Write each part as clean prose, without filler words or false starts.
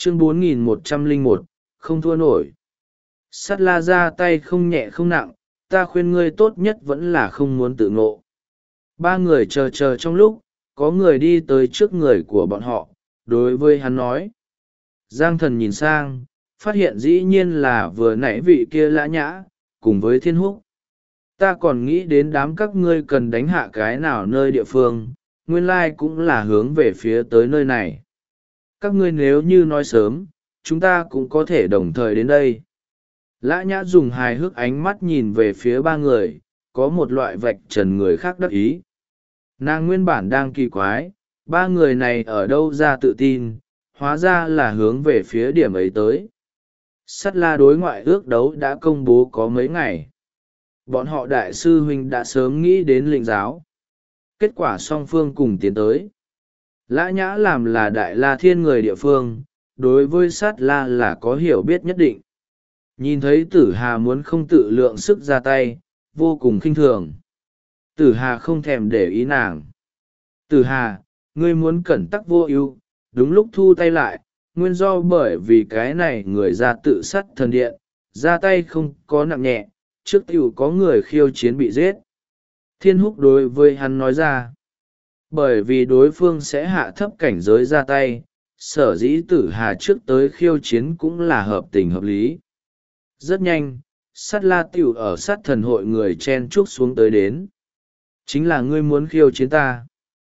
Chương 4101, không thua nổi. Sắt la ra tay không nhẹ không nặng, ta khuyên ngươi tốt nhất vẫn là không muốn tự ngộ. Ba người chờ trong lúc, có người đi tới trước người của bọn họ, đối với hắn nói. Giang Thần nhìn sang, phát hiện dĩ nhiên là vừa nãy vị kia Lã Nhã, cùng với Thiên Húc. Ta còn nghĩ đến đám các ngươi cần đánh hạ cái nào nơi địa phương, nguyên lai cũng là hướng về phía tới nơi này. Các ngươi nếu như nói sớm, chúng ta cũng có thể đồng thời đến đây. Lã Nhã dùng hài hước ánh mắt nhìn về phía ba người, có một loại vạch trần người khác đắc ý. Nàng nguyên bản đang kỳ quái, ba người này ở đâu ra tự tin, hóa ra là hướng về phía điểm ấy tới. Sắt la đối ngoại ước đấu đã công bố có mấy ngày. Bọn họ đại sư huynh đã sớm nghĩ đến lĩnh giáo. Kết quả song phương cùng tiến tới. Lã Nhã làm là đại la thiên người địa phương, đối với sát la là có hiểu biết nhất định. Nhìn thấy tử hà muốn không tự lượng sức ra tay, vô cùng khinh thường. Tử hà không thèm để ý nàng. Tử hà, ngươi muốn cẩn tắc vô ưu, đúng lúc thu tay lại, nguyên do bởi vì cái này người ra tự sát thần điện, ra tay không có nặng nhẹ, trước tiểu có người khiêu chiến bị giết. Thiên Húc đối với hắn nói ra. Bởi vì đối phương sẽ hạ thấp cảnh giới ra tay, sở dĩ tử hà trước tới khiêu chiến cũng là hợp tình hợp lý. Rất nhanh, sát la tiểu ở sát thần hội người chen chúc xuống tới đến. Chính là ngươi muốn khiêu chiến ta.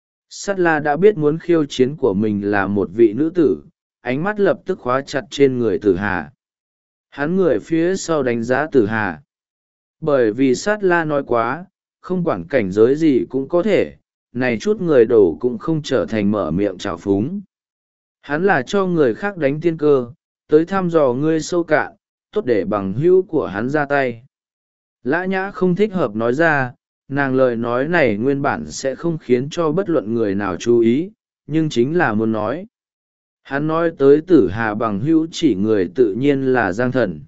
Sát la đã biết muốn khiêu chiến của mình là một vị nữ tử, ánh mắt lập tức khóa chặt trên người tử hà. Hắn người phía sau đánh giá tử hà. Bởi vì sát la nói quá, không quản cảnh giới gì cũng có thể, này chút người đổ cũng không trở thành mở miệng trào phúng. Hắn là cho người khác đánh tiên cơ, tới thăm dò ngươi sâu cạn, tốt để bằng hữu của hắn ra tay. Lã Nhã không thích hợp nói ra, nàng lời nói này nguyên bản sẽ không khiến cho bất luận người nào chú ý, nhưng chính là muốn nói. Hắn nói tới tử hà bằng hữu chỉ người tự nhiên là Giang Thần.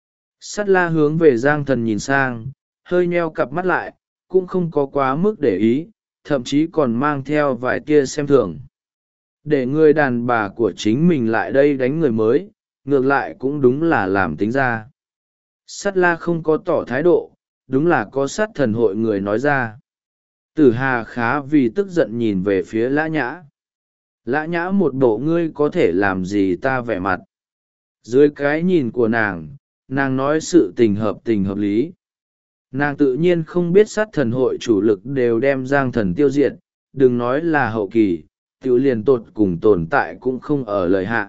Sắt la hướng về Giang Thần nhìn sang, hơi nheo cặp mắt lại, cũng không có quá mức để ý, thậm chí còn mang theo vài tia xem thường. Để người đàn bà của chính mình lại đây đánh người mới, ngược lại cũng đúng là làm tính ra. Sắt la không có tỏ thái độ, đúng là có sát thần hội người nói ra. Tử hà khá vì tức giận nhìn về phía Lã Nhã. Lã Nhã một bộ ngươi có thể làm gì ta vẻ mặt. Dưới cái nhìn của nàng nói sự tình hợp lý. Nàng tự nhiên không biết sát thần hội chủ lực đều đem Giang Thần tiêu diệt, đừng nói là hậu kỳ, tiểu liền tột cùng tồn tại cũng không ở lời hạ.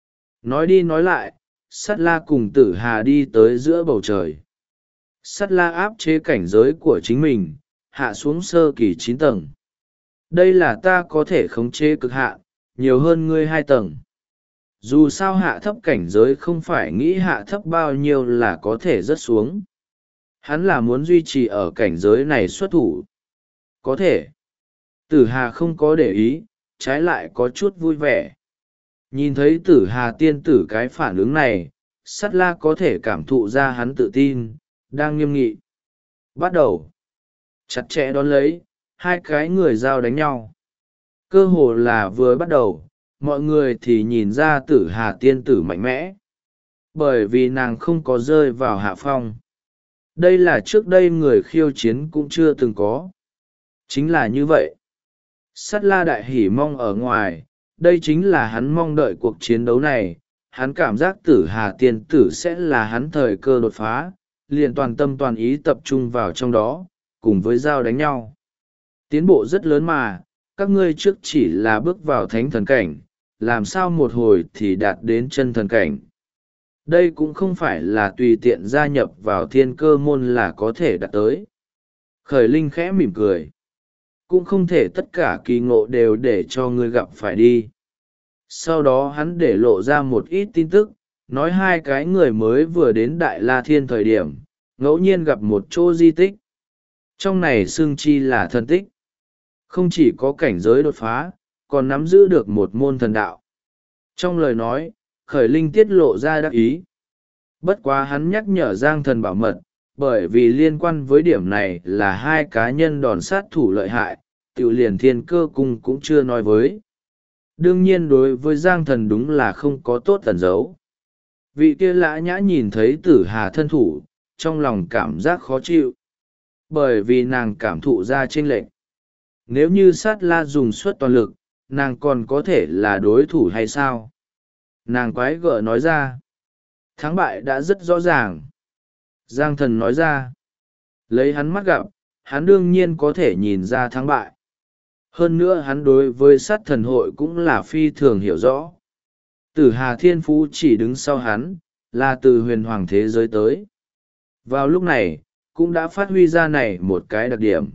Nói đi nói lại, sát la cùng tử hà đi tới giữa bầu trời. Sát la áp chế cảnh giới của chính mình, hạ xuống sơ kỳ 9 tầng. Đây là ta có thể khống chế cực hạn, nhiều hơn ngươi 2 tầng. Dù sao hạ thấp cảnh giới không phải nghĩ hạ thấp bao nhiêu là có thể rớt xuống. Hắn là muốn duy trì ở cảnh giới này xuất thủ. Có thể. Tử hà không có để ý, trái lại có chút vui vẻ. Nhìn thấy tử hà tiên tử cái phản ứng này, sắt la có thể cảm thụ ra hắn tự tin, đang nghiêm nghị. Bắt đầu. Chặt chẽ đón lấy, hai cái người giao đánh nhau. Cơ hồ là vừa bắt đầu, mọi người thì nhìn ra tử hà tiên tử mạnh mẽ. Bởi vì nàng không có rơi vào hạ phong. Đây là trước đây người khiêu chiến cũng chưa từng có. Chính là như vậy. Sắt la đại hỉ mong ở ngoài, đây chính là hắn mong đợi cuộc chiến đấu này. Hắn cảm giác tử hà tiên tử sẽ là hắn thời cơ đột phá, liền toàn tâm toàn ý tập trung vào trong đó, cùng với giao đánh nhau. Tiến bộ rất lớn mà, các ngươi trước chỉ là bước vào thánh thần cảnh, làm sao một hồi thì đạt đến chân thần cảnh. Đây cũng không phải là tùy tiện gia nhập vào thiên cơ môn là có thể đạt tới. Khởi Linh khẽ mỉm cười. Cũng không thể tất cả kỳ ngộ đều để cho ngươi gặp phải đi. Sau đó hắn để lộ ra một ít tin tức, nói hai cái người mới vừa đến Đại La Thiên thời điểm, ngẫu nhiên gặp một chỗ di tích. Trong này xưng chi là thần tích. Không chỉ có cảnh giới đột phá, còn nắm giữ được một môn thần đạo. Trong lời nói, Khởi Linh tiết lộ ra đắc ý. Bất quá hắn nhắc nhở Giang Thần bảo mật, bởi vì liên quan với điểm này là hai cá nhân đòn sát thủ lợi hại, tiểu liền thiên cơ cung cũng chưa nói với. đương nhiên đối với Giang Thần đúng là không có tốt tẩn giấu. Vị kia lã nhã nhìn thấy Tử Hà thân thủ, trong lòng cảm giác khó chịu, bởi vì nàng cảm thụ ra chênh lệch. Nếu như Sát La dùng suất toàn lực, nàng còn có thể là đối thủ hay sao? Nàng quái gở nói ra. Thắng bại đã rất rõ ràng. Giang Thần nói ra. Lấy hắn mắt gặp, hắn đương nhiên có thể nhìn ra thắng bại. Hơn nữa hắn đối với sát thần hội cũng là phi thường hiểu rõ. Tử Hà Thiên Phú chỉ đứng sau hắn, là từ huyền hoàng thế giới tới. Vào lúc này, cũng đã phát huy ra này một cái đặc điểm.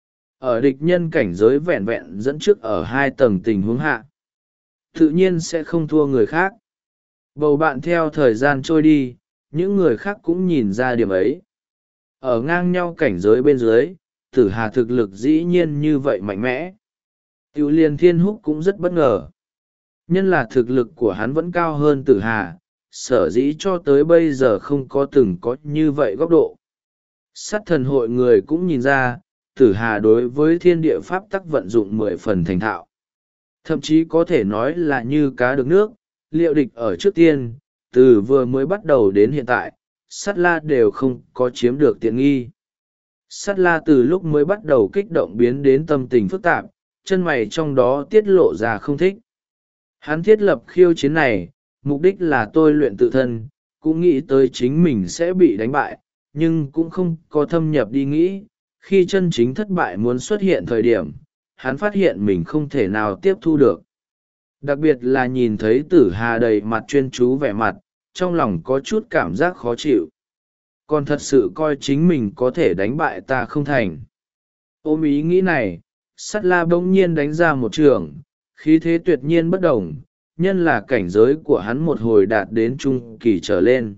Ở địch nhân cảnh giới vẹn vẹn dẫn trước ở 2 tầng tình huống hạ. Tự nhiên sẽ không thua người khác. Bầu bạn theo thời gian trôi đi, những người khác cũng nhìn ra điểm ấy. Ở ngang nhau cảnh giới bên dưới, Tử Hà thực lực dĩ nhiên như vậy mạnh mẽ. Tiểu Liên Thiên Húc cũng rất bất ngờ. Nhân là thực lực của hắn vẫn cao hơn Tử Hà, sở dĩ cho tới bây giờ không có từng có như vậy góc độ. Sát thần hội người cũng nhìn ra, Tử Hà đối với thiên địa pháp tắc vận dụng 10 phần thành thạo. Thậm chí có thể nói là như cá được nước, liệu địch ở trước tiên, từ vừa mới bắt đầu đến hiện tại, Sát La đều không có chiếm được tiện nghi. Sát La từ lúc mới bắt đầu kích động biến đến tâm tình phức tạp, chân mày trong đó tiết lộ ra không thích. Hắn thiết lập khiêu chiến này, mục đích là tôi luyện tự thân, cũng nghĩ tới chính mình sẽ bị đánh bại, nhưng cũng không có thâm nhập đi nghĩ. Khi chân chính thất bại muốn xuất hiện thời điểm, hắn phát hiện mình không thể nào tiếp thu được. Đặc biệt là nhìn thấy Tử Hà đầy mặt chuyên chú vẻ mặt, trong lòng có chút cảm giác khó chịu. Còn thật sự coi chính mình có thể đánh bại ta không thành. Ôm ý nghĩ này, Sát La bỗng nhiên đánh ra một trường, khí thế tuyệt nhiên bất đồng, nhân là cảnh giới của hắn một hồi đạt đến trung kỳ trở lên.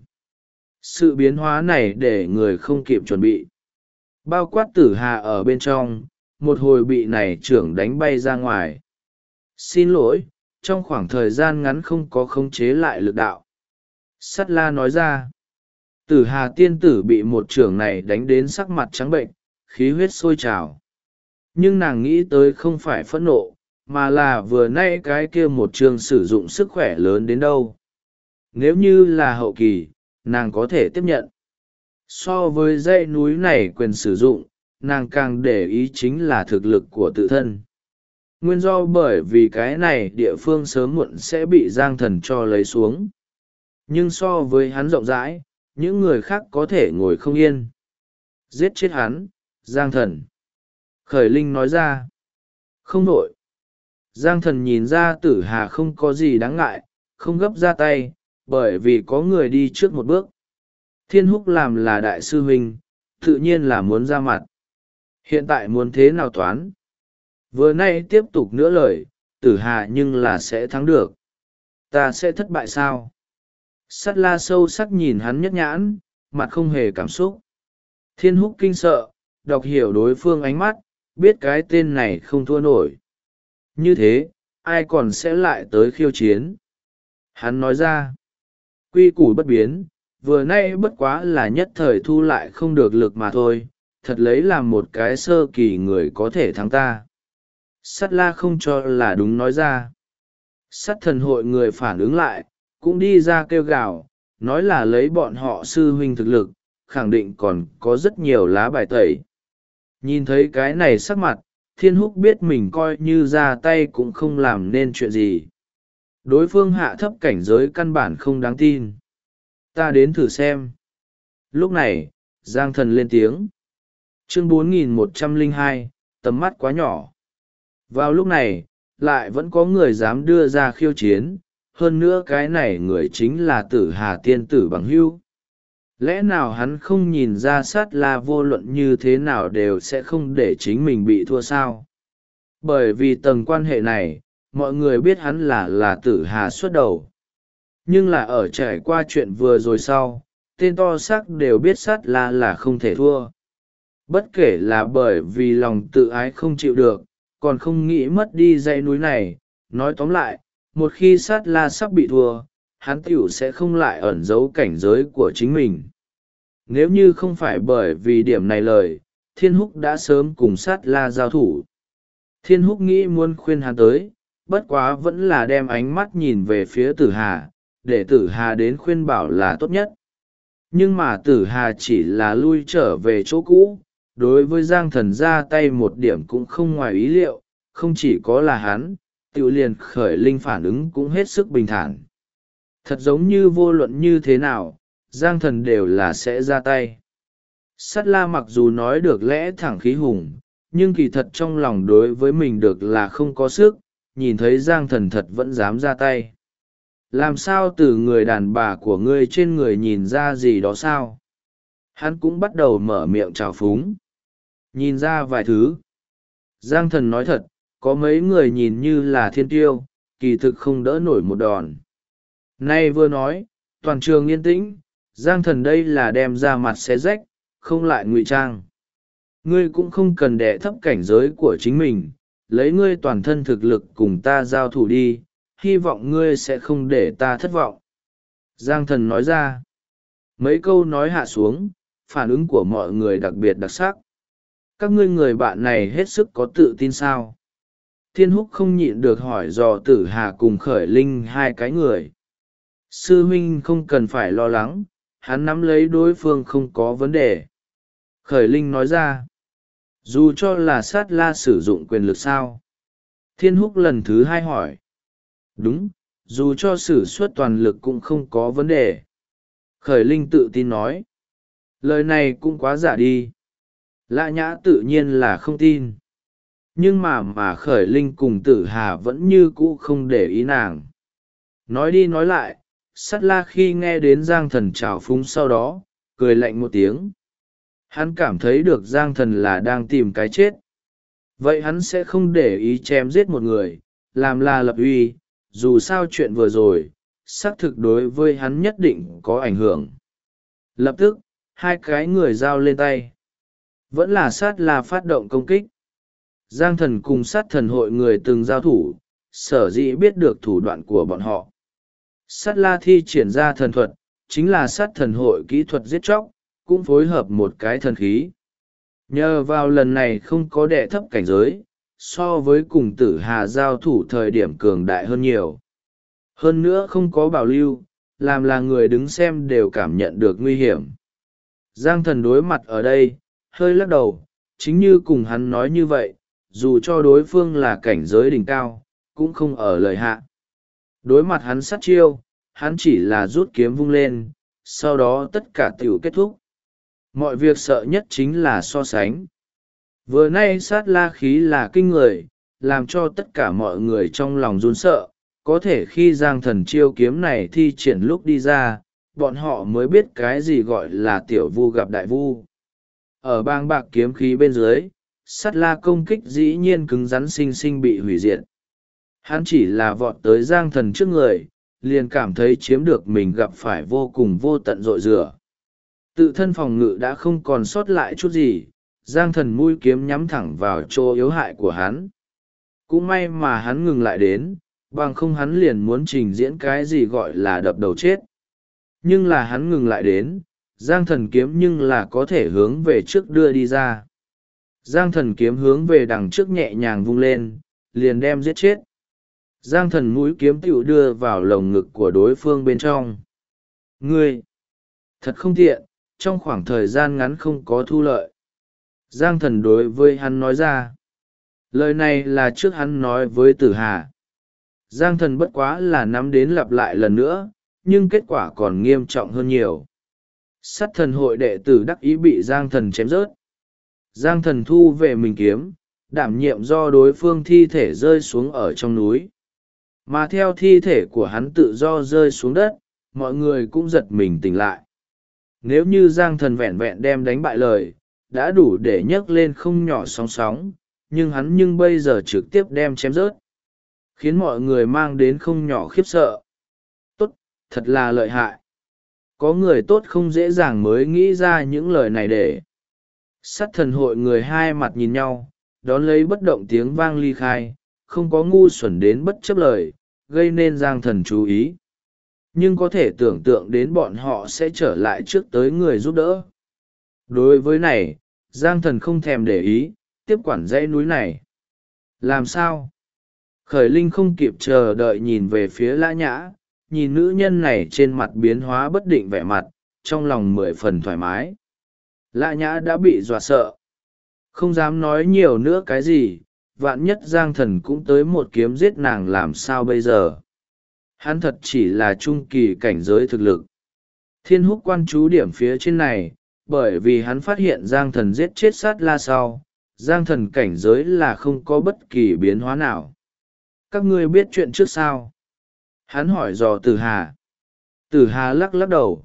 Sự biến hóa này để người không kịp chuẩn bị. Bao quát Tử Hà ở bên trong, một hồi bị này trưởng đánh bay ra ngoài. Xin lỗi, trong khoảng thời gian ngắn không có khống chế lại lực đạo. Sát La nói ra. Tử Hà tiên tử bị một trưởng này đánh đến sắc mặt trắng bệnh, khí huyết sôi trào. Nhưng nàng nghĩ tới không phải phẫn nộ, mà là vừa nay cái kia một trường sử dụng sức khỏe lớn đến đâu. Nếu như là hậu kỳ, nàng có thể tiếp nhận. So với dãy núi này quyền sử dụng, nàng càng để ý chính là thực lực của tự thân. Nguyên do bởi vì cái này địa phương sớm muộn sẽ bị Giang Thần cho lấy xuống. Nhưng so với hắn rộng rãi, những người khác có thể ngồi không yên. Giết chết hắn, Giang Thần. Khởi Linh nói ra. Không nổi. Giang Thần nhìn ra Tử Hà không có gì đáng ngại, không gấp ra tay, bởi vì có người đi trước một bước. Thiên Húc làm là đại sư huynh, tự nhiên là muốn ra mặt. Hiện tại muốn thế nào toán? Vừa nay tiếp tục nữa lời, Tử Hà nhưng là sẽ thắng được. Ta sẽ thất bại sao? Sát La sâu sắc nhìn hắn nhất nhãn, mặt không hề cảm xúc. Thiên Húc kinh sợ, đọc hiểu đối phương ánh mắt, biết cái tên này không thua nổi. Như thế, ai còn sẽ lại tới khiêu chiến? Hắn nói ra, quy củ bất biến, vừa nay bất quá là nhất thời thu lại không được lực mà thôi, thật lấy làm một cái sơ kỳ người có thể thắng ta. Sát La không cho là đúng nói ra. Sát thần hội người phản ứng lại, cũng đi ra kêu gào, nói là lấy bọn họ sư huynh thực lực, khẳng định còn có rất nhiều lá bài tẩy. Nhìn thấy cái này sắc mặt, Thiên Húc biết mình coi như ra tay cũng không làm nên chuyện gì. Đối phương hạ thấp cảnh giới căn bản không đáng tin. Ta đến thử xem. Lúc này, Giang Thần lên tiếng. Chương 4102, tầm mắt quá nhỏ. Vào lúc này, lại vẫn có người dám đưa ra khiêu chiến, hơn nữa cái này người chính là Tử Hà tiên tử bằng hữu. Lẽ nào hắn không nhìn ra Sát La vô luận như thế nào đều sẽ không để chính mình bị thua sao? Bởi vì tầng quan hệ này, mọi người biết hắn là Tử Hà xuất đầu. Nhưng là ở trải qua chuyện vừa rồi sau, tên to xác đều biết Sát La là không thể thua. Bất kể là bởi vì lòng tự ái không chịu được, còn không nghĩ mất đi dãy núi này. Nói tóm lại, một khi Sát La sắp bị thua, hắn tiểu sẽ không lại ẩn giấu cảnh giới của chính mình. Nếu như không phải bởi vì điểm này lời, Thiên Húc đã sớm cùng Sát La giao thủ. Thiên Húc nghĩ muốn khuyên hắn tới, bất quá vẫn là đem ánh mắt nhìn về phía tử hà, để tử hà đến khuyên bảo là tốt nhất. Nhưng mà tử hà chỉ là lui trở về chỗ cũ, đối với Giang Thần ra tay một điểm cũng không ngoài ý liệu, không chỉ có là hắn, tự liền Khởi Linh phản ứng cũng hết sức bình thản. Thật giống như vô luận như thế nào, Giang Thần đều là sẽ ra tay. Sắt La mặc dù nói được lẽ thẳng khí hùng, nhưng kỳ thật trong lòng đối với mình được là không có sức, nhìn thấy Giang Thần thật vẫn dám ra tay. Làm sao từ người đàn bà của ngươi trên người nhìn ra gì đó sao? Hắn cũng bắt đầu mở miệng trào phúng. Nhìn ra vài thứ. Giang Thần nói thật, có mấy người nhìn như là thiên tiêu, kỳ thực không đỡ nổi một đòn. Nay vừa nói, toàn trường yên tĩnh, Giang Thần đây là đem ra mặt xé rách, không lại ngụy trang. Ngươi cũng không cần đẻ thấp cảnh giới của chính mình, lấy ngươi toàn thân thực lực cùng ta giao thủ đi, hy vọng ngươi sẽ không để ta thất vọng. Giang Thần nói ra. Mấy câu nói hạ xuống, phản ứng của mọi người đặc biệt đặc sắc. Các ngươi người bạn này hết sức có tự tin sao? Thiên Húc không nhịn được hỏi dò Tử Hà cùng Khởi Linh hai cái người. Sư huynh không cần phải lo lắng, hắn nắm lấy đối phương không có vấn đề. Khởi Linh nói ra. Dù cho là Sát La sử dụng quyền lực sao? Thiên Húc lần thứ hai hỏi. Đúng, dù cho sử xuất toàn lực cũng không có vấn đề. Khởi Linh tự tin nói. Lời này cũng quá giả đi. Lã Nhã tự nhiên là không tin. Nhưng mà Khởi Linh cùng Tử Hà vẫn như cũ không để ý nàng. Nói đi nói lại, Sắt La khi nghe đến Giang Thần trào phúng sau đó, cười lạnh một tiếng. Hắn cảm thấy được Giang Thần là đang tìm cái chết. Vậy hắn sẽ không để ý chém giết một người, làm là lập uy, dù sao chuyện vừa rồi, xác thực đối với hắn nhất định có ảnh hưởng. Lập tức, hai cái người giao lên tay. Vẫn là Sát La phát động công kích. Giang Thần cùng Sát Thần hội người từng giao thủ, sở dĩ biết được thủ đoạn của bọn họ. Sát La thi triển ra thần thuật, chính là Sát Thần hội kỹ thuật giết chóc, cũng phối hợp một cái thần khí. Nhờ vào lần này không có đè thấp cảnh giới, so với cùng Tử Hà giao thủ thời điểm cường đại hơn nhiều. Hơn nữa không có bảo lưu, làm là người đứng xem đều cảm nhận được nguy hiểm. Giang Thần đối mặt ở đây, hơi lắc đầu, chính như cùng hắn nói như vậy, dù cho đối phương là cảnh giới đỉnh cao, cũng không ở lời hạ. Đối mặt hắn sát chiêu, hắn chỉ là rút kiếm vung lên, sau đó tất cả tiểu kết thúc. Mọi việc sợ nhất chính là so sánh. Vừa nay Sát La khí là kinh người, làm cho tất cả mọi người trong lòng run sợ, có thể khi Giang Thần chiêu kiếm này thi triển lúc đi ra, bọn họ mới biết cái gì gọi là tiểu vu gặp đại vu. Ở bang bạc kiếm khí bên dưới, Sát La công kích dĩ nhiên cứng rắn xinh xinh bị hủy diệt. Hắn chỉ là vọt tới Giang Thần trước người, liền cảm thấy chiếm được mình gặp phải vô cùng vô tận dội rửa. Tự thân phòng ngự đã không còn sót lại chút gì, Giang Thần mũi kiếm nhắm thẳng vào chỗ yếu hại của hắn. Cũng may mà hắn ngừng lại đến, bằng không hắn liền muốn trình diễn cái gì gọi là đập đầu chết. Nhưng là hắn ngừng lại đến, Giang Thần kiếm nhưng là có thể hướng về trước đưa đi ra. Giang Thần kiếm hướng về đằng trước nhẹ nhàng vung lên, liền đem giết chết. Giang Thần mũi kiếm tựu đưa vào lồng ngực của đối phương bên trong. Ngươi! Thật không tiện, trong khoảng thời gian ngắn không có thu lợi. Giang Thần đối với hắn nói ra. Lời này là trước hắn nói với Tử Hà. Giang Thần bất quá là nắm đến lặp lại lần nữa, nhưng kết quả còn nghiêm trọng hơn nhiều. Sát Thần hội đệ tử đắc ý bị Giang Thần chém rớt. Giang Thần thu về mình kiếm, đảm nhiệm do đối phương thi thể rơi xuống ở trong núi. Mà theo thi thể của hắn tự do rơi xuống đất, mọi người cũng giật mình tỉnh lại. Nếu như Giang Thần vẹn vẹn đem đánh bại lời, đã đủ để nhấc lên không nhỏ sóng sóng, nhưng bây giờ trực tiếp đem chém rớt, khiến mọi người mang đến không nhỏ khiếp sợ. Tốt, thật là lợi hại. Có người tốt không dễ dàng mới nghĩ ra những lời này để. Sát Thần hội người hai mặt nhìn nhau, đón lấy bất động tiếng vang ly khai, không có ngu xuẩn đến bất chấp lời, gây nên Giang Thần chú ý. Nhưng có thể tưởng tượng đến bọn họ sẽ trở lại trước tới người giúp đỡ. Đối với này, Giang Thần không thèm để ý, tiếp quản dãy núi này. Làm sao? Khởi Linh không kịp chờ đợi nhìn về phía Lã Nhã, nhìn nữ nhân này trên mặt biến hóa bất định vẻ mặt, trong lòng 10 phần thoải mái. Lã Nhã đã bị dọa sợ, không dám nói nhiều nữa cái gì, vạn nhất Giang Thần cũng tới một kiếm giết nàng làm sao bây giờ. Hắn thật chỉ là trung kỳ cảnh giới thực lực. Thiên Húc quan chú điểm phía trên này, bởi vì hắn phát hiện Giang Thần giết chết Sát La sau, Giang Thần cảnh giới là không có bất kỳ biến hóa nào. Các ngươi biết chuyện trước sao? Hắn hỏi dò Tử Hà. Tử Hà lắc lắc đầu.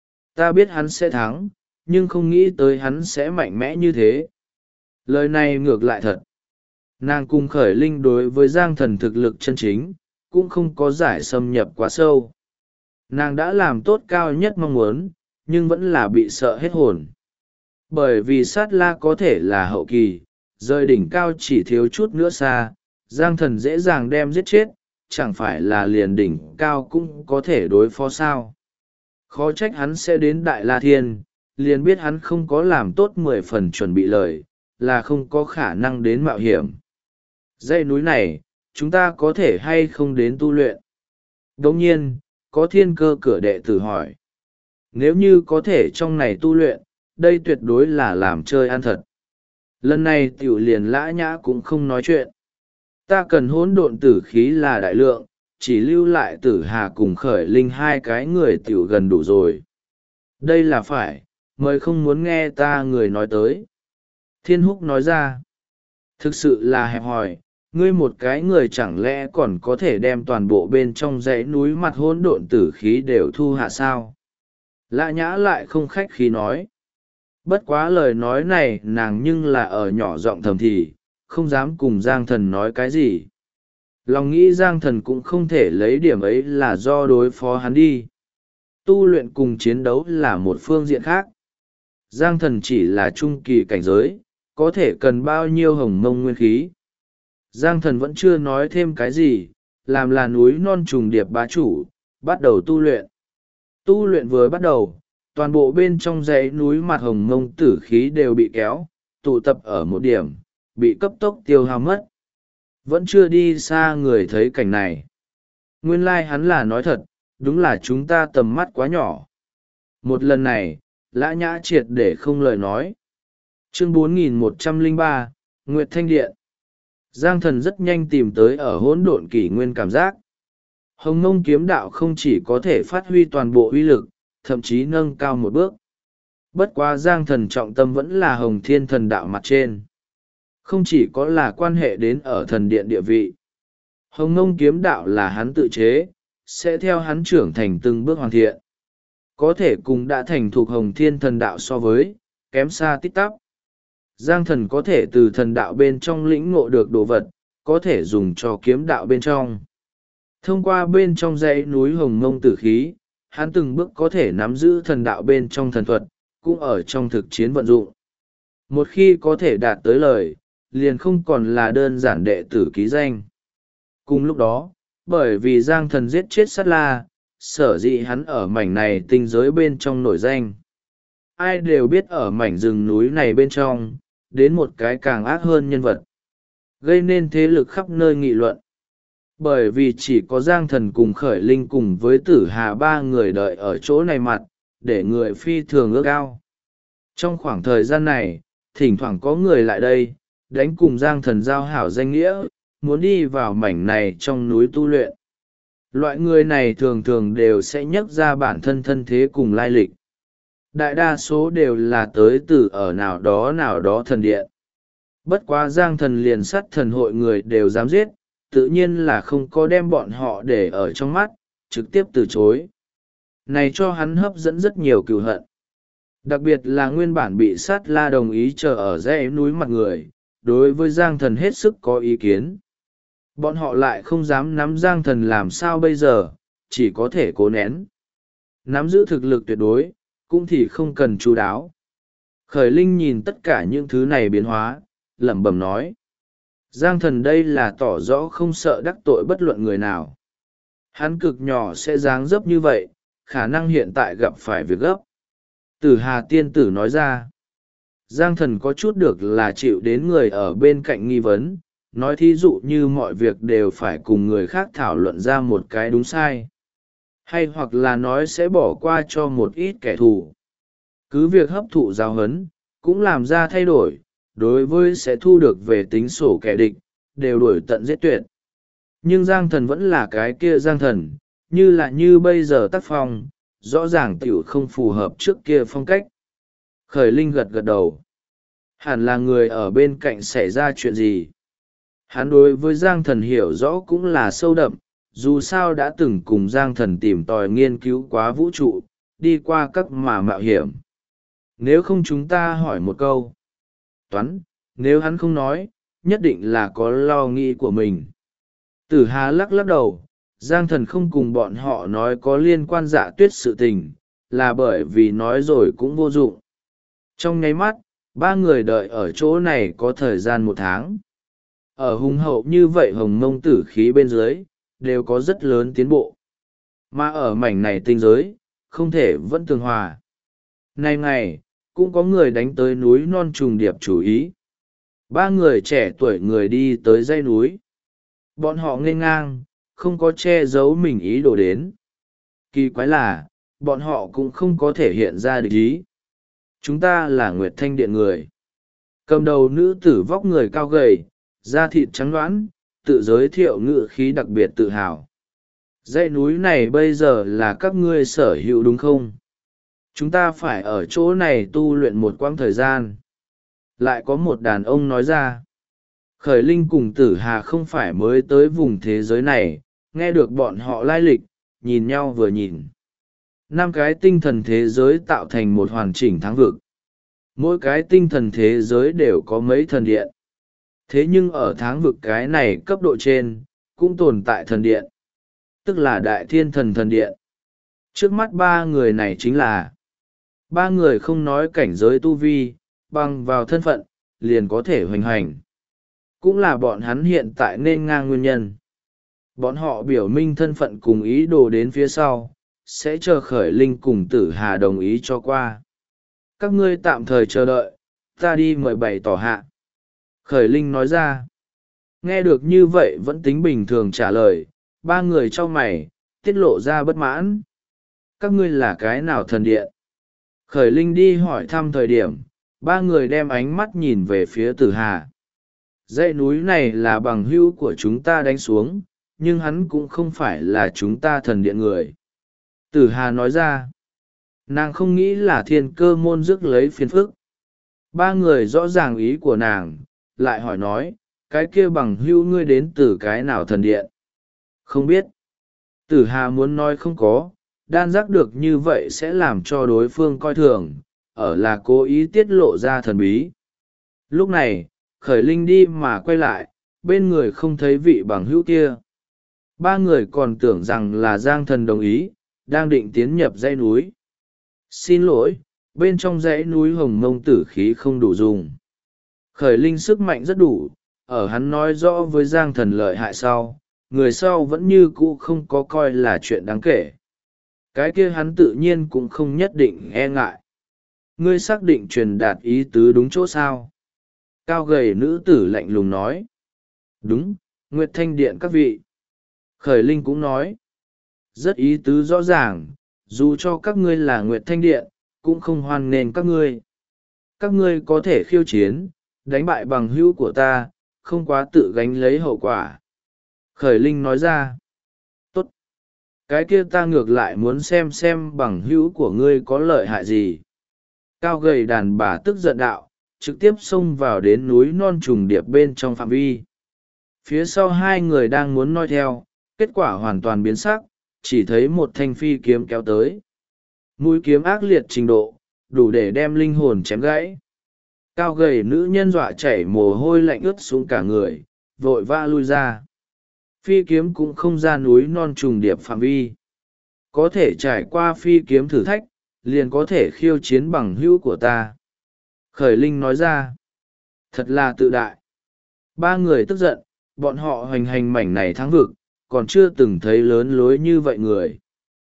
Ta biết hắn sẽ thắng, nhưng không nghĩ tới hắn sẽ mạnh mẽ như thế. Lời này ngược lại thật. Nàng cùng Khởi Linh đối với Giang Thần thực lực chân chính, cũng không có giải xâm nhập quá sâu. Nàng đã làm tốt cao nhất mong muốn, nhưng vẫn là bị sợ hết hồn. Bởi vì Sát La có thể là hậu kỳ, rơi đỉnh cao chỉ thiếu chút nữa xa, Giang Thần dễ dàng đem giết chết, chẳng phải là liền đỉnh cao cũng có thể đối phó sao. Khó trách hắn sẽ đến Đại La Thiên, liền biết hắn không có làm tốt 10 phần chuẩn bị lời, là không có khả năng đến mạo hiểm. Dãy núi này, chúng ta có thể hay không đến tu luyện? Đồng nhiên, có Thiên Cơ cửa đệ tử hỏi. Nếu như có thể trong này tu luyện, đây tuyệt đối là làm chơi ăn thật. Lần này tiểu liền Lã Nhã cũng không nói chuyện. Ta cần hỗn độn tử khí là đại lượng, chỉ lưu lại Tử Hà cùng Khởi Linh hai cái người tiểu gần đủ rồi. Đây là phải, mời không muốn nghe ta người nói tới. Thiên Húc nói ra. Thực sự là hẹp hòi, ngươi một cái người chẳng lẽ còn có thể đem toàn bộ bên trong dãy núi mặt hỗn độn tử khí đều thu hạ sao? Lã Nhã lại không khách khí nói. Bất quá lời nói này nàng nhưng là ở nhỏ giọng thầm thì, không dám cùng Giang Thần nói cái gì. Lòng nghĩ Giang Thần cũng không thể lấy điểm ấy là do đối phó hắn đi. Tu luyện cùng chiến đấu là một phương diện khác. Giang Thần chỉ là trung kỳ cảnh giới, có thể cần bao nhiêu hồng mông nguyên khí. Giang Thần vẫn chưa nói thêm cái gì, làm là núi non trùng điệp bá chủ, bắt đầu tu luyện. Tu luyện vừa bắt đầu, toàn bộ bên trong dãy núi mặt hồng mông tử khí đều bị kéo, tụ tập ở một điểm, bị cấp tốc tiêu hao mất. Vẫn chưa đi xa người thấy cảnh này. Nguyên lai hắn là nói thật, đúng là chúng ta tầm mắt quá nhỏ. Một lần này, Lã Nhã triệt để không lời nói. Chương 4103, Nguyệt Thanh Điện. Giang Thần rất nhanh tìm tới ở hỗn độn kỷ nguyên cảm giác. Hồng Mông kiếm đạo không chỉ có thể phát huy toàn bộ uy lực, thậm chí nâng cao một bước. Bất quá Giang Thần trọng tâm vẫn là Hồng Thiên thần đạo mặt trên. Không chỉ có là quan hệ đến ở thần điện địa vị. Hồng Mông kiếm đạo là hắn tự chế, sẽ theo hắn trưởng thành từng bước hoàn thiện. Có thể cùng đã thành thuộc Hồng Thiên thần đạo so với, kém xa tít tắp. Giang Thần có thể từ thần đạo bên trong lĩnh ngộ được đồ vật, có thể dùng cho kiếm đạo bên trong. Thông qua bên trong dãy núi Hồng Mông tử khí, hắn từng bước có thể nắm giữ thần đạo bên trong thần thuật, cũng ở trong thực chiến vận dụng. Một khi có thể đạt tới lời, liền không còn là đơn giản đệ tử ký danh. Cùng lúc đó, bởi vì Giang Thần giết chết Sát La, sở dĩ hắn ở mảnh này tinh giới bên trong nổi danh. Ai đều biết ở mảnh rừng núi này bên trong, đến một cái càng ác hơn nhân vật. Gây nên thế lực khắp nơi nghị luận. Bởi vì chỉ có Giang Thần cùng Khởi Linh cùng với Tử Hà ba người đợi ở chỗ này mặt, để người phi thường ước ao. Trong khoảng thời gian này, thỉnh thoảng có người lại đây, đánh cùng Giang Thần giao hảo danh nghĩa, muốn đi vào mảnh này trong núi tu luyện. Loại người này thường thường đều sẽ nhắc ra bản thân thân thế cùng lai lịch. Đại đa số đều là tới từ ở nào đó thần điện. Bất quá Giang Thần liền sát thần hội người đều dám giết, tự nhiên là không có đem bọn họ để ở trong mắt, trực tiếp từ chối. Này cho hắn hấp dẫn rất nhiều cừu hận. Đặc biệt là nguyên bản bị Sát La đồng ý chờ ở dãy núi mặt người, đối với Giang Thần hết sức có ý kiến. Bọn họ lại không dám nắm Giang Thần làm sao bây giờ, chỉ có thể cố nén. Nắm giữ thực lực tuyệt đối, cũng thì không cần chú đáo. Khởi Linh nhìn tất cả những thứ này biến hóa, lẩm bẩm nói. Giang Thần đây là tỏ rõ không sợ đắc tội bất luận người nào. Hắn cực nhỏ sẽ dáng dấp như vậy, khả năng hiện tại gặp phải việc gấp. Tử Hà tiên tử nói ra. Giang Thần có chút được là chịu đến người ở bên cạnh nghi vấn, nói thí dụ như mọi việc đều phải cùng người khác thảo luận ra một cái đúng sai, hay hoặc là nói sẽ bỏ qua cho một ít kẻ thù. Cứ việc hấp thụ giáo huấn cũng làm ra thay đổi, đối với sẽ thu được về tính sổ kẻ địch, đều đuổi tận giết tuyệt. Nhưng Giang Thần vẫn là cái kia Giang Thần, như bây giờ tác phong, rõ ràng tiểu không phù hợp trước kia phong cách. Khởi Linh gật gật đầu. Hẳn là người ở bên cạnh xảy ra chuyện gì. Hắn đối với Giang Thần hiểu rõ cũng là sâu đậm, dù sao đã từng cùng Giang Thần tìm tòi nghiên cứu quá vũ trụ, đi qua các mà mạo hiểm. Nếu không chúng ta hỏi một câu. Toán, nếu hắn không nói, nhất định là có lo nghĩ của mình. Tử Hà lắc lắc đầu, Giang Thần không cùng bọn họ nói có liên quan Dạ Tuyết sự tình, là bởi vì nói rồi cũng vô dụng. Trong nháy mắt, ba người đợi ở chỗ này có thời gian 1 tháng. Ở hùng hậu như vậy hồng mông tử khí bên dưới, đều có rất lớn tiến bộ. Mà ở mảnh này tinh giới, không thể vẫn tường hòa. Nay ngày, cũng có người đánh tới núi non trùng điệp chủ ý. 3 người trẻ tuổi người đi tới dãy núi. Bọn họ nghênh ngang, không có che giấu mình ý đồ đến. Kỳ quái là, bọn họ cũng không có thể hiện ra địch ý. Chúng ta là Nguyệt Thanh Điện người. Cầm đầu nữ tử vóc người cao gầy, da thịt trắng nõn, tự giới thiệu ngữ khí đặc biệt tự hào. Dãy núi này bây giờ là các ngươi sở hữu đúng không? Chúng ta phải ở chỗ này tu luyện một quãng thời gian. Lại có một đàn ông nói ra. Khởi Linh cùng Tử Hà không phải mới tới vùng thế giới này, nghe được bọn họ lai lịch, nhìn nhau vừa nhìn. 5 cái tinh thần thế giới tạo thành một hoàn chỉnh thắng vực. Mỗi cái tinh thần thế giới đều có mấy thần điện. Thế nhưng ở tháng vực cái này cấp độ trên, cũng tồn tại thần điện. Tức là Đại Thiên Thần Thần Điện. Trước mắt 3 người này chính là 3 người không nói cảnh giới tu vi, bằng vào thân phận, liền có thể hoành hành. Cũng là bọn hắn hiện tại nên ngang nguyên nhân. Bọn họ biểu minh thân phận cùng ý đồ đến phía sau, sẽ chờ Khởi Linh cùng Tử Hà đồng ý cho qua. Các ngươi tạm thời chờ đợi, ta đi mời bày tỏ hạ. Khởi Linh nói ra. Nghe được như vậy vẫn tính bình thường trả lời, 3 người trong mày, tiết lộ ra bất mãn. Các ngươi là cái nào thần điện? Khởi Linh đi hỏi thăm thời điểm, 3 người đem ánh mắt nhìn về phía Tử Hà. Dãy núi này là bằng hữu của chúng ta đánh xuống, nhưng hắn cũng không phải là chúng ta thần điện người. Tử Hà nói ra. Nàng không nghĩ là Thiên Cơ môn rước lấy phiền phức. 3 người rõ ràng ý của nàng, lại hỏi nói, cái kia bằng hữu ngươi đến từ cái nào thần điện? Không biết. Tử Hà muốn nói không có, đan giác được như vậy sẽ làm cho đối phương coi thường, ở là cố ý tiết lộ ra thần bí. Lúc này, Khởi Linh đi mà quay lại, bên người không thấy vị bằng hữu kia. 3 người còn tưởng rằng là Giang Thần đồng ý, đang định tiến nhập dãy núi. Xin lỗi, bên trong dãy núi hồng mông tử khí không đủ dùng. Khởi Linh sức mạnh rất đủ, ở hắn nói rõ với Giang Thần lợi hại sau, người sau vẫn như cũ không có coi là chuyện đáng kể. Cái kia hắn tự nhiên cũng không nhất định e ngại. Ngươi xác định truyền đạt ý tứ đúng chỗ sao? Cao gầy nữ tử lạnh lùng nói. Đúng, Nguyệt Thanh Điện các vị. Khởi Linh cũng nói. Rất ý tứ rõ ràng, dù cho các ngươi là Nguyệt Thanh Điện, cũng không hoan nghênh các ngươi. Các ngươi có thể khiêu chiến, đánh bại bằng hữu của ta, không quá tự gánh lấy hậu quả. Khởi Linh nói ra. Tốt. Cái kia ta ngược lại muốn xem bằng hữu của ngươi có lợi hại gì. Cao gầy đàn bà tức giận đạo, trực tiếp xông vào đến núi non trùng điệp bên trong phạm vi. Phía sau 2 người đang muốn noi theo, kết quả hoàn toàn biến sắc, chỉ thấy một thanh phi kiếm kéo tới. Mũi kiếm ác liệt trình độ, đủ để đem linh hồn chém gãy. Cao gầy nữ nhân dọa chảy mồ hôi lạnh ướt xuống cả người, vội vã lui ra. Phi kiếm cũng không ra núi non trùng điệp phạm vi. Có thể trải qua phi kiếm thử thách, liền có thể khiêu chiến bằng hữu của ta. Khởi Linh nói ra. Thật là tự đại. 3 người tức giận, bọn họ hoành hành mảnh này thắng vực, còn chưa từng thấy lớn lối như vậy người.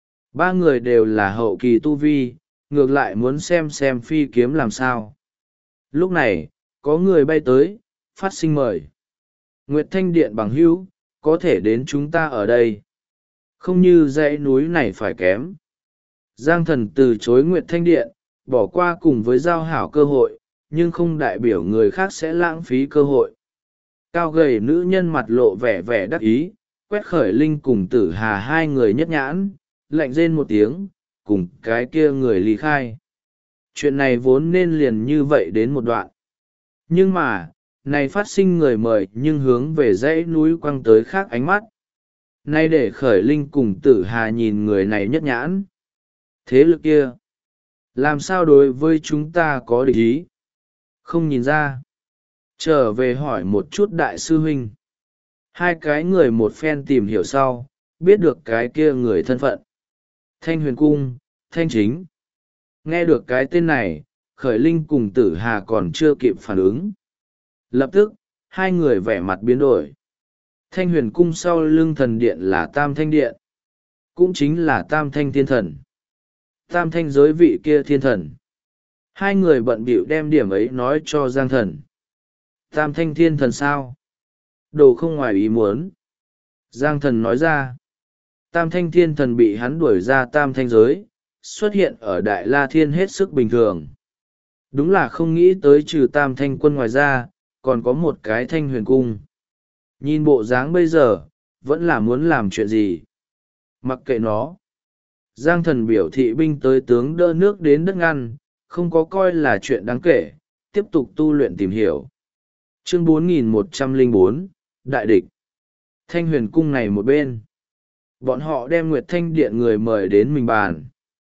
3 người đều là hậu kỳ tu vi, ngược lại muốn xem phi kiếm làm sao. Lúc này, có người bay tới, phát sinh mời. Nguyệt Thanh Điện bằng hữu, có thể đến chúng ta ở đây. Không như dãy núi này phải kém. Giang Thần từ chối Nguyệt Thanh Điện, bỏ qua cùng với giao hảo cơ hội, nhưng không đại biểu người khác sẽ lãng phí cơ hội. Cao gầy nữ nhân mặt lộ vẻ vẻ đắc ý, quét Khởi Linh cùng Tử Hà hai người nhất nhãn, lạnh rên một tiếng, cùng cái kia người ly khai. Chuyện này vốn nên liền như vậy đến một đoạn. Nhưng mà, này phát sinh người mời nhưng hướng về dãy núi quăng tới khác ánh mắt. Nay để Khởi Linh cùng Tử Hà nhìn người này nhất nhãn. Thế lực kia, làm sao đối với chúng ta có địch ý? Không nhìn ra. Trở về hỏi một chút đại sư huynh. Hai cái người một phen tìm hiểu sau, biết được cái kia người thân phận. Thanh Huyền Cung, Thanh Chính. Nghe được cái tên này, Khởi Linh cùng Tử Hà còn chưa kịp phản ứng. Lập tức, hai người vẻ mặt biến đổi. Thanh Huyền Cung sau lưng thần điện là Tam Thanh Điện. Cũng chính là Tam Thanh Thiên Thần. Tam Thanh giới vị kia thiên thần. Hai người bận bịu đem điểm ấy nói cho Giang Thần. Tam Thanh Thiên Thần sao? Đồ không ngoài ý muốn. Giang Thần nói ra. Tam Thanh Thiên Thần bị hắn đuổi ra Tam Thanh giới, xuất hiện ở Đại La Thiên hết sức bình thường. Đúng là không nghĩ tới trừ Tam Thanh quân ngoài ra, còn có một cái Thanh Huyền Cung. Nhìn bộ dáng bây giờ, vẫn là muốn làm chuyện gì. Mặc kệ nó. Giang Thần biểu thị binh tới tướng đỡ nước đến đất ngăn, không có coi là chuyện đáng kể, tiếp tục tu luyện tìm hiểu. Chương 4104, Đại địch. Thanh Huyền Cung này một bên. Bọn họ đem Nguyệt Thanh Điện người mời đến mình bàn.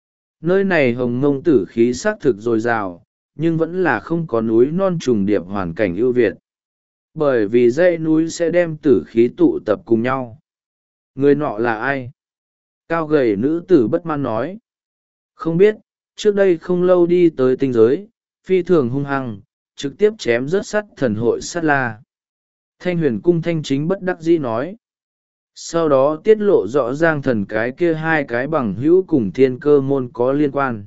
Nơi này hồng mông tử khí xác thực dồi dào, nhưng vẫn là không có núi non trùng điệp hoàn cảnh ưu việt. Bởi vì dãy núi sẽ đem tử khí tụ tập cùng nhau. Người nọ là ai? Cao gầy nữ tử bất mãn nói. Không biết, trước đây không lâu đi tới tinh giới, phi thường hung hăng, trực tiếp chém rớt sắt thần hội Sát La. Thanh Huyền Cung Thanh Chính bất đắc dĩ nói. Sau đó tiết lộ rõ Giang Thần cái kia hai cái bằng hữu cùng thiên cơ môn có liên quan.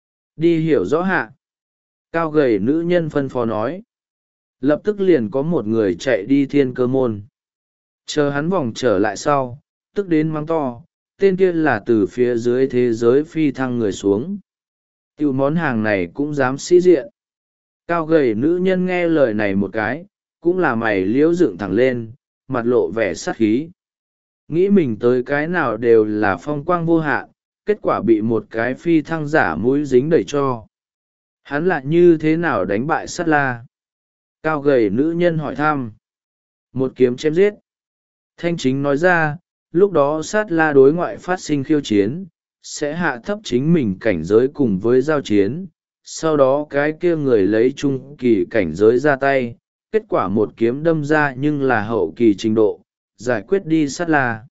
Đi hiểu rõ hạ. Cao gầy nữ nhân phân phó nói. Lập tức liền có một người chạy đi thiên cơ môn. Chờ hắn vòng trở lại sau, tức đến mắng to, tên kia là từ phía dưới thế giới phi thăng người xuống. Tiểu món hàng này cũng dám sĩ diện. Cao gầy nữ nhân nghe lời này một cái, cũng là mày liễu dựng thẳng lên, mặt lộ vẻ sát khí. Nghĩ mình tới cái nào đều là phong quang vô hạn, kết quả bị một cái phi thăng giả mũi dính đẩy cho. Hắn lại như thế nào đánh bại Sát La? Cao gầy nữ nhân hỏi thăm. Một kiếm chém giết. Thanh Chính nói ra, lúc đó Sát La đối ngoại phát sinh khiêu chiến, sẽ hạ thấp chính mình cảnh giới cùng với giao chiến. Sau đó cái kia người lấy trung kỳ cảnh giới ra tay, kết quả một kiếm đâm ra nhưng là hậu kỳ trình độ, giải quyết đi Sát La.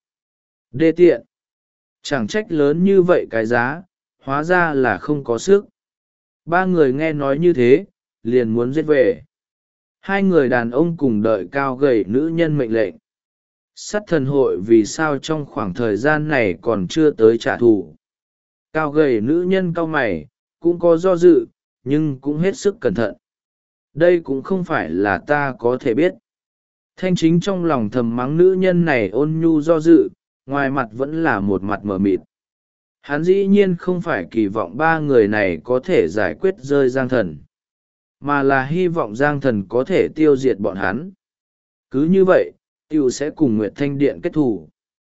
Đê tiện. Chẳng trách lớn như vậy cái giá, hóa ra là không có sức. Ba người nghe nói như thế, liền muốn giết về. Hai người đàn ông cùng đợi cao gầy nữ nhân mệnh lệnh. Sát thần hội vì sao trong khoảng thời gian này còn chưa tới trả thù. Cao gầy nữ nhân cau mày, cũng có do dự, nhưng cũng hết sức cẩn thận. Đây cũng không phải là ta có thể biết. Thanh Chính trong lòng thầm mắng nữ nhân này ôn nhu do dự, ngoài mặt vẫn là một mặt mờ mịt. Hắn dĩ nhiên không phải kỳ vọng ba người này có thể giải quyết rơi Giang Thần, mà là hy vọng Giang Thần có thể tiêu diệt bọn hắn. Cứ như vậy, tiểu sẽ cùng Nguyệt Thanh Điện kết thù.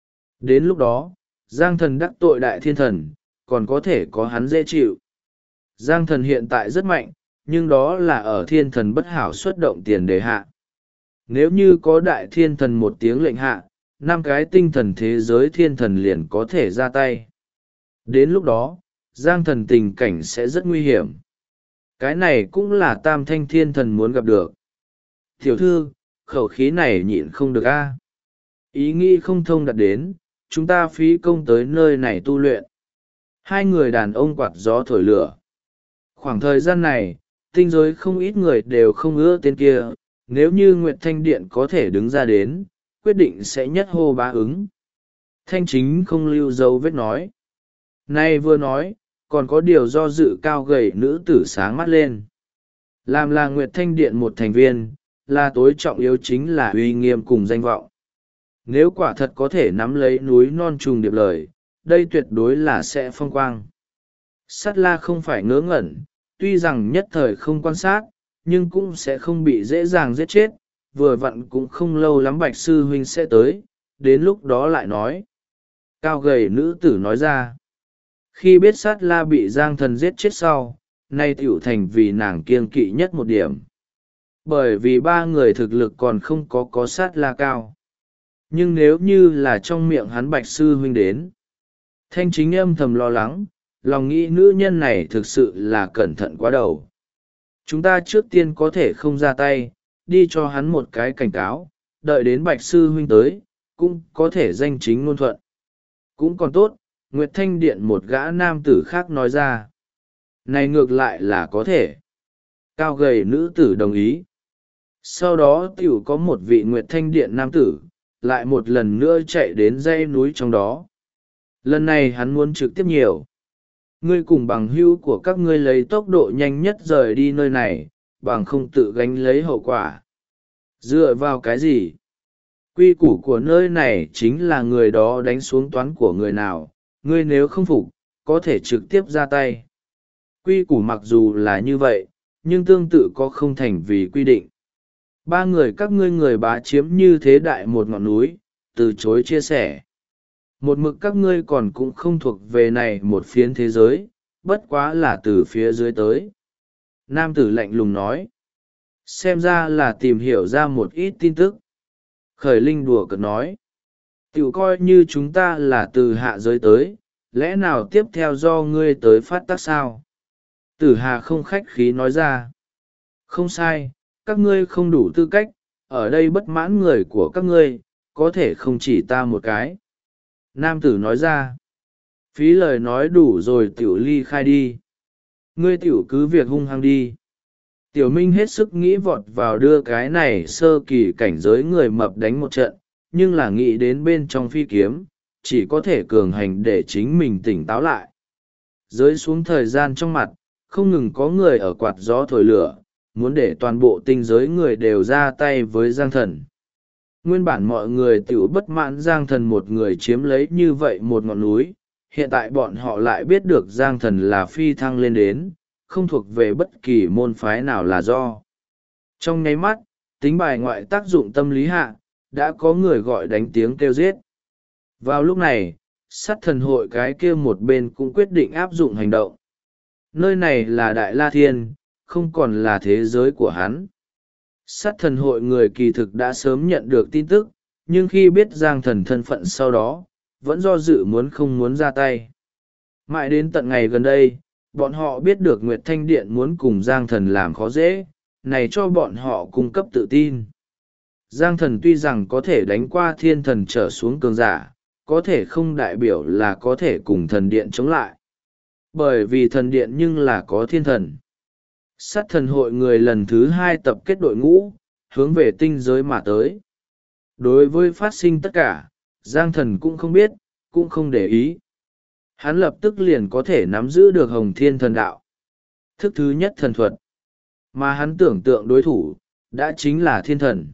Đến lúc đó, Giang Thần đắc tội đại thiên thần, còn có thể có hắn dễ chịu. Giang Thần hiện tại rất mạnh, nhưng đó là ở thiên thần bất hảo xuất động tiền đề hạ. Nếu như có đại thiên thần một tiếng lệnh hạ, 5 cái tinh thần thế giới thiên thần liền có thể ra tay. Đến lúc đó, Giang Thần tình cảnh sẽ rất nguy hiểm. Cái này cũng là Tam Thanh thiên thần muốn gặp được. Tiểu thư, khẩu khí này nhịn không được a. Ý nghĩ không thông đạt đến, chúng ta phí công tới nơi này tu luyện. Hai người đàn ông quạt gió thổi lửa. Khoảng thời gian này, tinh giới không ít người đều không ưa tên kia, nếu như Nguyệt Thanh Điện có thể đứng ra đến, quyết định sẽ nhất hô bá ứng. Thanh Chính không lưu dấu vết nói. Nay vừa nói, còn có điều do dự cao gầy nữ tử sáng mắt lên. Làm là Nguyệt Thanh Điện một thành viên, là tối trọng yếu chính là uy nghiêm cùng danh vọng. Nếu quả thật có thể nắm lấy núi non trùng điệp lời, đây tuyệt đối là sẽ phong quang. Sát la không phải ngớ ngẩn, tuy rằng nhất thời không quan sát, nhưng cũng sẽ không bị dễ dàng giết chết, vừa vặn cũng không lâu lắm Bạch sư huynh sẽ tới, đến lúc đó lại nói. Cao gầy nữ tử nói ra. Khi biết sát la bị Giang Thần giết chết sau, nay tiểu thành vì nàng kiêng kỵ nhất một điểm. Bởi vì ba người thực lực còn không có sát la cao. Nhưng nếu như là trong miệng hắn Bạch sư huynh đến, Thanh Chính âm thầm lo lắng, lòng nghĩ nữ nhân này thực sự là cẩn thận quá đầu. Chúng ta trước tiên có thể không ra tay, đi cho hắn một cái cảnh cáo, đợi đến Bạch sư huynh tới, cũng có thể danh chính ngôn thuận. Cũng còn tốt, Nguyệt Thanh Điện một gã nam tử khác nói ra. Này ngược lại là có thể. Cao gầy nữ tử đồng ý. Sau đó tiểu có một vị Nguyệt Thanh Điện nam tử, lại một lần nữa chạy đến dãy núi trong đó. Lần này hắn muốn trực tiếp nhiều. Ngươi cùng bằng hữu của các ngươi lấy tốc độ nhanh nhất rời đi nơi này, bằng không tự gánh lấy hậu quả. Dựa vào cái gì? Quy củ của nơi này chính là người đó đánh xuống toán của người nào, ngươi nếu không phục, có thể trực tiếp ra tay. Quy củ mặc dù là như vậy, nhưng tương tự có không thành vì quy định. Ba người các ngươi người bá chiếm như thế đại một ngọn núi, từ chối chia sẻ. Một mực các ngươi còn cũng không thuộc về này một phiến thế giới, bất quá là từ phía dưới tới. Nam tử lạnh lùng nói. Xem ra là tìm hiểu ra một ít tin tức. Khởi Linh đùa cợt nói. Tiểu coi như chúng ta là từ hạ giới tới, lẽ nào tiếp theo do ngươi tới phát tác sao? Tử Hà không khách khí nói ra. Không sai, các ngươi không đủ tư cách, ở đây bất mãn người của các ngươi, có thể không chỉ ta một cái. Nam tử nói ra. Phí lời nói đủ rồi tiểu ly khai đi. Ngươi tiểu cứ việc hung hăng đi. Tiểu Minh hết sức nghĩ vọt vào đưa cái này sơ kỳ cảnh giới người mập đánh một trận, nhưng là nghĩ đến bên trong phi kiếm, chỉ có thể cường hành để chính mình tỉnh táo lại. Rơi xuống thời gian trong mặt, không ngừng có người ở quạt gió thổi lửa, muốn để toàn bộ tinh giới người đều ra tay với Giang Thần. Nguyên bản mọi người tiểu bất mãn Giang Thần một người chiếm lấy như vậy một ngọn núi, hiện tại bọn họ lại biết được Giang Thần là phi thăng lên đến, không thuộc về bất kỳ môn phái nào là do. Trong nháy mắt, tính bài ngoại tác dụng tâm lý hạ, đã có người gọi đánh tiếng kêu giết. Vào lúc này, sát thần hội cái kia một bên cũng quyết định áp dụng hành động. Nơi này là Đại La Thiên, không còn là thế giới của hắn. Sát thần hội người kỳ thực đã sớm nhận được tin tức, nhưng khi biết Giang Thần thân phận sau đó, vẫn do dự muốn không muốn ra tay. Mãi đến tận ngày gần đây, bọn họ biết được Nguyệt Thanh Điện muốn cùng Giang Thần làm khó dễ, này cho bọn họ cung cấp tự tin. Giang Thần tuy rằng có thể đánh qua thiên thần trở xuống cường giả, có thể không đại biểu là có thể cùng thần điện chống lại. Bởi vì thần điện nhưng là có thiên thần. Sát thần hội người lần thứ 2 tập kết đội ngũ, hướng về tinh giới mà tới. Đối với phát sinh tất cả, Giang Thần cũng không biết, cũng không để ý. Hắn lập tức liền có thể nắm giữ được Hồng Thiên Thần Đạo. Thức thứ nhất thần thuật. Mà hắn tưởng tượng đối thủ, đã chính là thiên thần.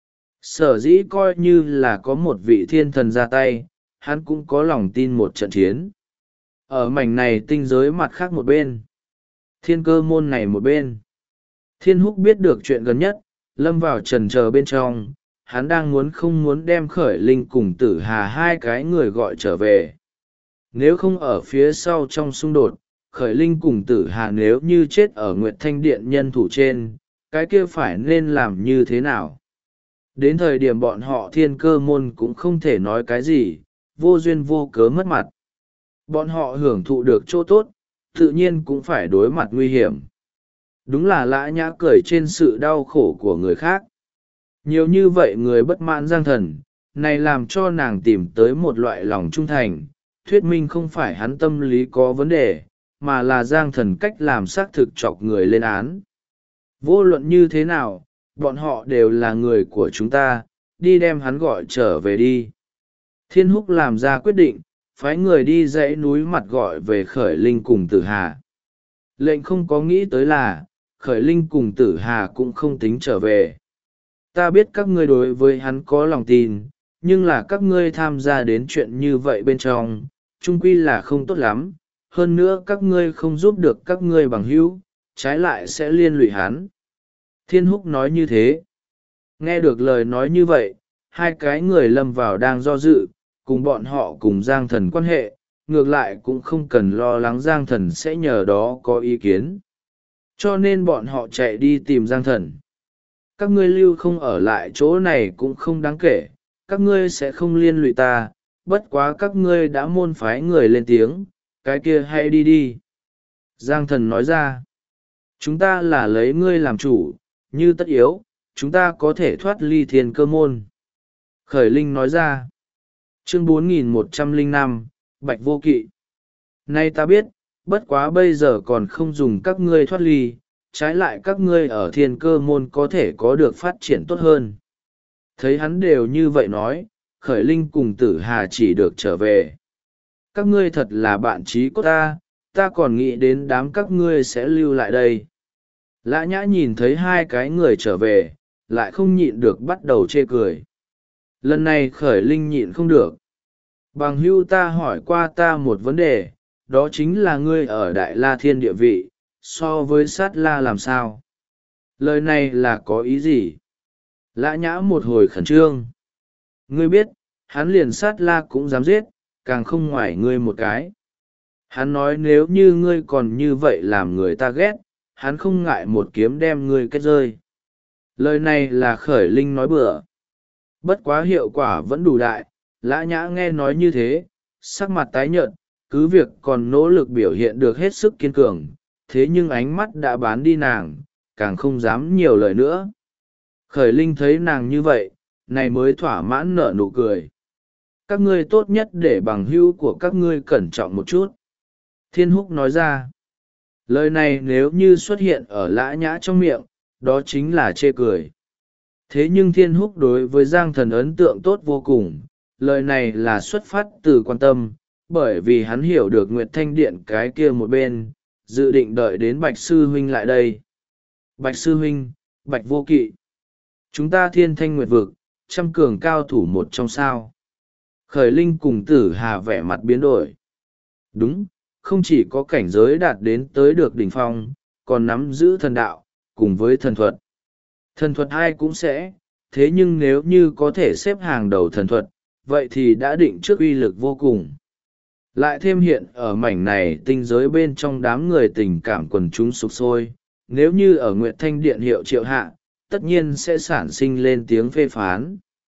Sở dĩ coi như là có một vị thiên thần ra tay, hắn cũng có lòng tin một trận chiến. Ở mảnh này tinh giới mặt khác một bên. Thiên cơ môn này một bên. Thiên Húc biết được chuyện gần nhất, lâm vào trần chờ bên trong, hắn đang muốn không muốn đem Khởi Linh cùng Tử Hà hai cái người gọi trở về. Nếu không ở phía sau trong xung đột, Khởi Linh cùng Tử Hà nếu như chết ở Nguyệt Thanh Điện nhân thủ trên, cái kia phải nên làm như thế nào? Đến thời điểm bọn họ thiên cơ môn cũng không thể nói cái gì, vô duyên vô cớ mất mặt. Bọn họ hưởng thụ được chỗ tốt, tự nhiên cũng phải đối mặt nguy hiểm. Đúng là Lã Nhã cười trên sự đau khổ của người khác. Nhiều như vậy người bất mãn Giang Thần, này làm cho nàng tìm tới một loại lòng trung thành, thuyết minh không phải hắn tâm lý có vấn đề, mà là Giang Thần cách làm xác thực chọc người lên án. Vô luận như thế nào, bọn họ đều là người của chúng ta, đi đem hắn gọi trở về đi. Thiên Húc làm ra quyết định, phái người đi dãy núi mặt gọi về Khởi Linh cùng Tử Hà. Lệnh không có nghĩ tới là, Khởi Linh cùng Tử Hà cũng không tính trở về. Ta biết các ngươi đối với hắn có lòng tin, nhưng là các ngươi tham gia đến chuyện như vậy bên trong, trung quy là không tốt lắm. Hơn nữa các ngươi không giúp được các ngươi bằng hữu, trái lại sẽ liên lụy hắn. Thiên Húc nói như thế. Nghe được lời nói như vậy, hai cái người lâm vào đang do dự, cùng bọn họ cùng Giang Thần quan hệ, ngược lại cũng không cần lo lắng Giang Thần sẽ nhờ đó có ý kiến. Cho nên bọn họ chạy đi tìm Giang Thần. Các ngươi lưu không ở lại chỗ này cũng không đáng kể, các ngươi sẽ không liên lụy ta, bất quá các ngươi đã môn phái người lên tiếng, cái kia hãy đi đi. Giang Thần nói ra, chúng ta là lấy ngươi làm chủ, như tất yếu, chúng ta có thể thoát ly thiên cơ môn. Khởi Linh nói ra, chương 4105, Bạch Vô Kỵ. Nay ta biết, bất quá bây giờ còn không dùng các ngươi thoát ly, trái lại các ngươi ở thiên cơ môn có thể có được phát triển tốt hơn. Thấy hắn đều như vậy nói, Khởi Linh cùng Tử Hà chỉ được trở về. Các ngươi thật là bạn trí cốt ta còn nghĩ đến đám các ngươi sẽ lưu lại đây. Lã Nhã nhìn thấy hai cái người trở về, lại không nhịn được bắt đầu chê cười. Lần này Khởi Linh nhịn không được. Bằng hưu, ta hỏi qua ta một vấn đề, đó chính là ngươi ở Đại La Thiên địa vị, so với Sát La làm sao? Lời này là có ý gì? Lã Nhã một hồi khẩn trương. Ngươi biết, hắn liền Sát La cũng dám giết, càng không ngoài ngươi một cái. Hắn nói nếu như ngươi còn như vậy làm người ta ghét, hắn không ngại một kiếm đem ngươi kết rơi. Lời này là Khởi Linh nói bừa. Bất quá hiệu quả vẫn đủ đại. Lã Nhã nghe nói như thế, sắc mặt tái nhợt, cứ việc còn nỗ lực biểu hiện được hết sức kiên cường, thế nhưng ánh mắt đã bán đi nàng, càng không dám nhiều lời nữa. Khởi Linh thấy nàng như vậy, này mới thỏa mãn nở nụ cười. Các ngươi tốt nhất để bằng hữu của các ngươi cẩn trọng một chút. Thiên Húc nói ra. Lời này nếu như xuất hiện ở Lã Nhã trong miệng, đó chính là chê cười. Thế nhưng Thiên Húc đối với Giang Thần ấn tượng tốt vô cùng, lời này là xuất phát từ quan tâm, bởi vì hắn hiểu được Nguyệt Thanh Điện cái kia một bên, dự định đợi đến Bạch Sư Huynh lại đây. Bạch Sư Huynh, Bạch Vô Kỵ. Chúng ta Thiên Thanh Nguyệt Vực, trăm cường cao thủ một trong sao. Khởi Linh cùng Tử Hà vẻ mặt biến đổi. Đúng, không chỉ có cảnh giới đạt đến tới được đỉnh phong, còn nắm giữ thần đạo, cùng với thần thuật. Thần thuật ai cũng sẽ, thế nhưng nếu như có thể xếp hàng đầu thần thuật, vậy thì đã định trước uy lực vô cùng. Lại thêm hiện ở mảnh này tinh giới bên trong đám người tình cảm quần chúng sục sôi, nếu như ở Nguyệt Thanh Điện hiệu triệu hạ, tất nhiên sẽ sản sinh lên tiếng phê phán.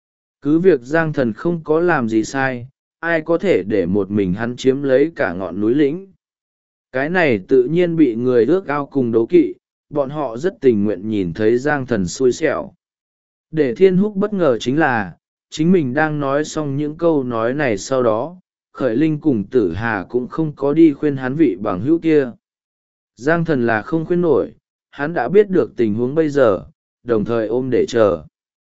Cứ việc Giang Thần không có làm gì sai, ai có thể để một mình hắn chiếm lấy cả ngọn núi lĩnh. Cái này tự nhiên bị người ước ao cùng đấu kỵ, bọn họ rất tình nguyện nhìn thấy Giang Thần xui xẻo. Để Thiên Húc bất ngờ chính là, chính mình đang nói xong những câu nói này sau đó, Khởi Linh cùng Tử Hà cũng không có đi khuyên hắn vị bằng hữu kia. Giang Thần là không khuyên nổi, hắn đã biết được tình huống bây giờ, đồng thời ôm để chờ.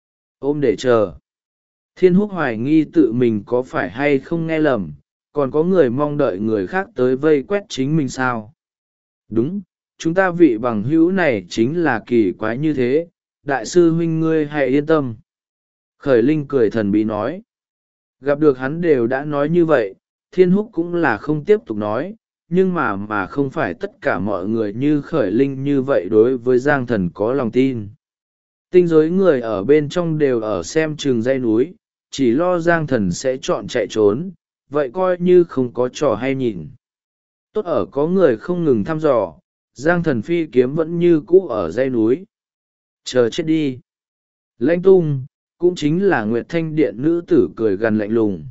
Ôm để chờ. Thiên Húc hoài nghi tự mình có phải hay không nghe lầm, còn có người mong đợi người khác tới vây quét chính mình sao? Đúng, chúng ta vị bằng hữu này chính là kỳ quái như thế, đại sư huynh ngươi hãy yên tâm. Khởi Linh cười thần bí nói. Gặp được hắn đều đã nói như vậy, Thiên Húc cũng là không tiếp tục nói, nhưng mà không phải tất cả mọi người như Khởi Linh như vậy đối với Giang Thần có lòng tin. Tinh giới người ở bên trong đều ở xem chừng dây núi, chỉ lo Giang Thần sẽ chọn chạy trốn, vậy coi như không có trò hay nhìn. Tốt ở có người không ngừng thăm dò, Giang Thần phi kiếm vẫn như cũ ở dây núi. Chờ chết đi. Lãnh Tung, cũng chính là Nguyệt Thanh Điện nữ tử cười gần lạnh lùng.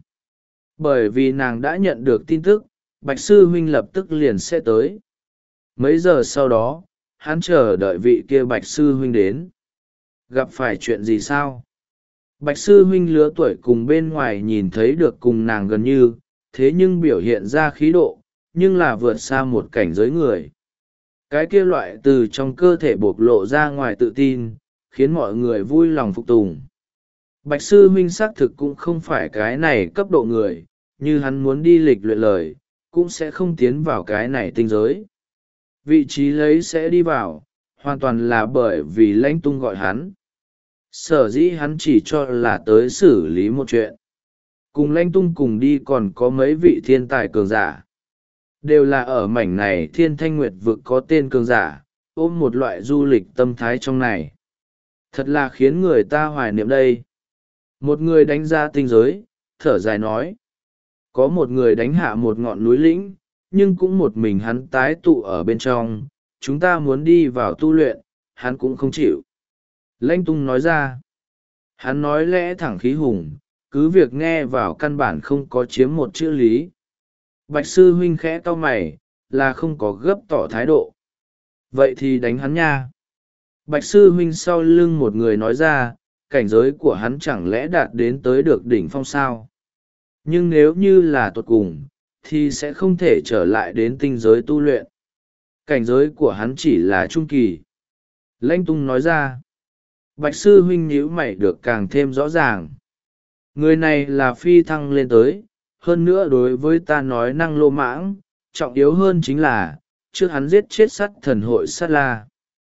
Bởi vì nàng đã nhận được tin tức, Bạch Sư Huynh lập tức liền sẽ tới. Mấy giờ sau đó, hắn chờ đợi vị kia Bạch Sư Huynh đến. Gặp phải chuyện gì sao? Bạch Sư Huynh lứa tuổi cùng bên ngoài nhìn thấy được cùng nàng gần như, thế nhưng biểu hiện ra khí độ, nhưng là vượt xa một cảnh giới người. Cái kia loại từ trong cơ thể bộc lộ ra ngoài tự tin, khiến mọi người vui lòng phục tùng. Bạch Sư Huynh xác thực cũng không phải cái này cấp độ người, như hắn muốn đi lịch luyện lời, cũng sẽ không tiến vào cái này tinh giới. Vị trí lấy sẽ đi vào, hoàn toàn là bởi vì Lãnh Tung gọi hắn. Sở dĩ hắn chỉ cho là tới xử lý một chuyện. Cùng Lãnh Tung cùng đi còn có mấy vị thiên tài cường giả. Đều là ở mảnh này Thiên Thanh Nguyệt vực có tên cường giả, ôm một loại du lịch tâm thái trong này. Thật là khiến người ta hoài niệm đây. Một người đánh ra tinh giới, thở dài nói. Có một người đánh hạ một ngọn núi lĩnh, nhưng cũng một mình hắn tái tụ ở bên trong, chúng ta muốn đi vào tu luyện, hắn cũng không chịu. Lãnh Tung nói ra. Hắn nói lẽ thẳng khí hùng, cứ việc nghe vào căn bản không có chiếm một chữ lý. Bạch sư huynh khẽ cau mày, là không có gấp tỏ thái độ. Vậy thì đánh hắn nha. Bạch sư huynh sau lưng một người nói ra, cảnh giới của hắn chẳng lẽ đạt đến tới được đỉnh phong sao. Nhưng nếu như là tuột cùng, thì sẽ không thể trở lại đến tinh giới tu luyện. Cảnh giới của hắn chỉ là trung kỳ. Lãnh Tung nói ra. Bạch sư huynh nhíu mày được càng thêm rõ ràng. Người này là phi thăng lên tới, hơn nữa đối với ta nói năng lô mãng, trọng yếu hơn chính là, trước hắn giết chết sắt thần hội Sát La.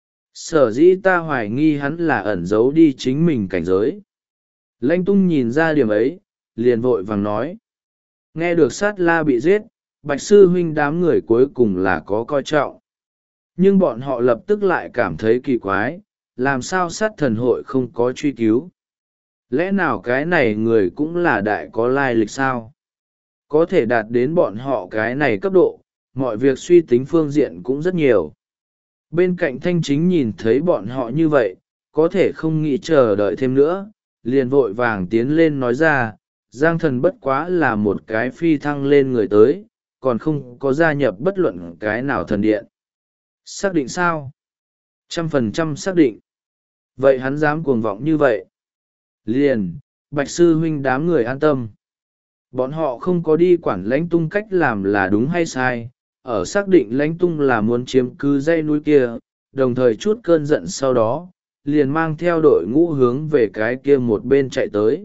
Sở dĩ ta hoài nghi hắn là ẩn giấu đi chính mình cảnh giới. Lãnh Tung nhìn ra điểm ấy, liền vội vàng nói. Nghe được Sát La bị giết, Bạch sư huynh đám người cuối cùng là có coi trọng. Nhưng bọn họ lập tức lại cảm thấy kỳ quái, làm sao sát thần hội không có truy cứu. Lẽ nào cái này người cũng là đại có lai lịch sao? Có thể đạt đến bọn họ cái này cấp độ, mọi việc suy tính phương diện cũng rất nhiều. Bên cạnh Thanh Chính nhìn thấy bọn họ như vậy, có thể không nghĩ chờ đợi thêm nữa, liền vội vàng tiến lên nói ra, Giang Thần bất quá là một cái phi thăng lên người tới, còn không có gia nhập bất luận cái nào thần điện. Xác định sao? 100% xác định. Vậy hắn dám cuồng vọng như vậy? Liền, Bạch sư huynh đám người an tâm. Bọn họ không có đi quản Lãnh Tung cách làm là đúng hay sai, ở xác định Lãnh Tung là muốn chiếm cứ dãy núi kia, đồng thời chút cơn giận sau đó, liền mang theo đội ngũ hướng về cái kia một bên chạy tới.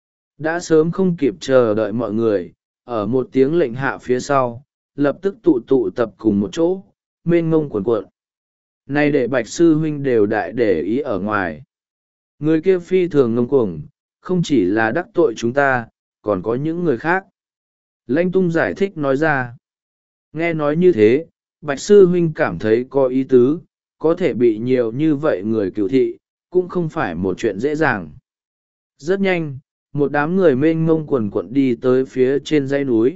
Đã sớm không kịp chờ đợi mọi người, ở một tiếng lệnh hạ phía sau, lập tức tụ tập cùng một chỗ, mênh mông cuồn cuộn. Nay để Bạch sư huynh đều đại để ý ở ngoài. Người kia phi thường ngông cuồng, không chỉ là đắc tội chúng ta, còn có những người khác. Lãnh Tung giải thích nói ra. Nghe nói như thế, Bạch sư huynh cảm thấy có ý tứ, có thể bị nhiều như vậy người cửu thị, cũng không phải một chuyện dễ dàng. Rất nhanh, một đám người mênh mông quần quận đi tới phía trên dãy núi.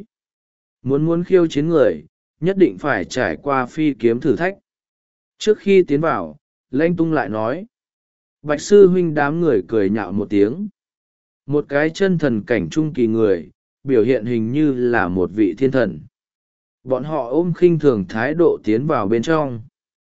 Muốn khiêu chiến người, nhất định phải trải qua phi kiếm thử thách. Trước khi tiến vào, Lãnh Tung lại nói. Bạch sư huynh đám người cười nhạo một tiếng. Một cái chân thần cảnh trung kỳ người, biểu hiện hình như là một vị thiên thần. Bọn họ ôm khinh thường thái độ tiến vào bên trong.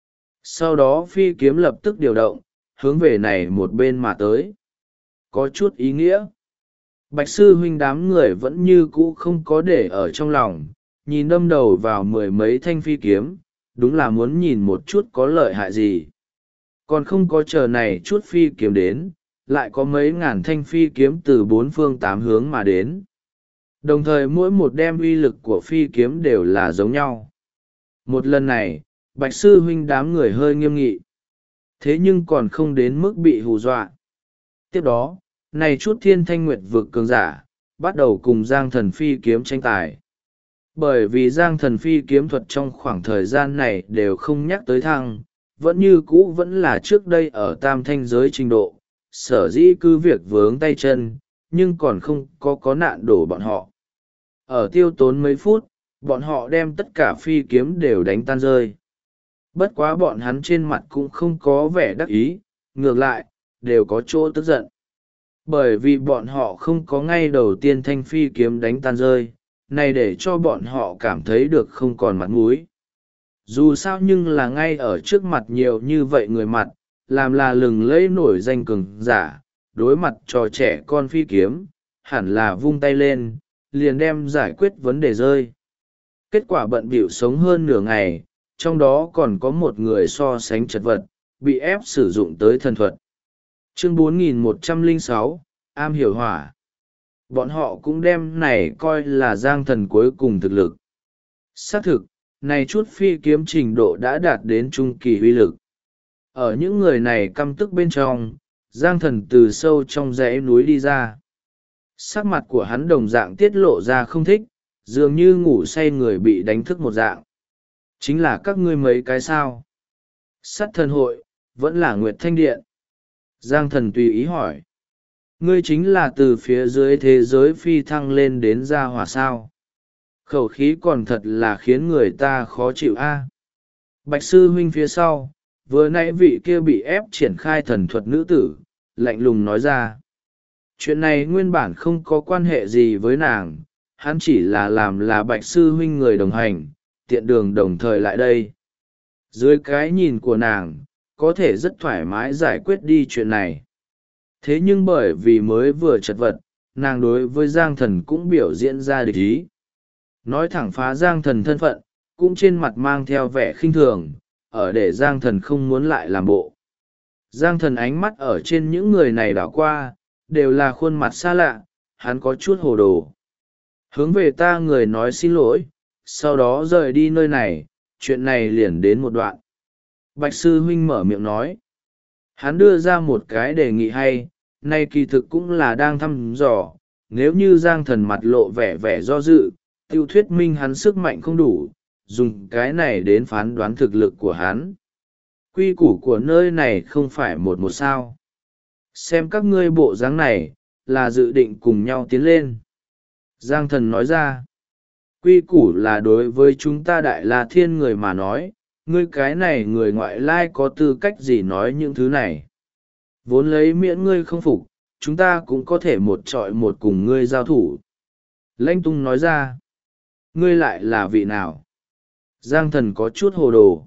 Sau đó phi kiếm lập tức điều động, hướng về này một bên mà tới. Có chút ý nghĩa. Bạch sư huynh đám người vẫn như cũ không có để ở trong lòng, nhìn đâm đầu vào mười mấy thanh phi kiếm, đúng là muốn nhìn một chút có lợi hại gì. Còn không có chờ này chút phi kiếm đến, lại có mấy ngàn thanh phi kiếm từ bốn phương tám hướng mà đến. Đồng thời mỗi một đem uy lực của phi kiếm đều là giống nhau. Một lần này, Bạch sư huynh đám người hơi nghiêm nghị. Thế nhưng còn không đến mức bị hù dọa. Tiếp đó, này chút Thiên Thanh Nguyệt vực cường giả, bắt đầu cùng Giang Thần phi kiếm tranh tài. Bởi vì Giang Thần phi kiếm thuật trong khoảng thời gian này đều không nhắc tới thăng, vẫn như cũ vẫn là trước đây ở tam thanh giới trình độ, sở dĩ cứ việc vướng tay chân, nhưng còn không có nạn đổ bọn họ. Ở tiêu tốn mấy phút, bọn họ đem tất cả phi kiếm đều đánh tan rơi. Bất quá bọn hắn trên mặt cũng không có vẻ đắc ý, ngược lại, đều có chỗ tức giận. Bởi vì bọn họ không có ngay đầu tiên thanh phi kiếm đánh tan rơi, này để cho bọn họ cảm thấy được không còn mặt mũi. Dù sao nhưng là ngay ở trước mặt nhiều như vậy người mặt, làm là lừng lẫy nổi danh cường giả, đối mặt cho trẻ con phi kiếm, hẳn là vung tay lên, liền đem giải quyết vấn đề rơi. Kết quả bận bịu sống hơn nửa ngày, trong đó còn có một người so sánh chật vật, bị ép sử dụng tới thần thuật. Chương 4106, am hiểu hỏa. Bọn họ cũng đem này coi là Giang Thần cuối cùng thực lực. Xác thực, này chút phi kiếm trình độ đã đạt đến trung kỳ uy lực. Ở những người này căm tức bên trong, Giang thần từ sâu trong dãy núi đi ra. Sắc mặt của hắn đồng dạng tiết lộ ra không thích, dường như ngủ say người bị đánh thức một dạng. Chính là các ngươi mấy cái sao? Sắt thần hội, vẫn là Nguyệt Thanh Điện. Giang thần tùy ý hỏi. Ngươi chính là từ phía dưới thế giới phi thăng lên đến gia hỏa sao? Khẩu khí còn thật là khiến người ta khó chịu a. Bạch sư huynh phía sau, vừa nãy vị kia bị ép triển khai thần thuật nữ tử, lạnh lùng nói ra. Chuyện này nguyên bản không có quan hệ gì với nàng, hắn chỉ là làm là bạch sư huynh người đồng hành, tiện đường đồng thời lại đây. Dưới cái nhìn của nàng, có thể rất thoải mái giải quyết đi chuyện này. Thế nhưng bởi vì mới vừa chật vật, nàng đối với Giang thần cũng biểu diễn ra địch ý. Nói thẳng phá Giang thần thân phận, cũng trên mặt mang theo vẻ khinh thường, ở để Giang thần không muốn lại làm bộ. Giang thần ánh mắt ở trên những người này đảo qua, đều là khuôn mặt xa lạ, hắn có chút hồ đồ. Hướng về ta người nói xin lỗi, sau đó rời đi nơi này, chuyện này liền đến một đoạn. Bạch sư huynh mở miệng nói. Hắn đưa ra một cái đề nghị hay, nay kỳ thực cũng là đang thăm dò, nếu như Giang thần mặt lộ vẻ vẻ do dự, tiêu thuyết minh hắn sức mạnh không đủ, dùng cái này đến phán đoán thực lực của hắn. Quy củ của nơi này không phải một sao. Xem các ngươi bộ dáng này, là dự định cùng nhau tiến lên. Giang thần nói ra. Quy củ là đối với chúng ta Đại La Thiên người mà nói, ngươi cái này người ngoại lai có tư cách gì nói những thứ này. Vốn lấy miễn ngươi không phục, chúng ta cũng có thể một trọi một cùng ngươi giao thủ. Lãnh Tung nói ra. Ngươi lại là vị nào? Giang thần có chút hồ đồ.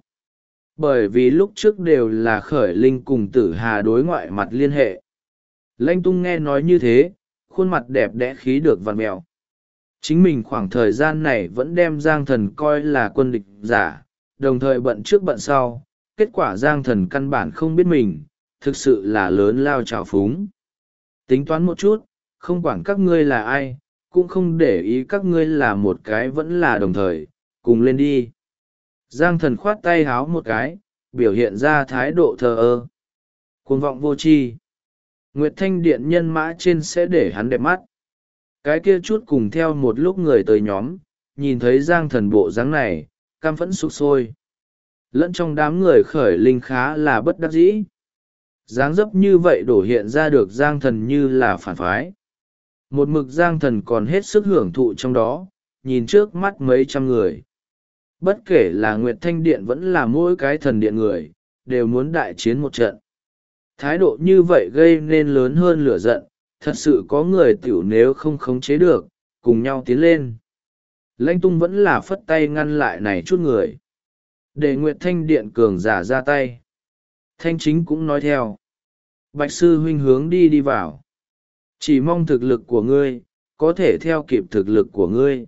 Bởi vì lúc trước đều là Khởi Linh cùng Tử Hà đối ngoại mặt liên hệ. Lãnh Tung nghe nói như thế, khuôn mặt đẹp đẽ khí được vặn mẹo. Chính mình khoảng thời gian này vẫn đem Giang thần coi là quân địch giả, đồng thời bận trước bận sau, kết quả Giang thần căn bản không biết mình, thực sự là lớn lao trào phúng. Tính toán một chút, không quản các ngươi là ai, cũng không để ý các ngươi là một cái vẫn là đồng thời, cùng lên đi. Giang thần khoát tay háo một cái, biểu hiện ra thái độ thờ ơ. Cuồng vọng vô tri. Nguyệt Thanh Điện nhân mã trên sẽ để hắn đẹp mắt. Cái kia chút cùng theo một lúc người tới nhóm, nhìn thấy Giang thần bộ dáng này, căm phẫn sục sôi. Lẫn trong đám người Khởi Linh khá là bất đắc dĩ. Dáng dấp như vậy đổ hiện ra được Giang thần như là phản phái. Một mực Giang thần còn hết sức hưởng thụ trong đó, nhìn trước mắt mấy trăm người. Bất kể là Nguyệt Thanh Điện vẫn là mỗi cái thần điện người, đều muốn đại chiến một trận. Thái độ như vậy gây nên lớn hơn lửa giận, thật sự có người tiểu nếu không khống chế được, cùng nhau tiến lên. Lãnh Tung vẫn là phất tay ngăn lại này chút người. Để Nguyệt Thanh Điện cường giả ra tay. Thanh Chính cũng nói theo. Bạch sư huynh hướng đi vào. Chỉ mong thực lực của ngươi, có thể theo kịp thực lực của ngươi.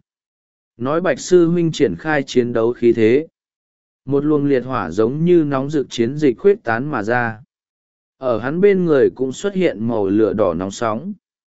Nói Bạch sư huynh triển khai chiến đấu khí thế. Một luồng liệt hỏa giống như nóng rực chiến dịch khuyết tán mà ra. Ở hắn bên người cũng xuất hiện màu lửa đỏ nóng sóng.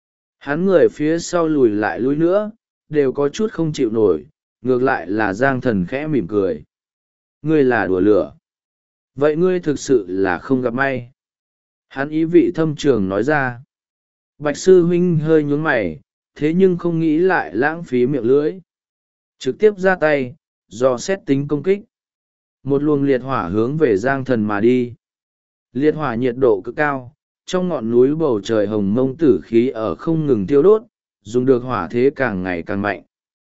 Hắn người phía sau lùi lại lùi nữa, đều có chút không chịu nổi, ngược lại là Giang thần khẽ mỉm cười. Ngươi là đùa lửa. Vậy ngươi thực sự là không gặp may. Hắn ý vị thâm trường nói ra. Bạch sư huynh hơi nhún mày, thế nhưng không nghĩ lại lãng phí miệng lưỡi. Trực tiếp ra tay, dò xét tính công kích. Một luồng liệt hỏa hướng về Giang thần mà đi. Liệt hỏa nhiệt độ cực cao, trong ngọn núi bầu trời hồng mông tử khí ở không ngừng thiêu đốt, dùng được hỏa thế càng ngày càng mạnh.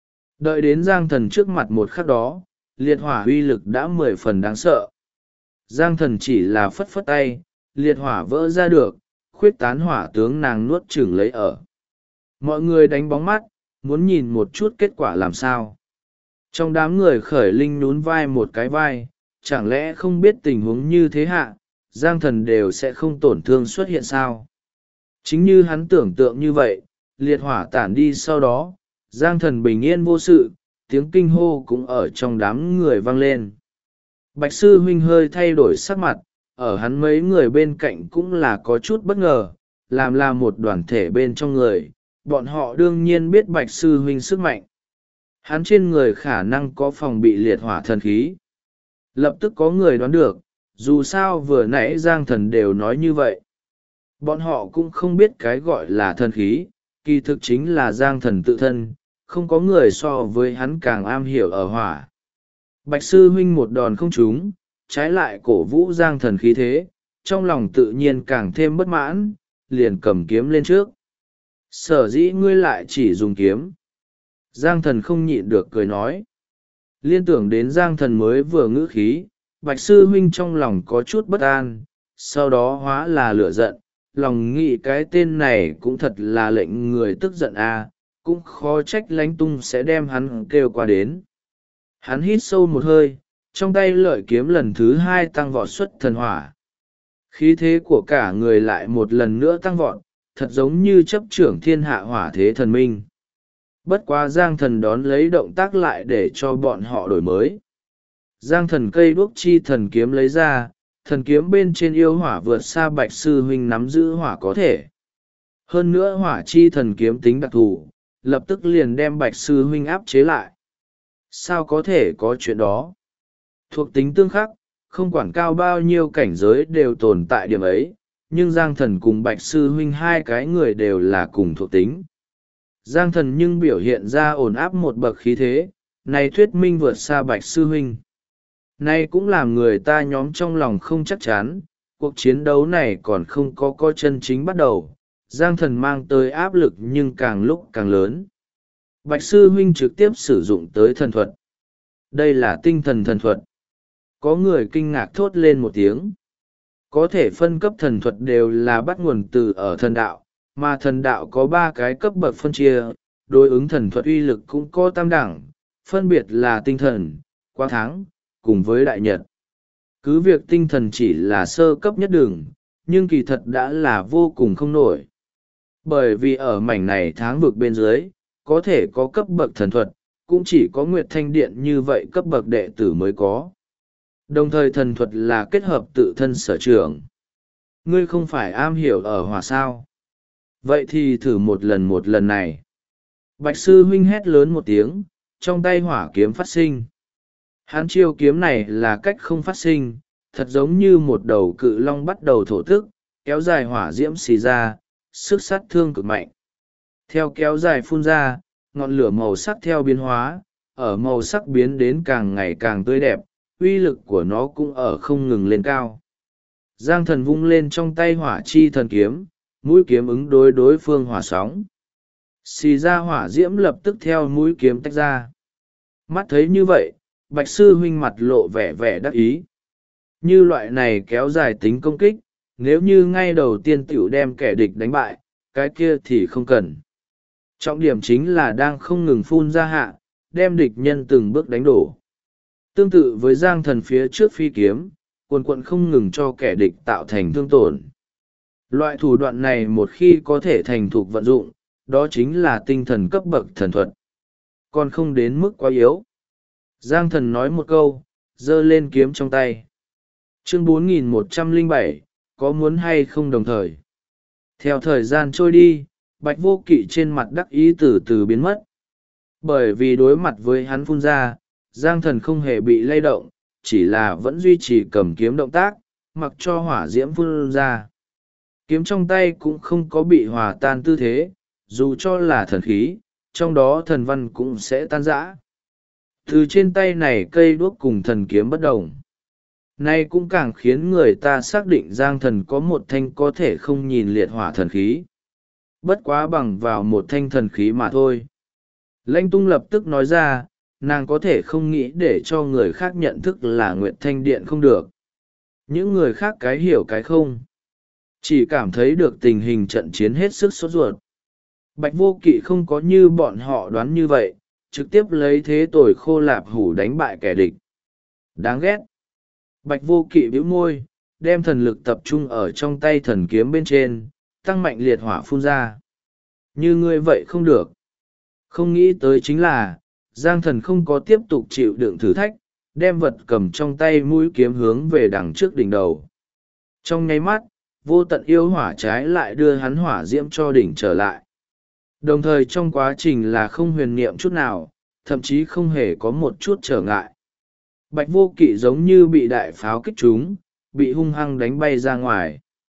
Đợi đến Giang thần trước mặt một khắc đó, liệt hỏa uy lực đã 10 phần đáng sợ. Giang thần chỉ là phất phất tay, liệt hỏa vỡ ra được, khuyết tán hỏa tướng nàng nuốt chửng lấy ở. Mọi người đánh bóng mắt, muốn nhìn một chút kết quả làm sao. Trong đám người Khởi Linh nhún vai một cái vai, chẳng lẽ không biết tình huống như thế hạ, Giang thần đều sẽ không tổn thương xuất hiện sao. Chính như hắn tưởng tượng như vậy, liệt hỏa tản đi sau đó, Giang thần bình yên vô sự, tiếng kinh hô cũng ở trong đám người vang lên. Bạch sư huynh hơi thay đổi sắc mặt, ở hắn mấy người bên cạnh cũng là có chút bất ngờ, làm là một đoàn thể bên trong người, bọn họ đương nhiên biết Bạch sư huynh sức mạnh. Hắn trên người khả năng có phòng bị liệt hỏa thần khí. Lập tức có người đoán được, dù sao vừa nãy Giang thần đều nói như vậy. Bọn họ cũng không biết cái gọi là thần khí, kỳ thực chính là giang thần tự thân, không có người so với hắn càng am hiểu ở hỏa. Bạch sư huynh một đòn không trúng, trái lại cổ vũ giang thần khí thế, trong lòng tự nhiên càng thêm bất mãn, liền cầm kiếm lên trước. Sở dĩ ngươi lại chỉ dùng kiếm. Giang thần không nhịn được cười nói. Liên tưởng đến giang thần mới vừa ngữ khí, bạch sư huynh trong lòng có chút bất an, sau đó hóa là lửa giận, lòng nghĩ cái tên này cũng thật là lệnh người tức giận à, cũng khó trách lánh tung sẽ đem hắn kêu qua đến. Hắn hít sâu một hơi, trong tay lợi kiếm lần thứ hai tăng vọt xuất thần hỏa. Khí thế của cả người lại một lần nữa tăng vọt, thật giống như chấp trưởng thiên hạ hỏa thế thần minh. Bất quá giang thần đón lấy động tác lại để cho bọn họ đổi mới. Giang thần cây đuốc chi thần kiếm lấy ra, thần kiếm bên trên yêu hỏa vượt xa bạch sư huynh nắm giữ hỏa có thể. Hơn nữa hỏa chi thần kiếm tính đặc thù, lập tức liền đem bạch sư huynh áp chế lại. Sao có thể có chuyện đó? Thuộc tính tương khắc, không quản cao bao nhiêu cảnh giới đều tồn tại điểm ấy, nhưng giang thần cùng bạch sư huynh hai cái người đều là cùng thuộc tính. Giang thần nhưng biểu hiện ra ổn áp một bậc khí thế, này thuyết minh vượt xa bạch sư huynh. Này cũng làm người ta nhóm trong lòng không chắc chắn, cuộc chiến đấu này còn không có chân chính bắt đầu, giang thần mang tới áp lực nhưng càng lúc càng lớn. Bạch sư huynh trực tiếp sử dụng tới thần thuật. Đây là tinh thần thần thuật. Có người kinh ngạc thốt lên một tiếng. Có thể phân cấp thần thuật đều là bắt nguồn từ ở thần đạo, mà thần đạo có 3 cái cấp bậc phân chia, đối ứng thần thuật uy lực cũng có tam đẳng, phân biệt là tinh thần, quá tháng, cùng với đại nhật. Cứ việc tinh thần chỉ là sơ cấp nhất đường, nhưng kỳ thật đã là vô cùng không nổi. Bởi vì ở mảnh này tháng vực bên dưới, có thể có cấp bậc thần thuật, cũng chỉ có Nguyệt Thanh Điện như vậy cấp bậc đệ tử mới có. Đồng thời thần thuật là kết hợp tự thân sở trường. Ngươi không phải am hiểu ở hỏa sao? Vậy thì thử một lần này. Bạch sư huynh hét lớn một tiếng, trong tay hỏa kiếm phát sinh. Hắn chiêu kiếm này là cách không phát sinh, thật giống như một đầu cự long bắt đầu thổ tức, kéo dài hỏa diễm xì ra, sức sát thương cực mạnh. Theo kéo dài phun ra, ngọn lửa màu sắc theo biến hóa, ở màu sắc biến đến càng ngày càng tươi đẹp, uy lực của nó cũng ở không ngừng lên cao. Giang thần vung lên trong tay hỏa chi thần kiếm, mũi kiếm ứng đối phương hỏa sóng. Xì ra hỏa diễm lập tức theo mũi kiếm tách ra. Mắt thấy như vậy, bạch sư huynh mặt lộ vẻ đắc ý. Như loại này kéo dài tính công kích, nếu như ngay đầu tiên tiểu đem kẻ địch đánh bại, cái kia thì không cần. Trọng điểm chính là đang không ngừng phun ra hạ, đem địch nhân từng bước đánh đổ. Tương tự với giang thần phía trước phi kiếm, quần quận không ngừng cho kẻ địch tạo thành thương tổn. Loại thủ đoạn này một khi có thể thành thục vận dụng, đó chính là tinh thần cấp bậc thần thuật. Còn không đến mức quá yếu. Giang thần nói một câu, giơ lên kiếm trong tay. Chương 4107, có muốn hay không đồng thời. Theo thời gian trôi đi, bạch vô kỵ trên mặt đắc ý từ từ biến mất. Bởi vì đối mặt với hắn phun ra, giang thần không hề bị lay động, chỉ là vẫn duy trì cầm kiếm động tác, mặc cho hỏa diễm phun ra. Kiếm trong tay cũng không có bị hòa tan tư thế, dù cho là thần khí, trong đó thần văn cũng sẽ tan rã. Từ trên tay này cây đuốc cùng thần kiếm bất đồng. Nay cũng càng khiến người ta xác định giang thần có một thanh có thể không nhìn liệt hỏa thần khí. Bất quá bằng vào một thanh thần khí mà thôi. Lãnh Tung lập tức nói ra, nàng có thể không nghĩ để cho người khác nhận thức là Nguyệt Thanh Điện không được. Những người khác cái hiểu cái không. Chỉ cảm thấy được tình hình trận chiến hết sức sốt ruột. Bạch Vô Kỵ không có như bọn họ đoán như vậy, trực tiếp lấy thế tồi khô lạp hủ đánh bại kẻ địch. Đáng ghét. Bạch Vô Kỵ bĩu môi, đem thần lực tập trung ở trong tay thần kiếm bên trên, tăng mạnh liệt hỏa phun ra. Như ngươi vậy không được. Không nghĩ tới chính là, Giang thần không có tiếp tục chịu đựng thử thách, đem vật cầm trong tay mũi kiếm hướng về đằng trước đỉnh đầu. Trong nháy mắt, vô tận yêu hỏa trái lại đưa hắn hỏa diễm cho đỉnh trở lại. Đồng thời trong quá trình là không huyền niệm chút nào, thậm chí không hề có một chút trở ngại. Bạch Vô Kỵ giống như bị đại pháo kích trúng, bị hung hăng đánh bay ra ngoài.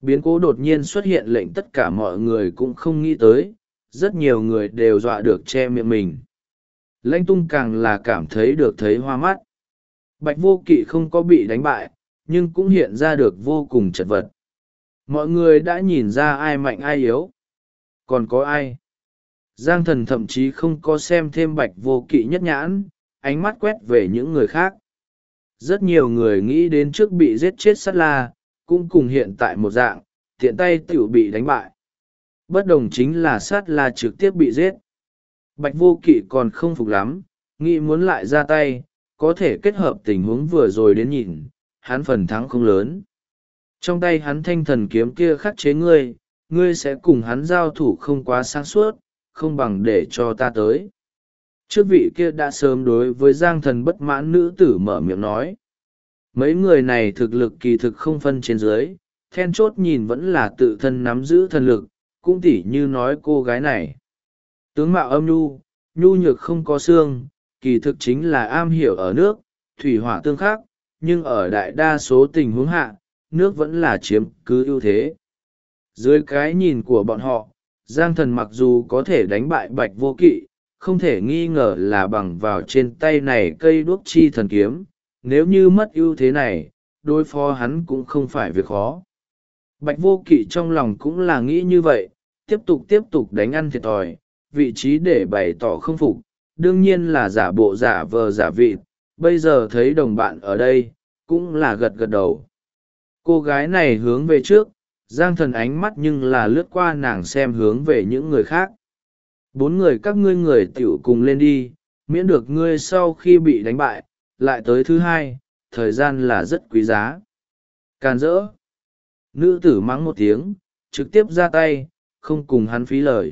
Biến cố đột nhiên xuất hiện lệnh tất cả mọi người cũng không nghĩ tới, rất nhiều người đều dọa được che miệng mình. Lãnh Tung càng là cảm thấy được thấy hoa mắt. Bạch Vô Kỵ không có bị đánh bại, nhưng cũng hiện ra được vô cùng chật vật. Mọi người đã nhìn ra ai mạnh ai yếu. Còn có ai? Giang Thần thậm chí không có xem thêm Bạch Vô Kỵ nhất nhãn, ánh mắt quét về những người khác. Rất nhiều người nghĩ đến trước bị giết chết Sát La, cũng cùng hiện tại một dạng, tiện tay tiểu bị đánh bại. Bất đồng chính là Sát La trực tiếp bị giết. Bạch Vô Kỵ còn không phục lắm, nghĩ muốn lại ra tay, có thể kết hợp tình huống vừa rồi đến nhìn, hắn phần thắng không lớn. Trong tay hắn thanh thần kiếm kia khắc chế ngươi, ngươi sẽ cùng hắn giao thủ không quá sáng suốt, không bằng để cho ta tới. Trước vị kia đã sớm đối với Giang Thần bất mãn nữ tử mở miệng nói. Mấy người này thực lực kỳ thực không phân trên dưới, then chốt nhìn vẫn là tự thân nắm giữ thần lực, cũng tỉ như nói cô gái này. Tướng mạo âm nhu, nhu nhược không có xương, kỳ thực chính là am hiểu ở nước, thủy hỏa tương khắc, nhưng ở đại đa số tình huống hạ, nước vẫn là chiếm cứ ưu thế. Dưới cái nhìn của bọn họ, Giang Thần mặc dù có thể đánh bại Bạch Vô Kỵ, không thể nghi ngờ là bằng vào trên tay này cây đuốc chi thần kiếm, nếu như mất ưu thế này, đối phó hắn cũng không phải việc khó. Bạch Vô Kỵ trong lòng cũng là nghĩ như vậy, tiếp tục đánh ăn thiệt thòi, vị trí để bày tỏ không phục, đương nhiên là giả bộ giả vờ giả vịt, bây giờ thấy đồng bạn ở đây, cũng là gật gật đầu. Cô gái này hướng về trước, Giang Thần ánh mắt nhưng là lướt qua nàng xem hướng về những người khác. 4 người các ngươi người tiểu cùng lên đi, miễn được ngươi sau khi bị đánh bại, lại tới thứ hai, thời gian là rất quý giá. Càn rỡ. Nữ tử mắng một tiếng, trực tiếp ra tay, không cùng hắn phí lời.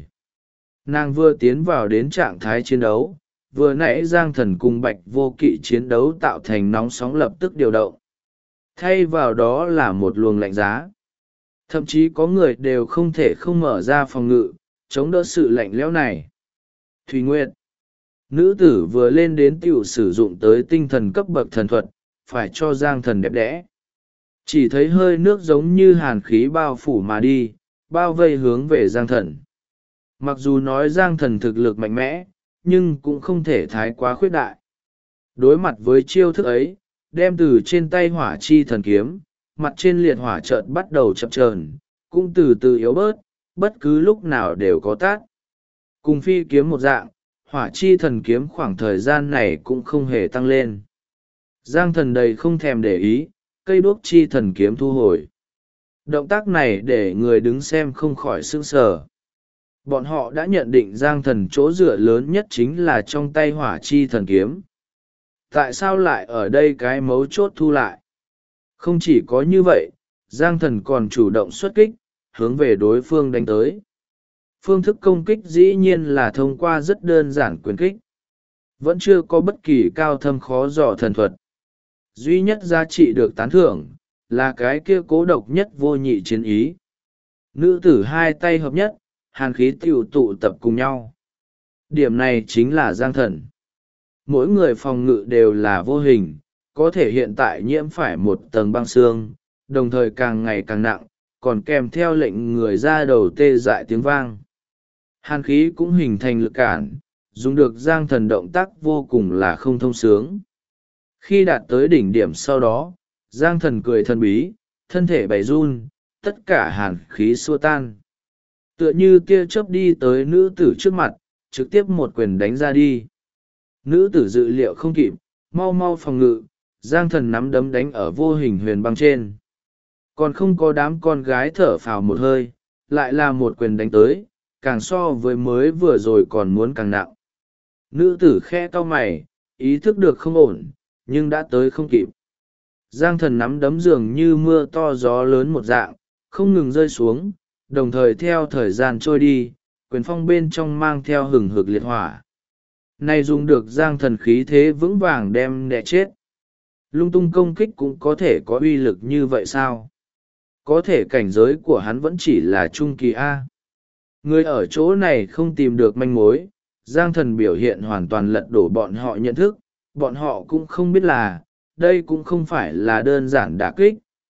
Nàng vừa tiến vào đến trạng thái chiến đấu, vừa nãy Giang Thần cùng Bạch Vô Kỵ chiến đấu tạo thành nóng sóng lập tức điều động. Thay vào đó là một luồng lạnh giá. Thậm chí có người đều không thể không mở ra phòng ngự, chống đỡ sự lạnh lẽo này. Thùy Nguyệt. Nữ tử vừa lên đến tiểu sử dụng tới tinh thần cấp bậc thần thuật, phải cho Giang Thần đẹp đẽ. Chỉ thấy hơi nước giống như hàn khí bao phủ mà đi, bao vây hướng về Giang Thần. Mặc dù nói Giang Thần thực lực mạnh mẽ, nhưng cũng không thể thái quá khuyết đại. Đối mặt với chiêu thức ấy, đem từ trên tay hỏa chi thần kiếm, mặt trên liệt hỏa chợt bắt đầu chập chờn, cũng từ từ yếu bớt, bất cứ lúc nào đều có tát. Cùng phi kiếm một dạng, hỏa chi thần kiếm khoảng thời gian này cũng không hề tăng lên. Giang Thần đầy không thèm để ý, cây đuốc chi thần kiếm thu hồi. Động tác này để người đứng xem không khỏi sững sờ. Bọn họ đã nhận định Giang Thần chỗ dựa lớn nhất chính là trong tay hỏa chi thần kiếm. Tại sao lại ở đây cái mấu chốt thu lại? Không chỉ có như vậy, Giang Thần còn chủ động xuất kích, hướng về đối phương đánh tới. Phương thức công kích dĩ nhiên là thông qua rất đơn giản quyền kích. Vẫn chưa có bất kỳ cao thâm khó dò thần thuật. Duy nhất giá trị được tán thưởng, là cái kia cố độc nhất vô nhị chiến ý. Nữ tử hai tay hợp nhất, hàn khí tiểu tụ tập cùng nhau. Điểm này chính là Giang Thần. Mỗi người phòng ngự đều là vô hình, có thể hiện tại nhiễm phải một tầng băng xương, đồng thời càng ngày càng nặng, còn kèm theo lệnh người ra đầu tê dại tiếng vang. Hàn khí cũng hình thành lực cản, dùng được Giang Thần động tác vô cùng là không thông sướng. Khi đạt tới đỉnh điểm sau đó, Giang Thần cười thần bí, thân thể bày run, tất cả hàn khí xua tan. Tựa như tia chớp đi tới nữ tử trước mặt, trực tiếp một quyền đánh ra đi. Nữ tử dự liệu không kịp, mau mau phòng ngự, Giang Thần nắm đấm đánh ở vô hình huyền băng trên. Còn không có đám con gái thở phào một hơi, lại là một quyền đánh tới, càng so với mới vừa rồi còn muốn càng nặng. Nữ tử khe cau mày, ý thức được không ổn, nhưng đã tới không kịp. Giang Thần nắm đấm dường như mưa to gió lớn một dạng, không ngừng rơi xuống, đồng thời theo thời gian trôi đi, quyền phong bên trong mang theo hừng hực liệt hỏa. Này dùng được Giang Thần khí thế vững vàng đem đè chết. Lung tung công kích cũng có thể có uy lực như vậy sao? Có thể cảnh giới của hắn vẫn chỉ là trung kỳ A. Người ở chỗ này không tìm được manh mối, Giang Thần biểu hiện hoàn toàn lật đổ bọn họ nhận thức, bọn họ cũng không biết là, đây cũng không phải là đơn giản đả kích,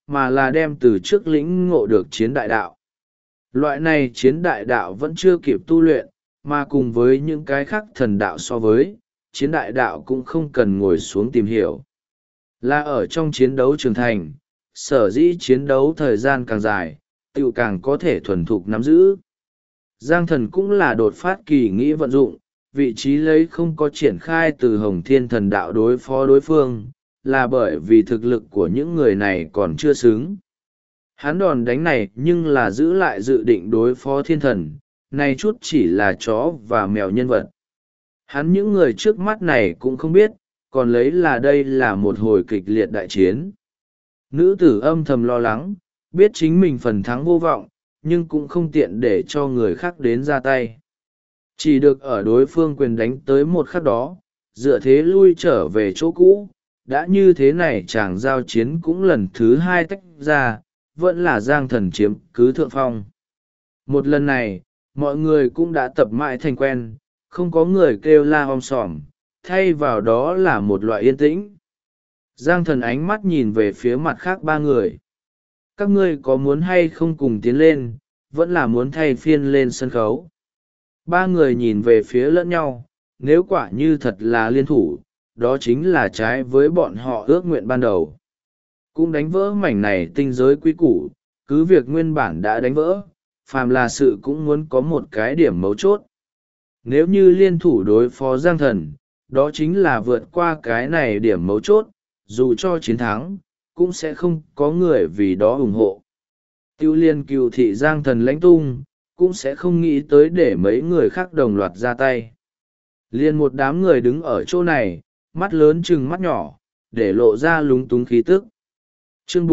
mà là đem từ trước lĩnh ngộ được chiến đại đạo. Loại này chiến đại đạo vẫn chưa kịp tu luyện, mà cùng với những cái khác thần đạo so với, chiến đại đạo cũng không cần ngồi xuống tìm hiểu. Là ở trong chiến đấu trưởng thành, sở dĩ chiến đấu thời gian càng dài, tựu càng có thể thuần thục nắm giữ. Giang thần cũng là đột phát kỳ nghĩ vận dụng, vị trí lấy không có triển khai từ Hồng Thiên thần đạo đối phó đối phương, là bởi vì thực lực của những người này còn chưa xứng. Hắn đòn đánh này nhưng là giữ lại dự định đối phó thiên thần, này chút chỉ là chó và mèo nhân vật. Hắn những người trước mắt này cũng không biết, còn lấy là đây là một hồi kịch liệt đại chiến. Nữ tử âm thầm lo lắng, biết chính mình phần thắng vô vọng, nhưng cũng không tiện để cho người khác đến ra tay. Chỉ được ở đối phương quyền đánh tới một khắc đó, dựa thế lui trở về chỗ cũ. Đã như thế này chàng giao chiến cũng lần thứ hai tách ra, vẫn là Giang thần chiếm cứ thượng phong. Một lần này, mọi người cũng đã tập mãi thành quen, không có người kêu la om sòm, thay vào đó là một loại yên tĩnh. Giang thần ánh mắt nhìn về phía mặt khác ba người. Các ngươi có muốn hay không cùng tiến lên, vẫn là muốn thay phiên lên sân khấu. Ba người nhìn về phía lẫn nhau, nếu quả như thật là liên thủ, đó chính là trái với bọn họ ước nguyện ban đầu. Cũng đánh vỡ mảnh này tinh giới quy củ, cứ việc nguyên bản đã đánh vỡ, phàm là sự cũng muốn có một cái điểm mấu chốt. Nếu như liên thủ đối phó Giang thần, đó chính là vượt qua cái này điểm mấu chốt, dù cho chiến thắng, cũng sẽ không có người vì đó ủng hộ. Tiêu liên cừu thị Giang thần lãnh tung, cũng sẽ không nghĩ tới để mấy người khác đồng loạt ra tay. Liên một đám người đứng ở chỗ này, mắt lớn chừng mắt nhỏ, để lộ ra lúng túng khí tức. Chương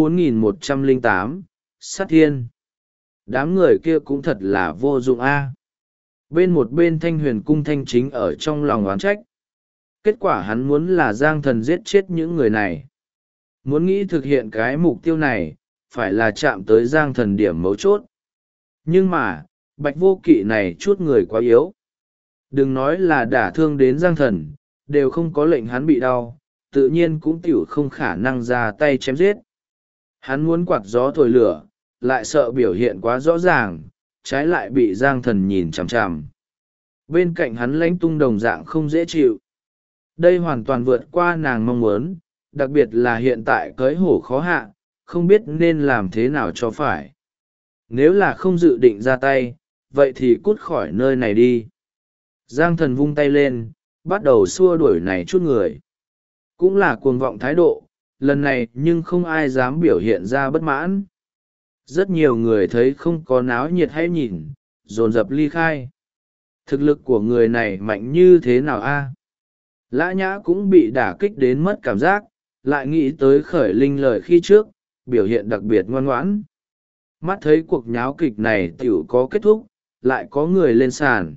4108, Sát Thiên. Đám người kia cũng thật là vô dụng a. Bên một bên Thanh Huyền cung Thanh Chính ở trong lòng oán trách. Kết quả hắn muốn là Giang thần giết chết những người này. Muốn nghĩ thực hiện cái mục tiêu này, phải là chạm tới Giang thần điểm mấu chốt. Nhưng mà, Bạch Vô Kỵ này chút người quá yếu. Đừng nói là đả thương đến Giang thần, đều không có lệnh hắn bị đau, tự nhiên cũng tiểu không khả năng ra tay chém giết. Hắn muốn quạt gió thổi lửa, lại sợ biểu hiện quá rõ ràng, trái lại bị Giang thần nhìn chằm chằm. Bên cạnh hắn lãnh tung đồng dạng không dễ chịu. Đây hoàn toàn vượt qua nàng mong muốn, đặc biệt là hiện tại cưới hổ khó hạ, không biết nên làm thế nào cho phải. Nếu là không dự định ra tay, vậy thì cút khỏi nơi này đi. Giang thần vung tay lên, bắt đầu xua đuổi này chút người. Cũng là cuồng vọng thái độ, lần này nhưng không ai dám biểu hiện ra bất mãn. Rất nhiều người thấy không có náo nhiệt hay nhìn, dồn dập ly khai. Thực lực của người này mạnh như thế nào a? Lã Nhã cũng bị đả kích đến mất cảm giác, lại nghĩ tới Khởi Linh lời khi trước, biểu hiện đặc biệt ngoan ngoãn. Mắt thấy cuộc nháo kịch này tiểu có kết thúc, lại có người lên sàn.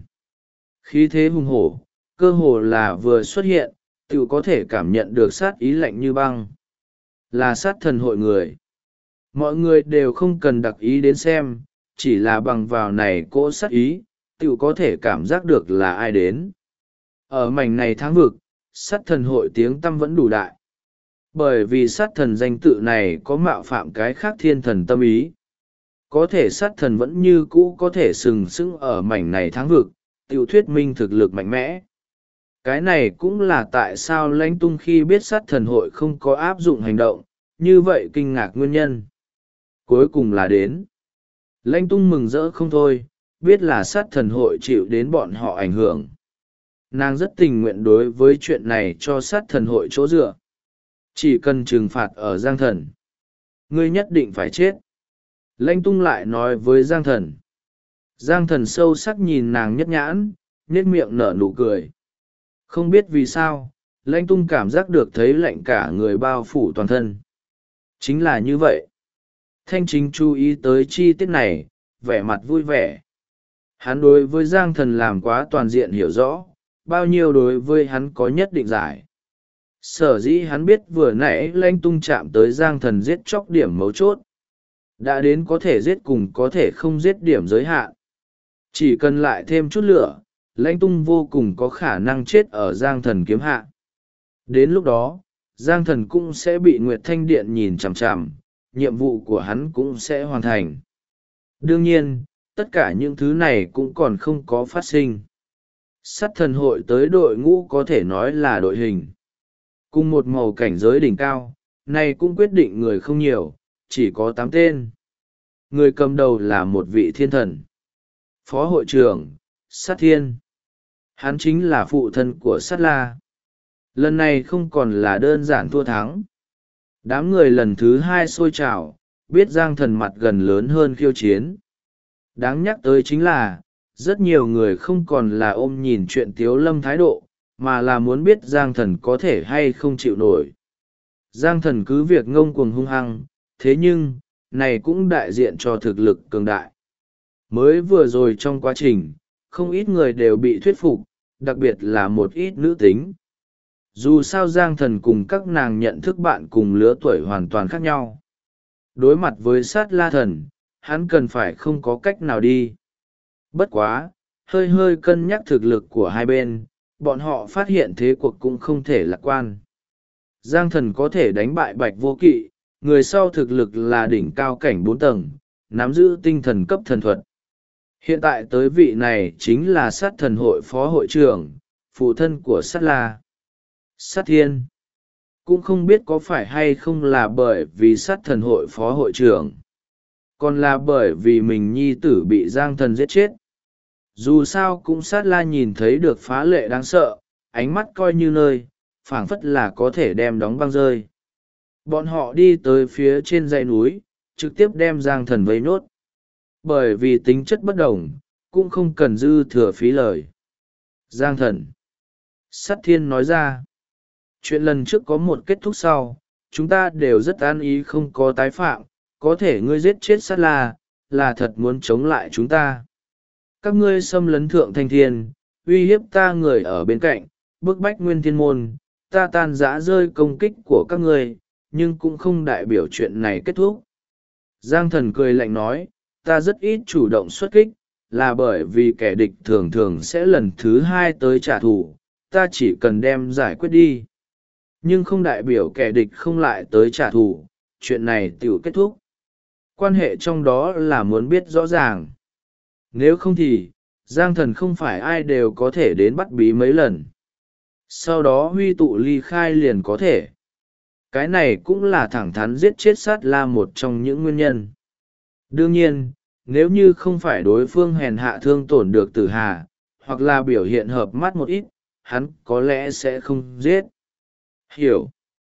Khí thế hùng hổ, cơ hồ là vừa xuất hiện, tiểu có thể cảm nhận được sát ý lạnh như băng. Là sát thần hội người. Mọi người đều không cần đặc ý đến xem, chỉ là bằng vào này cỗ sát ý, tiểu có thể cảm giác được là ai đến. Ở mảnh này tháng vực, sát thần hội tiếng tăm vẫn đủ đại. Bởi vì sát thần danh tự này có mạo phạm cái khác thiên thần tâm ý. Có thể sát thần vẫn như cũ có thể sừng sững ở mảnh này tháng vực, tiểu thuyết minh thực lực mạnh mẽ. Cái này cũng là tại sao lãnh tung khi biết sát thần hội không có áp dụng hành động, như vậy kinh ngạc nguyên nhân. Cuối cùng là đến. Lãnh tung mừng rỡ không thôi, biết là sát thần hội chịu đến bọn họ ảnh hưởng. Nàng rất tình nguyện đối với chuyện này cho sát thần hội chỗ dựa. Chỉ cần trừng phạt ở Giang thần, ngươi nhất định phải chết. Lãnh tung lại nói với Giang thần. Giang thần sâu sắc nhìn nàng nhất nhãn, nhếch miệng nở nụ cười. Không biết vì sao, lãnh tung cảm giác được thấy lạnh cả người bao phủ toàn thân. Chính là như vậy. Thanh Chính chú ý tới chi tiết này, vẻ mặt vui vẻ. Hắn đối với Giang thần làm quá toàn diện hiểu rõ, bao nhiêu đối với hắn có nhất định giải. Sở dĩ hắn biết vừa nãy lãnh tung chạm tới Giang thần giết chóc điểm mấu chốt. Đã đến có thể giết cùng có thể không giết điểm giới hạn. Chỉ cần lại thêm chút lửa, lãnh tung vô cùng có khả năng chết ở Giang thần kiếm hạ. Đến lúc đó, Giang thần cũng sẽ bị Nguyệt Thanh Điện nhìn chằm chằm, nhiệm vụ của hắn cũng sẽ hoàn thành. Đương nhiên, tất cả những thứ này cũng còn không có phát sinh. Sắt thần hội tới đội ngũ có thể nói là đội hình. Cùng một màu cảnh giới đỉnh cao, này cũng quyết định người không nhiều, chỉ có 8 tên. Người cầm đầu là một vị thiên thần. Phó hội trưởng, Sát Thiên. Hắn chính là phụ thân của Sát La. Lần này không còn là đơn giản thua thắng. Đám người lần thứ 2 sôi trào, biết Giang Thần mặt gần lớn hơn khiêu chiến. Đáng nhắc tới chính là, rất nhiều người không còn là ôm nhìn chuyện Tiếu Lâm thái độ, mà là muốn biết Giang Thần có thể hay không chịu nổi. Giang Thần cứ việc ngông cuồng hung hăng, thế nhưng, này cũng đại diện cho thực lực cường đại. Mới vừa rồi trong quá trình, không ít người đều bị thuyết phục, đặc biệt là một ít nữ tính. Dù sao Giang Thần cùng các nàng nhận thức bạn cùng lứa tuổi hoàn toàn khác nhau. Đối mặt với Sát La Thần, hắn cần phải không có cách nào đi. Bất quá, hơi hơi cân nhắc thực lực của hai bên, bọn họ phát hiện thế cuộc cũng không thể lạc quan. Giang Thần có thể đánh bại Bạch Vô Kỵ, người sau thực lực là đỉnh cao cảnh 4 tầng, nắm giữ tinh thần cấp thần thuật. Hiện tại tới vị này chính là Sát Thần hội phó hội trưởng, phụ thân của Sát La. Sát Thiên. Cũng không biết có phải hay không là bởi vì Sát Thần hội phó hội trưởng, còn là bởi vì mình nhi tử bị Giang Thần giết chết. Dù sao cũng Sát La nhìn thấy được phá lệ đáng sợ, ánh mắt coi như nơi, phảng phất là có thể đem đóng băng rơi. Bọn họ đi tới phía trên dãy núi, trực tiếp đem Giang Thần vây nốt. Bởi vì tính chất bất đồng, cũng không cần dư thừa phí lời. Giang Thần. Sát Thiên nói ra. Chuyện lần trước có một kết thúc sau, chúng ta đều rất an ý không có tái phạm, có thể ngươi giết chết Sát La, là thật muốn chống lại chúng ta. Các ngươi xâm lấn Thượng Thanh Thiên, uy hiếp ta người ở bên cạnh, bức bách Nguyên Thiên Môn, ta tan rã rơi công kích của các ngươi, nhưng cũng không đại biểu chuyện này kết thúc. Giang Thần cười lạnh nói, ta rất ít chủ động xuất kích, là bởi vì kẻ địch thường thường sẽ lần thứ 2 tới trả thù, ta chỉ cần đem giải quyết đi. Nhưng không đại biểu kẻ địch không lại tới trả thù, chuyện này tiểu kết thúc. Quan hệ trong đó là muốn biết rõ ràng. Nếu không thì, Giang Thần không phải ai đều có thể đến bắt bí mấy lần. Sau đó huy tụ ly khai liền có thể. Cái này cũng là thẳng thắn giết chết Sát La một trong những nguyên nhân. Đương nhiên, nếu như không phải đối phương hèn hạ thương tổn được Tử Hà, hoặc là biểu hiện hợp mắt một ít, hắn có lẽ sẽ không giết. Hiểu.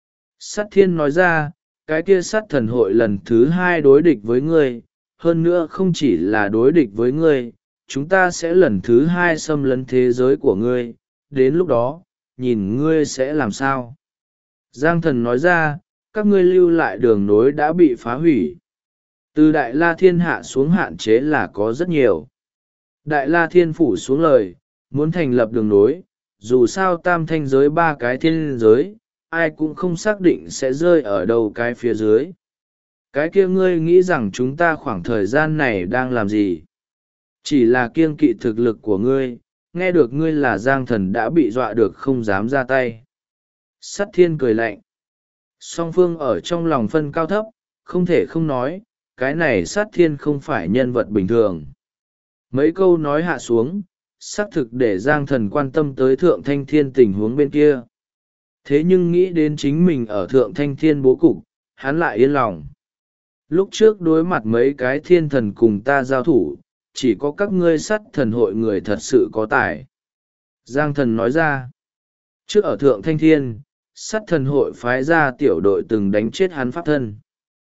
Sát Thiên nói ra, cái kia Sát Thần hội lần thứ 2 đối địch với ngươi, hơn nữa không chỉ là đối địch với ngươi, chúng ta sẽ lần thứ 2 xâm lấn thế giới của ngươi, đến lúc đó, nhìn ngươi sẽ làm sao. Giang Thần nói ra, các ngươi lưu lại đường nối đã bị phá hủy. Từ Đại La Thiên hạ xuống hạn chế là có rất nhiều. Đại La Thiên phủ xuống lời, muốn thành lập đường nối, dù sao tam thanh giới 3 cái thiên giới, ai cũng không xác định sẽ rơi ở đâu cái phía dưới. Cái kia ngươi nghĩ rằng chúng ta khoảng thời gian này đang làm gì? Chỉ là kiêng kỵ thực lực của ngươi, nghe được ngươi là Giang Thần đã bị dọa được không dám ra tay. Sát Thiên cười lạnh. Song phương ở trong lòng phân cao thấp, không thể không nói, cái này Sát Thiên không phải nhân vật bình thường. Mấy câu nói hạ xuống, xác thực để Giang Thần quan tâm tới Thượng Thanh Thiên tình huống bên kia. Thế nhưng nghĩ đến chính mình ở Thượng Thanh Thiên bố cục, hắn lại yên lòng. Lúc trước đối mặt mấy cái thiên thần cùng ta giao thủ, chỉ có các ngươi Sát Thần hội người thật sự có tài. Giang Thần nói ra, trước ở Thượng Thanh Thiên, Sát Thần hội phái ra tiểu đội từng đánh chết hắn pháp thân.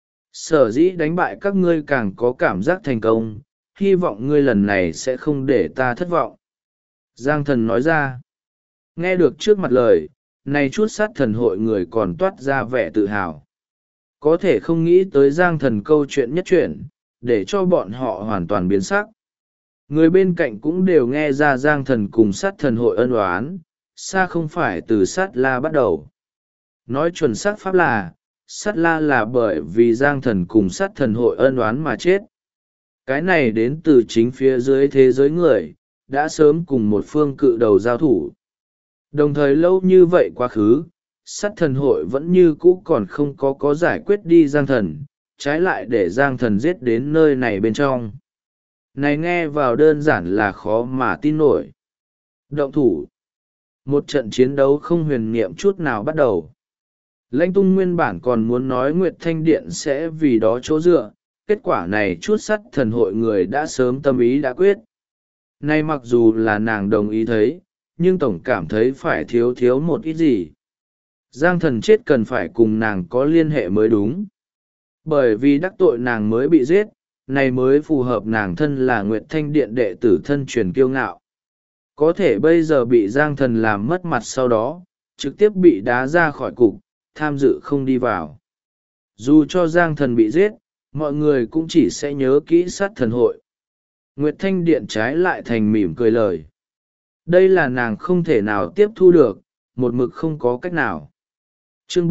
Sở dĩ đánh bại các ngươi càng có cảm giác thành công, hy vọng ngươi lần này sẽ không để ta thất vọng. Giang Thần nói ra, nghe được trước mặt lời, này chút Sát Thần hội người còn toát ra vẻ tự hào. Có thể không nghĩ tới Giang Thần câu chuyện nhất chuyện, để cho bọn họ hoàn toàn biến sắc. Người bên cạnh cũng đều nghe ra Giang Thần cùng Sát Thần hội ân oán, xa không phải từ Sát La bắt đầu. Nói chuẩn xác pháp là, Sát La là bởi vì Giang Thần cùng Sát Thần hội ân oán mà chết. Cái này đến từ chính phía dưới thế giới người, đã sớm cùng một phương cự đầu giao thủ. Đồng thời lâu như vậy quá khứ, Sát Thần hội vẫn như cũ còn không có giải quyết đi Giang Thần, trái lại để Giang Thần giết đến nơi này bên trong. Này nghe vào đơn giản là khó mà tin nổi. Động thủ. Một trận chiến đấu không huyền niệm chút nào bắt đầu. Lãnh Tung nguyên bản còn muốn nói Nguyệt Thanh Điện sẽ vì đó chỗ dựa, kết quả này chút sắt thần hội người đã sớm tâm ý đã quyết. Nay mặc dù là nàng đồng ý thấy, nhưng tổng cảm thấy phải thiếu thiếu một ít gì. Giang Thần chết cần phải cùng nàng có liên hệ mới đúng. Bởi vì đắc tội nàng mới bị giết, này mới phù hợp nàng thân là Nguyệt Thanh Điện đệ tử thân truyền kiêu ngạo. Có thể bây giờ bị Giang Thần làm mất mặt sau đó, trực tiếp bị đá ra khỏi cục, tham dự không đi vào. Dù cho Giang Thần bị giết, mọi người cũng chỉ sẽ nhớ kỹ sát thần hội. Nguyệt Thanh Điện trái lại thành mỉm cười lời. Đây là nàng không thể nào tiếp thu được, một mực không có cách nào. Chương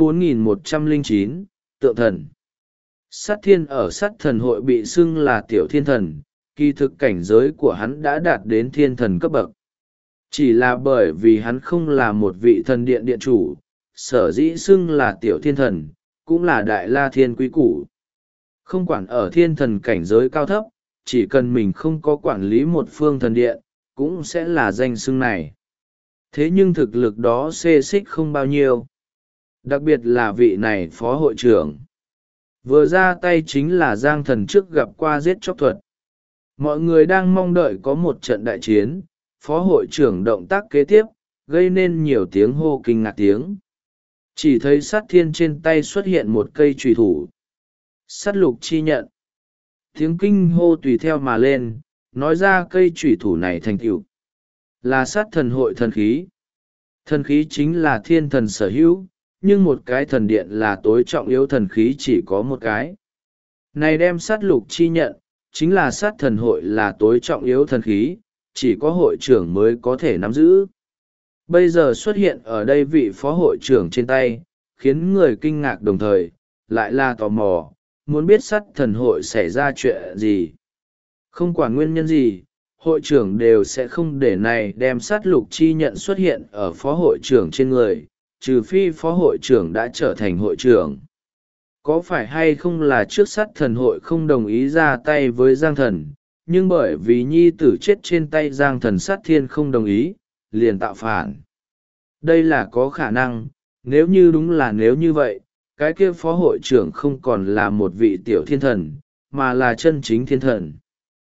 4109, Tượng Thần. Sát thiên ở sát thần hội bị xưng là tiểu thiên thần, kỳ thực cảnh giới của hắn đã đạt đến thiên thần cấp bậc. Chỉ là bởi vì hắn không là một vị thần điện điện chủ, sở dĩ xưng là tiểu thiên thần, cũng là đại la thiên quý củ. Không quản ở thiên thần cảnh giới cao thấp, chỉ cần mình không có quản lý một phương thần điện, cũng sẽ là danh xưng này. Thế nhưng thực lực đó xê xích không bao nhiêu. Đặc biệt là vị này phó hội trưởng. Vừa ra tay chính là Giang Thần trước gặp qua giết chóc thuật. Mọi người đang mong đợi có một trận đại chiến, phó hội trưởng động tác kế tiếp, gây nên nhiều tiếng hô kinh ngạc tiếng. Chỉ thấy sát thiên trên tay xuất hiện một cây trùy thủ. Sát lục chi nhận. Tiếng kinh hô tùy theo mà lên, nói ra cây trùy thủ này thành tựu là sát thần hội thần khí. Thần khí chính là thiên thần sở hữu, nhưng một cái thần điện là tối trọng yếu thần khí chỉ có một cái. Này đem sát lục chi nhận, chính là sát thần hội là tối trọng yếu thần khí, chỉ có hội trưởng mới có thể nắm giữ. Bây giờ xuất hiện ở đây vị phó hội trưởng trên tay, khiến người kinh ngạc đồng thời, lại là tò mò, muốn biết sát thần hội xảy ra chuyện gì. Không quản nguyên nhân gì, hội trưởng đều sẽ không để này đem sát lục chi nhận xuất hiện ở phó hội trưởng trên người, trừ phi phó hội trưởng đã trở thành hội trưởng. Có phải hay không là trước sát thần hội không đồng ý ra tay với Giang Thần, nhưng bởi vì nhi tử chết trên tay Giang Thần sát thiên không đồng ý, liền tạo phản. Đây là có khả năng, nếu như đúng là nếu như vậy, cái kia phó hội trưởng không còn là một vị tiểu thiên thần, mà là chân chính thiên thần.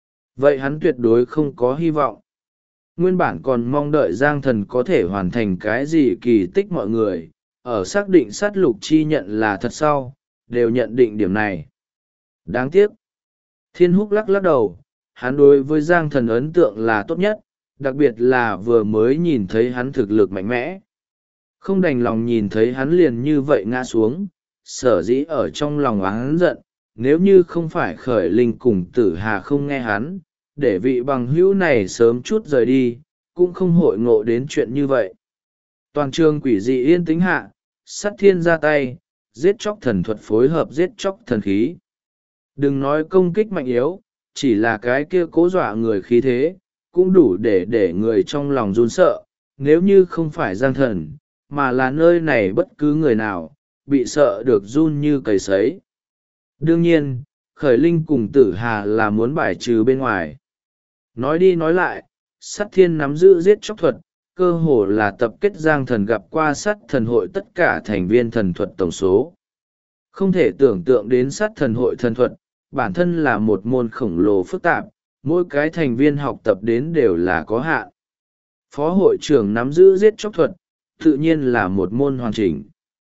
Vậy hắn tuyệt đối không có hy vọng. Nguyên bản còn mong đợi Giang Thần có thể hoàn thành cái gì kỳ tích, mọi người, ở xác định sát lục chi nhận là thật sau, đều nhận định điểm này. Đáng tiếc. Thiên Húc lắc lắc đầu, hắn đối với Giang Thần ấn tượng là tốt nhất, đặc biệt là vừa mới nhìn thấy hắn thực lực mạnh mẽ. Không đành lòng nhìn thấy hắn liền như vậy ngã xuống, sở dĩ ở trong lòng oán giận, nếu như không phải Khởi Linh cùng Tử Hà không nghe hắn, để vị bằng hữu này sớm chút rời đi, cũng không hội ngộ đến chuyện như vậy. Toàn trường quỷ dị yên tĩnh hạ, sát thiên ra tay, giết chóc thần thuật phối hợp giết chóc thần khí. Đừng nói công kích mạnh yếu, chỉ là cái kia cố dọa người khí thế, cũng đủ để người trong lòng run sợ, nếu như không phải Giang Thần, mà là nơi này bất cứ người nào, bị sợ được run như cầy sấy. Đương nhiên, Khởi Linh cùng Tử Hà là muốn bài trừ bên ngoài. Nói đi nói lại, sát thiên nắm giữ giết chóc thuật, cơ hồ là tập kết Giang Thần gặp qua sát thần hội tất cả thành viên thần thuật tổng số. Không thể tưởng tượng đến sát thần hội thần thuật, bản thân là một môn khổng lồ phức tạp, mỗi cái thành viên học tập đến đều là có hạn. Phó hội trưởng nắm giữ giết chóc thuật, tự nhiên là một môn hoàn chỉnh.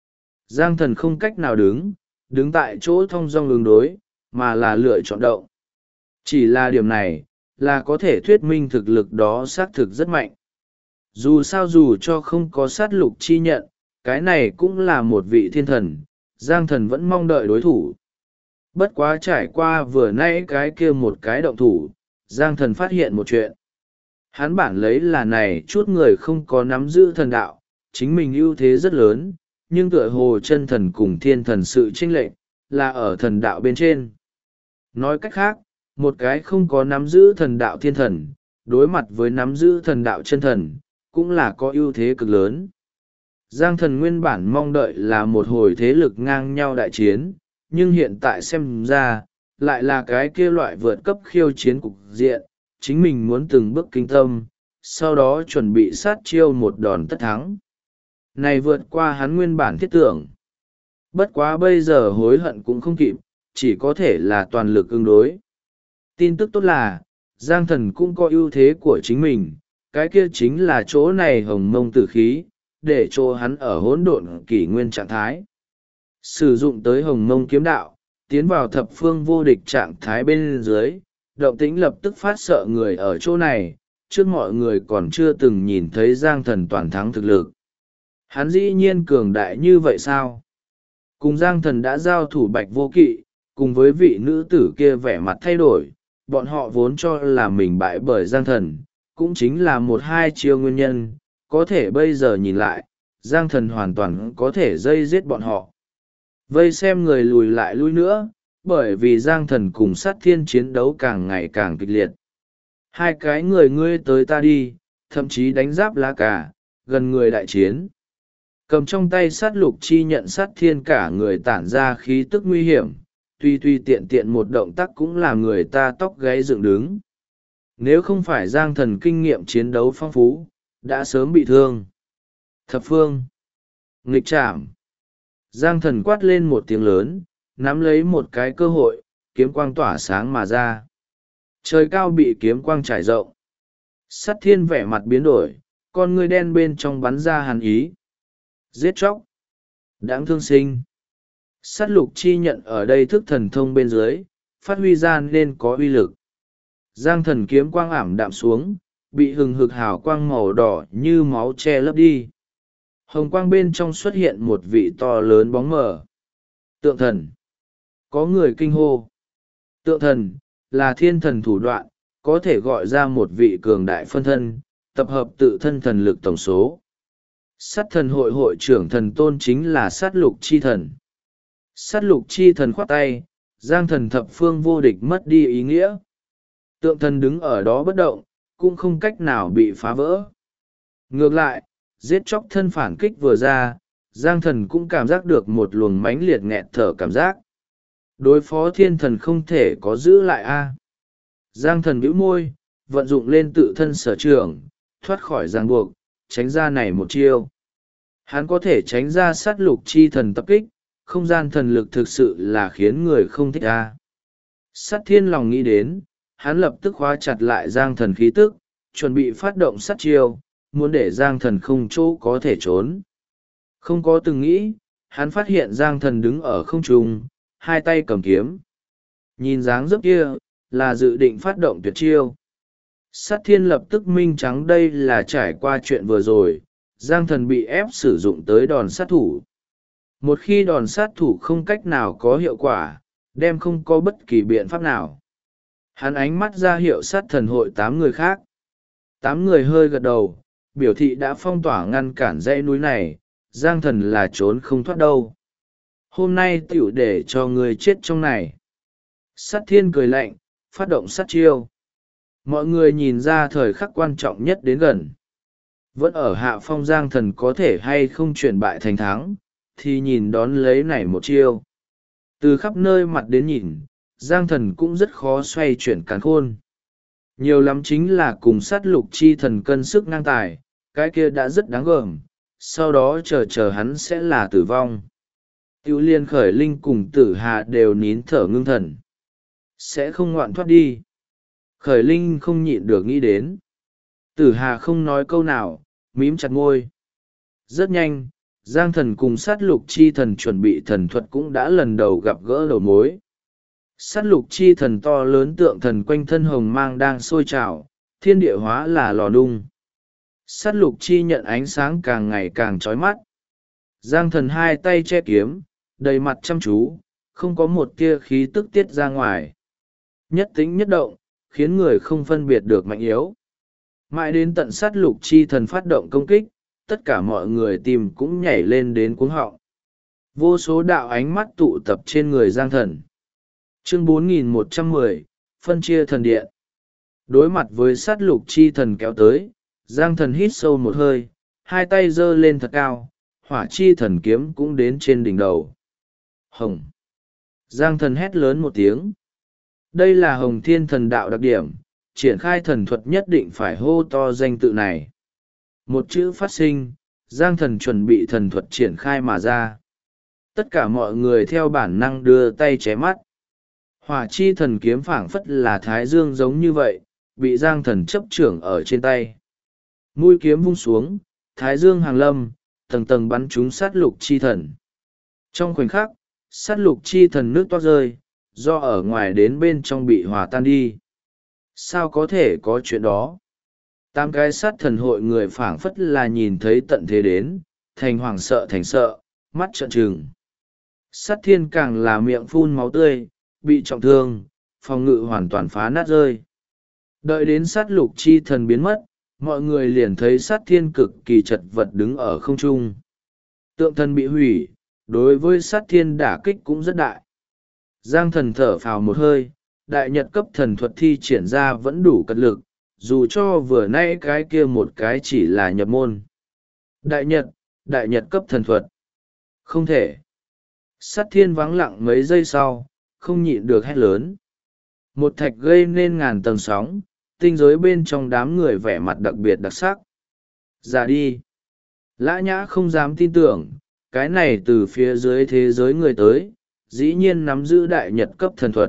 Giang Thần không cách nào đứng tại chỗ thong dong ứng đối, mà là lựa chọn động. Chỉ là điểm này, là có thể thuyết minh thực lực đó xác thực rất mạnh. Dù sao dù cho không có sát lục chi nhận, cái này cũng là một vị thiên thần, Giang Thần vẫn mong đợi đối thủ. Bất quá trải qua vừa nãy cái kia một cái động thủ, Giang Thần phát hiện một chuyện. Hắn bản lấy là này chút người không có nắm giữ thần đạo, chính mình ưu thế rất lớn, nhưng tựa hồ chân thần cùng thiên thần sự chênh lệch là ở thần đạo bên trên. Nói cách khác, một cái không có nắm giữ thần đạo thiên thần, đối mặt với nắm giữ thần đạo chân thần, cũng là có ưu thế cực lớn. Giang Thần nguyên bản mong đợi là một hồi thế lực ngang nhau đại chiến, nhưng hiện tại xem ra lại là cái kia loại vượt cấp khiêu chiến cục diện, chính mình muốn từng bước kinh tâm, sau đó chuẩn bị sát chiêu một đòn tất thắng. Này vượt qua hắn nguyên bản thiết tưởng. Bất quá bây giờ hối hận cũng không kịp, chỉ có thể là toàn lực ứng đối. Tin tức tốt là, Giang Thần cũng có ưu thế của chính mình, cái kia chính là chỗ này hồng mông tử khí, để cho hắn ở hỗn độn kỷ nguyên trạng thái. Sử dụng tới hồng mông kiếm đạo, tiến vào thập phương vô địch trạng thái bên dưới, động tĩnh lập tức phát sợ người ở chỗ này, trước mọi người còn chưa từng nhìn thấy Giang Thần toàn thắng thực lực. Hắn dĩ nhiên cường đại như vậy sao? Cùng Giang Thần đã giao thủ Bạch Vô Kỵ, cùng với vị nữ tử kia vẻ mặt thay đổi, bọn họ vốn cho là mình bại bởi Giang Thần, cũng chính là một hai chiêu nguyên nhân, có thể bây giờ nhìn lại, Giang Thần hoàn toàn có thể dây giết bọn họ. Vây xem người lùi lại lui nữa, bởi vì Giang Thần cùng Sát Thiên chiến đấu càng ngày càng kịch liệt. Hai cái người ngươi tới ta đi, thậm chí đánh giáp lá cả, gần người đại chiến. Cầm trong tay sát lục chi nhận Sát Thiên cả người tản ra khí tức nguy hiểm, tuy tiện tiện một động tác cũng làm người ta tóc gáy dựng đứng. Nếu không phải Giang Thần kinh nghiệm chiến đấu phong phú, đã sớm bị thương. Thập phương, nghịch trảm. Giang Thần quát lên một tiếng lớn, nắm lấy một cái cơ hội, kiếm quang tỏa sáng mà ra. Trời cao bị kiếm quang trải rộng. Sát Thiên vẻ mặt biến đổi, con ngươi đen bên trong bắn ra hàn ý. Giết chóc. Đáng thương sinh. Sát lục chi nhận ở đây thức thần thông bên dưới, phát huy ra nên có uy lực. Giang Thần kiếm quang ảm đạm xuống, bị hừng hực hào quang màu đỏ như máu che lấp đi. Hồng quang bên trong xuất hiện một vị to lớn bóng mờ. Tượng thần. Có người kinh hô. Tượng thần, là thiên thần thủ đoạn, có thể gọi ra một vị cường đại phân thân, tập hợp tự thân thần lực tổng số. Sát thần hội hội trưởng thần tôn chính là sát lục chi thần. Sát lục chi thần khoát tay, Giang Thần thập phương vô địch mất đi ý nghĩa. Tượng thần đứng ở đó bất động, cũng không cách nào bị phá vỡ. Ngược lại, giết chóc thân phản kích vừa ra, Giang Thần cũng cảm giác được một luồng mãnh liệt nghẹt thở cảm giác. Đối phó thiên thần không thể có giữ lại a. Giang Thần bĩu môi, vận dụng lên tự thân sở trường, thoát khỏi ràng buộc, tránh ra này một chiêu. Hắn có thể tránh ra sát lục chi thần tập kích, không gian thần lực thực sự là khiến người không thích a. Sát Thiên lòng nghĩ đến, hắn lập tức khóa chặt lại Giang Thần khí tức, chuẩn bị phát động sát chiêu, muốn để Giang Thần không chỗ có thể trốn. Không có từng nghĩ, hắn phát hiện Giang Thần đứng ở không trung, hai tay cầm kiếm. Nhìn dáng dấp kia, là dự định phát động tuyệt chiêu. Sát Thiên lập tức minh trắng đây là trải qua chuyện vừa rồi, Giang Thần bị ép sử dụng tới đòn sát thủ. Một khi đòn sát thủ không cách nào có hiệu quả, đem không có bất kỳ biện pháp nào. Hắn ánh mắt ra hiệu sát thần hội 8 người khác. 8 người hơi gật đầu, biểu thị đã phong tỏa ngăn cản dãy núi này, Giang Thần là trốn không thoát đâu. Hôm nay tiểu để cho người chết trong này. Sát Thiên cười lạnh, phát động sát chiêu. Mọi người nhìn ra thời khắc quan trọng nhất đến gần. Vẫn ở hạ phong Giang Thần có thể hay không chuyển bại thành thắng, thì nhìn đón lấy này một chiêu. Từ khắp nơi mặt đến nhìn, Giang Thần cũng rất khó xoay chuyển càn khôn. Nhiều lắm chính là cùng sát lục chi thần cân sức ngang tài, cái kia đã rất đáng gờm, sau đó chờ hắn sẽ là tử vong. Tiểu Liên Khởi Linh cùng Tử Hà đều nín thở ngưng thần. Sẽ không ngoạn thoát đi. Khởi Linh không nhịn được nghĩ đến. Tử Hà không nói câu nào, mím chặt môi. Rất nhanh, Giang Thần cùng sát lục chi thần chuẩn bị thần thuật cũng đã lần đầu gặp gỡ đầu mối. Sát lục chi thần to lớn tượng thần quanh thân hồng mang đang sôi trào, thiên địa hóa là lò nung. Sát lục chi nhận ánh sáng càng ngày càng chói mắt. Giang Thần hai tay che kiếm, đầy mặt chăm chú, không có một tia khí tức tiết ra ngoài. Nhất tĩnh nhất động, khiến người không phân biệt được mạnh yếu. Mãi đến tận sát lục chi thần phát động công kích, tất cả mọi người tìm cũng nhảy lên đến cuống họng. Vô số đạo ánh mắt tụ tập trên người Giang Thần. Chương 4110, phân chia thần điện. Đối mặt với sát lục chi thần kéo tới, Giang Thần hít sâu một hơi, hai tay giơ lên thật cao, hỏa chi thần kiếm cũng đến trên đỉnh đầu. Hồng! Giang thần hét lớn một tiếng. Đây là Hồng Thiên thần đạo đặc điểm, triển khai thần thuật nhất định phải hô to danh tự này. Một chữ phát sinh, Giang thần chuẩn bị thần thuật triển khai mà ra. Tất cả mọi người theo bản năng đưa tay ché mắt. Hỏa chi thần kiếm phảng phất là thái dương giống như vậy, bị Giang thần chấp trưởng ở trên tay. Mũi kiếm vung xuống, thái dương hàng lâm, tầng tầng bắn trúng sát lục chi thần. Trong khoảnh khắc, sát lục chi thần nước toát rơi, do ở ngoài đến bên trong bị hòa tan đi. Sao có thể có chuyện đó? 8 cái sát thần hội người phảng phất là nhìn thấy tận thế đến, thành hoảng sợ thành sợ, mắt trợn trừng. Sát thiên càng là miệng phun máu tươi, bị trọng thương, phòng ngự hoàn toàn phá nát rơi. Đợi đến sát lục chi thần biến mất, mọi người liền thấy sát thiên cực kỳ chật vật đứng ở không trung. Tượng thần bị hủy, đối với sát thiên đả kích cũng rất đại. Giang thần thở phào một hơi, đại nhật cấp thần thuật thi triển ra vẫn đủ cật lực, dù cho vừa nãy cái kia một cái chỉ là nhập môn. Đại nhật cấp thần thuật. Không thể. Sát thiên vắng lặng mấy giây sau, không nhịn được hét lớn. Một thạch gây nên ngàn tầng sóng, tinh giới bên trong đám người vẻ mặt đặc biệt đặc sắc. Ra đi. Lã Nhã không dám tin tưởng, cái này từ phía dưới thế giới người tới, dĩ nhiên nắm giữ đại nhật cấp thần thuật.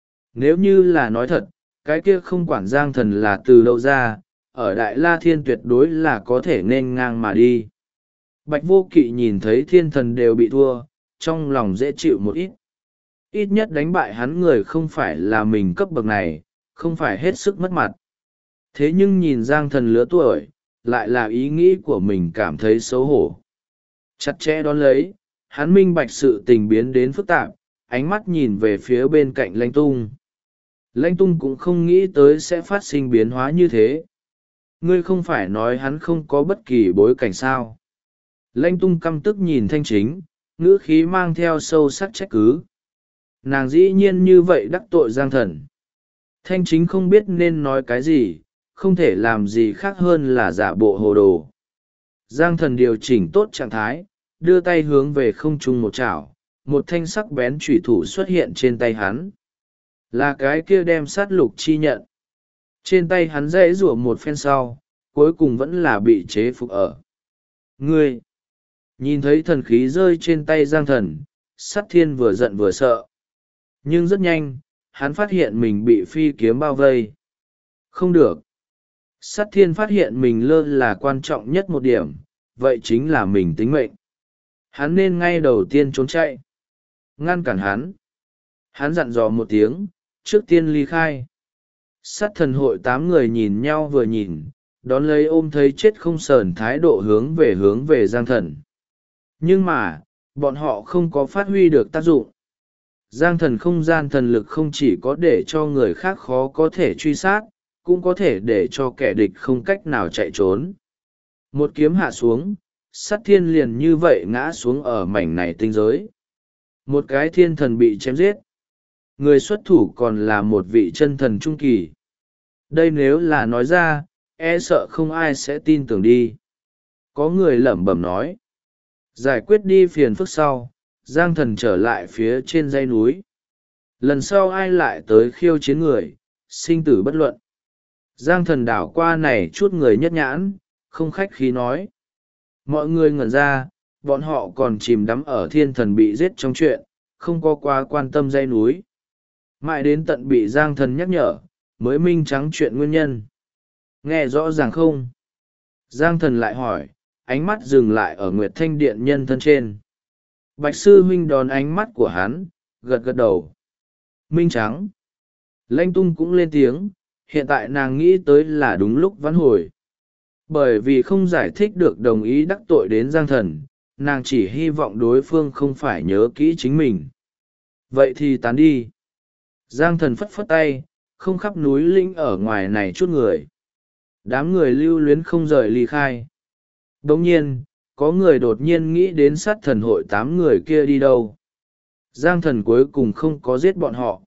Nếu như là nói thật, cái kia không quản Giang thần là từ đâu ra, ở Đại La Thiên tuyệt đối là có thể nên ngang mà đi. Bạch Vô Kỵ nhìn thấy thiên thần đều bị thua, trong lòng dễ chịu một ít. Ít nhất đánh bại hắn người không phải là mình cấp bậc này, không phải hết sức mất mặt. Thế nhưng nhìn Giang thần lứa tuổi, lại là ý nghĩ của mình cảm thấy xấu hổ. Chặt chẽ đón lấy, hắn minh bạch sự tình biến đến phức tạp, ánh mắt nhìn về phía bên cạnh Lãnh Tung. Lãnh Tung cũng không nghĩ tới sẽ phát sinh biến hóa như thế. Ngươi không phải nói hắn không có bất kỳ bối cảnh sao? Lãnh Tung căm tức nhìn Thanh Chính, ngữ khí mang theo sâu sắc trách cứ. Nàng dĩ nhiên như vậy đắc tội Giang thần. Thanh Chính không biết nên nói cái gì, không thể làm gì khác hơn là giả bộ hồ đồ. Giang thần điều chỉnh tốt trạng thái, đưa tay hướng về không trung một chảo, một thanh sắc bén chủy thủ xuất hiện trên tay hắn. Là cái kia đem sát lục chi nhận. Trên tay hắn dễ rủa một phen sau, cuối cùng vẫn là bị chế phục ở. Ngươi! Nhìn thấy thần khí rơi trên tay Giang thần, sát thiên vừa giận vừa sợ. Nhưng rất nhanh, hắn phát hiện mình bị phi kiếm bao vây. Không được! Sát thiên phát hiện mình lơ là quan trọng nhất một điểm, vậy chính là mình tính mệnh. Hắn nên ngay đầu tiên trốn chạy. Ngăn cản hắn. Hắn dặn dò một tiếng, trước tiên ly khai. Sát thần hội 8 người nhìn nhau vừa nhìn, đón lấy ôm thấy chết không sờn thái độ hướng về Giang thần. Nhưng mà, bọn họ không có phát huy được tác dụng. Giang thần không gian thần lực không chỉ có để cho người khác khó có thể truy sát, cũng có thể để cho kẻ địch không cách nào chạy trốn. Một kiếm hạ xuống, sát thiên liền như vậy ngã xuống ở mảnh này tinh giới. Một cái thiên thần bị chém giết. Người xuất thủ còn là một vị chân thần trung kỳ. Đây nếu là nói ra, e sợ không ai sẽ tin tưởng đi. Có người lẩm bẩm nói. Giải quyết đi phiền phức sau, Giang thần trở lại phía trên dãy núi. Lần sau ai lại tới khiêu chiến người, sinh tử bất luận. Giang thần đảo qua này chút người nhất nhãn, không khách khí nói. Mọi người ngẩn ra, bọn họ còn chìm đắm ở thiên thần bị giết trong chuyện, không có quá quan tâm dãy núi. Mãi đến tận bị Giang thần nhắc nhở, mới minh trắng chuyện nguyên nhân. Nghe rõ ràng không? Giang thần lại hỏi, ánh mắt dừng lại ở Nguyệt Thanh Điện nhân thân trên. Bạch sư huynh đón ánh mắt của hắn, gật gật đầu. Minh trắng. Lãnh Tung cũng lên tiếng, hiện tại nàng nghĩ tới là đúng lúc vãn hồi. Bởi vì không giải thích được đồng ý đắc tội đến Giang thần, nàng chỉ hy vọng đối phương không phải nhớ kỹ chính mình. Vậy thì tán đi. Giang thần phất phất tay, không khắp núi linh ở ngoài này chút người. Đám người lưu luyến không rời ly khai. Đồng nhiên, có người đột nhiên nghĩ đến sát thần hội 8 người kia đi đâu. Giang thần cuối cùng không có giết bọn họ.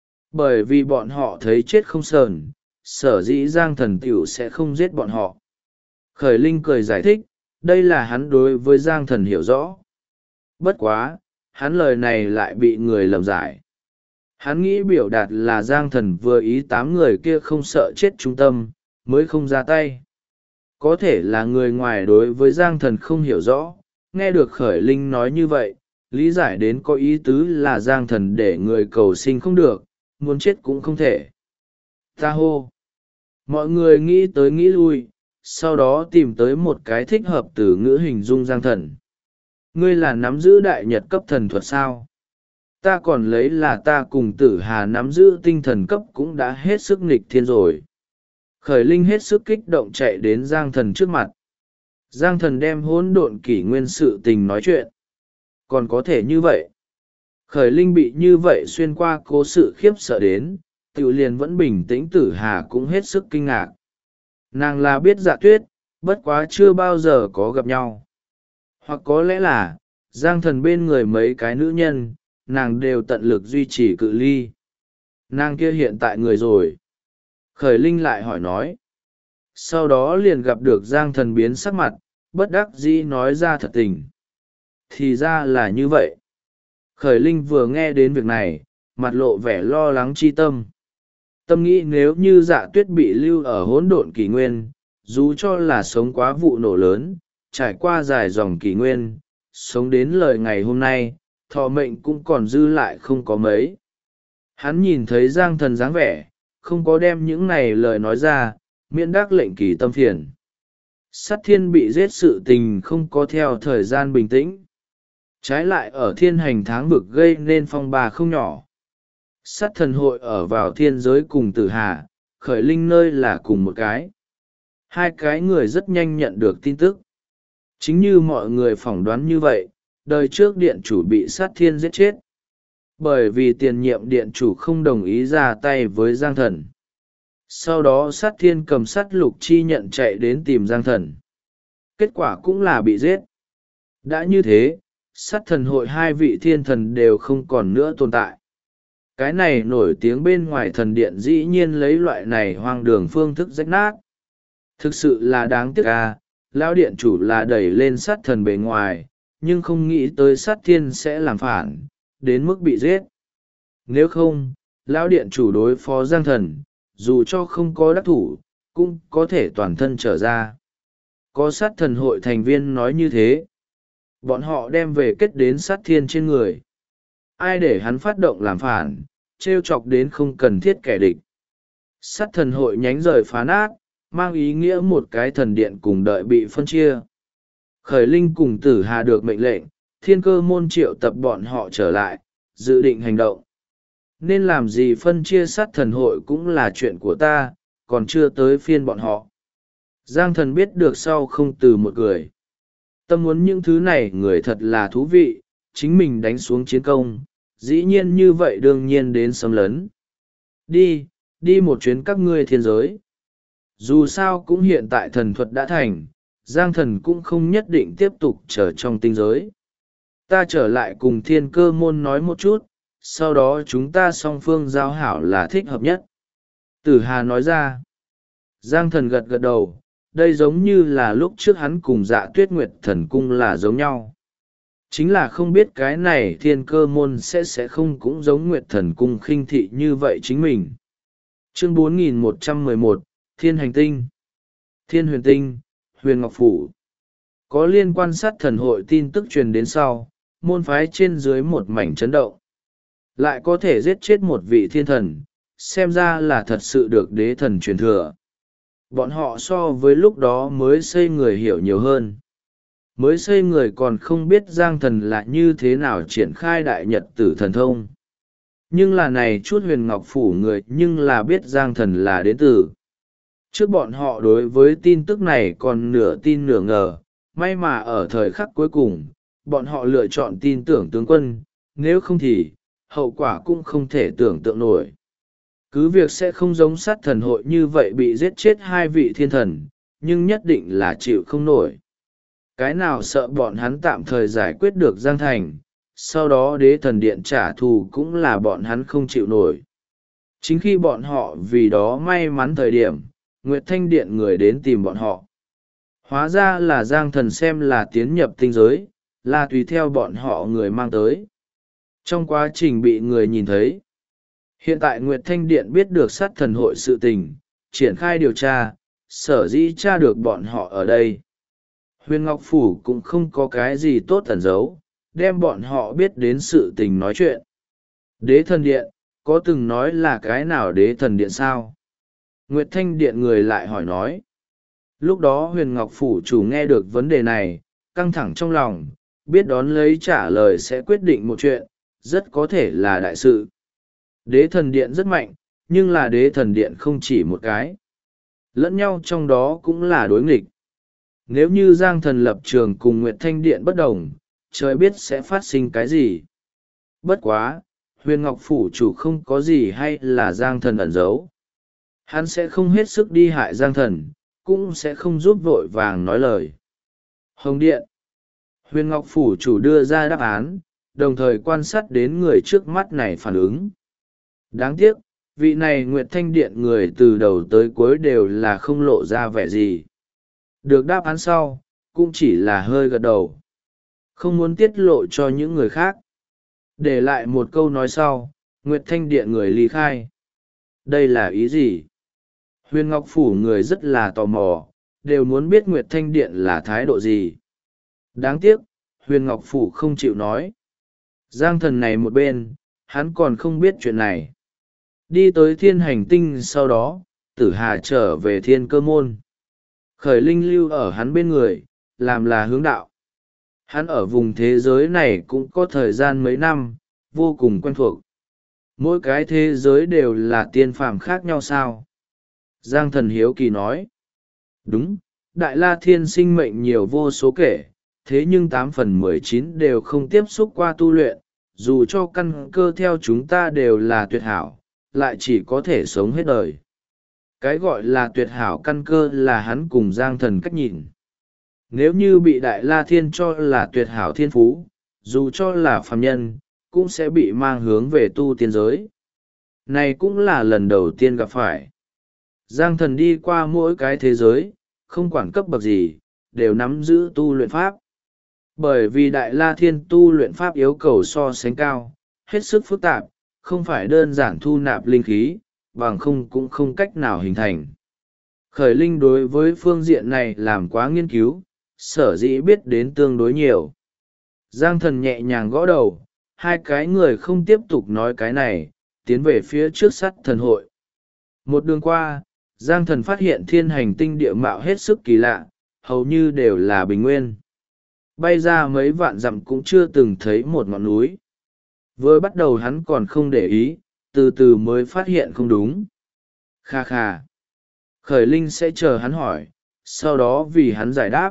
Bởi vì bọn họ thấy chết không sờn, sở dĩ Giang thần tiểu sẽ không giết bọn họ. Khởi Linh cười giải thích, đây là hắn đối với Giang thần hiểu rõ. Bất quá, hắn lời này lại bị người lầm giải. Hắn nghĩ biểu đạt là Giang Thần vừa ý 8 người kia không sợ chết trung tâm, mới không ra tay. Có thể là người ngoài đối với Giang Thần không hiểu rõ, nghe được Khởi Linh nói như vậy, lý giải đến có ý tứ là Giang Thần để người cầu sinh không được, muốn chết cũng không thể. Ta hô! Mọi người nghĩ tới nghĩ lui, sau đó tìm tới một cái thích hợp từ ngữ hình dung Giang Thần. Ngươi là nắm giữ đại nhật cấp thần thuật sao? Ta còn lấy là ta cùng Tử Hà nắm giữ tinh thần cấp cũng đã hết sức nghịch thiên rồi. Khởi Linh hết sức kích động chạy đến Giang Thần trước mặt. Giang Thần đem hỗn độn kỷ nguyên sự tình nói chuyện. Còn có thể như vậy. Khởi Linh bị như vậy xuyên qua cố sự khiếp sợ đến, Tiểu liền vẫn bình tĩnh. Tử Hà cũng hết sức kinh ngạc. Nàng là biết Dạ Tuyết, bất quá chưa bao giờ có gặp nhau. Hoặc có lẽ là, Giang Thần bên người mấy cái nữ nhân, nàng đều tận lực duy trì cự ly. Nàng kia hiện tại người rồi. Khởi Linh lại hỏi nói. Sau đó liền gặp được Giang Thần biến sắc mặt, bất đắc dĩ nói ra thật tình. Thì ra là như vậy. Khởi Linh vừa nghe đến việc này, mặt lộ vẻ lo lắng chi tâm. Tâm nghĩ nếu như Dạ Tuyết bị lưu ở hỗn độn kỷ nguyên, dù cho là sống quá vụ nổ lớn, trải qua dài dòng kỷ nguyên, sống đến lời ngày hôm nay, thọ mệnh cũng còn dư lại không có mấy. Hắn nhìn thấy Giang Thần dáng vẻ, không có đem những này lời nói ra, miễn đắc lệnh kỳ tâm phiền. Sát thiên bị giết sự tình không có theo thời gian bình tĩnh. Trái lại ở thiên hành tháng vực gây nên phong ba không nhỏ. Sát thần hội ở vào thiên giới cùng Tử Hà, Khởi Linh nơi là cùng một cái. Hai cái người rất nhanh nhận được tin tức. Chính như mọi người phỏng đoán như vậy, đời trước điện chủ bị sát thiên giết chết. Bởi vì tiền nhiệm điện chủ không đồng ý ra tay với Giang Thần. Sau đó sát thiên cầm sát lục chi nhận chạy đến tìm Giang Thần. Kết quả cũng là bị giết. Đã như thế, sát thần hội 2 vị thiên thần đều không còn nữa tồn tại. Cái này nổi tiếng bên ngoài thần điện dĩ nhiên lấy loại này hoang đường phương thức rách nát. Thực sự là đáng tiếc à, lão điện chủ là đẩy lên sát thần bề ngoài, nhưng không nghĩ tới sát thiên sẽ làm phản, đến mức bị giết. Nếu không, lão điện chủ đối phó Giang Thần, dù cho không có đắc thủ, cũng có thể toàn thân trở ra. Có sát thần hội thành viên nói như thế. Bọn họ đem về kết đến sát thiên trên người. Ai để hắn phát động làm phản, trêu chọc đến không cần thiết kẻ địch. Sát thần hội nhánh rời phá nát, mang ý nghĩa một cái thần điện cùng đợi bị phân chia. Khởi Linh cùng Tử Hà được mệnh lệnh, Thiên Cơ môn triệu tập bọn họ trở lại, dự định hành động. Nên làm gì phân chia sát thần hội cũng là chuyện của ta, còn chưa tới phiên bọn họ. Giang Thần biết được sau không từ một người. Tâm muốn những thứ này người thật là thú vị, chính mình đánh xuống chiến công, dĩ nhiên như vậy đương nhiên đến xâm lấn. Đi một chuyến các ngươi thiên giới. Dù sao cũng hiện tại thần thuật đã thành, Giang Thần cũng không nhất định tiếp tục trở trong tinh giới. Ta trở lại cùng Thiên Cơ môn nói một chút, sau đó chúng ta song phương giao hảo là thích hợp nhất. Tử Hà nói ra. Giang Thần gật gật đầu, đây giống như là lúc trước hắn cùng Dạ Tuyết Nguyệt Thần Cung là giống nhau. Chính là không biết cái này Thiên Cơ môn sẽ không cũng giống Nguyệt Thần Cung khinh thị như vậy chính mình. Chương 4111, Thiên Hành Tinh, Thiên Huyền Tinh, Huyền Ngọc Phủ. Có liên quan sát thần hội tin tức truyền đến sau, môn phái trên dưới một mảnh chấn động. Lại có thể giết chết một vị thiên thần, xem ra là thật sự được đế thần truyền thừa. Bọn họ so với lúc đó mới xây người hiểu nhiều hơn. Mới xây người còn không biết Giang Thần là như thế nào triển khai đại nhật tử thần thông. Nhưng là này chút Huyền Ngọc Phủ người nhưng là biết Giang Thần là đế tử. Trước bọn họ đối với tin tức này còn nửa tin nửa ngờ, may mà ở thời khắc cuối cùng, bọn họ lựa chọn tin tưởng tướng quân, nếu không thì, hậu quả cũng không thể tưởng tượng nổi. Cứ việc sẽ không giống sát thần hội như vậy bị giết chết 2 vị thiên thần, nhưng nhất định là chịu không nổi. Cái nào sợ bọn hắn tạm thời giải quyết được Giang Thành, sau đó đế thần điện trả thù cũng là bọn hắn không chịu nổi. Chính khi bọn họ vì đó may mắn thời điểm, Nguyệt Thanh Điện người đến tìm bọn họ. Hóa ra là Giang Thần xem là tiến nhập tinh giới, là tùy theo bọn họ người mang tới. Trong quá trình bị người nhìn thấy, hiện tại Nguyệt Thanh Điện biết được sát thần hội sự tình, triển khai điều tra, sở dĩ tra được bọn họ ở đây. Huyền Ngọc Phủ cũng không có cái gì tốt ẩn giấu, đem bọn họ biết đến sự tình nói chuyện. Đế thần điện, có từng nói là cái nào đế thần điện sao? Nguyệt Thanh Điện người lại hỏi nói. Lúc đó Huyền Ngọc Phủ chủ nghe được vấn đề này, căng thẳng trong lòng, biết đón lấy trả lời sẽ quyết định một chuyện, rất có thể là đại sự. Đế thần điện rất mạnh, nhưng là đế thần điện không chỉ một cái. Lẫn nhau trong đó cũng là đối nghịch. Nếu như Giang Thần lập trường cùng Nguyệt Thanh Điện bất đồng, trời biết sẽ phát sinh cái gì. Bất quá, Huyền Ngọc Phủ chủ không có gì hay là Giang Thần ẩn giấu. Hắn sẽ không hết sức đi hại Giang Thần, cũng sẽ không giúp vội vàng nói lời. Hồng Điện. Huyền Ngọc Phủ chủ đưa ra đáp án, đồng thời quan sát đến người trước mắt này phản ứng. Đáng tiếc, vị này Nguyệt Thanh Điện người từ đầu tới cuối đều là không lộ ra vẻ gì. Được đáp án sau, cũng chỉ là hơi gật đầu. Không muốn tiết lộ cho những người khác. Để lại một câu nói sau, Nguyệt Thanh Điện người ly khai. Đây là ý gì? Huyền Ngọc Phủ người rất là tò mò, đều muốn biết Nguyệt Thanh Điện là thái độ gì. Đáng tiếc, Huyền Ngọc Phủ không chịu nói. Giang Thần này một bên, hắn còn không biết chuyện này. Đi tới thiên hành tinh sau đó, Tử Hà trở về thiên cơ môn. Khởi Linh lưu ở hắn bên người, làm là hướng đạo. Hắn ở vùng thế giới này cũng có thời gian mấy năm, vô cùng quen thuộc. Mỗi cái thế giới đều là tiên phàm khác nhau sao? Giang Thần hiếu kỳ nói. Đúng, Đại La Thiên sinh mệnh nhiều vô số kể, thế nhưng 8/19 đều không tiếp xúc qua tu luyện, dù cho căn cơ theo chúng ta đều là tuyệt hảo, lại chỉ có thể sống hết đời. Cái gọi là tuyệt hảo căn cơ là hắn cùng Giang Thần cách nhìn. Nếu như bị Đại La Thiên cho là tuyệt hảo thiên phú, dù cho là phàm nhân, cũng sẽ bị mang hướng về tu tiên giới. Này cũng là lần đầu tiên gặp phải. Giang Thần đi qua mỗi cái thế giới, không quản cấp bậc gì, đều nắm giữ tu luyện pháp. Bởi vì Đại La Thiên tu luyện pháp yêu cầu so sánh cao, hết sức phức tạp, không phải đơn giản thu nạp linh khí, bằng không cũng không cách nào hình thành. Khởi Linh đối với phương diện này làm quá nghiên cứu, sở dĩ biết đến tương đối nhiều. Giang Thần nhẹ nhàng gõ đầu, hai cái người không tiếp tục nói cái này, tiến về phía trước sắt thần hội. Một đường qua, Giang Thần phát hiện thiên hành tinh địa mạo hết sức kỳ lạ, hầu như đều là bình nguyên. Bay ra mấy vạn dặm cũng chưa từng thấy một ngọn núi. Vừa bắt đầu hắn còn không để ý, từ từ mới phát hiện không đúng. Kha kha. Khởi Linh sẽ chờ hắn hỏi, sau đó vì hắn giải đáp.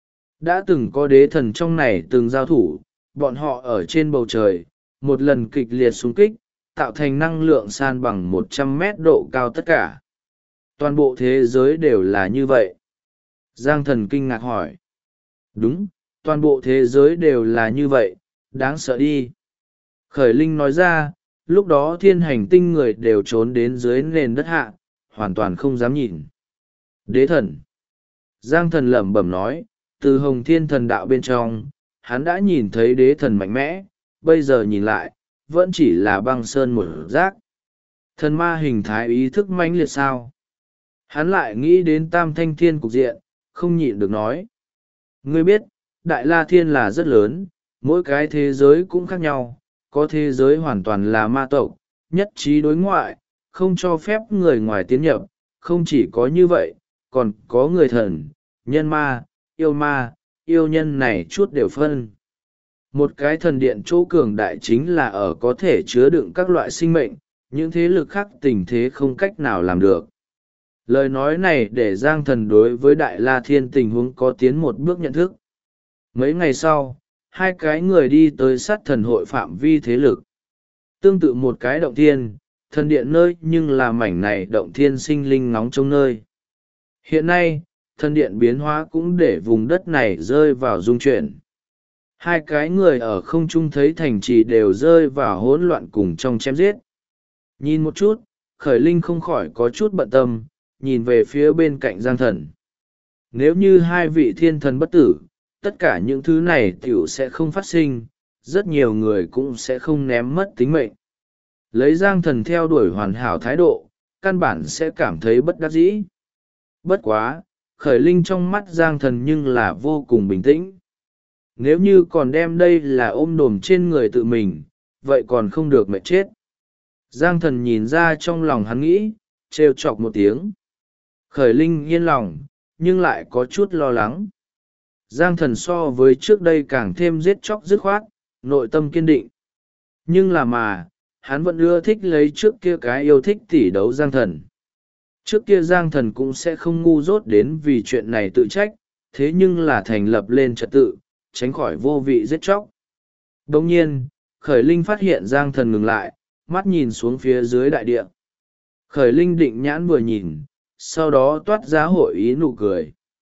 Đã từng có đế thần trong này từng giao thủ, bọn họ ở trên bầu trời, một lần kịch liệt xung kích, tạo thành năng lượng san bằng 100 mét độ cao tất cả. Toàn bộ thế giới đều là như vậy. Giang Thần kinh ngạc hỏi. Đúng, toàn bộ thế giới đều là như vậy, đáng sợ đi. Khởi Linh nói ra, lúc đó thiên hành tinh người đều trốn đến dưới nền đất hạ, hoàn toàn không dám nhìn. Đế thần. Giang Thần lẩm bẩm nói, từ Hồng Thiên thần đạo bên trong, hắn đã nhìn thấy đế thần mạnh mẽ, bây giờ nhìn lại, vẫn chỉ là băng sơn một rác. Thần ma hình thái ý thức mãnh liệt sao? Hắn lại nghĩ đến tam thanh thiên cục diện, không nhịn được nói. Ngươi biết, Đại La Thiên là rất lớn, mỗi cái thế giới cũng khác nhau, có thế giới hoàn toàn là ma tộc, nhất trí đối ngoại, không cho phép người ngoài tiến nhập, không chỉ có như vậy, còn có người thần, nhân ma, yêu nhân này chút đều phân. Một cái thần điện chỗ cường đại chính là ở có thể chứa đựng các loại sinh mệnh, những thế lực khác tình thế không cách nào làm được. Lời nói này để Giang Thần đối với Đại La Thiên tình huống có tiến một bước nhận thức. Mấy ngày sau, hai cái người đi tới sát thần hội phạm vi thế lực. Tương tự một cái động thiên, thần điện nơi nhưng là mảnh này động thiên sinh linh ngóng trông nơi. Hiện nay, thần điện biến hóa cũng để vùng đất này rơi vào dung chuyển. Hai cái người ở không trung thấy thành trì đều rơi vào hỗn loạn cùng trong chém giết. Nhìn một chút, Khởi Linh không khỏi có chút bận tâm, nhìn về phía bên cạnh Giang Thần. Nếu như hai vị thiên thần bất tử, tất cả những thứ này tiểu sẽ không phát sinh, rất nhiều người cũng sẽ không ném mất tính mệnh. Lấy Giang Thần theo đuổi hoàn hảo thái độ, căn bản sẽ cảm thấy bất đắc dĩ. Bất quá, Khởi Linh trong mắt Giang Thần nhưng là vô cùng bình tĩnh. Nếu như còn đem đây là ôm đồm trên người tự mình, vậy còn không được mệt chết. Giang Thần nhìn ra trong lòng hắn nghĩ, trêu chọc một tiếng. Khởi Linh yên lòng, nhưng lại có chút lo lắng. Giang Thần so với trước đây càng thêm giết chóc dứt khoát, nội tâm kiên định. Nhưng mà, hắn vẫn ưa thích lấy trước kia cái yêu thích tỉ đấu Giang Thần. Trước kia Giang Thần cũng sẽ không ngu dốt đến vì chuyện này tự trách, thế nhưng là thành lập lên trật tự, tránh khỏi vô vị giết chóc. Đồng nhiên, Khởi Linh phát hiện Giang Thần ngừng lại, mắt nhìn xuống phía dưới đại địa. Khởi Linh định nhãn vừa nhìn, sau đó toát ra hội ý nụ cười.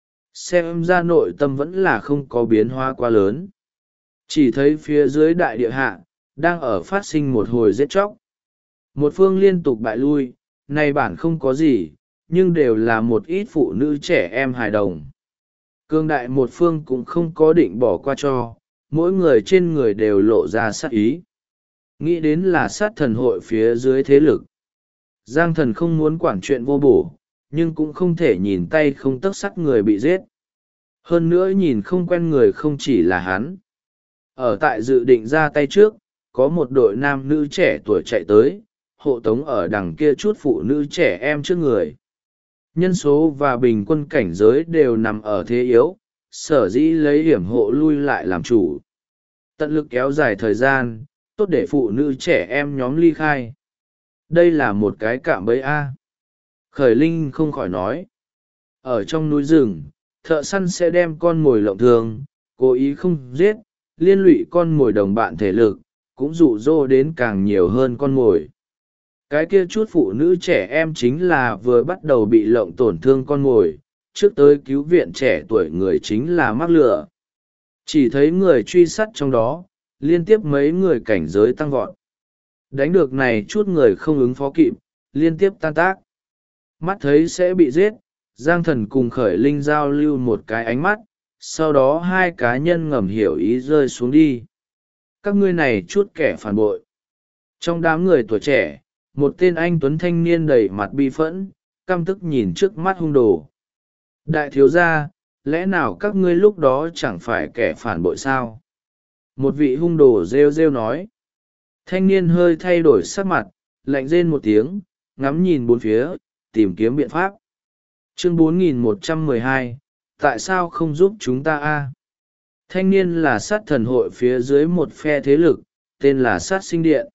Xem ra nội tâm vẫn là không có biến hóa quá lớn. Chỉ thấy phía dưới đại địa hạ, đang ở phát sinh một hồi giết chóc. Một phương liên tục bại lui, này bản không có gì, nhưng đều là một ít phụ nữ trẻ em hài đồng. Cương đại một phương cũng không có định bỏ qua cho, mỗi người trên người đều lộ ra sát ý. Nghĩ đến là sát thần hội phía dưới thế lực. Giang Thần không muốn quản chuyện vô bổ, nhưng cũng không thể nhìn tay không tấc sắt người bị giết. Hơn nữa nhìn không quen người không chỉ là hắn. Ở tại dự định ra tay trước, có một đội nam nữ trẻ tuổi chạy tới, hộ tống ở đằng kia chút phụ nữ trẻ em trước người. Nhân số và bình quân cảnh giới đều nằm ở thế yếu, sở dĩ lấy hiểm hộ lui lại làm chủ. Tận lực kéo dài thời gian, tốt để phụ nữ trẻ em nhóm ly khai. Đây là một cái cạm bẫy A. Khởi Linh không khỏi nói. Ở trong núi rừng, thợ săn sẽ đem con mồi lộng thường, cố ý không giết, liên lụy con mồi đồng bạn thể lực, cũng dụ dỗ đến càng nhiều hơn con mồi. Cái kia chút phụ nữ trẻ em chính là vừa bắt đầu bị lộng tổn thương con mồi, trước tới cứu viện trẻ tuổi người chính là mắc lửa. Chỉ thấy người truy sát trong đó, liên tiếp mấy người cảnh giới tăng vọt. Đánh được này chút người không ứng phó kịp, liên tiếp tan tác. Mắt thấy sẽ bị giết, Giang Thần cùng Khởi Linh giao lưu một cái ánh mắt, sau đó hai cá nhân ngầm hiểu ý rơi xuống đi. Các ngươi này chút kẻ phản bội. Trong đám người tuổi trẻ, một tên anh tuấn thanh niên đầy mặt bi phẫn, căm tức nhìn trước mắt hung đồ. Đại thiếu gia, lẽ nào các ngươi lúc đó chẳng phải kẻ phản bội sao? Một vị hung đồ rêu rêu nói. Thanh niên hơi thay đổi sắc mặt, lạnh rên một tiếng, ngắm nhìn bốn phía, tìm kiếm biện pháp. Chương 4112, tại sao không giúp chúng ta a? Thanh niên là sát thần hội phía dưới một phe thế lực, tên là sát sinh điện.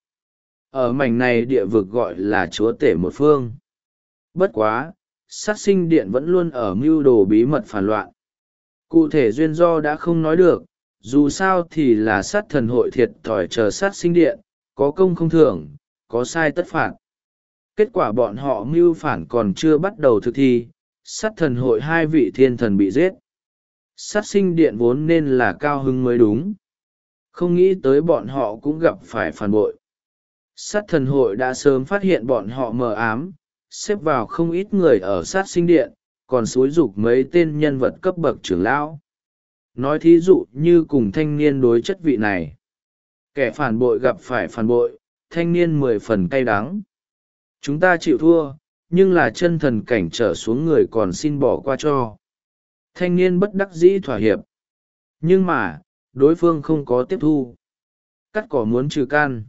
Ở mảnh này địa vực gọi là chúa tể một phương. Bất quá, sát sinh điện vẫn luôn ở mưu đồ bí mật phản loạn. Cụ thể duyên do đã không nói được, dù sao thì là sát thần hội thiệt thòi chờ sát sinh điện, có công không thưởng, có sai tất phạt. Kết quả bọn họ mưu phản còn chưa bắt đầu thực thi, sát thần hội hai vị thiên thần bị giết. Sát sinh điện vốn nên là cao hứng mới đúng. Không nghĩ tới bọn họ cũng gặp phải phản bội. Sát thần hội đã sớm phát hiện bọn họ mờ ám, xếp vào không ít người ở sát sinh điện, còn xúi giục mấy tên nhân vật cấp bậc trưởng lão. Nói thí dụ như cùng thanh niên đối chất vị này. Kẻ phản bội gặp phải phản bội, thanh niên 10 phần cay đắng. Chúng ta chịu thua, nhưng là chân thần cảnh trở xuống người còn xin bỏ qua cho. Thanh niên bất đắc dĩ thỏa hiệp. Nhưng mà, đối phương không có tiếp thu. Cắt cỏ muốn trừ can.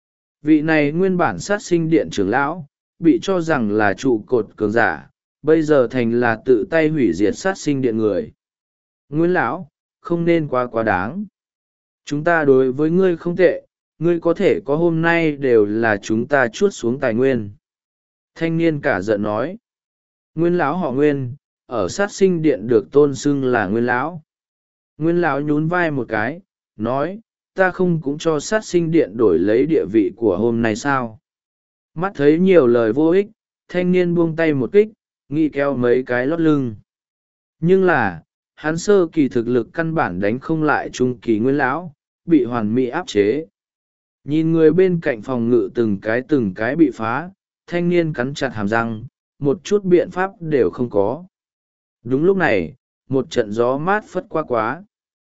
Vị này nguyên bản sát sinh điện trưởng lão, bị cho rằng là trụ cột cường giả, bây giờ thành là tự tay hủy diệt sát sinh điện người. Nguyên lão, không nên quá đáng. Chúng ta đối với ngươi không tệ, ngươi có thể có hôm nay đều là chúng ta chuốt xuống tài nguyên. Thanh niên cả giận nói. Nguyên lão họ Nguyên, ở sát sinh điện được tôn xưng là Nguyên lão. Nguyên lão nhún vai một cái, nói, ta không cũng cho sát sinh điện đổi lấy địa vị của hôm nay sao? Mắt thấy nhiều lời vô ích, thanh niên buông tay một kích, nghĩ kéo mấy cái lót lưng. Nhưng là, hắn sơ kỳ thực lực căn bản đánh không lại trung kỳ Nguyên lão, bị hoàn mỹ áp chế. Nhìn người bên cạnh phòng ngự từng cái bị phá, thanh niên cắn chặt hàm răng, một chút biện pháp đều không có. Đúng lúc này, một trận gió mát phất qua quá.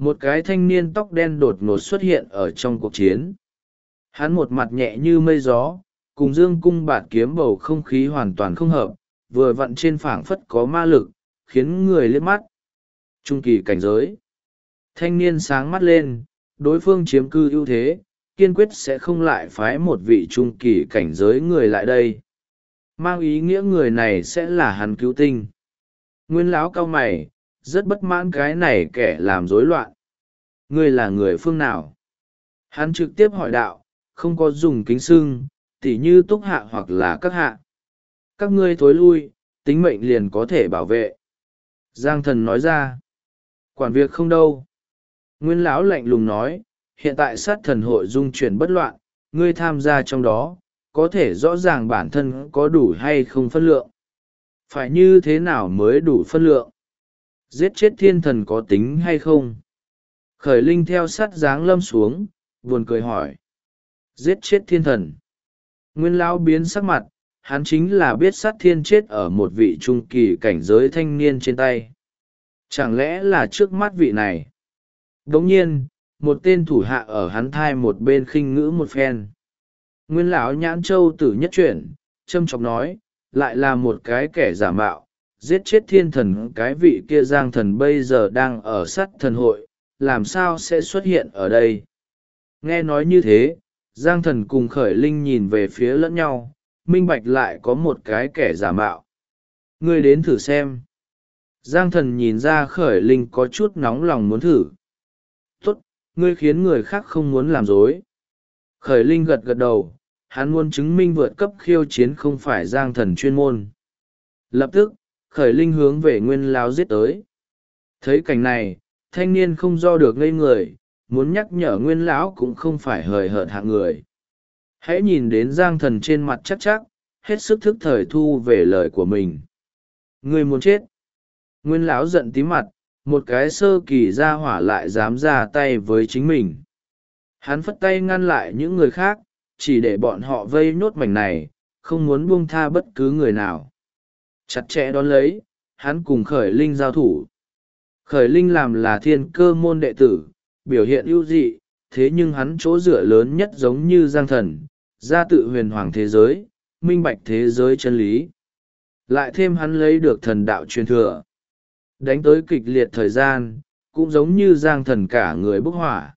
một cái thanh niên tóc đen đột ngột xuất hiện ở trong cuộc chiến. Hắn một mặt nhẹ như mây gió, cùng dương cung bạt kiếm, bầu không khí hoàn toàn không hợp, vừa vặn trên phảng phất có ma lực, khiến người liếc mắt. Trung kỳ cảnh giới. Thanh niên sáng mắt lên, đối phương chiếm cư ưu thế, kiên quyết sẽ không lại phái một vị trung kỳ cảnh giới người lại đây. Mang ý nghĩa người này sẽ là hắn cứu tinh. Nguyên lão cau mày, rất bất mãn cái này kẻ làm rối loạn. Ngươi là người phương nào? Hắn trực tiếp hỏi đạo, không có dùng kính xưng, tỉ như túc hạ hoặc là các hạ. Các ngươi thối lui, tính mệnh liền có thể bảo vệ. Giang thần nói ra. Quản việc không đâu. Nguyên lão lạnh lùng nói, hiện tại sát thần hội dung chuyển bất loạn, ngươi tham gia trong đó, có thể rõ ràng bản thân có đủ hay không phân lượng. Phải như thế nào mới đủ phân lượng? Giết chết thiên thần có tính hay không? Khởi linh theo sát dáng lâm xuống, buồn cười hỏi. Giết chết thiên thần. Nguyên lão biến sắc mặt, hắn chính là biết sát thiên chết ở một vị trung kỳ cảnh giới thanh niên trên tay. Chẳng lẽ là trước mắt vị này? Đồng nhiên, một tên thủ hạ ở hắn thai một bên khinh ngữ một phen. Nguyên lão nhãn châu tử nhất chuyển, châm chọc nói, lại là một cái kẻ giả mạo, giết chết thiên thần. Cái vị kia Giang thần bây giờ đang ở sát thần hội, làm sao sẽ xuất hiện ở đây? Nghe nói như thế, Giang thần cùng khởi linh nhìn về phía lẫn nhau, minh bạch lại có một cái kẻ giả mạo. Ngươi đến thử xem. Giang thần nhìn ra khởi linh có chút nóng lòng muốn thử. Tốt, ngươi khiến người khác không muốn làm dối. Khởi linh gật gật đầu, hắn muốn chứng minh vượt cấp khiêu chiến không phải Giang thần chuyên môn. Lập tức, khởi linh hướng về nguyên lão giết tới. Thấy cảnh này, thanh niên không do được ngây người, muốn nhắc nhở nguyên lão cũng không phải hời hợt hạng người. Hãy nhìn đến Giang thần trên mặt chắc chắc, hết sức thức thời thu về lời của mình. Ngươi muốn chết. Nguyên lão giận tí mặt, một cái sơ kỳ gia hỏa lại dám ra tay với chính mình. Hắn phất tay ngăn lại những người khác, chỉ để bọn họ vây nhốt mảnh này, không muốn buông tha bất cứ người nào. Chặt chẽ đón lấy, hắn cùng khởi linh giao thủ. Khởi linh làm là thiên cơ môn đệ tử, biểu hiện ưu dị, thế nhưng hắn chỗ dựa lớn nhất giống như Giang thần, gia tự huyền hoàng thế giới, minh bạch thế giới chân lý. Lại thêm hắn lấy được thần đạo truyền thừa. Đánh tới kịch liệt thời gian, cũng giống như Giang thần cả người bốc hỏa.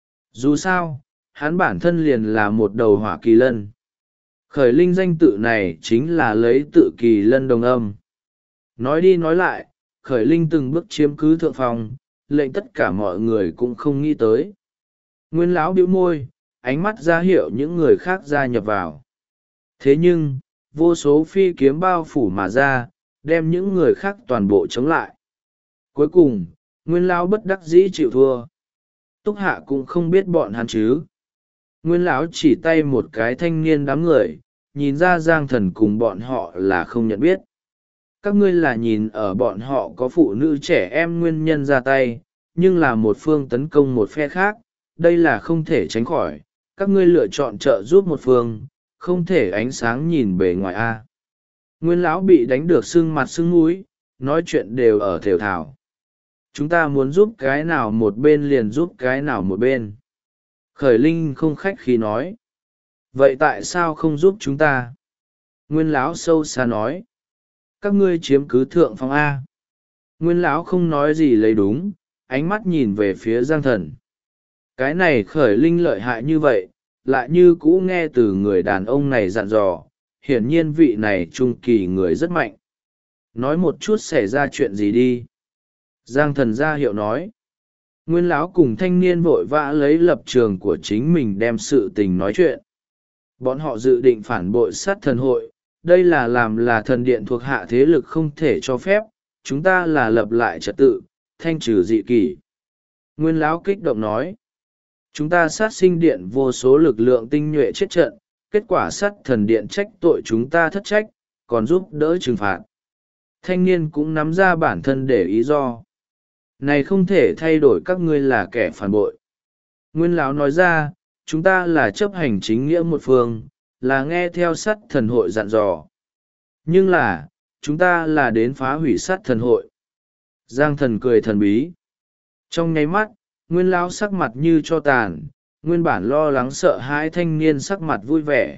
Dù sao, hắn bản thân liền là một đầu hỏa kỳ lân. Khởi linh danh tự này chính là lấy tự kỳ lân đồng âm. Nói đi nói lại, khởi linh từng bước chiếm cứ thượng phòng, lệnh tất cả mọi người cũng không nghĩ tới. Nguyên lão bĩu môi, ánh mắt ra hiệu những người khác gia nhập vào. Thế nhưng, vô số phi kiếm bao phủ mà ra, đem những người khác toàn bộ chống lại. Cuối cùng, nguyên lão bất đắc dĩ chịu thua. Túc hạ cũng không biết bọn hắn chứ. Nguyên lão chỉ tay một cái thanh niên đám người, nhìn ra Giang thần cùng bọn họ là không nhận biết. Các ngươi là nhìn ở bọn họ có phụ nữ trẻ em nguyên nhân ra tay, nhưng là một phương tấn công một phe khác, đây là không thể tránh khỏi. Các ngươi lựa chọn trợ giúp một phương, không thể ánh sáng nhìn bề ngoài a. Nguyên lão bị đánh được sưng mặt sưng mũi, nói chuyện đều ở thều thào. Chúng ta muốn giúp cái nào một bên liền giúp cái nào một bên. Khởi linh không khách khí nói. Vậy tại sao không giúp chúng ta? Nguyên lão sâu xa nói. Các ngươi chiếm cứ thượng phong A. Nguyên lão không nói gì lấy đúng, ánh mắt nhìn về phía Giang thần. Cái này khởi linh lợi hại như vậy, lại như cũ nghe từ người đàn ông này dặn dò, hiển nhiên vị này trung kỳ người rất mạnh. Nói một chút xảy ra chuyện gì đi. Giang thần ra hiệu nói. Nguyên lão cùng thanh niên vội vã lấy lập trường của chính mình đem sự tình nói chuyện. Bọn họ dự định phản bội sát thần hội, đây là làm là thần điện thuộc hạ thế lực không thể cho phép, chúng ta là lập lại trật tự, thanh trừ dị kỷ. Nguyên lão kích động nói. Chúng ta sát sinh điện vô số lực lượng tinh nhuệ chết trận, kết quả sát thần điện trách tội chúng ta thất trách, còn giúp đỡ trừng phạt. Thanh niên cũng nắm ra bản thân để ý do. Này không thể thay đổi các ngươi là kẻ phản bội. Nguyên lão nói ra, chúng ta là chấp hành chính nghĩa một phương, là nghe theo sát thần hội dặn dò. Nhưng là, chúng ta là đến phá hủy sát thần hội. Giang thần cười thần bí. Trong nháy mắt, Nguyên lão sắc mặt như cho tàn, nguyên bản lo lắng sợ hãi thanh niên sắc mặt vui vẻ.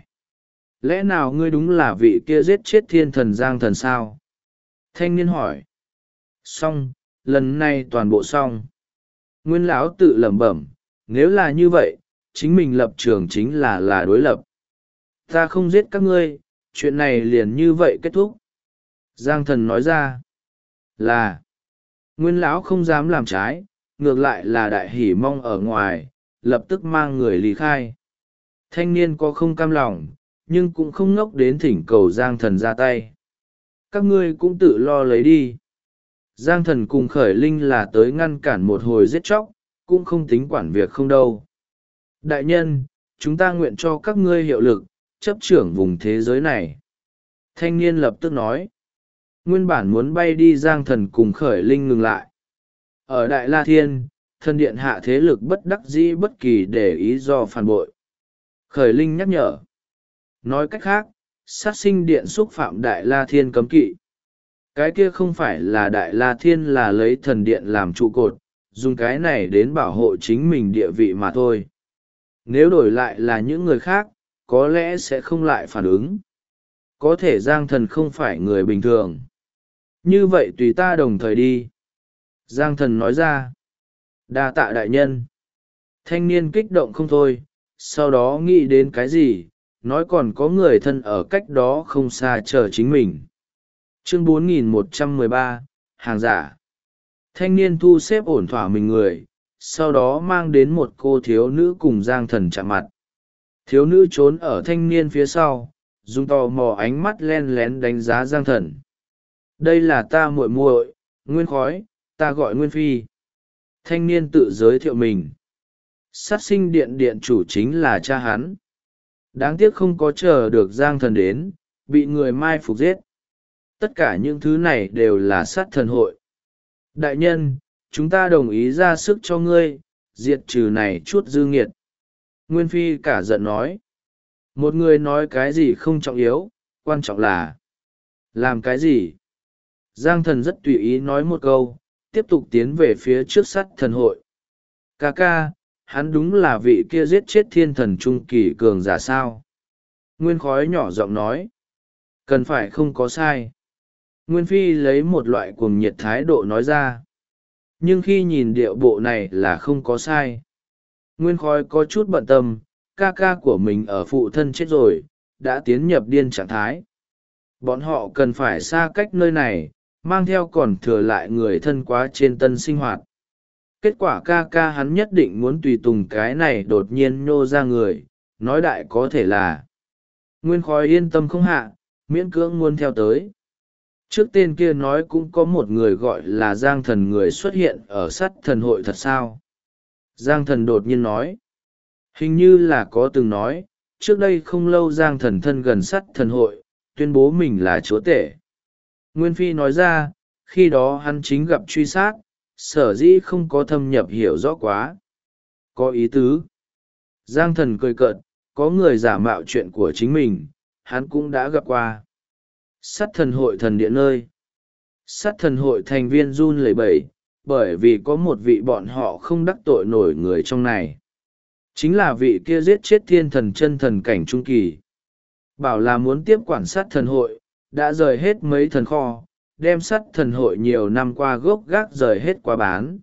Lẽ nào ngươi đúng là vị kia giết chết thiên thần Giang Thần sao? Thanh niên hỏi. Xong, lần này toàn bộ xong. Nguyên lão tự lẩm bẩm, nếu là như vậy, chính mình lập trường chính là đối lập. Ta không giết các ngươi, chuyện này liền như vậy kết thúc. Giang Thần nói ra. Là. Nguyên lão không dám làm trái, ngược lại là đại hỉ mong ở ngoài, lập tức mang người lý khai. Thanh niên có không cam lòng, nhưng cũng không ngốc đến thỉnh cầu Giang Thần ra tay. Các ngươi cũng tự lo lấy đi. Giang Thần cùng Khởi Linh là tới ngăn cản một hồi giết chóc, cũng không tính quản việc không đâu. Đại nhân, chúng ta nguyện cho các ngươi hiệu lực, chấp trưởng vùng thế giới này. Thanh niên lập tức nói. Nguyên bản muốn bay đi Giang Thần cùng Khởi Linh ngừng lại. Ở Đại La Thiên, thần điện hạ thế lực bất đắc dĩ bất kỳ để ý do phản bội. Khởi Linh nhắc nhở. Nói cách khác, sát sinh điện xúc phạm Đại La Thiên cấm kỵ. Cái kia không phải là Đại La Thiên là lấy thần điện làm trụ cột, dùng cái này đến bảo hộ chính mình địa vị mà thôi. Nếu đổi lại là những người khác, có lẽ sẽ không lại phản ứng. Có thể Giang Thần không phải người bình thường. Như vậy tùy ta đồng thời đi. Giang Thần nói ra. Đa tạ đại nhân. Thanh niên kích động không thôi, sau đó nghĩ đến cái gì, nói còn có người thân ở cách đó không xa chờ chính mình. Chương 4113, hàng giả. Thanh niên thu xếp ổn thỏa mình người, sau đó mang đến một cô thiếu nữ cùng Giang Thần chạm mặt. Thiếu nữ trốn ở thanh niên phía sau, dùng tò mò ánh mắt len lén đánh giá Giang Thần. Đây là ta muội muội, Nguyên Khói, ta gọi Nguyên Phi. Thanh niên tự giới thiệu mình. Sát sinh điện điện chủ chính là cha hắn. Đáng tiếc không có chờ được Giang Thần đến, bị người mai phục giết. Tất cả những thứ này đều là sát thần hội. Đại nhân, chúng ta đồng ý ra sức cho ngươi, diệt trừ này chút dư nghiệt. Nguyên Phi cả giận nói. Một người nói cái gì không trọng yếu, quan trọng là làm cái gì. Giang Thần rất tùy ý nói một câu, tiếp tục tiến về phía trước sát thần hội. Ca ca, hắn đúng là vị kia giết chết thiên thần trung kỳ cường giả sao? Nguyên Khói nhỏ giọng nói. Cần phải không có sai. Nguyên Phi lấy một loại cuồng nhiệt thái độ nói ra. Nhưng khi nhìn điệu bộ này là không có sai. Nguyên Khói có chút bận tâm, ca ca của mình ở phụ thân chết rồi, đã tiến nhập điên trạng thái. Bọn họ cần phải xa cách nơi này, mang theo còn thừa lại người thân quá trên tân sinh hoạt. Kết quả ca ca hắn nhất định muốn tùy tùng cái này đột nhiên nhô ra người, nói đại có thể là. Nguyên Khói yên tâm không hạ, miễn cưỡng muốn theo tới. Trước tên kia nói cũng có một người gọi là Giang Thần người xuất hiện ở sát thần hội thật sao? Giang Thần đột nhiên nói. Hình như là có từng nói, trước đây không lâu Giang Thần thân gần sát thần hội, tuyên bố mình là chúa tể. Nguyên Phi nói ra, khi đó hắn chính gặp truy sát, sở dĩ không có thâm nhập hiểu rõ quá. Có ý tứ. Giang Thần cười cợt, có người giả mạo chuyện của chính mình, hắn cũng đã gặp qua. Sát thần hội thần điện nơi. Sát thần hội thành viên run lẩy bẩy, bởi vì có một vị bọn họ không đắc tội nổi người trong này. Chính là vị kia giết chết thiên thần chân thần cảnh trung kỳ. Bảo là muốn tiếp quản sát thần hội, đã rời hết mấy thần kho, đem sát thần hội nhiều năm qua gốc gác rời hết qua bán.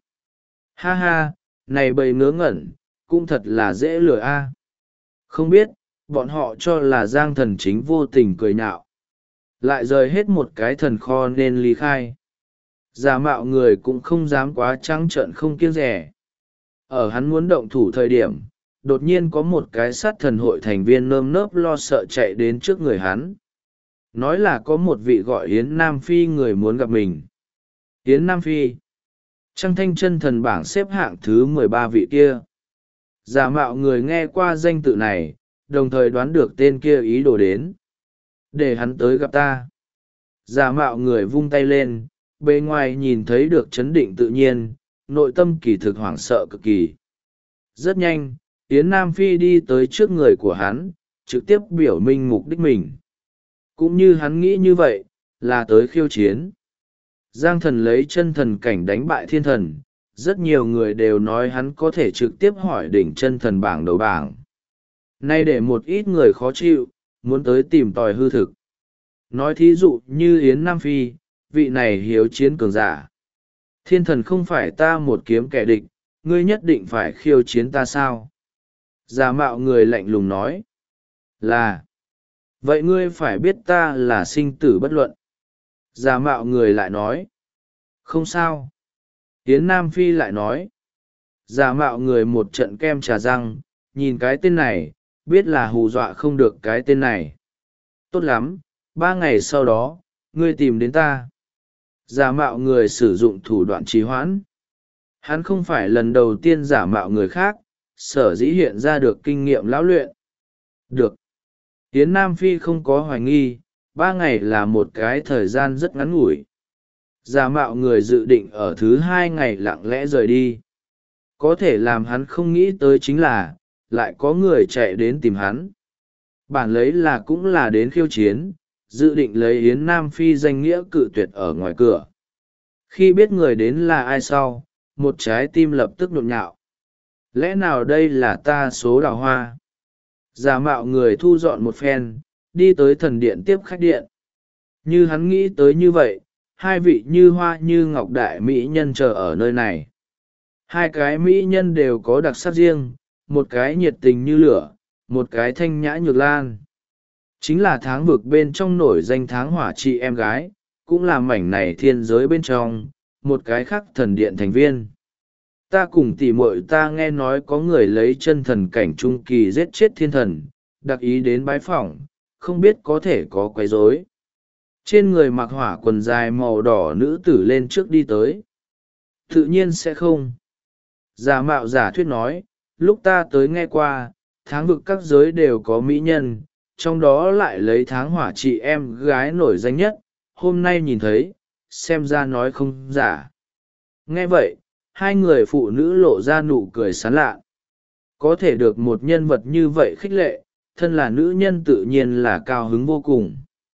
Ha ha, này bầy ngớ ngẩn, cũng thật là dễ lừa a. Không biết, bọn họ cho là Giang Thần chính vô tình cười nhạo. Lại rời hết một cái thần kho nên ly khai. Giả mạo người cũng không dám quá trắng trợn không kiêng rẻ. Ở hắn muốn động thủ thời điểm, đột nhiên có một cái sát thần hội thành viên nơm nớp lo sợ chạy đến trước người hắn. Nói là có một vị gọi Yến Nam Phi người muốn gặp mình. Yến Nam Phi. Trăng thanh chân thần bảng xếp hạng thứ 13 vị kia. Giả mạo người nghe qua danh tự này, đồng thời đoán được tên kia ý đồ đến. Để hắn tới gặp ta. Giả mạo người vung tay lên, bề ngoài nhìn thấy được chấn định tự nhiên, nội tâm kỳ thực hoảng sợ cực kỳ. Rất nhanh, Yến Nam Phi đi tới trước người của hắn, trực tiếp biểu minh mục đích mình. Cũng như hắn nghĩ như vậy, là tới khiêu chiến. Giang Thần lấy chân thần cảnh đánh bại thiên thần, rất nhiều người đều nói hắn có thể trực tiếp hỏi đỉnh chân thần bảng đầu bảng. Nay để một ít người khó chịu, muốn tới tìm tòi hư thực. Nói thí dụ như Yến Nam Phi, vị này hiếu chiến cường giả. Thiên thần không phải ta một kiếm kẻ địch, ngươi nhất định phải khiêu chiến ta sao? Giả mạo người lạnh lùng nói. Là. Vậy ngươi phải biết ta là sinh tử bất luận. Giả mạo người lại nói. Không sao. Yến Nam Phi lại nói. Giả mạo người một trận kem trà răng, nhìn cái tên này, biết là hù dọa không được cái tên này. Tốt lắm, 3 ngày sau đó, ngươi tìm đến ta. Giả mạo người sử dụng thủ đoạn trì hoãn. Hắn không phải lần đầu tiên giả mạo người khác, sở dĩ hiện ra được kinh nghiệm lão luyện. Được. Yến Nam Phi không có hoài nghi, 3 ngày là một cái thời gian rất ngắn ngủi. Giả mạo người dự định ở thứ 2 ngày lặng lẽ rời đi. Có thể làm hắn không nghĩ tới chính là, lại có người chạy đến tìm hắn. Bản lấy là cũng là đến khiêu chiến, dự định lấy Yến Nam Phi danh nghĩa cự tuyệt ở ngoài cửa. Khi biết người đến là ai sau, một trái tim lập tức nhộn nhạo. Lẽ nào đây là ta số đào hoa? Giả mạo người thu dọn một phen, đi tới thần điện tiếp khách điện. Như hắn nghĩ tới như vậy, 2 vị như hoa như ngọc đại mỹ nhân chờ ở nơi này. 2 cái mỹ nhân đều có đặc sắc riêng, một cái nhiệt tình như lửa, một cái thanh nhã nhược lan. Chính là tháng vực bên trong nổi danh tháng hỏa chị em gái, cũng là mảnh này thiên giới bên trong, một cái khác thần điện thành viên. Ta cùng tỉ muội ta nghe nói có người lấy chân thần cảnh trung kỳ giết chết thiên thần, đặc ý đến bái phỏng, không biết có thể có quấy rối. Trên người mặc hỏa quần dài màu đỏ nữ tử lên trước đi tới. Tự nhiên sẽ không. Giả mạo giả thuyết nói, lúc ta tới nghe qua, tháng vực các giới đều có mỹ nhân, trong đó lại lấy tháng hỏa chị em gái nổi danh nhất, hôm nay nhìn thấy, xem ra nói không giả. Nghe vậy, 2 người phụ nữ lộ ra nụ cười sán lạ. Có thể được một nhân vật như vậy khích lệ, thân là nữ nhân tự nhiên là cao hứng vô cùng.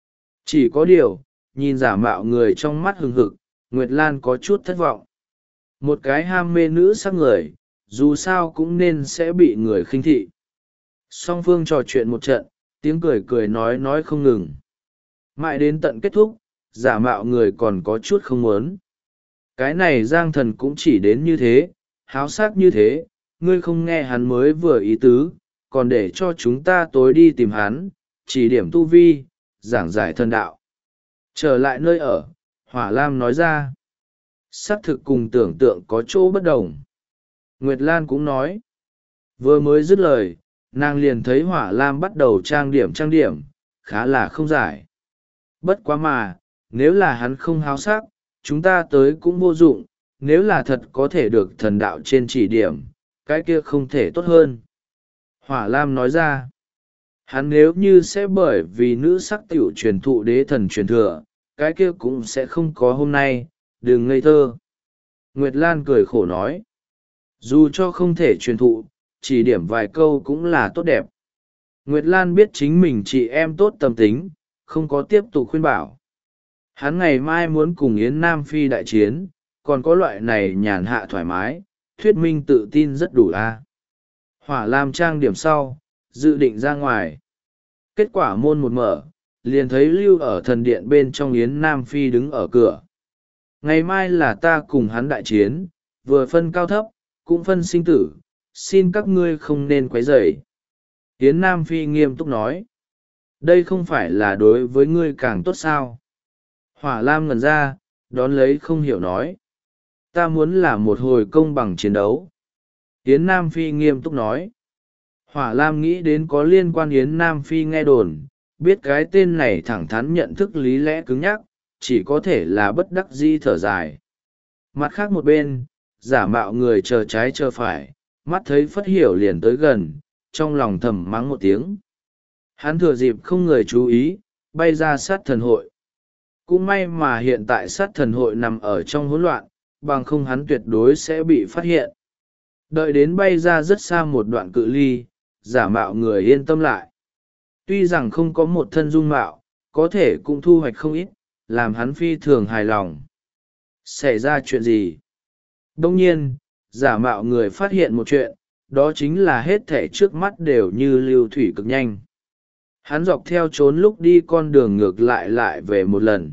Chỉ có điều, nhìn giả mạo người trong mắt hừng hực, Nguyệt Lan có chút thất vọng. Một cái ham mê nữ sắc người, dù sao cũng nên sẽ bị người khinh thị. Song phương trò chuyện một trận, tiếng cười cười nói không ngừng. Mãi đến tận kết thúc, giả mạo người còn có chút không muốn. Cái này Giang Thần cũng chỉ đến như thế, háo sắc như thế, ngươi không nghe hắn mới vừa ý tứ, còn để cho chúng ta tối đi tìm hắn, chỉ điểm tu vi, giảng giải thần đạo. Trở lại nơi ở, Hỏa Lam nói ra. Xác thực cùng tưởng tượng có chỗ bất đồng. Nguyệt Lan cũng nói. Vừa mới dứt lời, nàng liền thấy Hỏa Lam bắt đầu trang điểm, khá là không giải. Bất quá mà, nếu là hắn không háo sắc, chúng ta tới cũng vô dụng, nếu là thật có thể được thần đạo trên chỉ điểm, cái kia không thể tốt hơn. Hỏa Lam nói ra, hắn nếu như sẽ bởi vì nữ sắc tiểu truyền thụ đế thần truyền thừa, cái kia cũng sẽ không có hôm nay, đừng ngây thơ. Nguyệt Lan cười khổ nói, dù cho không thể truyền thụ, chỉ điểm vài câu cũng là tốt đẹp. Nguyệt Lan biết chính mình chị em tốt tâm tính, không có tiếp tục khuyên bảo. Hắn ngày mai muốn cùng Yến Nam Phi đại chiến, còn có loại này nhàn hạ thoải mái, thuyết minh tự tin rất đủ a. Hỏa Lam trang điểm sau, dự định ra ngoài. Kết quả môn một mở, liền thấy lưu ở thần điện bên trong Yến Nam Phi đứng ở cửa. Ngày mai là ta cùng hắn đại chiến, vừa phân cao thấp, cũng phân sinh tử, xin các ngươi không nên quấy rầy. Yến Nam Phi nghiêm túc nói, đây không phải là đối với ngươi càng tốt sao? Hỏa Lam ngẩn ra, đón lấy không hiểu nói, ta muốn là một hồi công bằng chiến đấu. Yến Nam Phi nghiêm túc nói, Hỏa Lam nghĩ đến có liên quan Yến Nam Phi nghe đồn, biết cái tên này thẳng thắn nhận thức lý lẽ cứng nhắc, chỉ có thể là bất đắc dĩ thở dài. Mặt khác một bên, giả mạo người chờ trái chờ phải, mắt thấy Phất Hiểu liền tới gần, trong lòng thầm mắng một tiếng. Hắn thừa dịp không người chú ý, bay ra sát thần hội. Cũng may mà hiện tại sát thần hội nằm ở trong hỗn loạn, bằng không hắn tuyệt đối sẽ bị phát hiện. Đợi đến bay ra rất xa một đoạn cự ly, giả mạo người yên tâm lại. Tuy rằng không có một thân dung mạo, có thể cũng thu hoạch không ít, làm hắn phi thường hài lòng. Xảy ra chuyện gì? Đông nhiên, giả mạo người phát hiện một chuyện, đó chính là hết thảy trước mắt đều như lưu thủy cực nhanh. Hắn dọc theo trốn lúc đi con đường ngược lại lại về một lần.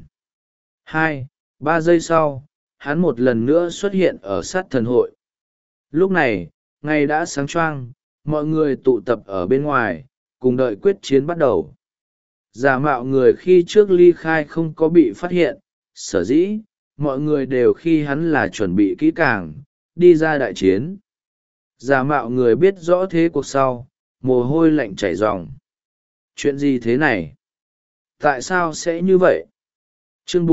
2-3 giây sau, hắn một lần nữa xuất hiện ở sát thần hội. Lúc này, ngày đã sáng choang, mọi người tụ tập ở bên ngoài, cùng đợi quyết chiến bắt đầu. Giả mạo người khi trước ly khai không có bị phát hiện, sở dĩ, mọi người đều khi hắn là chuẩn bị kỹ càng, đi ra đại chiến. Giả mạo người biết rõ thế cuộc sau, mồ hôi lạnh chảy ròng. Chuyện gì thế này? Tại sao sẽ như vậy? Chương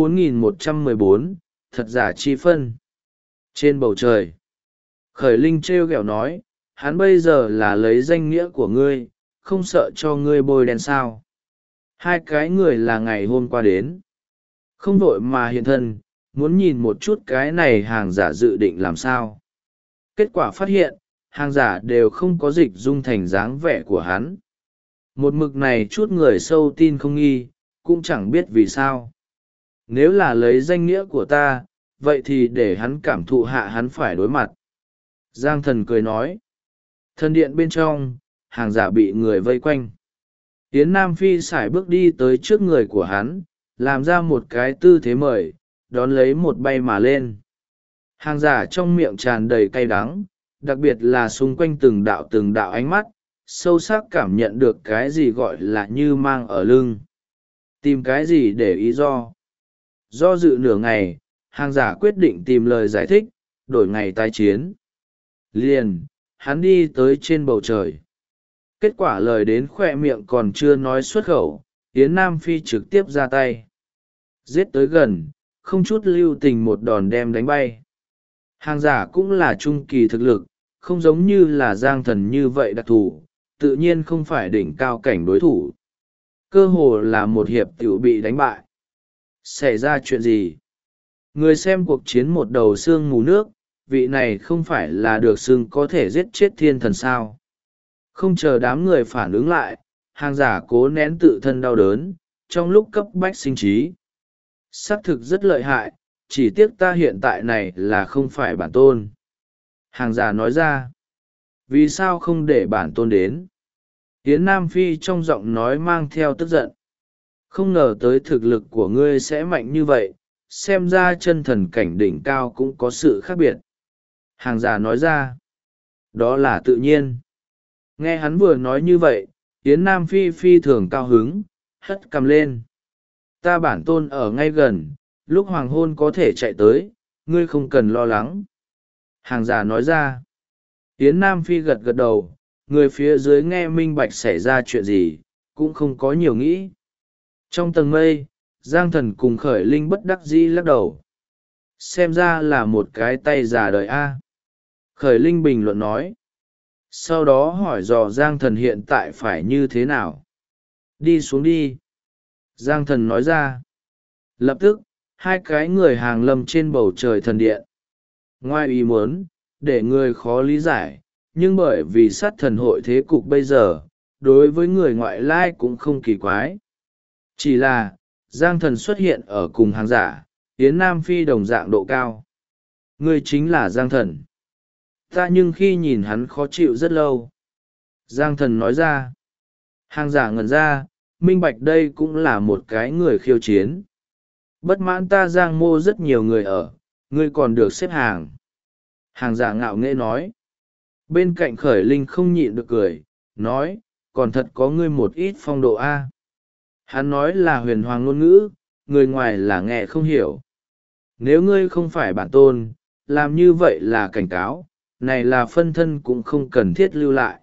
4114, thật giả chi phân. Trên bầu trời, Khởi Linh trêu ghẹo nói, hắn bây giờ là lấy danh nghĩa của ngươi, không sợ cho ngươi bôi đen sao? Hai cái người là ngày hôm qua đến, không vội mà hiện thân, muốn nhìn một chút cái này hàng giả dự định làm sao. Kết quả phát hiện, hàng giả đều không có dịch dung thành dáng vẻ của hắn. Một mực này chút người sâu tin không nghi, cũng chẳng biết vì sao. Nếu là lấy danh nghĩa của ta, vậy thì để hắn cảm thụ hạ hắn phải đối mặt. Giang Thần cười nói. Thần điện bên trong, hàng giả bị người vây quanh. Yến Nam Phi sải bước đi tới trước người của hắn, làm ra một cái tư thế mời, đón lấy một bay mà lên. Hàng giả trong miệng tràn đầy cay đắng, đặc biệt là xung quanh từng đạo ánh mắt, sâu sắc cảm nhận được cái gì gọi là như mang ở lưng. Tìm cái gì để ý do. Do dự nửa ngày, hàng giả quyết định tìm lời giải thích, đổi ngày tái chiến. Liền, hắn đi tới trên bầu trời. Kết quả lời đến khoe miệng còn chưa nói xuất khẩu, Yến Nam Phi trực tiếp ra tay. Giết tới gần, không chút lưu tình một đòn đem đánh bay. Hàng giả cũng là trung kỳ thực lực, không giống như là Giang Thần như vậy đặc thù, tự nhiên không phải đỉnh cao cảnh đối thủ. Cơ hồ là một hiệp tiểu bị đánh bại. Xảy ra chuyện gì? Người xem cuộc chiến một đầu xương mù nước, vị này không phải là được xưng có thể giết chết thiên thần sao? Không chờ đám người phản ứng lại, hàng giả cố nén tự thân đau đớn, trong lúc cấp bách sinh trí. Xác thực rất lợi hại, chỉ tiếc ta hiện tại này là không phải bản tôn. Hàng giả nói ra. Vì sao không để bản tôn đến? Yến Nam Phi trong giọng nói mang theo tức giận. Không ngờ tới thực lực của ngươi sẽ mạnh như vậy, xem ra chân thần cảnh đỉnh cao cũng có sự khác biệt. Hàng giả nói ra. Đó là tự nhiên. Nghe hắn vừa nói như vậy, Yến Nam Phi phi thường cao hứng, hất cầm lên. Ta bản tôn ở ngay gần, lúc hoàng hôn có thể chạy tới, ngươi không cần lo lắng. Hàng giả nói ra. Yến Nam Phi gật gật đầu, người phía dưới nghe minh bạch xảy ra chuyện gì, cũng không có nhiều nghĩ. Trong tầng mây, Giang Thần cùng Khởi Linh bất đắc dĩ lắc đầu. Xem ra là một cái tay già đời A. Khởi Linh bình luận nói. Sau đó hỏi dò Giang Thần hiện tại phải như thế nào. Đi xuống đi. Giang Thần nói ra. Lập tức, hai cái người hàng lâm trên bầu trời thần điện. Ngoài ý muốn, để người khó lý giải, nhưng bởi vì sát thần hội thế cục bây giờ, đối với người ngoại lai cũng không kỳ quái. Chỉ là, Giang Thần xuất hiện ở cùng hàng giả, Yến Nam Phi đồng dạng độ cao. Người chính là Giang Thần. Ta nhưng khi nhìn hắn khó chịu rất lâu. Giang Thần nói ra. Hàng giả ngẩn ra, minh bạch đây cũng là một cái người khiêu chiến. Bất mãn ta Giang Mô rất nhiều người ở, ngươi còn được xếp hàng. Hàng giả ngạo nghễ nói. Bên cạnh Khởi Linh không nhịn được cười, nói, còn thật có ngươi một ít phong độ A. Hắn nói là huyền hoàng ngôn ngữ, người ngoài là nghe không hiểu. Nếu ngươi không phải bản tôn, làm như vậy là cảnh cáo, này là phân thân cũng không cần thiết lưu lại.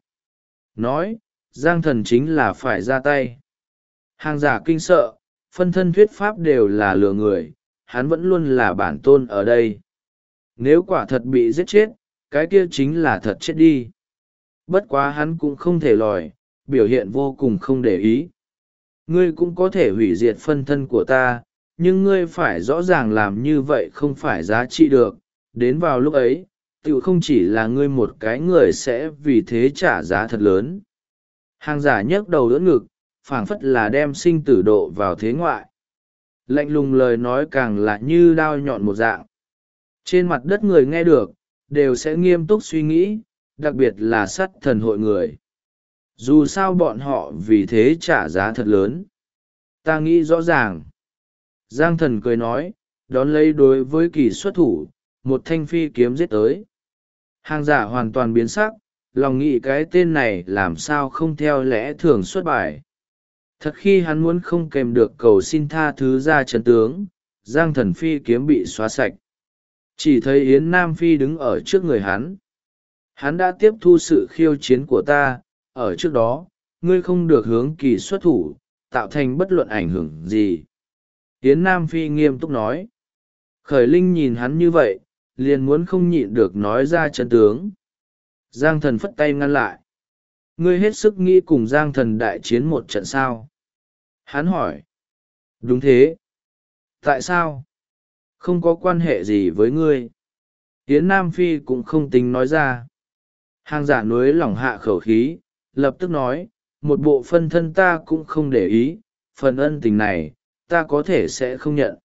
Nói, Giang Thần chính là phải ra tay. Hàng giả kinh sợ, phân thân thuyết pháp đều là lừa người, hắn vẫn luôn là bản tôn ở đây. Nếu quả thật bị giết chết, cái kia chính là thật chết đi. Bất quá hắn cũng không thể lòi, biểu hiện vô cùng không để ý. Ngươi cũng có thể hủy diệt phân thân của ta, nhưng ngươi phải rõ ràng làm như vậy không phải giá trị được. Đến vào lúc ấy, tự không chỉ là ngươi một cái người sẽ vì thế trả giá thật lớn. Hàng giả nhấc đầu đỡ ngực, phảng phất là đem sinh tử độ vào thế ngoại. Lạnh lùng lời nói càng là như đao nhọn một dạng. Trên mặt đất người nghe được đều sẽ nghiêm túc suy nghĩ, đặc biệt là sắt thần hội người. Dù sao bọn họ vì thế trả giá thật lớn. Ta nghĩ rõ ràng. Giang thần cười nói, đón lấy đối với kỳ xuất thủ, một thanh phi kiếm giết tới. Hàng giả hoàn toàn biến sắc, lòng nghĩ cái tên này làm sao không theo lẽ thường xuất bài. Thật khi hắn muốn không kèm được cầu xin tha thứ ra trận tướng, Giang thần phi kiếm bị xóa sạch. Chỉ thấy Yến Nam Phi đứng ở trước người hắn. Hắn đã tiếp thu sự khiêu chiến của ta, ở trước đó, ngươi không được hướng kỳ xuất thủ, tạo thành bất luận ảnh hưởng gì. Yến Nam Phi nghiêm túc nói. Khởi Linh nhìn hắn như vậy, liền muốn không nhịn được nói ra chân tướng. Giang thần phất tay ngăn lại. Ngươi hết sức nghĩ cùng Giang thần đại chiến một trận sao? Hắn hỏi. Đúng thế. Tại sao? Không có quan hệ gì với ngươi. Yến Nam Phi cũng không tính nói ra. Hàng giả núi lỏng hạ khẩu khí, lập tức nói, một bộ phân thân ta cũng không để ý, phần ân tình này, ta có thể sẽ không nhận.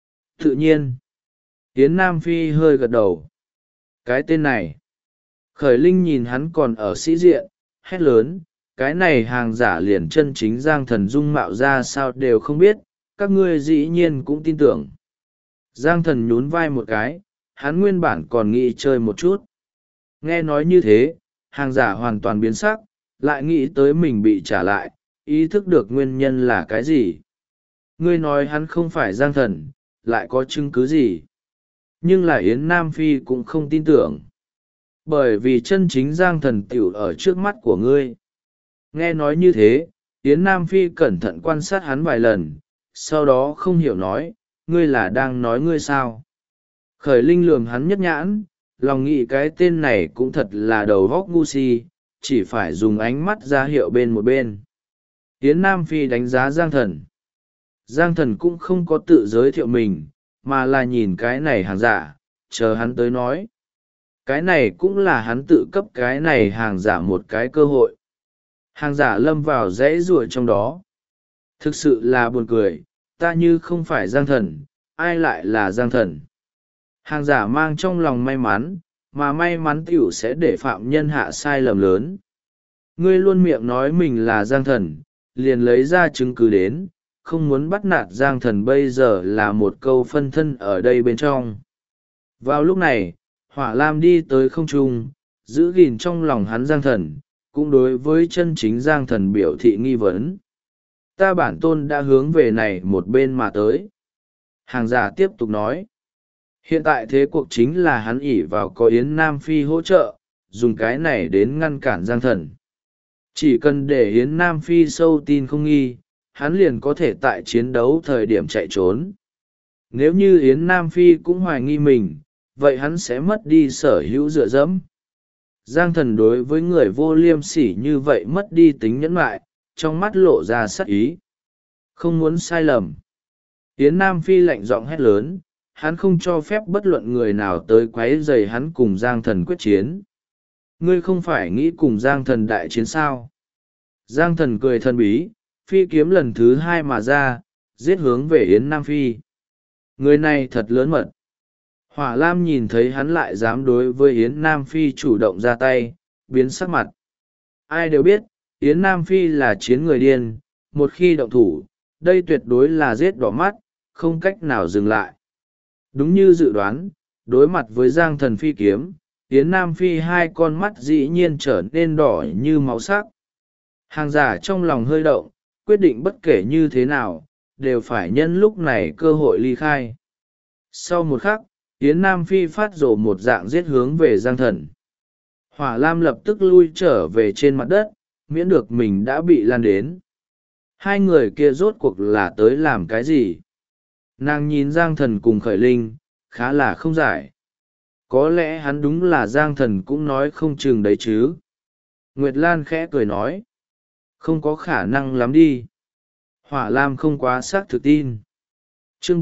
Tự nhiên. Yến Nam Phi hơi gật đầu. Cái tên này. Khởi Linh nhìn hắn còn ở sĩ diện, hét lớn, cái này hàng giả liền chân chính Giang thần dung mạo ra sao đều không biết, các ngươi dĩ nhiên cũng tin tưởng. Giang thần nhún vai một cái, hắn nguyên bản còn nghĩ chơi một chút. Nghe nói như thế, hàng giả hoàn toàn biến sắc, lại nghĩ tới mình bị trả lại, ý thức được nguyên nhân là cái gì. Ngươi nói hắn không phải Giang thần, lại có chứng cứ gì? Nhưng là Yến Nam Phi cũng không tin tưởng. Bởi vì chân chính Giang thần tiểu ở trước mắt của ngươi. Nghe nói như thế, Yến Nam Phi cẩn thận quan sát hắn vài lần, sau đó không hiểu nói, ngươi là đang nói ngươi sao? Khởi Linh lườm hắn nhất nhãn, lòng nghĩ cái tên này cũng thật là đầu góc ngu si, chỉ phải dùng ánh mắt ra hiệu bên một bên. Yến Nam Phi đánh giá Giang thần. Giang thần cũng không có tự giới thiệu mình, mà là nhìn cái này hàng giả, chờ hắn tới nói. Cái này cũng là hắn tự cấp cái này hàng giả một cái cơ hội. Hàng giả lâm vào rẽ ruổi trong đó. Thực sự là buồn cười, ta như không phải Giang thần, ai lại là Giang thần. Hàng giả mang trong lòng may mắn, mà may mắn tiểu sẽ để phạm nhân hạ sai lầm lớn. Ngươi luôn miệng nói mình là Giang thần, liền lấy ra chứng cứ đến, không muốn bắt nạt Giang thần bây giờ là một câu phân thân ở đây bên trong. Vào lúc này, Hỏa Lam đi tới không trung, giữ gìn trong lòng hắn Giang thần, cũng đối với chân chính Giang thần biểu thị nghi vấn. Ta bản tôn đã hướng về này một bên mà tới. Hàng giả tiếp tục nói. Hiện tại thế cuộc chính là hắn ỷ vào có Yến Nam Phi hỗ trợ, dùng cái này đến ngăn cản Giang thần. Chỉ cần để Yến Nam Phi sâu tin không nghi, hắn liền có thể tại chiến đấu thời điểm chạy trốn. Nếu như Yến Nam Phi cũng hoài nghi mình, vậy hắn sẽ mất đi sở hữu dựa dẫm. Giang thần đối với người vô liêm sỉ như vậy mất đi tính nhẫn nại, trong mắt lộ ra sắc ý. Không muốn sai lầm. Yến Nam Phi lạnh giọng hét lớn, hắn không cho phép bất luận người nào tới quấy rầy hắn cùng Giang thần quyết chiến. Ngươi không phải nghĩ cùng Giang thần đại chiến sao? Giang thần cười thần bí, phi kiếm lần thứ hai mà ra, giết hướng về Yến Nam Phi. Người này thật lớn mật. Hỏa Lam nhìn thấy hắn lại dám đối với Yến Nam Phi chủ động ra tay, biến sắc mặt. Ai đều biết, Yến Nam Phi là chiến người điên, một khi động thủ, đây tuyệt đối là giết đỏ mắt, không cách nào dừng lại. Đúng như dự đoán, đối mặt với Giang thần phi kiếm, Yến Nam Phi hai con mắt dĩ nhiên trở nên đỏ như máu sắc. Hàng giả trong lòng hơi động, quyết định bất kể như thế nào, đều phải nhân lúc này cơ hội ly khai. Sau một khắc, Yến Nam Phi phát rổ một dạng giết hướng về Giang thần. Hỏa Lam lập tức lui trở về trên mặt đất, miễn được mình đã bị lan đến. Hai người kia rốt cuộc là tới làm cái gì? Nàng nhìn Giang thần cùng Khởi Linh, khá là không giải. Có lẽ hắn đúng là Giang thần cũng nói không chừng đấy chứ. Nguyệt Lan khẽ cười nói. Không có khả năng lắm đi. Hỏa Lam không quá xác thực tin. Chương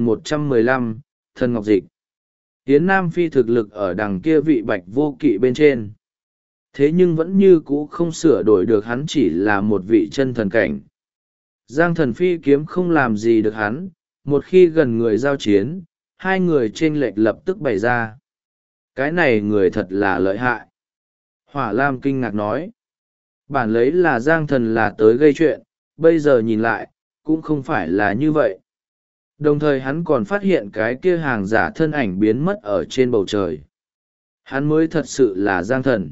4115, Thần Ngọc Dịch. Yến Nam Phi thực lực ở đằng kia vị bạch vô kỵ bên trên. Thế nhưng vẫn như cũ không sửa đổi được hắn chỉ là một vị chân thần cảnh. Giang thần phi kiếm không làm gì được hắn, một khi gần người giao chiến, hai người chênh lệch lập tức bày ra. Cái này người thật là lợi hại. Hỏa Lam kinh ngạc nói. Bản lấy là Giang Thần là tới gây chuyện, bây giờ nhìn lại, cũng không phải là như vậy. Đồng thời hắn còn phát hiện cái kia hàng giả thân ảnh biến mất ở trên bầu trời. Hắn mới thật sự là Giang Thần.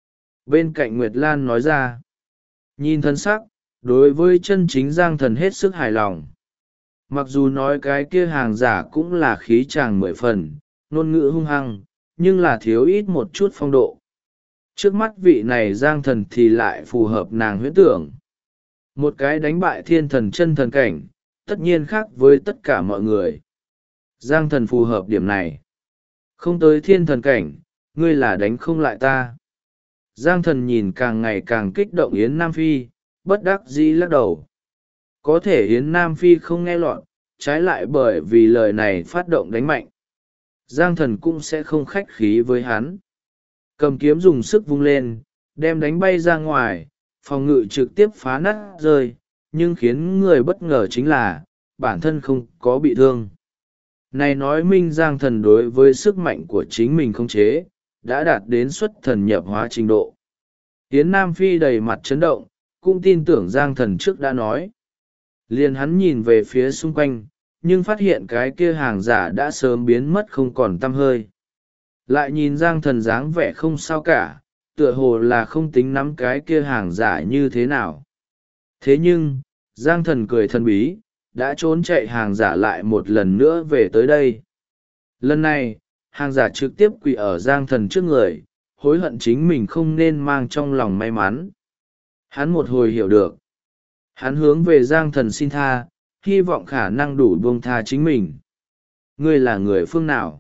Bên cạnh Nguyệt Lan nói ra. Nhìn thân sắc, đối với chân chính Giang Thần hết sức hài lòng. Mặc dù nói cái kia hàng giả cũng là khí tràng 10 phần, ngôn ngữ hung hăng, nhưng là thiếu ít một chút phong độ. Trước mắt vị này Giang Thần thì lại phù hợp nàng huyễn tưởng. Một cái đánh bại thiên thần chân thần cảnh, tất nhiên khác với tất cả mọi người. Giang Thần phù hợp điểm này. Không tới thiên thần cảnh, ngươi là đánh không lại ta. Giang Thần nhìn càng ngày càng kích động Yến Nam Phi, bất đắc dĩ lắc đầu. Có thể Yến Nam Phi không nghe lọt, trái lại bởi vì lời này phát động đánh mạnh. Giang Thần cũng sẽ không khách khí với hắn. Cầm kiếm dùng sức vung lên, đem đánh bay ra ngoài, phòng ngự trực tiếp phá nát rơi, nhưng khiến người bất ngờ chính là, bản thân không có bị thương. Này nói minh Giang Thần đối với sức mạnh của chính mình khống chế, đã đạt đến xuất thần nhập hóa trình độ. Yến Nam Phi đầy mặt chấn động, cũng tin tưởng Giang Thần trước đã nói. Liền hắn nhìn về phía xung quanh, nhưng phát hiện cái kia hàng giả đã sớm biến mất không còn tăm hơi. Lại nhìn Giang Thần dáng vẻ không sao cả, tựa hồ là không tính nắm cái kia hàng giả như thế nào. Thế nhưng, Giang Thần cười thần bí, đã trốn chạy hàng giả lại một lần nữa về tới đây. Lần này, hàng giả trực tiếp quỳ ở Giang Thần trước người, hối hận chính mình không nên mang trong lòng may mắn. Hắn một hồi hiểu được. Hắn hướng về Giang Thần xin tha, hy vọng khả năng đủ buông tha chính mình. Ngươi là người phương nào?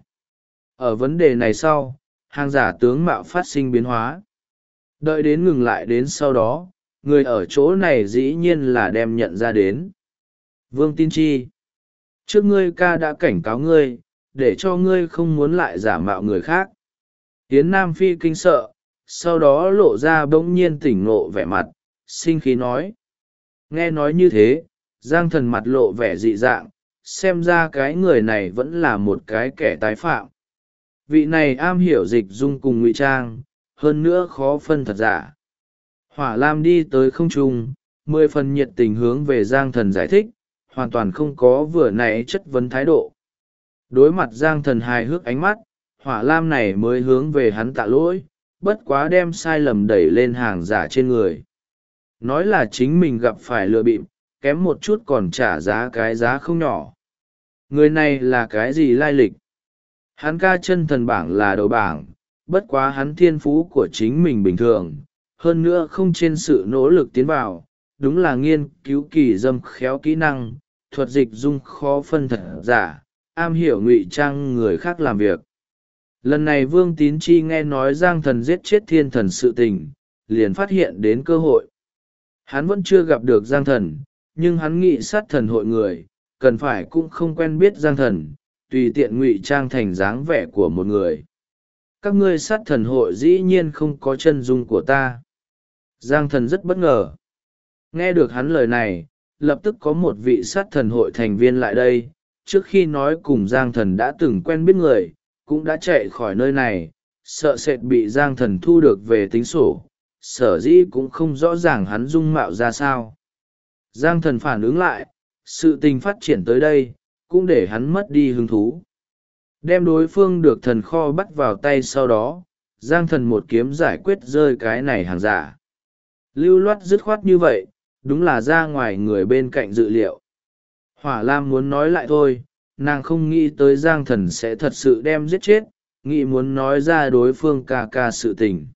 Ở vấn đề này sau, hàng giả tướng mạo phát sinh biến hóa. Đợi đến ngừng lại đến sau đó, người ở chỗ này dĩ nhiên là đem nhận ra đến. Vương Tín Chi. Trước ngươi ca đã cảnh cáo ngươi, để cho ngươi không muốn lại giả mạo người khác. Yến Nam Phi kinh sợ, sau đó lộ ra bỗng nhiên tỉnh ngộ vẻ mặt, sinh khí nói. Nghe nói như thế, Giang Thần mặt lộ vẻ dị dạng, xem ra cái người này vẫn là một cái kẻ tái phạm. Vị này am hiểu dịch dung cùng ngụy trang, hơn nữa khó phân thật giả. Hỏa Lam đi tới không trung, 10 phần nhiệt tình hướng về Giang Thần giải thích, hoàn toàn không có vừa nãy chất vấn thái độ. Đối mặt Giang Thần hài hước ánh mắt, Hỏa Lam này mới hướng về hắn tạ lỗi, bất quá đem sai lầm đẩy lên hàng giả trên người. Nói là chính mình gặp phải lừa bịp, kém một chút còn trả giá cái giá không nhỏ. Người này là cái gì lai lịch? Hắn ca chân thần bảng là đầu bảng, bất quá hắn thiên phú của chính mình bình thường, hơn nữa không trên sự nỗ lực tiến vào, đúng là nghiên cứu kỳ dâm khéo kỹ năng, thuật dịch dung khó phân thật giả, am hiểu ngụy trang người khác làm việc. Lần này Vương Tín Chi nghe nói Giang Thần giết chết thiên thần sự tình, liền phát hiện đến cơ hội. Hắn vẫn chưa gặp được Giang Thần, nhưng hắn nghĩ sát thần hội người, cần phải cũng không quen biết Giang Thần, tùy tiện ngụy trang thành dáng vẻ của một người. Các ngươi sát thần hội dĩ nhiên không có chân dung của ta. Giang Thần rất bất ngờ. Nghe được hắn lời này, lập tức có một vị sát thần hội thành viên lại đây, trước khi nói cùng Giang Thần đã từng quen biết người, cũng đã chạy khỏi nơi này, sợ sệt bị Giang Thần thu được về tính sổ, sở dĩ cũng không rõ ràng hắn dung mạo ra sao. Giang Thần phản ứng lại, sự tình phát triển tới đây, cũng để hắn mất đi hứng thú. Đem đối phương được thần kho bắt vào tay sau đó, Giang Thần một kiếm giải quyết rơi cái này hàng giả. Lưu loát dứt khoát như vậy, đúng là ra ngoài người bên cạnh dự liệu. Hỏa Lam muốn nói lại thôi, nàng không nghĩ tới Giang Thần sẽ thật sự đem giết chết, nghĩ muốn nói ra đối phương ca ca sự tình.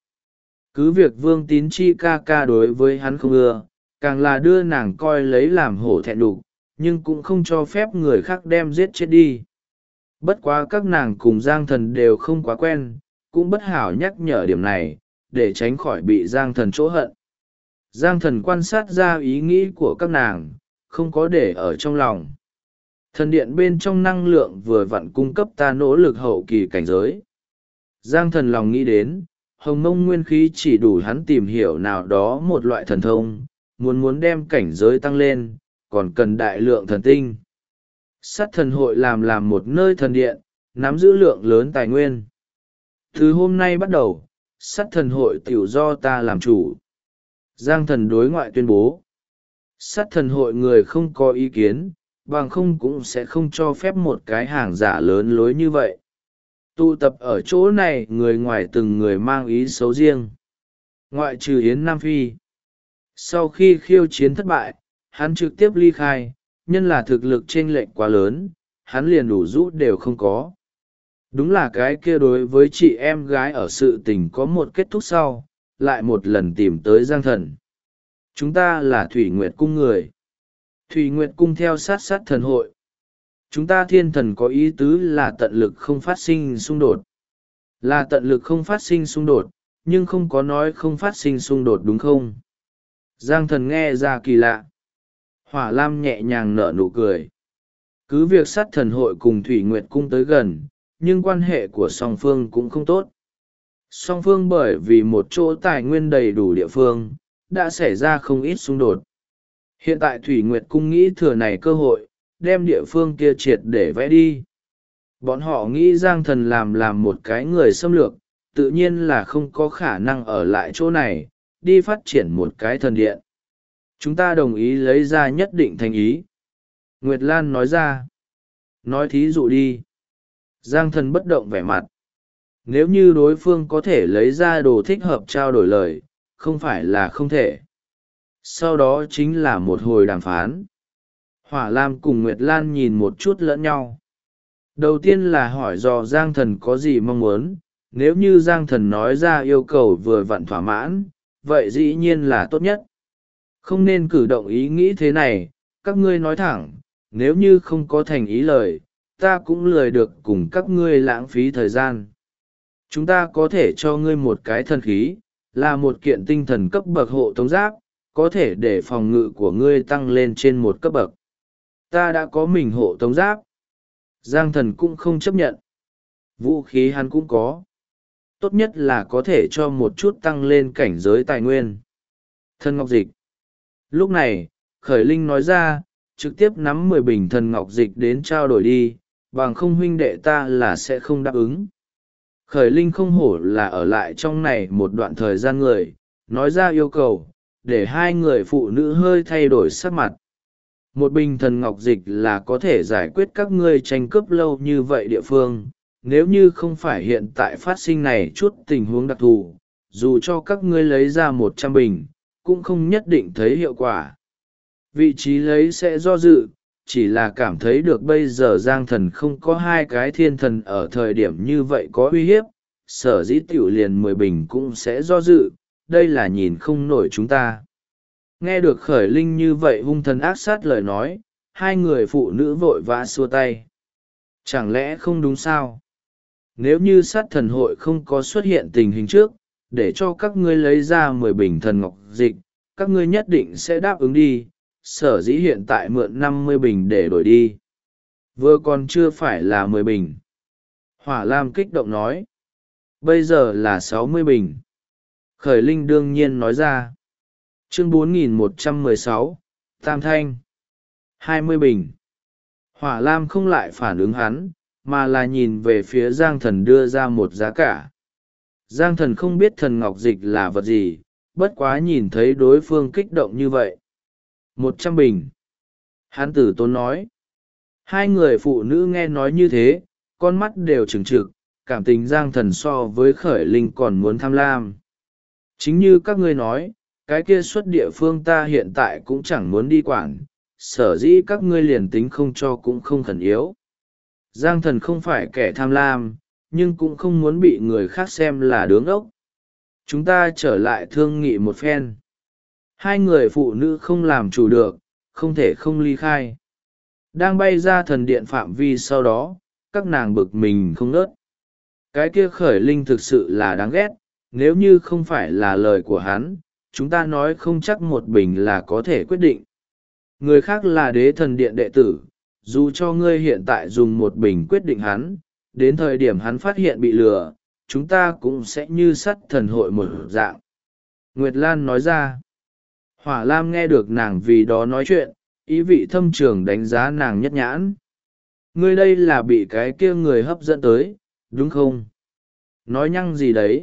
Cứ việc Vương Tín Chi ca ca đối với hắn không ưa, càng là đưa nàng coi lấy làm hổ thẹn đục, nhưng cũng không cho phép người khác đem giết chết đi. Bất quá các nàng cùng Giang Thần đều không quá quen, cũng bất hảo nhắc nhở điểm này, để tránh khỏi bị Giang Thần chỗ hận. Giang Thần quan sát ra ý nghĩ của các nàng, không có để ở trong lòng. Thần điện bên trong năng lượng vừa vặn cung cấp ta nỗ lực hậu kỳ cảnh giới. Giang Thần lòng nghĩ đến, hồng mông nguyên khí chỉ đủ hắn tìm hiểu nào đó một loại thần thông, muốn đem cảnh giới tăng lên, còn cần đại lượng thần tinh. Sắt thần hội làm một nơi thần điện, nắm giữ lượng lớn tài nguyên. Từ hôm nay bắt đầu, sắt thần hội tiểu do ta làm chủ. Giang thần đối ngoại tuyên bố. Sắt thần hội người không có ý kiến, bằng không cũng sẽ không cho phép một cái hàng giả lớn lối như vậy. Tụ tập ở chỗ này người ngoài từng người mang ý xấu riêng. Ngoại trừ Yến Nam Phi. Sau khi khiêu chiến thất bại, hắn trực tiếp ly khai, nhân là thực lực chênh lệch quá lớn, hắn liền đủ rũ đều không có. Đúng là cái kia đối với chị em gái ở sự tình có một kết thúc sau, lại một lần tìm tới Giang thần. Chúng ta là Thủy Nguyệt Cung người. Thủy Nguyệt Cung theo sát thần hội. Chúng ta thiên thần có ý tứ là tận lực không phát sinh xung đột. Là tận lực không phát sinh xung đột, nhưng không có nói không phát sinh xung đột đúng không? Giang thần nghe ra kỳ lạ. Hỏa Lam nhẹ nhàng nở nụ cười. Cứ việc sát thần hội cùng Thủy Nguyệt Cung tới gần, nhưng quan hệ của song phương cũng không tốt. Song phương bởi vì một chỗ tài nguyên đầy đủ địa phương, đã xảy ra không ít xung đột. Hiện tại Thủy Nguyệt Cung nghĩ thừa này cơ hội, đem địa phương kia triệt để vẽ đi. Bọn họ nghĩ Giang thần làm một cái người xâm lược, tự nhiên là không có khả năng ở lại chỗ này, đi phát triển một cái thần điện. Chúng ta đồng ý lấy ra nhất định thành ý. Nguyệt Lan nói ra. Nói thí dụ đi. Giang thần bất động vẻ mặt. Nếu như đối phương có thể lấy ra đồ thích hợp trao đổi lời, không phải là không thể. Sau đó chính là một hồi đàm phán. Hỏa Lam cùng Nguyệt Lan nhìn một chút lẫn nhau. Đầu tiên là hỏi dò Giang thần có gì mong muốn, nếu như Giang thần nói ra yêu cầu vừa vặn thỏa mãn, vậy dĩ nhiên là tốt nhất. Không nên cử động ý nghĩ thế này, các ngươi nói thẳng, nếu như không có thành ý lời, ta cũng lười được cùng các ngươi lãng phí thời gian. Chúng ta có thể cho ngươi một cái thần khí, là một kiện tinh thần cấp bậc hộ tống giáp, có thể để phòng ngự của ngươi tăng lên trên một cấp bậc. Ta đã có mình hộ tống giáp. Giang thần cũng không chấp nhận. Vũ khí hắn cũng có. Tốt nhất là có thể cho một chút tăng lên cảnh giới tài nguyên. Thần ngọc dịch. Lúc này, Khởi Linh nói ra, trực tiếp nắm 10 bình thần ngọc dịch đến trao đổi đi, bằng không huynh đệ ta là sẽ không đáp ứng. Khởi Linh không hổ là ở lại trong này một đoạn thời gian người, nói ra yêu cầu, để hai người phụ nữ hơi thay đổi sắc mặt. Một bình thần ngọc dịch là có thể giải quyết các ngươi tranh cướp lâu như vậy địa phương, nếu như không phải hiện tại phát sinh này chút tình huống đặc thù, dù cho các ngươi lấy ra 100 bình, cũng không nhất định thấy hiệu quả. Vị trí lấy sẽ do dự, chỉ là cảm thấy được bây giờ Giang thần không có hai cái thiên thần ở thời điểm như vậy có uy hiếp, sở dĩ tiểu liền 10 bình cũng sẽ do dự, đây là nhìn không nổi chúng ta. Nghe được Khởi Linh như vậy hung thần ác sát lời nói, hai người phụ nữ vội vã xua tay. Chẳng lẽ không đúng sao? Nếu như sát thần hội không có xuất hiện tình hình trước, để cho các ngươi lấy ra 10 bình thần ngọc dịch, các ngươi nhất định sẽ đáp ứng đi, sở dĩ hiện tại mượn 50 bình để đổi đi. Vừa còn chưa phải là 10 bình. Hỏa Lam kích động nói. Bây giờ là 60 bình. Khởi Linh đương nhiên nói ra. Chương 4116, Tam Thanh. 20 bình. Hỏa Lam không lại phản ứng hắn, mà là nhìn về phía Giang thần đưa ra một giá cả. Giang thần không biết thần ngọc dịch là vật gì, bất quá nhìn thấy đối phương kích động như vậy. 100 bình. Hắn tử tốn nói. Hai người phụ nữ nghe nói như thế, con mắt đều trừng trực, cảm tình Giang thần so với Khởi Linh còn muốn tham lam. Chính như các ngươi nói, cái kia xuất địa phương ta hiện tại cũng chẳng muốn đi quản, sở dĩ các ngươi liền tính không cho cũng không khẩn yếu. Giang thần không phải kẻ tham lam, nhưng cũng không muốn bị người khác xem là đứng ốc. Chúng ta trở lại thương nghị một phen. Hai người phụ nữ không làm chủ được, không thể không ly khai. Đang bay ra thần điện phạm vi sau đó, các nàng bực mình không nớt. Cái kia Khởi Linh thực sự là đáng ghét, nếu như không phải là lời của hắn, chúng ta nói không chắc một bình là có thể quyết định. Người khác là đế thần điện đệ tử, dù cho ngươi hiện tại dùng một bình quyết định hắn, đến thời điểm hắn phát hiện bị lừa, chúng ta cũng sẽ như sắt thần hội một dạng. Nguyệt Lan nói ra. Hỏa Lam nghe được nàng vì đó nói chuyện, ý vị thâm trường đánh giá nàng nhất nhãn. Ngươi đây là bị cái kia người hấp dẫn tới, đúng không? Nói nhăng gì đấy?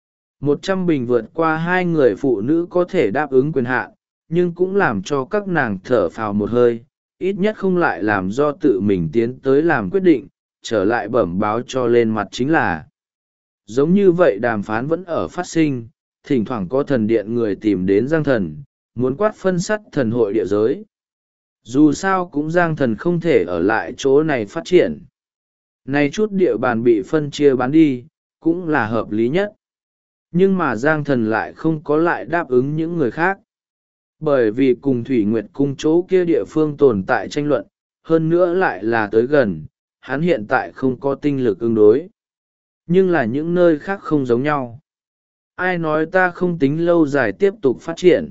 100 bình vượt qua hai người phụ nữ có thể đáp ứng quyền hạn, nhưng cũng làm cho các nàng thở phào một hơi, ít nhất không lại làm do tự mình tiến tới làm quyết định, trở lại bẩm báo cho lên mặt chính là. Giống như vậy đàm phán vẫn ở phát sinh, thỉnh thoảng có thần điện người tìm đến Giang Thần, muốn quát phân sắt thần hội địa giới. Dù sao cũng Giang Thần không thể ở lại chỗ này phát triển. Này chút địa bàn bị phân chia bán đi, cũng là hợp lý nhất. Nhưng mà Giang Thần lại không có lại đáp ứng những người khác. Bởi vì cùng Thủy Nguyệt cung chỗ kia địa phương tồn tại tranh luận, hơn nữa lại là tới gần, hắn hiện tại không có tinh lực ứng đối. Nhưng là những nơi khác không giống nhau. Ai nói ta không tính lâu dài tiếp tục phát triển.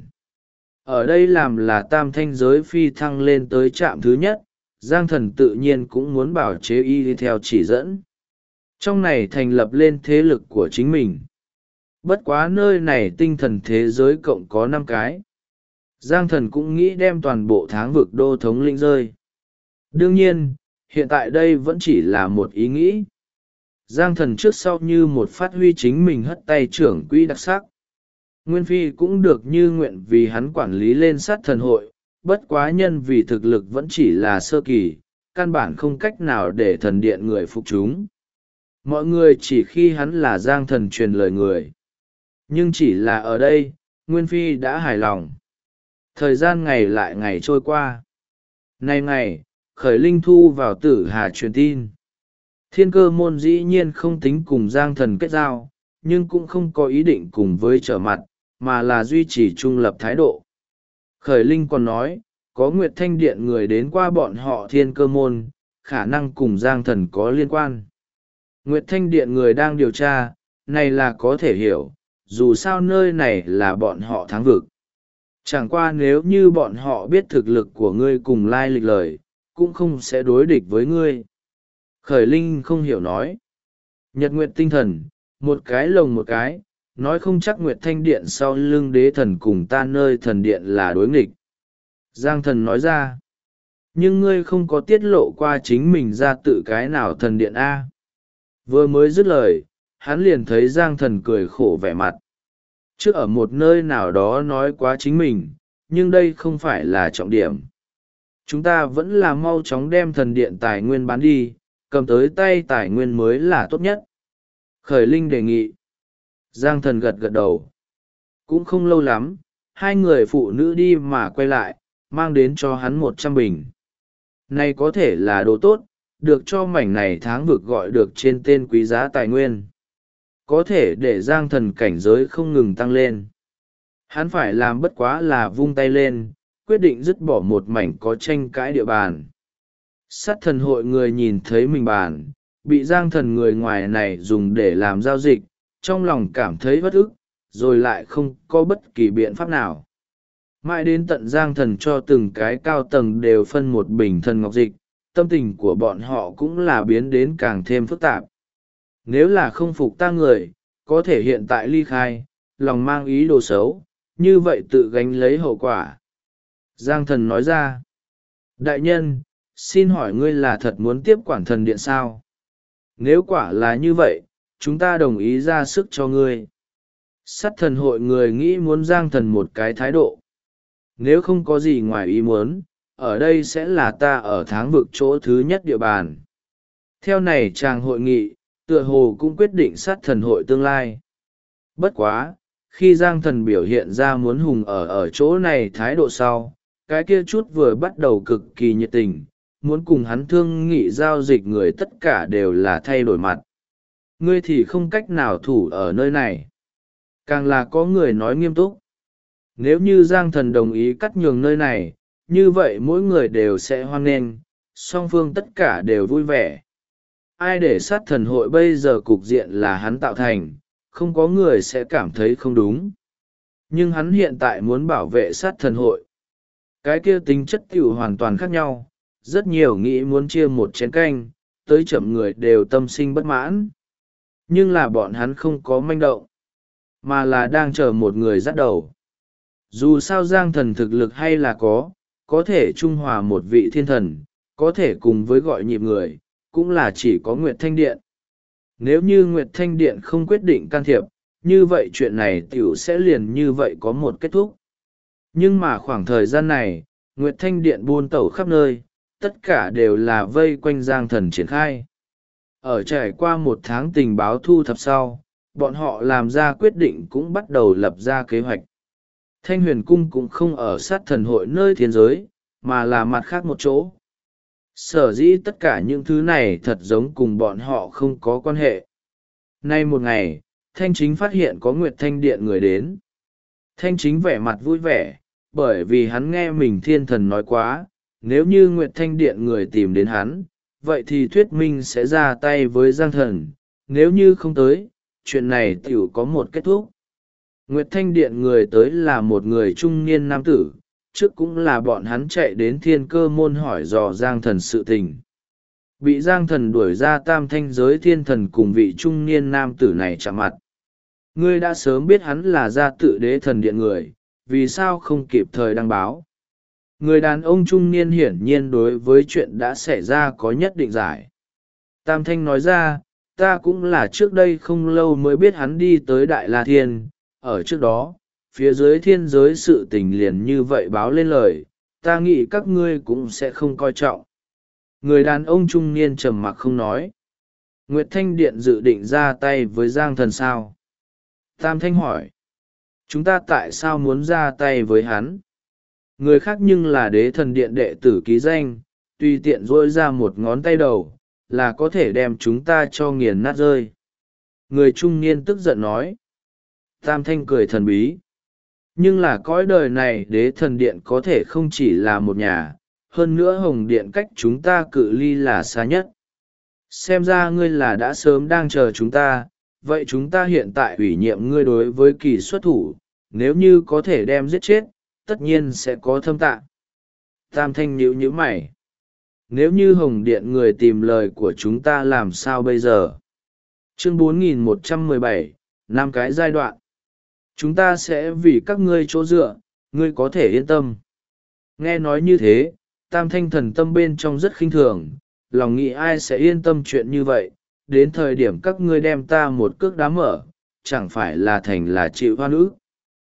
Ở đây làm là tam thanh giới phi thăng lên tới trạm thứ nhất, Giang Thần tự nhiên cũng muốn bảo chế y theo chỉ dẫn. Trong này thành lập lên thế lực của chính mình. Bất quá nơi này tinh thần thế giới cộng có 5 cái. Giang Thần cũng nghĩ đem toàn bộ tháng vực đô thống lĩnh rơi. Đương nhiên, hiện tại đây vẫn chỉ là một ý nghĩ. Giang Thần trước sau như một phát huy chính mình hất tay trưởng quỹ đặc sắc. Nguyên Phi cũng được như nguyện vì hắn quản lý lên sát thần hội, bất quá nhân vì thực lực vẫn chỉ là sơ kỳ, căn bản không cách nào để thần điện người phục chúng. Mọi người chỉ khi hắn là Giang Thần truyền lời người. Nhưng chỉ là ở đây, Nguyên Phi đã hài lòng. Thời gian ngày lại ngày trôi qua. Nay ngày, Khởi Linh thu vào Tử Hà truyền tin. Thiên Cơ môn dĩ nhiên không tính cùng Giang Thần kết giao, nhưng cũng không có ý định cùng với trở mặt, mà là duy trì trung lập thái độ. Khởi Linh còn nói, có Nguyệt Thanh Điện người đến qua bọn họ Thiên Cơ môn, khả năng cùng Giang Thần có liên quan. Nguyệt Thanh Điện người đang điều tra, này là có thể hiểu, dù sao nơi này là bọn họ thắng vực. Chẳng qua nếu như bọn họ biết thực lực của ngươi cùng lai lịch lời, cũng không sẽ đối địch với ngươi. Khởi Linh không hiểu nói. Nhật Nguyệt tinh thần, một cái lồng một cái, nói không chắc Nguyệt Thanh Điện sau lưng đế thần cùng ta nơi thần điện là đối nghịch. Giang Thần nói ra. Nhưng ngươi không có tiết lộ qua chính mình ra tự cái nào thần điện A. Vừa mới dứt lời, hắn liền thấy Giang Thần cười khổ vẻ mặt. Trước ở một nơi nào đó nói quá chính mình, nhưng đây không phải là trọng điểm. Chúng ta vẫn là mau chóng đem thần điện tài nguyên bán đi, cầm tới tay tài nguyên mới là tốt nhất. Khởi Linh đề nghị. Giang Thần gật gật đầu. Cũng không lâu lắm, hai người phụ nữ đi mà quay lại, mang đến cho hắn 100 bình. Này có thể là đồ tốt, được cho mảnh này tháng vực gọi được trên tên quý giá tài nguyên. Có thể để Giang Thần cảnh giới không ngừng tăng lên. Hắn phải làm bất quá là vung tay lên, quyết định dứt bỏ một mảnh có tranh cãi địa bàn. Sát thần hội người nhìn thấy mình bàn, bị Giang Thần người ngoài này dùng để làm giao dịch, trong lòng cảm thấy bất ức, rồi lại không có bất kỳ biện pháp nào. Mãi đến tận Giang Thần cho từng cái cao tầng đều phân một bình thần ngọc dịch, tâm tình của bọn họ cũng là biến đến càng thêm phức tạp. Nếu là không phục ta người, có thể hiện tại ly khai, lòng mang ý đồ xấu, như vậy tự gánh lấy hậu quả. Giang Thần nói ra. Đại nhân, xin hỏi ngươi là thật muốn tiếp quản thần điện sao? Nếu quả là như vậy, chúng ta đồng ý ra sức cho ngươi. Sát thần hội người nghĩ muốn Giang Thần một cái thái độ. Nếu không có gì ngoài ý muốn, ở đây sẽ là ta ở tháng vực chỗ thứ nhất địa bàn. Theo này chàng hội nghị, tựa hồ cũng quyết định sát thần hội tương lai. Bất quá, khi Giang Thần biểu hiện ra muốn hùng ở chỗ này thái độ sau, cái kia chút vừa bắt đầu cực kỳ nhiệt tình, muốn cùng hắn thương nghị giao dịch người tất cả đều là thay đổi mặt. Ngươi thì không cách nào thủ ở nơi này. Càng là có người nói nghiêm túc. Nếu như Giang Thần đồng ý cắt nhường nơi này, như vậy mỗi người đều sẽ hoan nghênh, song phương tất cả đều vui vẻ. Ai để sát thần hội bây giờ cục diện là hắn tạo thành, không có người sẽ cảm thấy không đúng. Nhưng hắn hiện tại muốn bảo vệ sát thần hội. Cái kia tính chất tiểu hoàn toàn khác nhau, rất nhiều nghĩ muốn chia một chén canh, tới chậm người đều tâm sinh bất mãn. Nhưng là bọn hắn không có manh động, mà là đang chờ một người dắt đầu. Dù sao Giang Thần thực lực hay là có thể trung hòa một vị thiên thần, có thể cùng với gọi nhịp người, cũng là chỉ có Nguyệt Thanh Điện. Nếu như Nguyệt Thanh Điện không quyết định can thiệp, như vậy chuyện này tiểu sẽ liền như vậy có một kết thúc. Nhưng mà khoảng thời gian này, Nguyệt Thanh Điện buôn tẩu khắp nơi, tất cả đều là vây quanh Giang Thần triển khai. Ở trải qua một tháng tình báo thu thập sau, bọn họ làm ra quyết định cũng bắt đầu lập ra kế hoạch. Thanh Huyền Cung cũng không ở sát thần hội nơi thiên giới, mà là mặt khác một chỗ. Sở dĩ tất cả những thứ này thật giống cùng bọn họ không có quan hệ. Nay một ngày, Thanh Chính phát hiện có Nguyệt Thanh Điện người đến. Thanh Chính vẻ mặt vui vẻ, bởi vì hắn nghe mình thiên thần nói quá, nếu như Nguyệt Thanh Điện người tìm đến hắn, vậy thì thuyết minh sẽ ra tay với Giang Thần, nếu như không tới, chuyện này tiểu có một kết thúc. Nguyệt Thanh Điện người tới là một người trung niên nam tử, trước cũng là bọn hắn chạy đến Thiên Cơ môn hỏi dò Giang Thần sự tình. Bị Giang Thần đuổi ra tam thanh giới thiên thần cùng vị trung niên nam tử này chạm mặt. Ngươi đã sớm biết hắn là gia tự đế thần điện người, vì sao không kịp thời đăng báo? Người đàn ông trung niên hiển nhiên đối với chuyện đã xảy ra có nhất định giải. Tam thanh nói ra, ta cũng là trước đây không lâu mới biết hắn đi tới Đại La Thiên, ở trước đó, phía dưới thiên giới sự tình liền như vậy báo lên lời, ta nghĩ các ngươi cũng sẽ không coi trọng. Người đàn ông trung niên trầm mặc không nói. Nguyệt Thanh Điện dự định ra tay với Giang Thần sao? Tam Thanh hỏi. Chúng ta tại sao muốn ra tay với hắn? Người khác nhưng là đế thần điện đệ tử ký danh, tùy tiện rỗi ra một ngón tay đầu, là có thể đem chúng ta cho nghiền nát rơi. Người trung niên tức giận nói. Tam Thanh cười thần bí. Nhưng là cõi đời này đế thần điện có thể không chỉ là một nhà, hơn nữa Hồng Điện cách chúng ta cự ly là xa nhất. Xem ra ngươi là đã sớm đang chờ chúng ta, vậy chúng ta hiện tại ủy nhiệm ngươi đối với kỳ xuất thủ, nếu như có thể đem giết chết, tất nhiên sẽ có thâm tạ. Tam Thanh nhíu mày. Nếu như Hồng Điện người tìm lời của chúng ta làm sao bây giờ? Chương 4117, 5 cái giai đoạn. Chúng ta sẽ vì các ngươi chỗ dựa, ngươi có thể yên tâm. Nghe nói như thế, Tam Thanh thần tâm bên trong rất khinh thường, lòng nghĩ ai sẽ yên tâm chuyện như vậy, đến thời điểm các ngươi đem ta một cước đá mở, chẳng phải là thành là chịu hoan ức.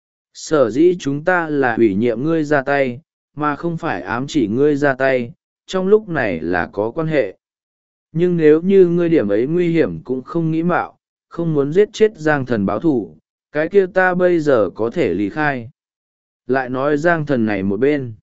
Sở dĩ chúng ta là ủy nhiệm ngươi ra tay, mà không phải ám chỉ ngươi ra tay, trong lúc này là có quan hệ. Nhưng nếu như ngươi điểm ấy nguy hiểm cũng không nghĩ mạo, không muốn giết chết Giang Thần báo thù, cái kia ta bây giờ có thể lý khai. Lại nói Giang Thần này một bên.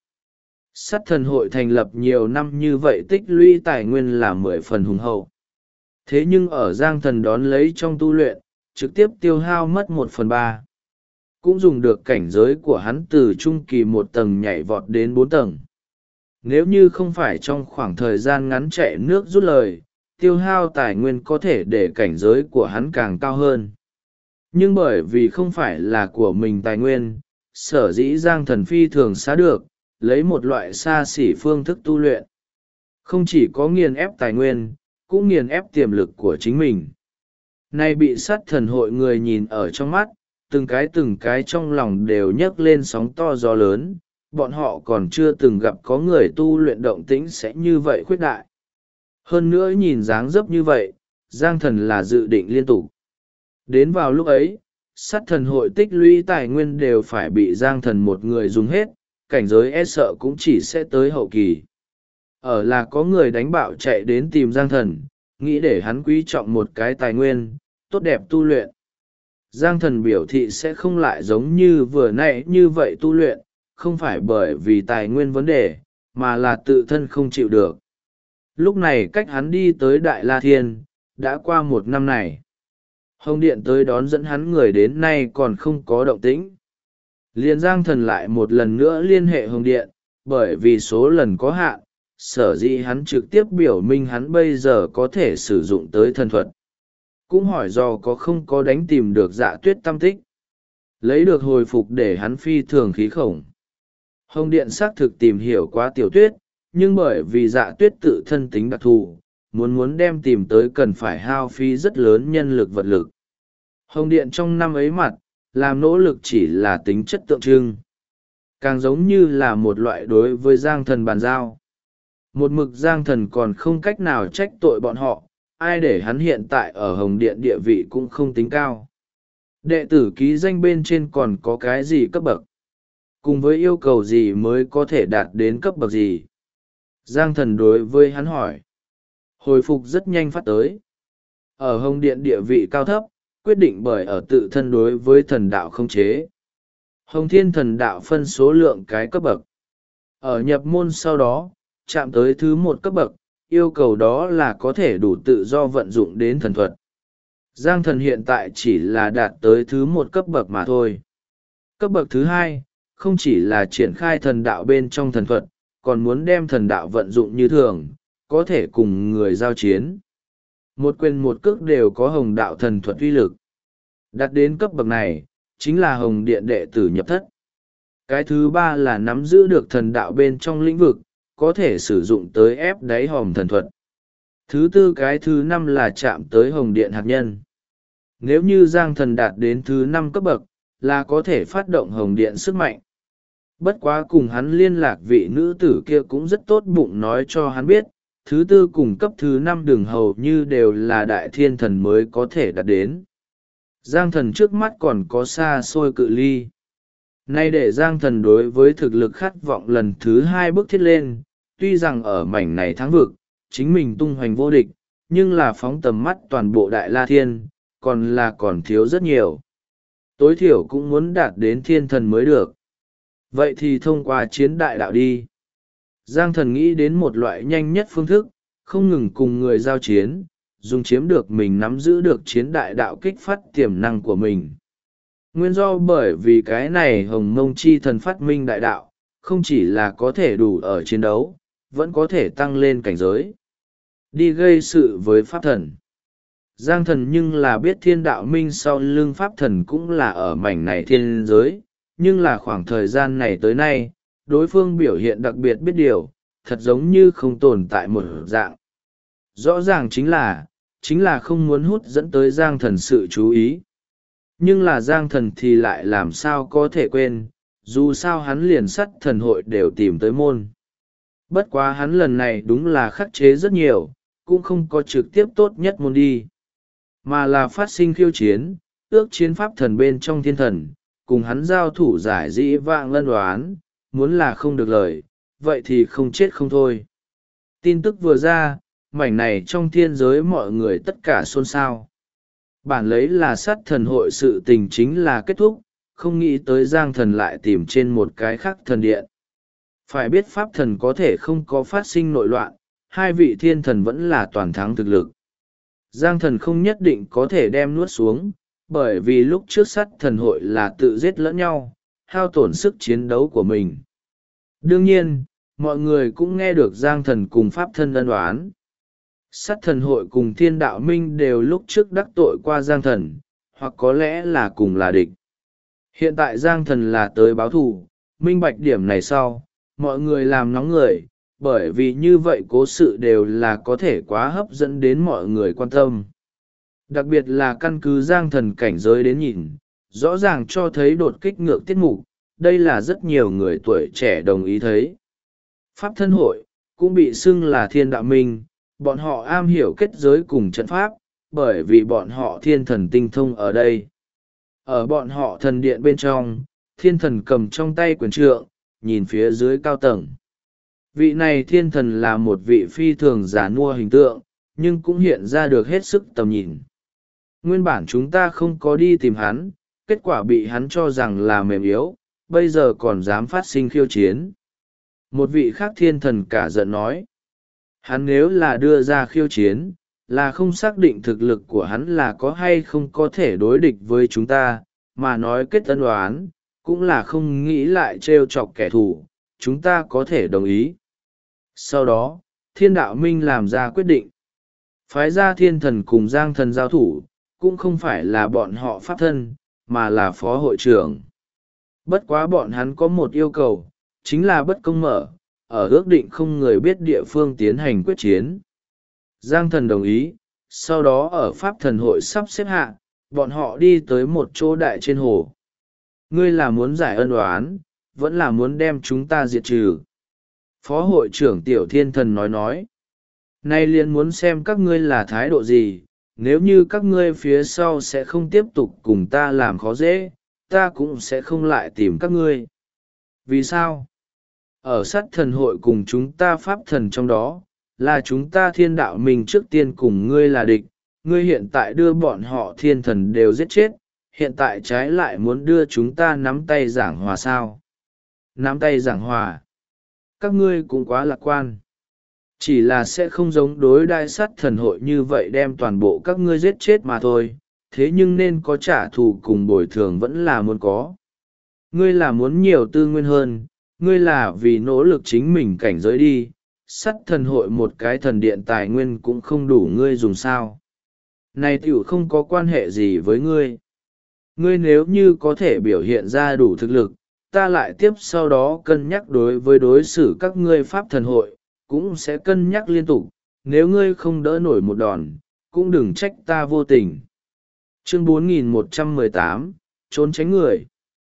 Sát thần hội thành lập nhiều năm như vậy tích lũy tài nguyên là 10 phần hùng hậu. Thế nhưng ở Giang Thần đón lấy trong tu luyện, trực tiếp tiêu hao mất 1/3. Cũng dùng được cảnh giới của hắn từ trung kỳ 1 tầng nhảy vọt đến 4 tầng. Nếu như không phải trong khoảng thời gian ngắn chạy nước rút lời, tiêu hao tài nguyên có thể để cảnh giới của hắn càng cao hơn. Nhưng bởi vì không phải là của mình tài nguyên, sở dĩ Giang Thần phi thường xá được, lấy một loại xa xỉ phương thức tu luyện. Không chỉ có nghiền ép tài nguyên, cũng nghiền ép tiềm lực của chính mình. Nay bị sát thần hội người nhìn ở trong mắt, từng cái trong lòng đều nhấc lên sóng to gió lớn, bọn họ còn chưa từng gặp có người tu luyện động tĩnh sẽ như vậy khuyết đại. Hơn nữa nhìn dáng dấp như vậy, Giang Thần là dự định liên tục. Đến vào lúc ấy, sát thần hội tích lũy tài nguyên đều phải bị Giang Thần một người dùng hết, cảnh giới e sợ cũng chỉ sẽ tới hậu kỳ. Ở là có người đánh bạo chạy đến tìm Giang Thần, nghĩ để hắn quý trọng một cái tài nguyên, tốt đẹp tu luyện. Giang Thần biểu thị sẽ không lại giống như vừa nãy như vậy tu luyện, không phải bởi vì tài nguyên vấn đề, mà là tự thân không chịu được. Lúc này cách hắn đi tới Đại La Thiên, đã qua 1 năm này. Hồng Điện tới đón dẫn hắn người đến nay còn không có động tĩnh. Liên Giang Thần lại một lần nữa liên hệ Hồng Điện, bởi vì số lần có hạn, sở dĩ hắn trực tiếp biểu minh hắn bây giờ có thể sử dụng tới thần thuật. Cũng hỏi do có không có đánh tìm được Dạ Tuyết tâm tích. Lấy được hồi phục để hắn phi thường khí khổng. Hồng Điện xác thực tìm hiểu quá Tiểu Tuyết, nhưng bởi vì Dạ Tuyết tự thân tính đặc thù, muốn đem tìm tới cần phải hao phí rất lớn nhân lực vật lực. Hồng Điện trong năm ấy mặt, làm nỗ lực chỉ là tính chất tượng trưng. Càng giống như là một loại đối với Giang Thần bàn giao. Một mực Giang Thần còn không cách nào trách tội bọn họ, ai để hắn hiện tại ở Hồng Điện địa vị cũng không tính cao. Đệ tử ký danh bên trên còn có cái gì cấp bậc? Cùng với yêu cầu gì mới có thể đạt đến cấp bậc gì? Giang Thần đối với hắn hỏi. Hồi phục rất nhanh phát tới. Ở Hồng Điện địa vị cao thấp, quyết định bởi ở tự thân đối với thần đạo không chế. Hồng Thiên thần đạo phân số lượng cái cấp bậc. Ở nhập môn sau đó, chạm tới thứ 1 cấp bậc, yêu cầu đó là có thể đủ tự do vận dụng đến thần thuật. Giang Thần hiện tại chỉ là đạt tới thứ 1 cấp bậc mà thôi. Cấp bậc thứ 2, không chỉ là triển khai thần đạo bên trong thần thuật, còn muốn đem thần đạo vận dụng như thường, có thể cùng người giao chiến. Một quyền một cước đều có hồng đạo thần thuật uy lực. Đạt đến cấp bậc này, chính là Hồng Điện đệ tử nhập thất. Cái thứ 3 là nắm giữ được thần đạo bên trong lĩnh vực, có thể sử dụng tới ép đáy hòm thần thuật. Thứ 4 cái thứ 5 là chạm tới Hồng Điện hạt nhân. Nếu như Giang Thần đạt đến thứ 5 cấp bậc, là có thể phát động Hồng Điện sức mạnh. Bất quá cùng hắn liên lạc vị nữ tử kia cũng rất tốt bụng nói cho hắn biết, thứ 4 cùng cấp thứ 5 đường hầu như đều là đại thiên thần mới có thể đạt đến. Giang Thần trước mắt còn có xa xôi cự ly. Nay để Giang Thần đối với thực lực khát vọng lần thứ 2 bước thiết lên, tuy rằng ở mảnh này thắng vực, chính mình tung hoành vô địch, nhưng là phóng tầm mắt toàn bộ Đại La Thiên, còn thiếu rất nhiều. Tối thiểu cũng muốn đạt đến thiên thần mới được. Vậy thì thông qua chiến đại đạo đi. Giang Thần nghĩ đến một loại nhanh nhất phương thức, không ngừng cùng người giao chiến, dùng chiếm được mình nắm giữ được chiến đại đạo kích phát tiềm năng của mình. Nguyên do bởi vì cái này Hồng Mông Chi thần phát minh đại đạo, không chỉ là có thể đủ ở chiến đấu, vẫn có thể tăng lên cảnh giới. Đi gây sự với Pháp Thần. Giang Thần nhưng là biết thiên đạo minh sau lưng Pháp Thần cũng là ở mảnh này thiên giới, nhưng là khoảng thời gian này tới nay, đối phương biểu hiện đặc biệt biết điều, thật giống như không tồn tại một dạng. Rõ ràng chính là không muốn hút dẫn tới Giang Thần sự chú ý. Nhưng là Giang Thần thì lại làm sao có thể quên, dù sao hắn liền sắt thần hội đều tìm tới môn. Bất quá hắn lần này đúng là khắc chế rất nhiều, cũng không có trực tiếp tốt nhất môn đi, mà là phát sinh khiêu chiến, ước chiến Pháp Thần bên trong thiên thần, cùng hắn giao thủ giải dĩ vãng lân đoán, muốn là không được lời, vậy thì không chết không thôi. Tin tức vừa ra, mảnh này trong thiên giới mọi người tất cả xôn xao. Bản lấy là sát thần hội sự tình chính là kết thúc, không nghĩ tới Giang Thần lại tìm trên một cái khác thần điện. Phải biết Pháp Thần có thể không có phát sinh nội loạn, hai vị thiên thần vẫn là toàn thắng thực lực. Giang Thần không nhất định có thể đem nuốt xuống, bởi vì lúc trước sát thần hội là tự giết lẫn nhau, hao tổn sức chiến đấu của mình. Đương nhiên, mọi người cũng nghe được Giang Thần cùng Pháp Thân ân oán. Sát thần hội cùng thiên đạo minh đều lúc trước đắc tội qua Giang Thần, hoặc có lẽ là cùng là địch. Hiện tại Giang Thần là tới báo thù, minh bạch điểm này sau, mọi người làm nóng người, bởi vì như vậy cố sự đều là có thể quá hấp dẫn đến mọi người quan tâm. Đặc biệt là căn cứ Giang Thần cảnh giới đến nhìn, rõ ràng cho thấy đột kích ngược tiết mục, đây là rất nhiều người tuổi trẻ đồng ý thấy. Pháp thân hội, cũng bị xưng là thiên đạo minh, bọn họ am hiểu kết giới cùng trận pháp, bởi vì bọn họ thiên thần tinh thông ở đây. Ở bọn họ thần điện bên trong, thiên thần cầm trong tay quyền trượng, nhìn phía dưới cao tầng. Vị này thiên thần là một vị phi thường giả nua hình tượng, nhưng cũng hiện ra được hết sức tầm nhìn. Nguyên bản chúng ta không có đi tìm hắn, kết quả bị hắn cho rằng là mềm yếu, bây giờ còn dám phát sinh khiêu chiến. Một vị khác thiên thần cả giận nói. Hắn nếu là đưa ra khiêu chiến, là không xác định thực lực của hắn là có hay không có thể đối địch với chúng ta, mà nói kết ân oán, cũng là không nghĩ lại trêu chọc kẻ thù, chúng ta có thể đồng ý. Sau đó, thiên đạo minh làm ra quyết định. Phái ra thiên thần cùng Giang Thần giao thủ, cũng không phải là bọn họ pháp thân, mà là phó hội trưởng. Bất quá bọn hắn có một yêu cầu, chính là bất công mở, ở ước định không người biết địa phương tiến hành quyết chiến. Giang Thần đồng ý, sau đó ở Pháp Thần hội sắp xếp hạ, bọn họ đi tới một chỗ đại trên hồ. Ngươi là muốn giải ân oán, vẫn là muốn đem chúng ta diệt trừ. Phó hội trưởng Tiểu Thiên Thần nói. Nay liền muốn xem các ngươi là thái độ gì, nếu như các ngươi phía sau sẽ không tiếp tục cùng ta làm khó dễ, ta cũng sẽ không lại tìm các ngươi. Vì sao? Ở sát thần hội cùng chúng ta pháp thần trong đó, là chúng ta thiên đạo mình trước tiên cùng ngươi là địch, ngươi hiện tại đưa bọn họ thiên thần đều giết chết, hiện tại trái lại muốn đưa chúng ta nắm tay giảng hòa sao? Nắm tay giảng hòa. Các ngươi cũng quá lạc quan. Chỉ là sẽ không giống đối đai sát thần hội như vậy đem toàn bộ các ngươi giết chết mà thôi, thế nhưng nên có trả thù cùng bồi thường vẫn là muốn có. Ngươi là muốn nhiều tư nguyên hơn, ngươi là vì nỗ lực chính mình cảnh giới đi, sát thần hội một cái thần điện tài nguyên cũng không đủ ngươi dùng sao. Này tiểu không có quan hệ gì với ngươi. Ngươi nếu như có thể biểu hiện ra đủ thực lực, ta lại tiếp sau đó cân nhắc đối xử các ngươi pháp thần hội, cũng sẽ cân nhắc liên tục, nếu ngươi không đỡ nổi một đòn, cũng đừng trách ta vô tình. Chương 4118, trốn tránh người.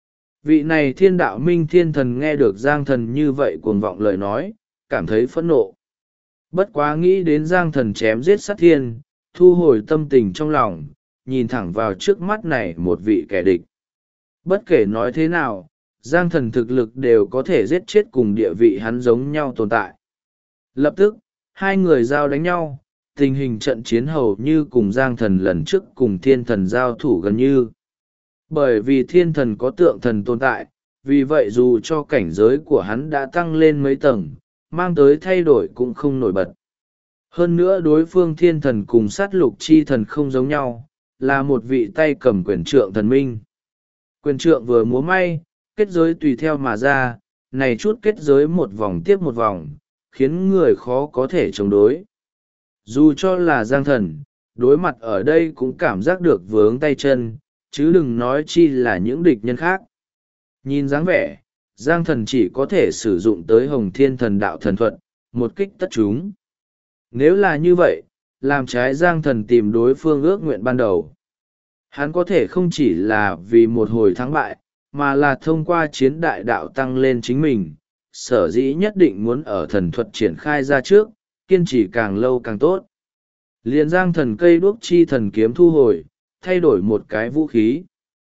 Vị này thiên đạo minh thiên thần nghe được Giang Thần như vậy cuồng vọng lời nói, cảm thấy phẫn nộ. Bất quá nghĩ đến Giang Thần chém giết sát thiên, thu hồi tâm tình trong lòng, nhìn thẳng vào trước mắt này một vị kẻ địch. Bất kể nói thế nào, Giang Thần thực lực đều có thể giết chết cùng địa vị hắn giống nhau tồn tại. Lập tức, hai người giao đánh nhau, tình hình trận chiến hầu như cùng Giang Thần lần trước cùng thiên thần giao thủ gần như. Bởi vì thiên thần có tượng thần tồn tại, vì vậy dù cho cảnh giới của hắn đã tăng lên mấy tầng, mang tới thay đổi cũng không nổi bật. Hơn nữa đối phương thiên thần cùng sát lục chi thần không giống nhau, là một vị tay cầm quyền trượng thần minh. Quyền trượng vừa múa may, kết giới tùy theo mà ra, này chút kết giới một vòng tiếp một vòng, khiến người khó có thể chống đối. Dù cho là Giang Thần, đối mặt ở đây cũng cảm giác được vướng tay chân, chứ đừng nói chi là những địch nhân khác. Nhìn dáng vẻ, Giang Thần chỉ có thể sử dụng tới Hồng Thiên Thần Đạo Thần Thuật, một kích tất chúng. Nếu là như vậy, làm trái Giang Thần tìm đối phương ước nguyện ban đầu. Hắn có thể không chỉ là vì một hồi thắng bại, mà là thông qua chiến đại đạo tăng lên chính mình, sở dĩ nhất định muốn ở thần thuật triển khai ra trước, kiên trì càng lâu càng tốt. Liền Giang Thần cây đuốc chi thần kiếm thu hồi, thay đổi một cái vũ khí.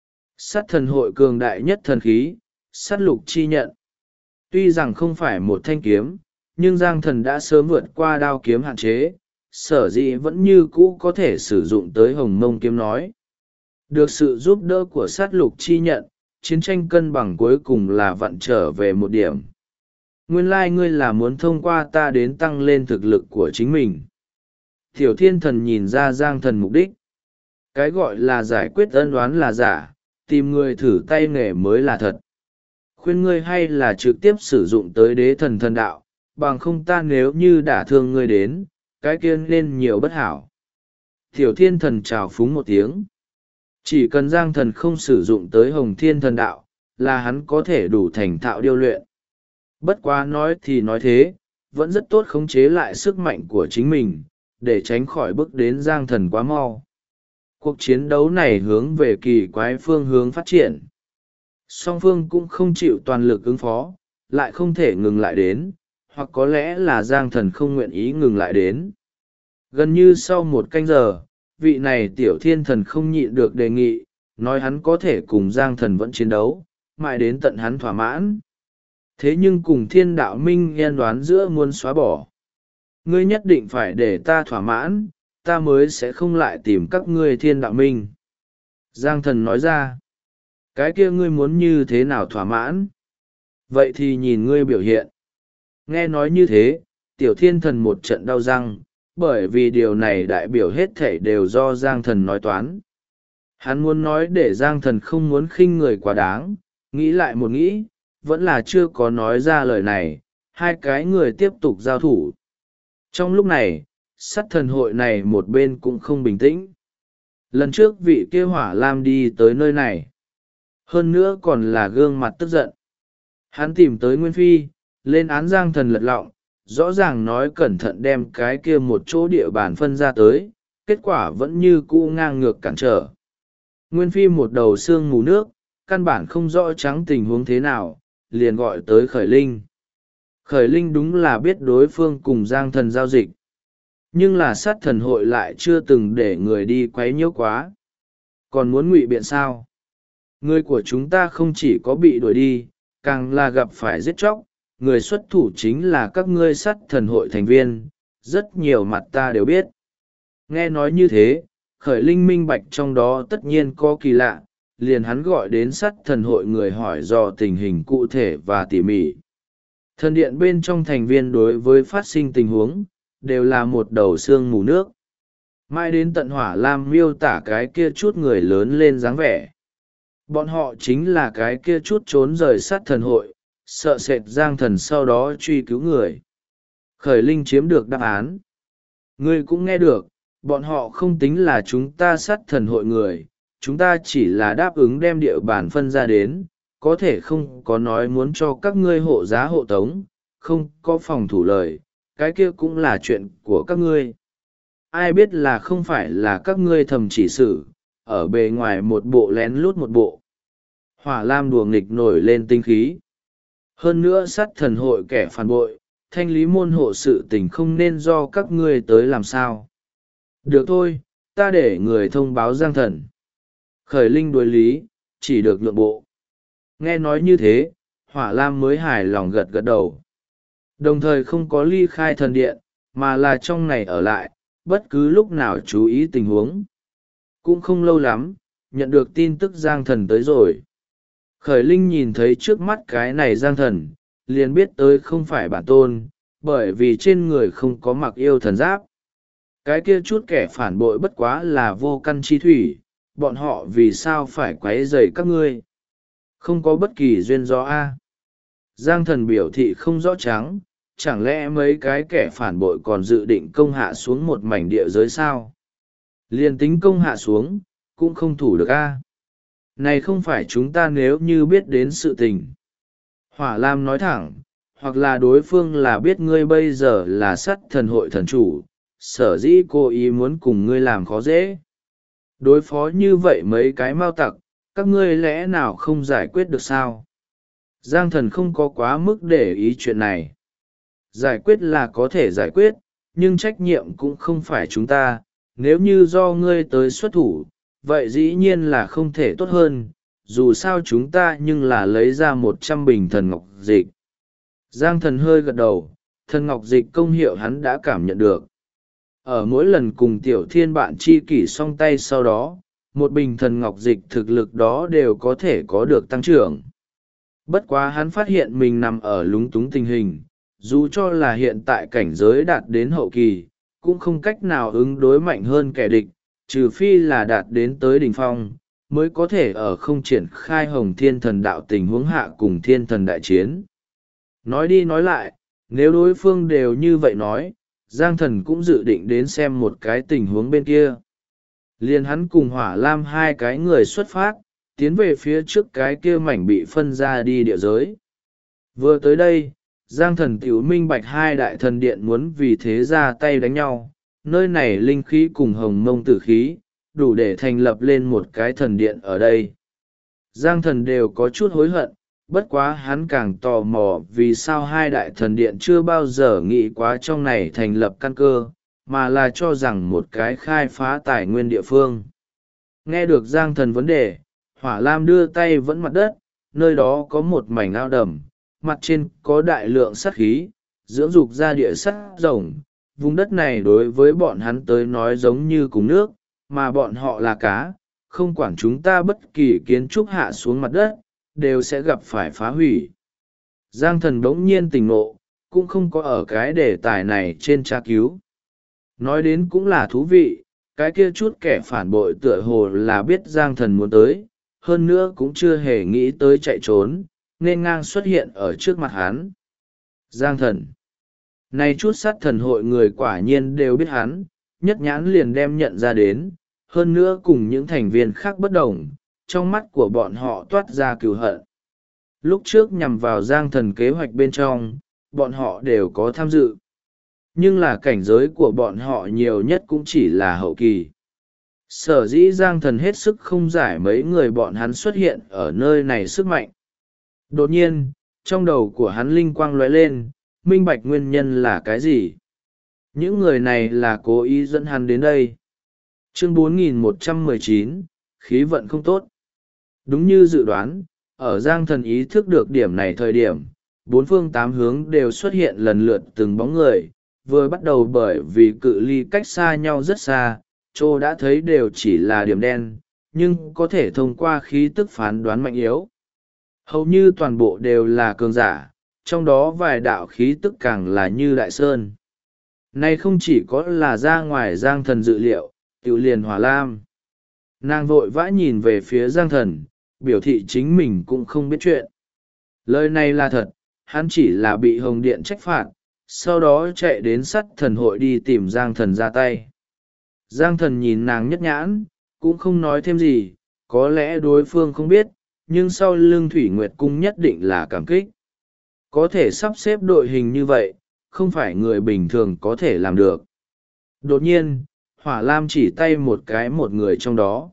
Sát thần hội cường đại nhất thần khí, sát lục chi nhận. Tuy rằng không phải một thanh kiếm, nhưng Giang Thần đã sớm vượt qua đao kiếm hạn chế, sở dĩ vẫn như cũ có thể sử dụng tới hồng mông kiếm nói. Được sự giúp đỡ của sát lục chi nhận, chiến tranh cân bằng cuối cùng là vặn trở về một điểm. Nguyên lai ngươi là muốn thông qua ta đến tăng lên thực lực của chính mình. Tiểu Thiên Thần nhìn ra Giang Thần mục đích. Cái gọi là giải quyết ân oán là giả, tìm người thử tay nghề mới là thật. Khuyên ngươi hay là trực tiếp sử dụng tới đế thần thần đạo, bằng không ta nếu như đả thương ngươi đến, cái kia nên nhiều bất hảo. Tiểu Thiên Thần chào phúng một tiếng. Chỉ cần Giang Thần không sử dụng tới Hồng Thiên Thần đạo, là hắn có thể đủ thành thạo điêu luyện. Bất quá nói thì nói thế, vẫn rất tốt khống chế lại sức mạnh của chính mình, để tránh khỏi bước đến Giang Thần quá mau. Cuộc chiến đấu này hướng về kỳ quái phương hướng phát triển. Song phương cũng không chịu toàn lực ứng phó, lại không thể ngừng lại đến, hoặc có lẽ là Giang Thần không nguyện ý ngừng lại đến. Gần như sau một canh giờ, vị này Tiểu Thiên Thần không nhịn được đề nghị, nói hắn có thể cùng Giang Thần vẫn chiến đấu, mãi đến tận hắn thỏa mãn. Thế nhưng cùng thiên đạo minh ghen đoán giữa muốn xóa bỏ. Ngươi nhất định phải để ta thỏa mãn, ta mới sẽ không lại tìm các ngươi thiên đạo minh. Giang Thần nói ra, cái kia ngươi muốn như thế nào thỏa mãn? Vậy thì nhìn ngươi biểu hiện. Nghe nói như thế, Tiểu Thiên Thần một trận đau răng, bởi vì điều này đại biểu hết thảy đều do Giang Thần nói toán. Hắn muốn nói để Giang Thần không muốn khinh người quá đáng, nghĩ lại một nghĩ, vẫn là chưa có nói ra lời này, hai cái người tiếp tục giao thủ. Trong lúc này, sát thần hội này một bên cũng không bình tĩnh. Lần trước vị kia Hỏa Lam đi tới nơi này. Hơn nữa còn là gương mặt tức giận. Hắn tìm tới Nguyên Phi, lên án Giang Thần lật lọng, rõ ràng nói cẩn thận đem cái kia một chỗ địa bàn phân ra tới, kết quả vẫn như cũ ngang ngược cản trở. Nguyên Phi một đầu xương mù nước, căn bản không rõ trắng tình huống thế nào, liền gọi tới Khởi Linh. Khởi linh đúng là biết đối phương cùng giang thần giao dịch, nhưng là sát thần hội lại chưa từng để người đi quấy nhiễu quá. Còn muốn ngụy biện sao? Người của chúng ta không chỉ có bị đuổi đi, càng là gặp phải giết chóc, người xuất thủ chính là các ngươi sát thần hội thành viên, rất nhiều mặt ta đều biết. Nghe nói như thế, khởi linh minh bạch trong đó tất nhiên có kỳ lạ, liền hắn gọi đến sát thần hội người hỏi dò tình hình cụ thể và tỉ mỉ. Thần điện bên trong thành viên đối với phát sinh tình huống, đều là một đầu xương mù nước. Mãi đến tận Hỏa Lam miêu tả cái kia chút người lớn lên dáng vẻ. Bọn họ chính là cái kia chút trốn rời sát thần hội, sợ sệt giang thần sau đó truy cứu người. Khởi linh chiếm được đáp án. Ngươi cũng nghe được, bọn họ không tính là chúng ta sát thần hội người, chúng ta chỉ là đáp ứng đem địa bàn phân ra đến, có thể không có nói muốn cho các ngươi hộ giá hộ tống, không có phòng thủ lời, cái kia cũng là chuyện của các ngươi. Ai biết là không phải là các ngươi thầm chỉ xử, ở bề ngoài một bộ lén lút một bộ. Hỏa Lam đùa nghịch nổi lên tinh khí. Hơn nữa sát thần hội kẻ phản bội, thanh lý môn hộ sự tình không nên do các ngươi tới làm sao. Được thôi, ta để người thông báo giang thần. Khởi linh đối lý, chỉ được nhượng bộ. Nghe nói như thế, Hỏa Lam mới hài lòng gật gật đầu. Đồng thời không có ly khai thần điện, mà là trong này ở lại, bất cứ lúc nào chú ý tình huống. Cũng không lâu lắm, nhận được tin tức giang thần tới rồi. Khởi linh nhìn thấy trước mắt cái này giang thần, liền biết tới không phải bản tôn, bởi vì trên người không có mặc yêu thần giáp. Cái kia chút kẻ phản bội bất quá là vô căn chi thủy, bọn họ vì sao phải quấy rầy các ngươi? Không có bất kỳ duyên do a. Giang thần biểu thị không rõ trắng, chẳng lẽ mấy cái kẻ phản bội còn dự định công hạ xuống một mảnh địa giới sao? Liên tính công hạ xuống, cũng không thủ được a. Này không phải chúng ta nếu như biết đến sự tình. Hỏa Lam nói thẳng, hoặc là đối phương là biết ngươi bây giờ là sát thần hội thần chủ, sở dĩ cô ý muốn cùng ngươi làm khó dễ. Đối phó như vậy mấy cái mao tặc, các ngươi lẽ nào không giải quyết được sao? Giang thần không có quá mức để ý chuyện này. Giải quyết là có thể giải quyết, nhưng trách nhiệm cũng không phải chúng ta, nếu như do ngươi tới xuất thủ, vậy dĩ nhiên là không thể tốt hơn, dù sao chúng ta nhưng là lấy ra 100 bình thần ngọc dịch. Giang thần hơi gật đầu, thần ngọc dịch công hiệu hắn đã cảm nhận được. Ở mỗi lần cùng tiểu thiên bạn chi kỷ song tay sau đó, một bình thần ngọc dịch thực lực đó đều có thể có được tăng trưởng. Bất quá hắn phát hiện mình nằm ở lúng túng tình hình, dù cho là hiện tại cảnh giới đạt đến hậu kỳ, cũng không cách nào ứng đối mạnh hơn kẻ địch, trừ phi là đạt đến tới đỉnh phong, mới có thể ở không triển khai hồng thiên thần đạo tình huống hạ cùng thiên thần đại chiến. Nói đi nói lại, nếu đối phương đều như vậy nói, Giang thần cũng dự định đến xem một cái tình huống bên kia. Liền hắn cùng Hỏa Lam hai cái người xuất phát, tiến về phía trước cái kia mảnh bị phân ra đi địa giới. Vừa tới đây, Giang thần tiểu minh bạch hai đại thần điện muốn vì thế ra tay đánh nhau, nơi này linh khí cùng hồng mông tử khí, đủ để thành lập lên một cái thần điện ở đây. Giang thần đều có chút hối hận, bất quá hắn càng tò mò vì sao hai đại thần điện chưa bao giờ nghĩ quá trong này thành lập căn cơ, mà là cho rằng một cái khai phá tài nguyên địa phương. Nghe được Giang thần vấn đề, Hỏa Lam đưa tay vẫn mặt đất, nơi đó có một mảnh ao đầm, mặt trên có đại lượng sát khí, dưỡng dục ra địa sắt rồng. Vùng đất này đối với bọn hắn tới nói giống như cùng nước, mà bọn họ là cá, không quản chúng ta bất kỳ kiến trúc hạ xuống mặt đất, đều sẽ gặp phải phá hủy. Giang thần bỗng nhiên tỉnh ngộ, cũng không có ở cái đề tài này trên tra cứu. Nói đến cũng là thú vị, cái kia chút kẻ phản bội tựa hồ là biết Giang thần muốn tới, hơn nữa cũng chưa hề nghĩ tới chạy trốn, nên ngang xuất hiện ở trước mặt hắn. Giang thần. Này chút sát thần hội người quả nhiên đều biết hắn, nhất nhãn liền đem nhận ra đến, hơn nữa cùng những thành viên khác bất đồng, trong mắt của bọn họ toát ra cừu hận. Lúc trước nhằm vào Giang thần kế hoạch bên trong, bọn họ đều có tham dự. Nhưng là cảnh giới của bọn họ nhiều nhất cũng chỉ là hậu kỳ. Sở dĩ Giang thần hết sức không giải mấy người bọn hắn xuất hiện ở nơi này sức mạnh. Đột nhiên, trong đầu của hắn linh quang lóe lên, minh bạch nguyên nhân là cái gì. Những người này là cố ý dẫn hắn đến đây. Chương 4119, khí vận không tốt. Đúng như dự đoán, ở Giang Thần ý thức được điểm này thời điểm, bốn phương tám hướng đều xuất hiện lần lượt từng bóng người, vừa bắt đầu bởi vì cự ly cách xa nhau rất xa, chỗ đã thấy đều chỉ là điểm đen, nhưng có thể thông qua khí tức phán đoán mạnh yếu. Hầu như toàn bộ đều là cường giả, trong đó vài đạo khí tức càng là như đại sơn. Này không chỉ có là ra ngoài Giang Thần dự liệu, tiểu liền Hỏa Lam. Nàng vội vã nhìn về phía Giang Thần, biểu thị chính mình cũng không biết chuyện. Lời này là thật, hắn chỉ là bị Hồng Điện trách phạt, sau đó chạy đến Sắt Thần hội đi tìm Giang Thần ra tay. Giang Thần nhìn nàng nhất nhãn, cũng không nói thêm gì, có lẽ đối phương không biết, nhưng sau lưng Thủy Nguyệt Cung nhất định là cảm kích. Có thể sắp xếp đội hình như vậy, không phải người bình thường có thể làm được. Đột nhiên, Hỏa Lam chỉ tay một cái một người trong đó.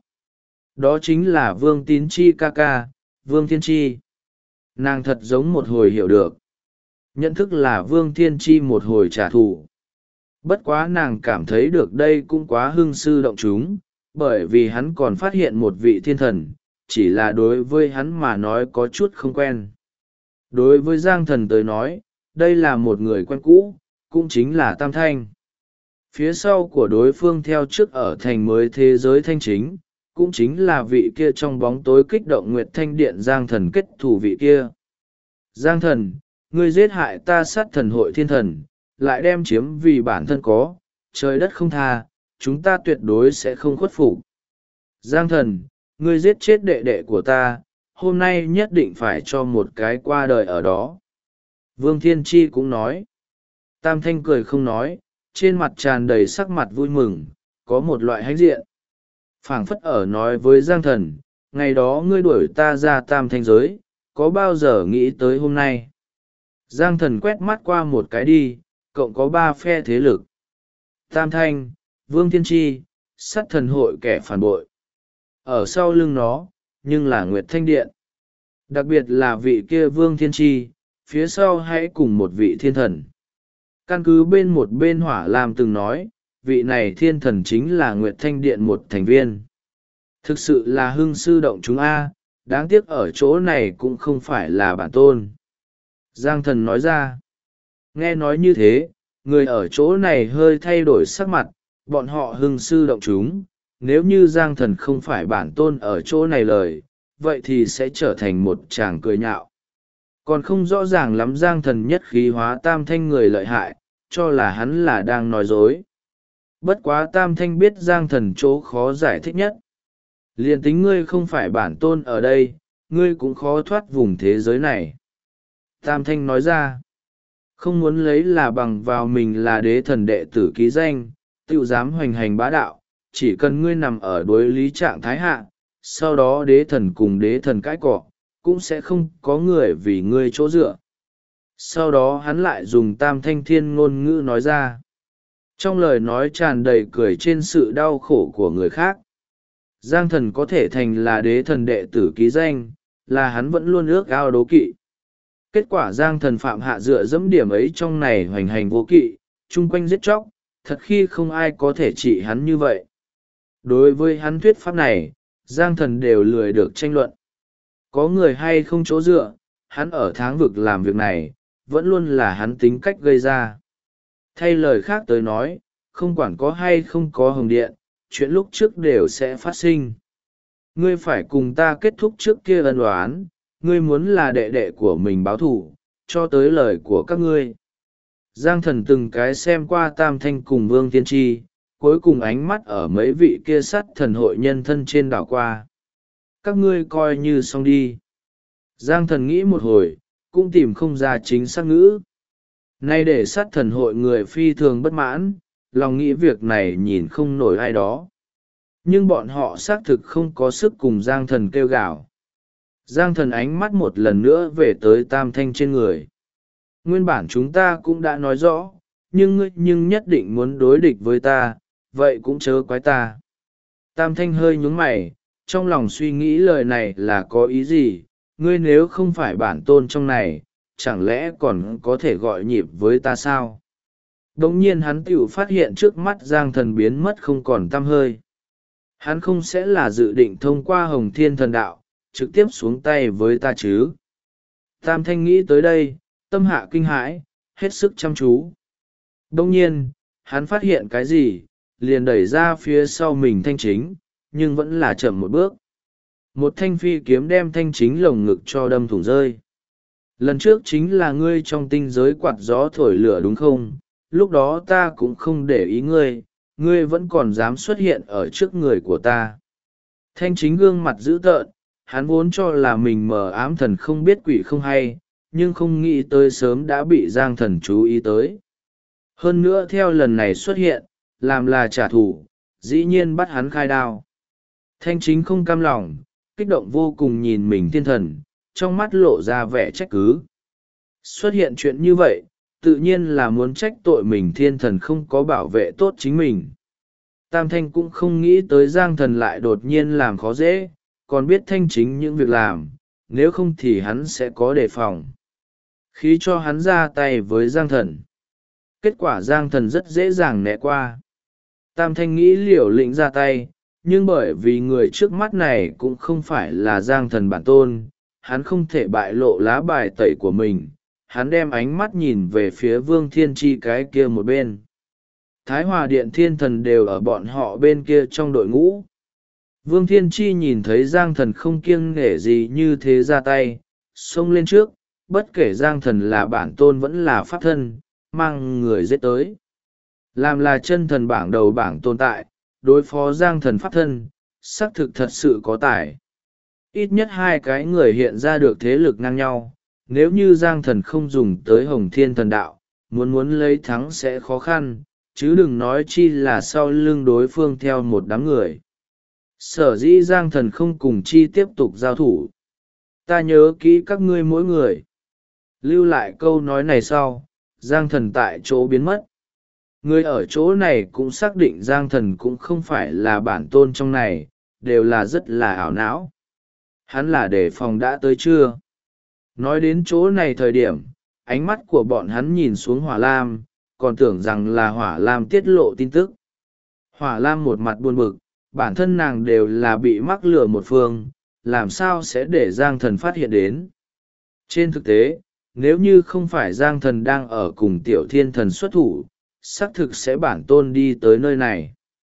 Đó chính là Vương Tín Chi ca ca, Vương Thiên Chi. Nàng thật giống một hồi hiểu được. Nhận thức là Vương Thiên Chi một hồi trả thù. Bất quá nàng cảm thấy được đây cũng quá hưng sư động chúng, bởi vì hắn còn phát hiện một vị thiên thần, chỉ là đối với hắn mà nói có chút không quen. Đối với Giang Thần tới nói, đây là một người quen cũ, cũng chính là Tam Thanh. Phía sau của đối phương theo trước ở thành mới thế giới thanh chính, cũng chính là vị kia trong bóng tối kích động Nguyệt Thanh Điện Giang Thần kết thù vị kia. Giang Thần, ngươi giết hại ta sát thần hội thiên thần, lại đem chiếm vì bản thân có, trời đất không tha, chúng ta tuyệt đối sẽ không khuất phục. Giang Thần, ngươi giết chết đệ đệ của ta, hôm nay nhất định phải cho một cái qua đời ở đó. Vương Thiên Chi cũng nói. Tam Thanh cười không nói, trên mặt tràn đầy sắc mặt vui mừng, có một loại hãnh diện. Phảng phất ở nói với Giang Thần, ngày đó ngươi đuổi ta ra Tam Thanh giới, có bao giờ nghĩ tới hôm nay? Giang Thần quét mắt qua một cái đi, cộng có 3 phe thế lực. Tam Thanh, Vương Thiên Chi, Sắt Thần hội kẻ phản bội. Ở sau lưng nó, nhưng là Nguyệt Thanh Điện. Đặc biệt là vị kia Vương Thiên Chi, phía sau hãy cùng một vị thiên thần. Căn cứ bên một bên Hỏa Lam từng nói, vị này thiên thần chính là Nguyệt Thanh Điện một thành viên. Thực sự là hưng sư động chúng A, đáng tiếc ở chỗ này cũng không phải là bản tôn. Giang Thần nói ra. Nghe nói như thế, người ở chỗ này hơi thay đổi sắc mặt, bọn họ hưng sư động chúng. Nếu như Giang Thần không phải bản tôn ở chỗ này lời, vậy thì sẽ trở thành một chàng cười nhạo. Còn không rõ ràng lắm Giang Thần nhất khí hóa Tam Thanh người lợi hại, cho là hắn là đang nói dối. Bất quá Tam Thanh biết Giang Thần chỗ khó giải thích nhất. Liền tính ngươi không phải bản tôn ở đây, ngươi cũng khó thoát vùng thế giới này. Tam Thanh nói ra, không muốn lấy là bằng vào mình là đế thần đệ tử ký danh, tự dám hoành hành bá đạo, chỉ cần ngươi nằm ở đối lý trạng thái hạ, sau đó đế thần cùng đế thần cãi cọ, cũng sẽ không có người vì ngươi chỗ dựa. Sau đó hắn lại dùng Tam Thanh thiên ngôn ngữ nói ra. Trong lời nói tràn đầy cười trên sự đau khổ của người khác. Giang Thần có thể thành là đế thần đệ tử ký danh, là hắn vẫn luôn ước ao đố kỵ. Kết quả Giang Thần phạm hạ dựa dẫm điểm ấy trong này hoành hành vô kỵ, chung quanh giết chóc, thật khi không ai có thể trị hắn như vậy. Đối với hắn thuyết pháp này, Giang Thần đều lười được tranh luận. Có người hay không chỗ dựa, hắn ở tháng vực làm việc này, vẫn luôn là hắn tính cách gây ra. Thay lời khác tới nói, không quản có hay không có Hồng Điện, chuyện lúc trước đều sẽ phát sinh. Ngươi phải cùng ta kết thúc trước kia ân oán, ngươi muốn là đệ đệ của mình báo thù, cho tới lời của các ngươi. Giang Thần từng cái xem qua Tam Thanh cùng Vương Tiên Tri, cuối cùng ánh mắt ở mấy vị kia Sắt Thần hội nhân thân trên đảo qua. Các ngươi coi như xong đi. Giang Thần nghĩ một hồi, cũng tìm không ra chính xác ngữ. Nay để Sắt Thần hội người phi thường bất mãn, lòng nghĩ việc này nhìn không nổi ai đó. Nhưng bọn họ xác thực không có sức cùng Giang Thần kêu gào. Giang Thần ánh mắt một lần nữa về tới Tam Thanh trên người. Nguyên bản chúng ta cũng đã nói rõ, nhưng ngươi nhất định muốn đối địch với ta, vậy cũng chớ quái ta. Tam Thanh hơi nhướng mày, trong lòng suy nghĩ lời này là có ý gì, ngươi nếu không phải bản tôn trong này, chẳng lẽ còn có thể gọi nhịp với ta sao? Đống nhiên hắn tựu phát hiện trước mắt Giang Thần biến mất không còn tăm hơi. Hắn không sẽ là dự định thông qua Hồng Thiên Thần Đạo, trực tiếp xuống tay với ta chứ? Tam Thanh nghĩ tới đây, tâm hạ kinh hãi, hết sức chăm chú. Đống nhiên, hắn phát hiện cái gì, liền đẩy ra phía sau mình Thanh Chính, nhưng vẫn là chậm một bước. Một thanh phi kiếm đem Thanh Chính lồng ngực cho đâm thủng rơi. Lần trước chính là ngươi trong tinh giới quạt gió thổi lửa đúng không? Lúc đó ta cũng không để ý ngươi, ngươi vẫn còn dám xuất hiện ở trước người của ta. Thanh Chính gương mặt dữ tợn, hắn vốn cho là mình mờ ám thần không biết quỷ không hay, nhưng không nghĩ tới sớm đã bị Giang Thần chú ý tới. Hơn nữa theo lần này xuất hiện, làm là trả thù, dĩ nhiên bắt hắn khai đao. Thanh Chính không cam lòng, kích động vô cùng nhìn mình thiên thần, trong mắt lộ ra vẻ trách cứ. Xuất hiện chuyện như vậy, tự nhiên là muốn trách tội mình thiên thần không có bảo vệ tốt chính mình. Tam Thanh cũng không nghĩ tới Giang Thần lại đột nhiên làm khó dễ, còn biết Thanh Chính những việc làm, nếu không thì hắn sẽ có đề phòng. Khi cho hắn ra tay với Giang Thần, kết quả Giang Thần rất dễ dàng né qua. Tam Thanh nghĩ liều lĩnh ra tay, nhưng bởi vì người trước mắt này cũng không phải là Giang Thần bản tôn, hắn không thể bại lộ lá bài tẩy của mình. Hắn đem ánh mắt nhìn về phía Vương Thiên Chi cái kia một bên. Thái Hòa Điện Thiên Thần đều ở bọn họ bên kia trong đội ngũ. Vương Thiên Chi nhìn thấy Giang Thần không kiêng nể gì như thế ra tay, xông lên trước, bất kể Giang Thần là bản tôn vẫn là pháp thân, mang người giết tới. Làm là chân thần bảng đầu bảng tồn tại, đối phó Giang Thần pháp thân, xác thực thật sự có tài. Ít nhất hai cái người hiện ra được thế lực ngang nhau, nếu như Giang Thần không dùng tới Hồng Thiên Thần Đạo, muốn lấy thắng sẽ khó khăn, chứ đừng nói chi là sau lưng đối phương theo một đám người. Sở dĩ Giang Thần không cùng chi tiếp tục giao thủ. Ta nhớ kỹ các ngươi mỗi người. Lưu lại câu nói này sau, Giang Thần tại chỗ biến mất. Người ở chỗ này cũng xác định Giang Thần cũng không phải là bản tôn trong này, đều là rất là ảo não. Hắn là đề phòng đã tới chưa? Nói đến chỗ này thời điểm, ánh mắt của bọn hắn nhìn xuống Hỏa Lam, còn tưởng rằng là Hỏa Lam tiết lộ tin tức. Hỏa Lam một mặt buồn bực, bản thân nàng đều là bị mắc lừa một phương, làm sao sẽ để Giang Thần phát hiện đến. Trên thực tế, nếu như không phải Giang Thần đang ở cùng Tiểu Thiên Thần xuất thủ, xác thực sẽ bản tôn đi tới nơi này.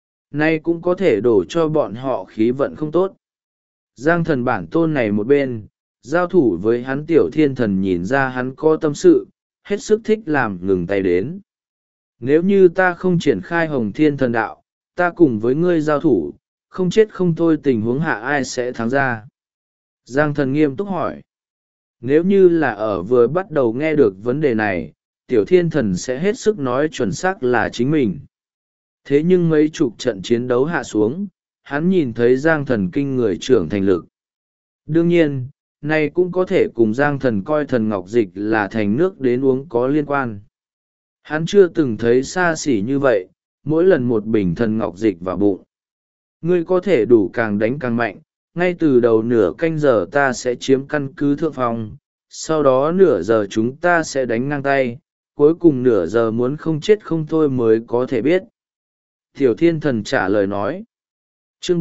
Nay cũng có thể đổ cho bọn họ khí vận không tốt. Giang Thần bản tôn này một bên, giao thủ với hắn Tiểu Thiên Thần nhìn ra hắn có tâm sự, hết sức thích làm ngừng tay đến. Nếu như ta không triển khai Hồng Thiên Thần Đạo, ta cùng với ngươi giao thủ, không chết không thôi tình huống hạ ai sẽ thắng ra? Giang Thần nghiêm túc hỏi. Nếu như là ở vừa bắt đầu nghe được vấn đề này, Tiểu Thiên Thần sẽ hết sức nói chuẩn xác là chính mình. Thế nhưng mấy chục trận chiến đấu hạ xuống, hắn nhìn thấy Giang Thần kinh người trưởng thành lực. Đương nhiên, này cũng có thể cùng Giang Thần coi thần ngọc dịch là thành nước đến uống có liên quan. Hắn chưa từng thấy xa xỉ như vậy, mỗi lần một bình thần ngọc dịch vào bụng. Ngươi có thể đủ càng đánh càng mạnh, ngay từ đầu nửa canh giờ ta sẽ chiếm căn cứ thượng phòng, sau đó nửa giờ chúng ta sẽ đánh ngang tay, cuối cùng nửa giờ muốn không chết không thôi mới có thể biết. Tiểu Thiên Thần trả lời nói. Chương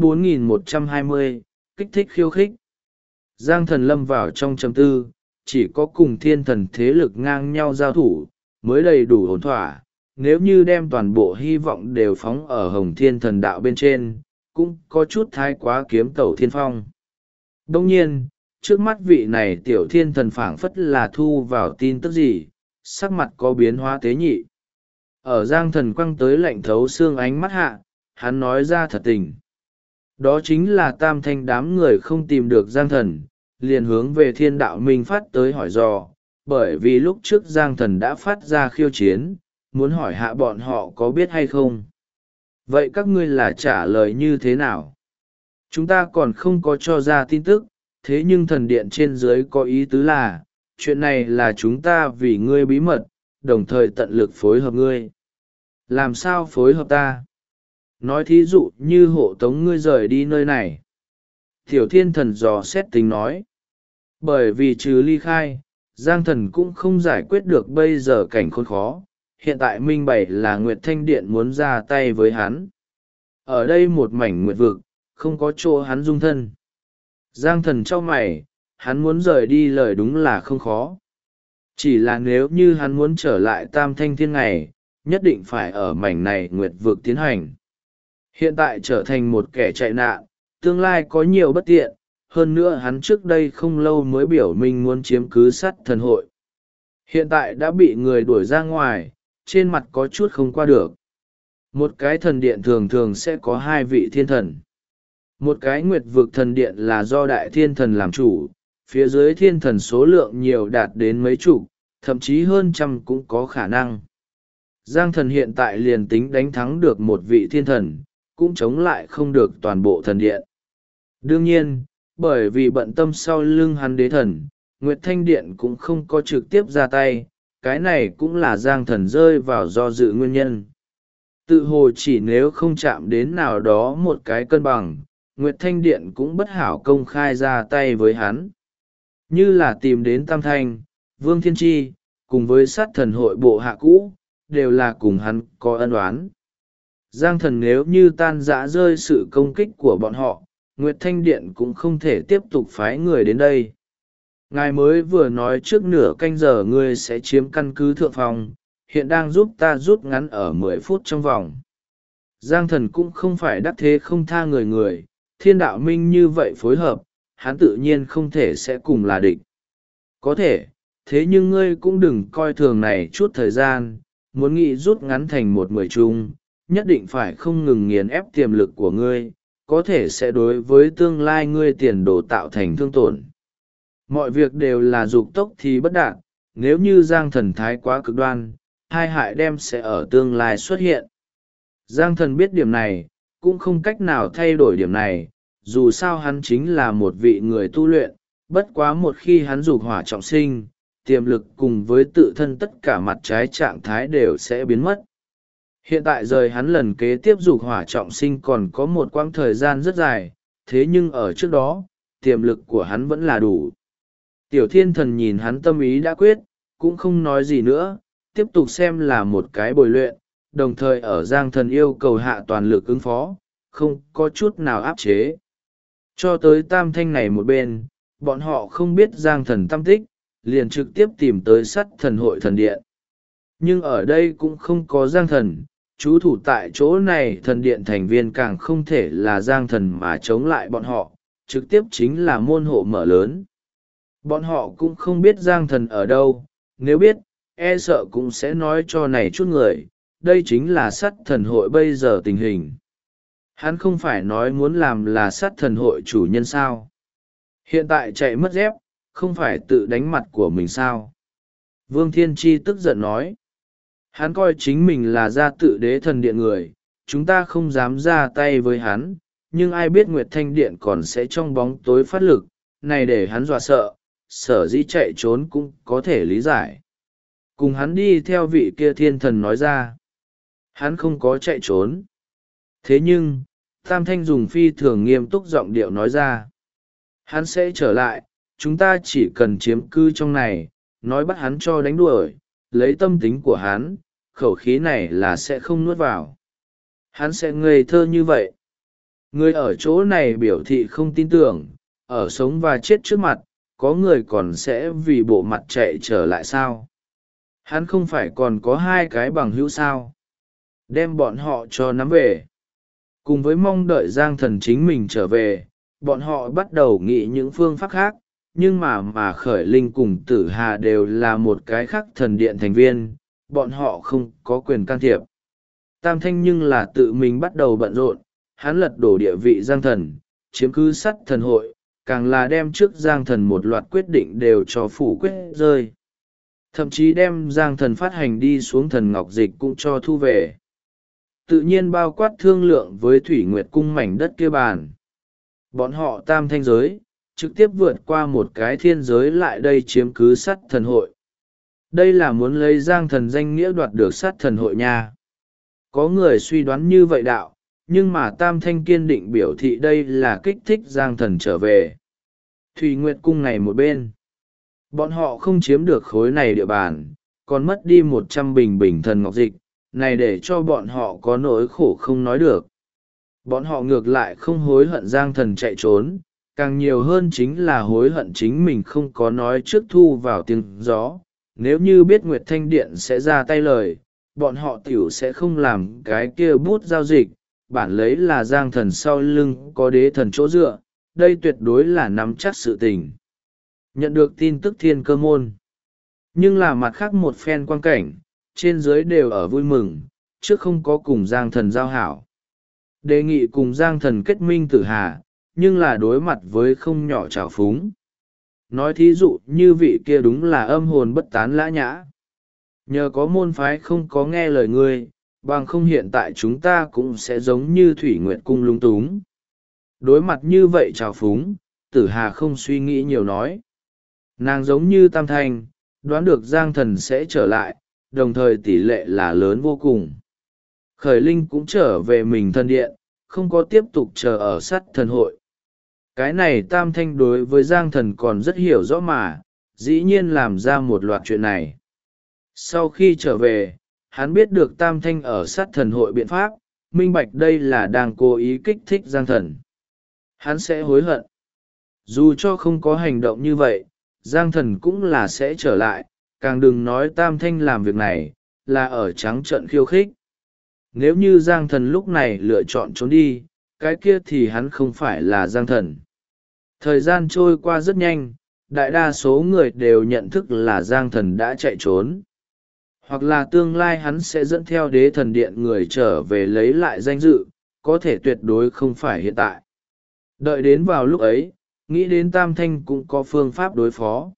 4120, kích thích khiêu khích. Giang Thần lâm vào trong trầm tư, chỉ có cùng Thiên Thần thế lực ngang nhau giao thủ, mới đầy đủ ổn thỏa. Nếu như đem toàn bộ hy vọng đều phóng ở Hồng Thiên Thần Đạo bên trên, cũng có chút thái quá kiếm tẩu thiên phong. Đông nhiên, trước mắt vị này Tiểu Thiên Thần phảng phất là thu vào tin tức gì, sắc mặt có biến hóa tế nhị. Ở Giang Thần quăng tới lạnh thấu xương ánh mắt hạ, hắn nói ra thật tình. Đó chính là Tam Thanh đám người không tìm được Giang Thần, liền hướng về Thiên Đạo Minh phát tới hỏi dò, bởi vì lúc trước Giang Thần đã phát ra khiêu chiến, muốn hỏi hạ bọn họ có biết hay không. Vậy các ngươi là trả lời như thế nào? Chúng ta còn không có cho ra tin tức, thế nhưng thần điện trên dưới có ý tứ là, chuyện này là chúng ta vì ngươi bí mật, đồng thời tận lực phối hợp ngươi. Làm sao phối hợp ta? Nói thí dụ như hộ tống ngươi rời đi nơi này. Tiểu Thiên Thần dò xét tính nói. Bởi vì trừ ly khai, Giang Thần cũng không giải quyết được bây giờ cảnh khốn khó, hiện tại minh bày là Nguyệt Thanh Điện muốn ra tay với hắn. Ở đây một mảnh nguyệt vực, không có chỗ hắn dung thân. Giang Thần chau mày, hắn muốn rời đi lời đúng là không khó. Chỉ là nếu như hắn muốn trở lại Tam Thanh Thiên Ngày, nhất định phải ở mảnh này nguyệt vực tiến hành. Hiện tại trở thành một kẻ chạy nạn, tương lai có nhiều bất tiện, hơn nữa hắn trước đây không lâu mới biểu minh muốn chiếm cứ Sắt Thần Hội. Hiện tại đã bị người đuổi ra ngoài, trên mặt có chút không qua được. Một cái thần điện thường thường sẽ có hai vị thiên thần. Một cái nguyệt vực thần điện là do đại thiên thần làm chủ, phía dưới thiên thần số lượng nhiều đạt đến mấy chục, thậm chí hơn trăm cũng có khả năng. Giang Thần hiện tại liền tính đánh thắng được một vị thiên thần, cũng chống lại không được toàn bộ thần điện. Đương nhiên, bởi vì bận tâm sau lưng hắn đế thần, Nguyệt Thanh Điện cũng không có trực tiếp ra tay, cái này cũng là Giang Thần rơi vào do dự nguyên nhân. Tự hồ chỉ nếu không chạm đến nào đó một cái cân bằng, Nguyệt Thanh Điện cũng bất hảo công khai ra tay với hắn. Như là tìm đến Tam Thanh, Vương Thiên Chi, cùng với Sát Thần Hội bộ hạ cũ, đều là cùng hắn có ân oán. Giang Thần nếu như tan rã rơi sự công kích của bọn họ, Nguyệt Thanh Điện cũng không thể tiếp tục phái người đến đây. Ngài mới vừa nói trước nửa canh giờ ngươi sẽ chiếm căn cứ thượng phòng, hiện đang giúp ta rút ngắn ở 10 phút trong vòng. Giang Thần cũng không phải đắc thế không tha người, thiên đạo minh như vậy phối hợp, hắn tự nhiên không thể sẽ cùng là địch. Có thể, thế nhưng ngươi cũng đừng coi thường này chút thời gian, muốn nghĩ rút ngắn thành 1/10 chung, nhất định phải không ngừng nghiền ép tiềm lực của ngươi, có thể sẽ đối với tương lai ngươi tiền đồ tạo thành thương tổn. Mọi việc đều là dục tốc thì bất đạt, nếu như Giang Thần thái quá cực đoan, hai hại đem sẽ ở tương lai xuất hiện. Giang Thần biết điểm này, cũng không cách nào thay đổi điểm này, dù sao hắn chính là một vị người tu luyện, bất quá một khi hắn dục hỏa trọng sinh, tiềm lực cùng với tự thân tất cả mặt trái trạng thái đều sẽ biến mất. Hiện tại rời hắn lần kế tiếp dục hỏa trọng sinh còn có một quãng thời gian rất dài, thế nhưng ở trước đó, tiềm lực của hắn vẫn là đủ. Tiểu thiên thần nhìn hắn tâm ý đã quyết, cũng không nói gì nữa, tiếp tục xem là một cái bồi luyện, đồng thời ở Giang Thần yêu cầu hạ toàn lực ứng phó, không có chút nào áp chế. Cho tới Tam Thanh này một bên, bọn họ không biết Giang Thần tâm tích, liền trực tiếp tìm tới Sắt Thần Hội thần điện. Nhưng ở đây cũng không có Giang Thần, trú thủ tại chỗ này thần điện thành viên càng không thể là Giang Thần mà chống lại bọn họ, trực tiếp chính là môn hộ mở lớn. Bọn họ cũng không biết Giang Thần ở đâu, nếu biết, e sợ cũng sẽ nói cho này chút người, đây chính là Sắt Thần Hội bây giờ tình hình. Hắn không phải nói muốn làm là Sắt Thần Hội chủ nhân sao. Hiện tại chạy mất dép, không phải tự đánh mặt của mình sao. Vương Thiên Chi tức giận nói. Hắn coi chính mình là gia tự đế thần điện người, chúng ta không dám ra tay với hắn, nhưng ai biết Nguyệt Thanh Điện còn sẽ trong bóng tối phát lực, này để hắn dọa sợ, sở dĩ chạy trốn cũng có thể lý giải. Cùng hắn đi theo vị kia thiên thần nói ra. Hắn không có chạy trốn. Thế nhưng, Tam Thanh dùng phi thường nghiêm túc giọng điệu nói ra. Hắn sẽ trở lại, chúng ta chỉ cần chiếm cư trong này, nói bắt hắn cho đánh đuổi, lấy tâm tính của hắn, khẩu khí này là sẽ không nuốt vào. Hắn sẽ ngây thơ như vậy. Người ở chỗ này biểu thị không tin tưởng, ở sống và chết trước mặt, có người còn sẽ vì bộ mặt chạy trở lại sao? Hắn không phải còn có hai cái bằng hữu sao? Đem bọn họ cho nắm về. Cùng với mong đợi Giang Thần chính mình trở về, bọn họ bắt đầu nghĩ những phương pháp khác, nhưng mà Khởi Linh cùng Tử Hà đều là một cái khác thần điện thành viên, bọn họ không có quyền can thiệp. Tam Thanh nhưng là tự mình bắt đầu bận rộn, hắn lật đổ địa vị Giang Thần, chiếm cứ Sắt Thần Hội, càng là đem trước Giang Thần một loạt quyết định đều cho phủ quyết rơi. Thậm chí đem Giang Thần phát hành đi xuống thần ngọc dịch cũng cho thu về. Tự nhiên bao quát thương lượng với Thủy Nguyệt cung mảnh đất kia bàn. Bọn họ Tam Thanh giới, trực tiếp vượt qua một cái thiên giới lại đây chiếm cứ Sắt Thần Hội. Đây là muốn lấy Giang Thần danh nghĩa đoạt được Sắt Thần Hội nha. Có người suy đoán như vậy đạo, nhưng mà Tam Thanh kiên định biểu thị đây là kích thích Giang Thần trở về. Thủy Nguyệt cung này một bên. Bọn họ không chiếm được khối này địa bàn, còn mất đi 100 bình bình thần ngọc dịch, này để cho bọn họ có nỗi khổ không nói được. Bọn họ ngược lại không hối hận Giang Thần chạy trốn, càng nhiều hơn chính là hối hận chính mình không có nói trước thu vào tiếng gió. Nếu như biết Nguyệt Thanh Điện sẽ ra tay lời, bọn họ tiểu sẽ không làm cái kia bút giao dịch, bản lấy là Giang Thần sau lưng có đế thần chỗ dựa, đây tuyệt đối là nắm chắc sự tình. Nhận được tin tức Thiên Cơ Môn, nhưng là mặt khác một phen quan cảnh, trên dưới đều ở vui mừng, trước không có cùng Giang Thần giao hảo. Đề nghị cùng Giang Thần kết minh tử hà, nhưng là đối mặt với không nhỏ trào phúng. Nói thí dụ như vị kia đúng là âm hồn bất tán lã nhã. Nhờ có môn phái không có nghe lời ngươi, bằng không hiện tại chúng ta cũng sẽ giống như Thủy Nguyệt Cung lung túng. Đối mặt như vậy trào phúng, tử hà không suy nghĩ nhiều nói. Nàng giống như Tam Thanh, đoán được Giang Thần sẽ trở lại, đồng thời tỷ lệ là lớn vô cùng. Khởi Linh cũng trở về mình thân điện, không có tiếp tục chờ ở sát thần hội. Cái này Tam Thanh đối với Giang Thần còn rất hiểu rõ mà, dĩ nhiên làm ra một loạt chuyện này. Sau khi trở về, hắn biết được Tam Thanh ở sát thần hội biện pháp, minh bạch đây là đang cố ý kích thích Giang Thần. Hắn sẽ hối hận. Dù cho không có hành động như vậy, Giang Thần cũng là sẽ trở lại, càng đừng nói Tam Thanh làm việc này, là ở trắng trợn khiêu khích. Nếu như Giang Thần lúc này lựa chọn trốn đi, cái kia thì hắn không phải là Giang Thần. Thời gian trôi qua rất nhanh, đại đa số người đều nhận thức là Giang Thần đã chạy trốn. Hoặc là tương lai hắn sẽ dẫn theo đế thần điện người trở về lấy lại danh dự, có thể tuyệt đối không phải hiện tại. Đợi đến vào lúc ấy, nghĩ đến Tam Thanh cũng có phương pháp đối phó.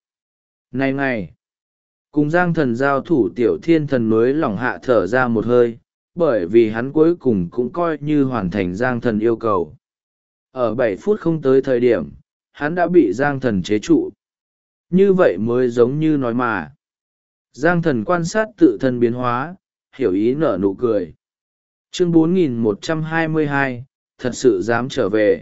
Này, cùng Giang Thần giao thủ Tiểu Thiên Thần mới lỏng hạ thở ra một hơi, bởi vì hắn cuối cùng cũng coi như hoàn thành Giang Thần yêu cầu. Ở 7 phút không tới thời điểm, hắn đã bị Giang Thần chế trụ. Như vậy mới giống như nói mà. Giang Thần quan sát tự thân biến hóa, hiểu ý nở nụ cười. Chương 4122, thật sự dám trở về.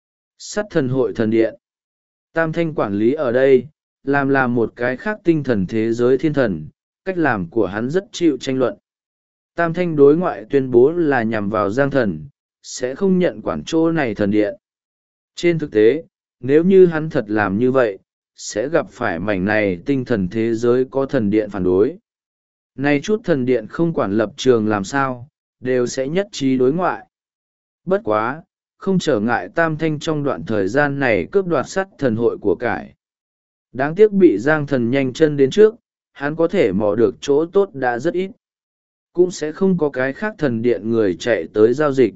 Sát thần hội thần điện. Tam Thanh quản lý ở đây, làm một cái khác tinh thần thế giới thiên thần, cách làm của hắn rất chịu tranh luận. Tam Thanh đối ngoại tuyên bố là nhằm vào Giang Thần, sẽ không nhận quản chỗ này thần điện. Trên thực tế, nếu như hắn thật làm như vậy, sẽ gặp phải mảnh này tinh thần thế giới có thần điện phản đối. Này chút thần điện không quản lập trường làm sao, đều sẽ nhất trí đối ngoại. Bất quá, không trở ngại Tam Thanh trong đoạn thời gian này cướp đoạt sắt thần hội của cải. Đáng tiếc bị Giang Thần nhanh chân đến trước, hắn có thể mò được chỗ tốt đã rất ít. Cũng sẽ không có cái khác thần điện người chạy tới giao dịch.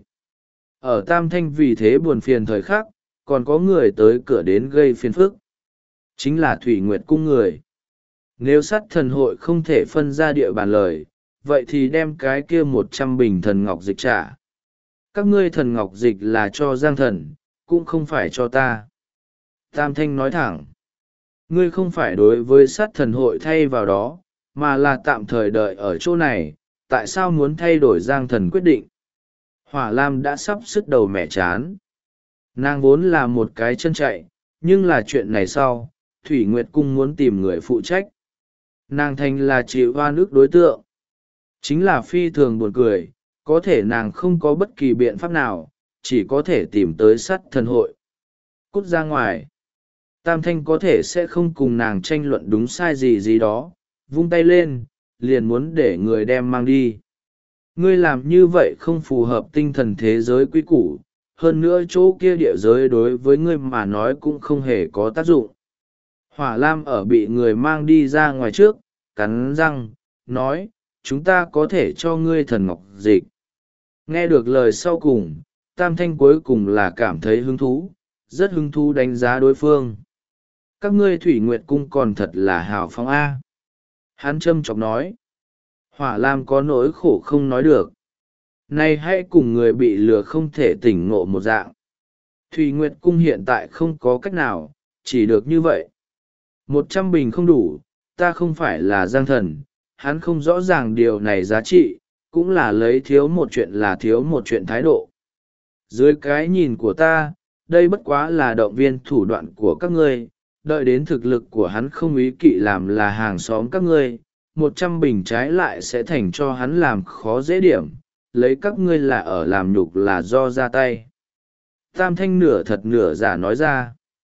Ở Tam Thanh vì thế buồn phiền thời khắc, còn có người tới cửa đến gây phiền phức. Chính là Thủy Nguyệt Cung người. Nếu sắt thần hội không thể phân ra địa bàn lời, vậy thì đem cái kia 100 bình thần ngọc dịch trả. Các ngươi thần ngọc dịch là cho Giang Thần, cũng không phải cho ta. Tam Thanh nói thẳng. Ngươi không phải đối với sát thần hội thay vào đó, mà là tạm thời đợi ở chỗ này, tại sao muốn thay đổi Giang Thần quyết định? Hỏa Lam đã sắp sứt đầu mẹ chán. Nàng vốn là một cái chân chạy, nhưng là chuyện này sau, Thủy Nguyệt Cung muốn tìm người phụ trách. Nàng thành là chịu oan ức đối tượng. Chính là phi thường buồn cười, có thể nàng không có bất kỳ biện pháp nào, chỉ có thể tìm tới sát thần hội. Cút ra ngoài. Tam Thanh có thể sẽ không cùng nàng tranh luận đúng sai gì đó, vung tay lên, liền muốn để người đem mang đi. Ngươi làm như vậy không phù hợp tinh thần thế giới quy củ, hơn nữa chỗ kia địa giới đối với ngươi mà nói cũng không hề có tác dụng. Hỏa Lam ở bị người mang đi ra ngoài trước, cắn răng, nói, chúng ta có thể cho ngươi thần ngọc dịch. Nghe được lời sau cùng, Tam Thanh cuối cùng là cảm thấy hứng thú, rất hứng thú đánh giá đối phương. Các ngươi Thủy Nguyệt Cung còn thật là hào phóng A. Hắn châm chọc nói. Hỏa Lam có nỗi khổ không nói được. Này hãy cùng người bị lừa không thể tỉnh ngộ một dạng. Thủy Nguyệt Cung hiện tại không có cách nào, chỉ được như vậy. 100 bình không đủ, ta không phải là Giang Thần, hắn không rõ ràng điều này giá trị, cũng là lấy thiếu một chuyện là thiếu một chuyện thái độ. Dưới cái nhìn của ta, đây bất quá là động viên thủ đoạn của các ngươi, đợi đến thực lực của hắn không ý kỵ làm là hàng xóm các ngươi, 100 bình trái lại sẽ thành cho hắn làm khó dễ điểm, lấy các ngươi là ở làm nhục là do ra tay. Tam Thanh nửa thật nửa giả nói ra.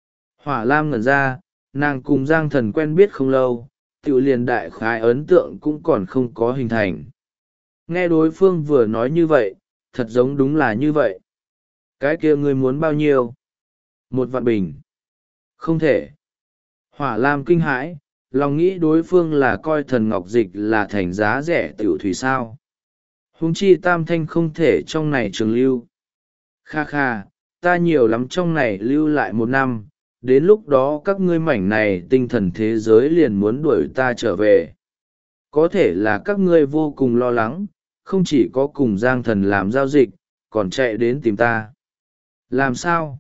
Hỏa Lam ngẩn ra, nàng cùng Giang Thần quen biết không lâu, tiểu liền đại khái ấn tượng cũng còn không có hình thành. Nghe đối phương vừa nói như vậy, thật giống đúng là như vậy. Cái kia ngươi muốn bao nhiêu? 1.000 bình. Không thể. Hỏa Lam kinh hãi, lòng nghĩ đối phương là coi thần ngọc dịch là thành giá rẻ tiểu thủy sao. Huống chi Tam Thanh không thể trong này trường lưu. Kha kha, ta nhiều lắm trong này lưu lại 1 năm, đến lúc đó các ngươi mảnh này tinh thần thế giới liền muốn đuổi ta trở về. Có thể là các ngươi vô cùng lo lắng, không chỉ có cùng Giang Thần làm giao dịch, còn chạy đến tìm ta. Làm sao?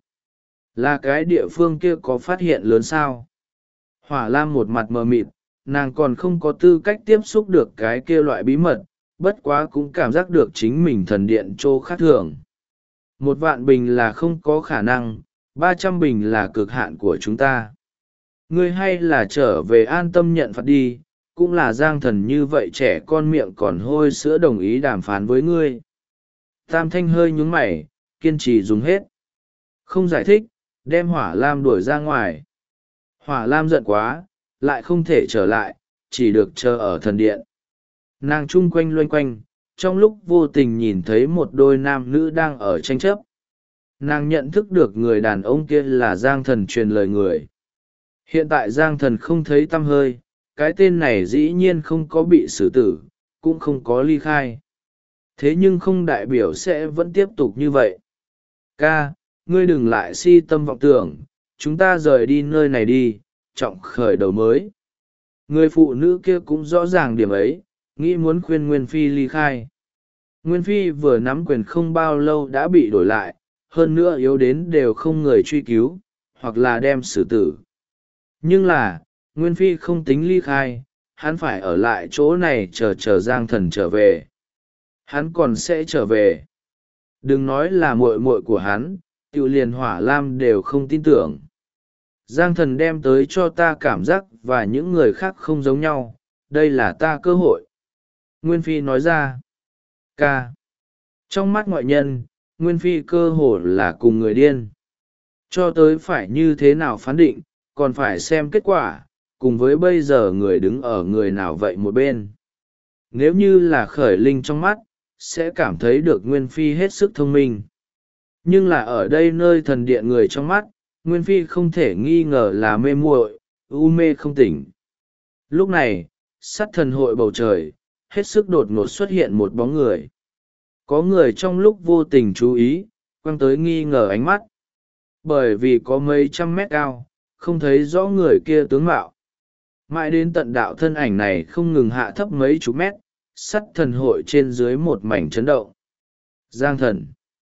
Là cái địa phương kia có phát hiện lớn sao? Hỏa Lam một mặt mờ mịt, nàng còn không có tư cách tiếp xúc được cái kia loại bí mật, bất quá cũng cảm giác được chính mình thần điện trô khác thường. 1.000 bình là không có khả năng, 300 bình là cực hạn của chúng ta. Ngươi hay là trở về an tâm nhận phạt đi, cũng là Giang Thần như vậy trẻ con miệng còn hôi sữa đồng ý đàm phán với ngươi. Tam Thanh hơi nhúng mày, kiên trì dùng hết. Không giải thích, đem Hỏa Lam đuổi ra ngoài. Hỏa Lam giận quá, lại không thể trở lại, chỉ được chờ ở thần điện. Nàng chung quanh loanh quanh, trong lúc vô tình nhìn thấy một đôi nam nữ đang ở tranh chấp. Nàng nhận thức được người đàn ông kia là Giang Thần truyền lời người. Hiện tại Giang Thần không thấy tăm hơi, cái tên này dĩ nhiên không có bị xử tử, cũng không có ly khai. Thế nhưng không đại biểu sẽ vẫn tiếp tục như vậy. Ca, ngươi đừng lại si tâm vọng tưởng, chúng ta rời đi nơi này đi, trọng khởi đầu mới. Người phụ nữ kia cũng rõ ràng điểm ấy, nghĩ muốn khuyên Nguyên Phi ly khai. Nguyên Phi vừa nắm quyền không bao lâu đã bị đổi lại, hơn nữa yếu đến đều không người truy cứu, hoặc là đem xử tử. Nhưng là, Nguyên Phi không tính ly khai, hắn phải ở lại chỗ này chờ Giang Thần trở về. Hắn còn sẽ trở về. Đừng nói là muội muội của hắn, tiểu liền Hỏa Lam đều không tin tưởng. Giang Thần đem tới cho ta cảm giác và những người khác không giống nhau, đây là ta cơ hội. Nguyên Phi nói ra. Ca. Trong mắt ngoại nhân, Nguyên Phi cơ hồ là cùng người điên. Cho tới phải như thế nào phán định, còn phải xem kết quả, cùng với bây giờ người đứng ở người nào vậy một bên. Nếu như là khởi linh trong mắt, sẽ cảm thấy được Nguyên Phi hết sức thông minh. Nhưng là ở đây nơi thần điện người trong mắt, Nguyên Phi không thể nghi ngờ là mê muội, u mê không tỉnh. Lúc này, sát thần hội bầu trời, hết sức đột ngột xuất hiện một bóng người. Có người trong lúc vô tình chú ý, quăng tới nghi ngờ ánh mắt. Bởi vì có mấy trăm mét cao, không thấy rõ người kia tướng mạo. Mãi đến tận đạo thân ảnh này không ngừng hạ thấp mấy chục mét, sắt thần hội trên dưới một mảnh chấn động. Giang Thần.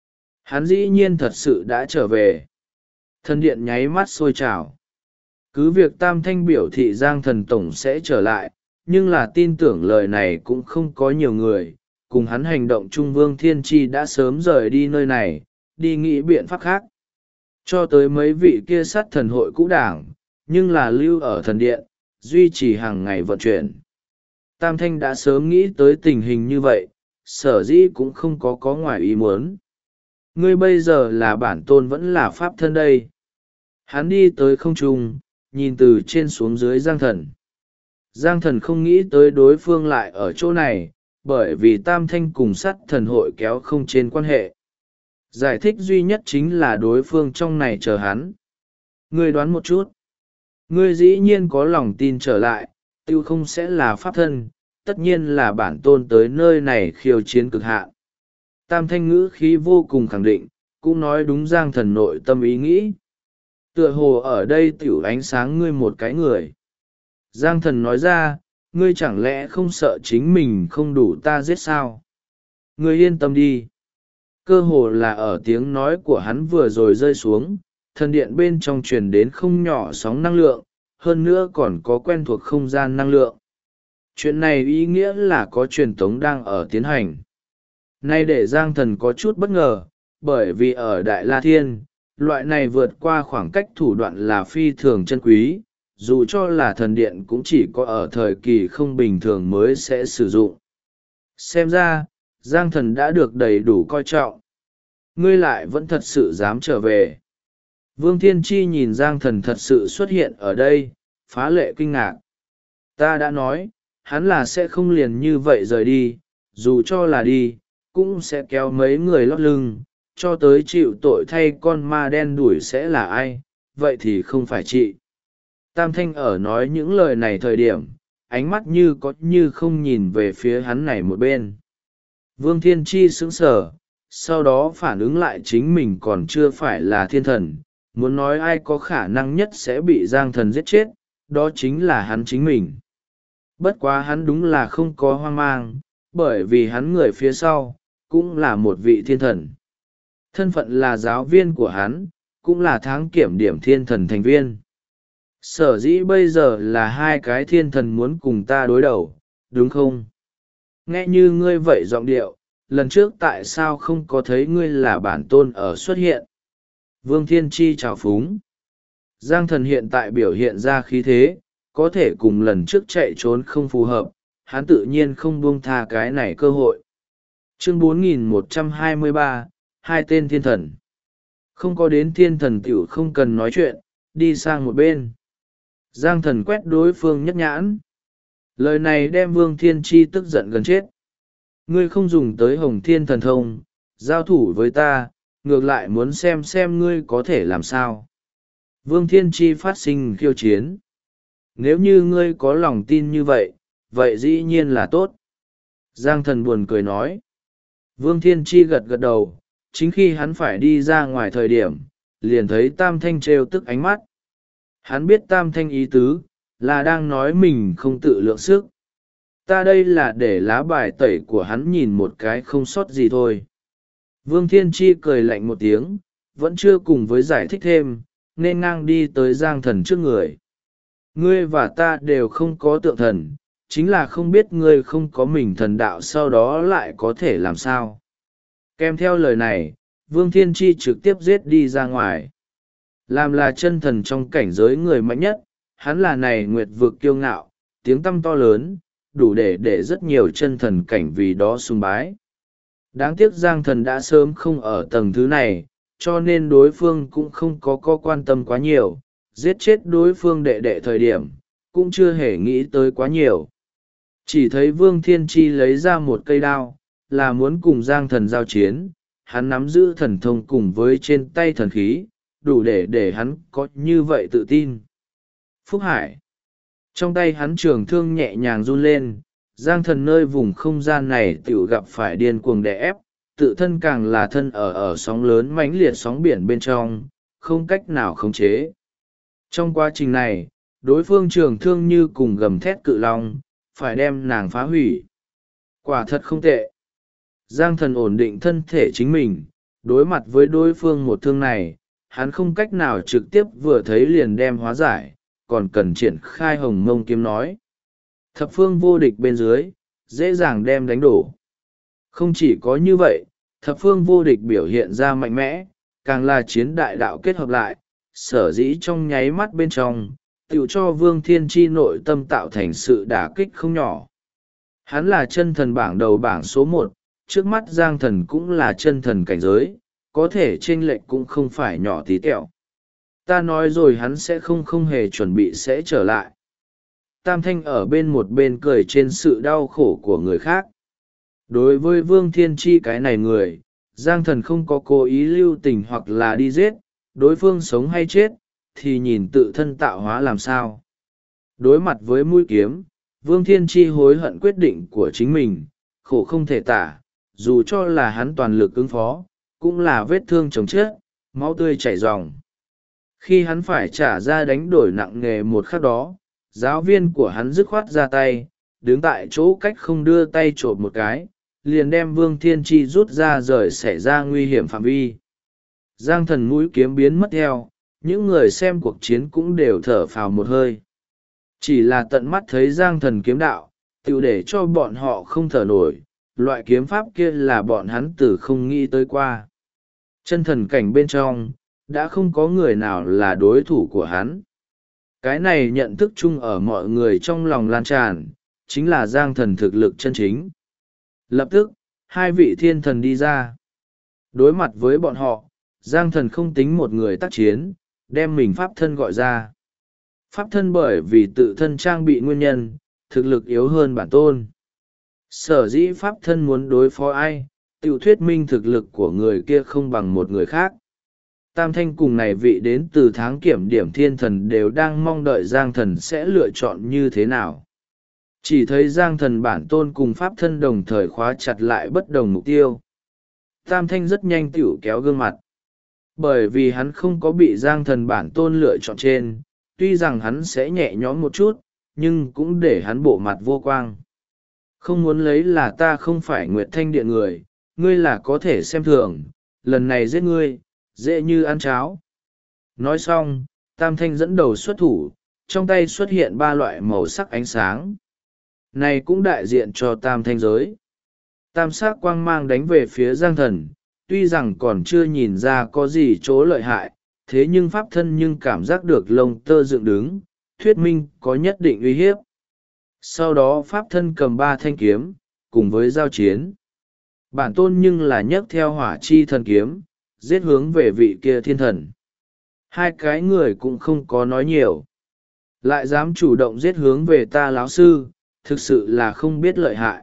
Hắn dĩ nhiên thật sự đã trở về. Thần điện nháy mắt sôi trào. Cứ việc Tam Thanh biểu thị Giang Thần tổng sẽ trở lại, nhưng là tin tưởng lời này cũng không có nhiều người. Cùng hắn hành động Trung Vương Thiên Tri đã sớm rời đi nơi này, đi nghĩ biện pháp khác. Cho tới mấy vị kia sát thần hội cũ đảng, nhưng là lưu ở thần điện, duy trì hàng ngày vận chuyển. Tam Thanh đã sớm nghĩ tới tình hình như vậy, sở dĩ cũng không có ngoài ý muốn. Ngươi bây giờ là bản tôn vẫn là pháp thân đây. Hắn đi tới không trung, nhìn từ trên xuống dưới Giang Thần. Giang Thần không nghĩ tới đối phương lại ở chỗ này, bởi vì Tam Thanh cùng sát thần hội kéo không trên quan hệ. Giải thích duy nhất chính là đối phương trong này chờ hắn. Ngươi đoán một chút. Ngươi dĩ nhiên có lòng tin trở lại, tiêu không sẽ là pháp thân, tất nhiên là bản tôn tới nơi này khiêu chiến cực hạn. Tam Thanh ngữ khí vô cùng khẳng định, cũng nói đúng Giang Thần nội tâm ý nghĩ. Tựa hồ ở đây tiểu ánh sáng ngươi một cái người. Giang Thần nói ra, ngươi chẳng lẽ không sợ chính mình không đủ ta giết sao? Ngươi yên tâm đi. Cơ hồ là ở tiếng nói của hắn vừa rồi rơi xuống, thần điện bên trong truyền đến không nhỏ sóng năng lượng, hơn nữa còn có quen thuộc không gian năng lượng. Chuyện này ý nghĩa là có truyền tống đang ở tiến hành. Nay để Giang Thần có chút bất ngờ, bởi vì ở Đại La Thiên, loại này vượt qua khoảng cách thủ đoạn là phi thường chân quý, dù cho là thần điện cũng chỉ có ở thời kỳ không bình thường mới sẽ sử dụng. Xem ra Giang Thần đã được đầy đủ coi trọng. Ngươi lại vẫn thật sự dám trở về. Vương Thiên Chi nhìn Giang Thần thật sự xuất hiện ở đây, phá lệ kinh ngạc. Ta đã nói, hắn là sẽ không liền như vậy rời đi, dù cho là đi, cũng sẽ kéo mấy người lót lưng, cho tới chịu tội thay con ma đen đuổi sẽ là ai, vậy thì không phải chị. Tam Thanh ở nói những lời này thời điểm, ánh mắt như có như không nhìn về phía hắn này một bên. Vương Thiên Chi sững sờ, sau đó phản ứng lại chính mình còn chưa phải là thiên thần, muốn nói ai có khả năng nhất sẽ bị Giang Thần giết chết, đó chính là hắn chính mình. Bất quá hắn đúng là không có hoang mang, bởi vì hắn người phía sau, cũng là một vị thiên thần. Thân phận là giáo viên của hắn, cũng là tháng kiểm điểm thiên thần thành viên. Sở dĩ bây giờ là hai cái thiên thần muốn cùng ta đối đầu, đúng không? Nghe như ngươi vậy giọng điệu, lần trước tại sao không có thấy ngươi là bản tôn ở xuất hiện? Vương Thiên Chi trào phúng. Giang Thần hiện tại biểu hiện ra khí thế, có thể cùng lần trước chạy trốn không phù hợp, hắn tự nhiên không buông tha cái này cơ hội. Chương 4123, hai tên thiên thần. Không có đến thiên thần tiểu không cần nói chuyện, đi sang một bên. Giang Thần quét đối phương nhất nhãn. Lời này đem Vương Thiên Chi tức giận gần chết. Ngươi không dùng tới Hồng Thiên Thần Thông, giao thủ với ta, ngược lại muốn xem ngươi có thể làm sao. Vương Thiên Chi phát sinh khiêu chiến. Nếu như ngươi có lòng tin như vậy, vậy dĩ nhiên là tốt. Giang Thần buồn cười nói. Vương Thiên Chi gật gật đầu, chính khi hắn phải đi ra ngoài thời điểm, liền thấy Tam Thanh trêu tức ánh mắt. Hắn biết Tam Thanh ý tứ, là đang nói mình không tự lượng sức. Ta đây là để lá bài tẩy của hắn nhìn một cái không sót gì thôi. Vương Thiên Chi cười lạnh một tiếng, vẫn chưa cùng với giải thích thêm, nên ngang đi tới Giang Thần trước người. Ngươi và ta đều không có tượng thần, chính là không biết ngươi không có mình thần đạo sau đó lại có thể làm sao. Kèm theo lời này, Vương Thiên Chi trực tiếp giết đi ra ngoài. Làm là chân thần trong cảnh giới người mạnh nhất, hắn là này nguyệt vực kiêu ngạo, tiếng tăm to lớn, đủ để rất nhiều chân thần cảnh vì đó sùng bái. Đáng tiếc Giang Thần đã sớm không ở tầng thứ này, cho nên đối phương cũng không có quan tâm quá nhiều, giết chết đối phương đệ đệ thời điểm, cũng chưa hề nghĩ tới quá nhiều. Chỉ thấy Vương Thiên Chi lấy ra một cây đao, là muốn cùng Giang Thần giao chiến, hắn nắm giữ thần thông cùng với trên tay thần khí, đủ để hắn có như vậy tự tin. Phúc Hải. Trong tay hắn trường thương nhẹ nhàng run lên, Giang Thần nơi vùng không gian này tiểu gặp phải điên cuồng đè ép, tự thân càng là thân ở sóng lớn mãnh liệt sóng biển bên trong, không cách nào khống chế. Trong quá trình này, đối phương trường thương như cùng gầm thét cự long, phải đem nàng phá hủy. Quả thật không tệ. Giang Thần ổn định thân thể chính mình, đối mặt với đối phương một thương này, hắn không cách nào trực tiếp vừa thấy liền đem hóa giải, còn cần triển khai hồng mông kiếm nói. Thập phương vô địch bên dưới, dễ dàng đem đánh đổ. Không chỉ có như vậy, thập phương vô địch biểu hiện ra mạnh mẽ, càng là chiến đại đạo kết hợp lại, sở dĩ trong nháy mắt bên trong, tự cho Vương Thiên Chi nội tâm tạo thành sự đả kích không nhỏ. Hắn là chân thần bảng đầu bảng số 1, trước mắt Giang Thần cũng là chân thần cảnh giới, có thể chênh lệch cũng không phải nhỏ tí tẹo. Ta nói rồi hắn sẽ không hề chuẩn bị sẽ trở lại. Tam Thanh ở một bên cười trên sự đau khổ của người khác. Đối với Vương Thiên Chi cái này người, Giang Thần không có cố ý lưu tình hoặc là đi giết, đối phương sống hay chết, thì nhìn tự thân tạo hóa làm sao. Đối mặt với mũi kiếm, Vương Thiên Chi hối hận quyết định của chính mình, khổ không thể tả, dù cho là hắn toàn lực ứng phó, cũng là vết thương chồng chết, máu tươi chảy ròng. Khi hắn phải trả ra đánh đổi nặng nề một khắc đó, giáo viên của hắn dứt khoát ra tay, đứng tại chỗ cách không đưa tay trộm một cái, liền đem Vương Thiên Chi rút ra rời xảy ra nguy hiểm phạm vi. Giang Thần mũi kiếm biến mất theo, những người xem cuộc chiến cũng đều thở phào một hơi. Chỉ là tận mắt thấy Giang Thần kiếm đạo, tự để cho bọn họ không thở nổi, loại kiếm pháp kia là bọn hắn từ không nghĩ tới qua. Chân thần cảnh bên trong, đã không có người nào là đối thủ của hắn. Cái này nhận thức chung ở mọi người trong lòng lan tràn, chính là Giang Thần thực lực chân chính. Lập tức, hai vị thiên thần đi ra. Đối mặt với bọn họ, Giang Thần không tính một người tác chiến, đem mình pháp thân gọi ra. Pháp thân bởi vì tự thân trang bị nguyên nhân, thực lực yếu hơn bản tôn. Sở dĩ pháp thân muốn đối phó ai, tiểu thuyết minh thực lực của người kia không bằng một người khác. Tam Thanh cùng này vị đến từ tháng kiểm điểm thiên thần đều đang mong đợi Giang Thần sẽ lựa chọn như thế nào. Chỉ thấy Giang Thần bản tôn cùng pháp thân đồng thời khóa chặt lại bất đồng mục tiêu. Tam Thanh rất nhanh tiểu kéo gương mặt. Bởi vì hắn không có bị Giang Thần bản tôn lựa chọn trên, tuy rằng hắn sẽ nhẹ nhõm một chút, nhưng cũng để hắn bộ mặt vô quang. Không muốn lấy là ta không phải Nguyệt Thanh Điện người, ngươi là có thể xem thường, lần này giết ngươi, dễ như ăn cháo. Nói xong, Tam Thanh dẫn đầu xuất thủ, trong tay xuất hiện 3 loại màu sắc ánh sáng. Này cũng đại diện cho Tam Thanh giới. Tam sắc quang mang đánh về phía Giang Thần, tuy rằng còn chưa nhìn ra có gì chỗ lợi hại, thế nhưng pháp thân nhưng cảm giác được lông tơ dựng đứng, thuyết minh có nhất định uy hiếp. Sau đó pháp thân cầm 3 thanh kiếm, cùng với giao chiến. Bản tôn nhưng là nhấc theo hỏa chi thần kiếm, giết hướng về vị kia thiên thần. Hai cái người cũng không có nói nhiều. Lại dám chủ động giết hướng về ta lão sư, thực sự là không biết lợi hại.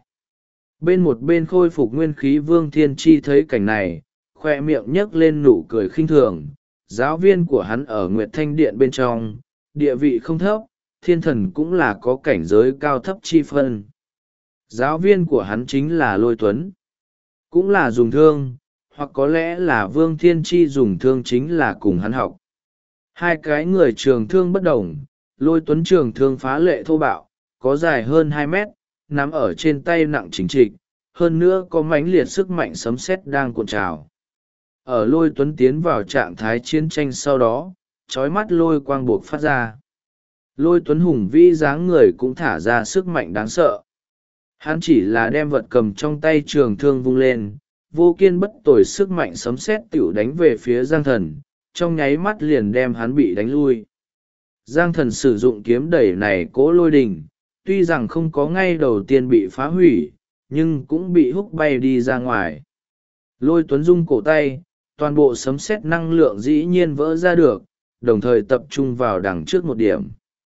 Bên một bên khôi phục nguyên khí Vương Thiên Chi thấy cảnh này, khoe miệng nhấc lên nụ cười khinh thường. Giáo viên của hắn ở Nguyệt Thanh Điện bên trong, địa vị không thấp, thiên thần cũng là có cảnh giới cao thấp chi phân. Giáo viên của hắn chính là Lôi Tuấn, cũng là dùng thương, hoặc có lẽ là Vương Thiên Chi dùng thương chính là cùng hắn học. Hai cái người trường thương bất đồng, Lôi Tuấn trường thương phá lệ thô bạo, có dài hơn 2 mét, nắm ở trên tay nặng chỉnh trịch, hơn nữa có mãnh liệt sức mạnh sấm sét đang cuộn trào. Ở Lôi Tuấn tiến vào trạng thái chiến tranh sau đó, trói mắt lôi quang buộc phát ra. Lôi Tuấn hùng vĩ dáng người cũng thả ra sức mạnh đáng sợ. Hắn chỉ là đem vật cầm trong tay trường thương vung lên, vô kiên bất tồi sức mạnh sấm sét tiểu đánh về phía Giang Thần, trong nháy mắt liền đem hắn bị đánh lui. Giang Thần sử dụng kiếm đẩy này cỗ lôi đình, tuy rằng không có ngay đầu tiên bị phá hủy, nhưng cũng bị húc bay đi ra ngoài. Lôi Tuấn rung cổ tay, toàn bộ sấm sét năng lượng dĩ nhiên vỡ ra được, đồng thời tập trung vào đằng trước một điểm.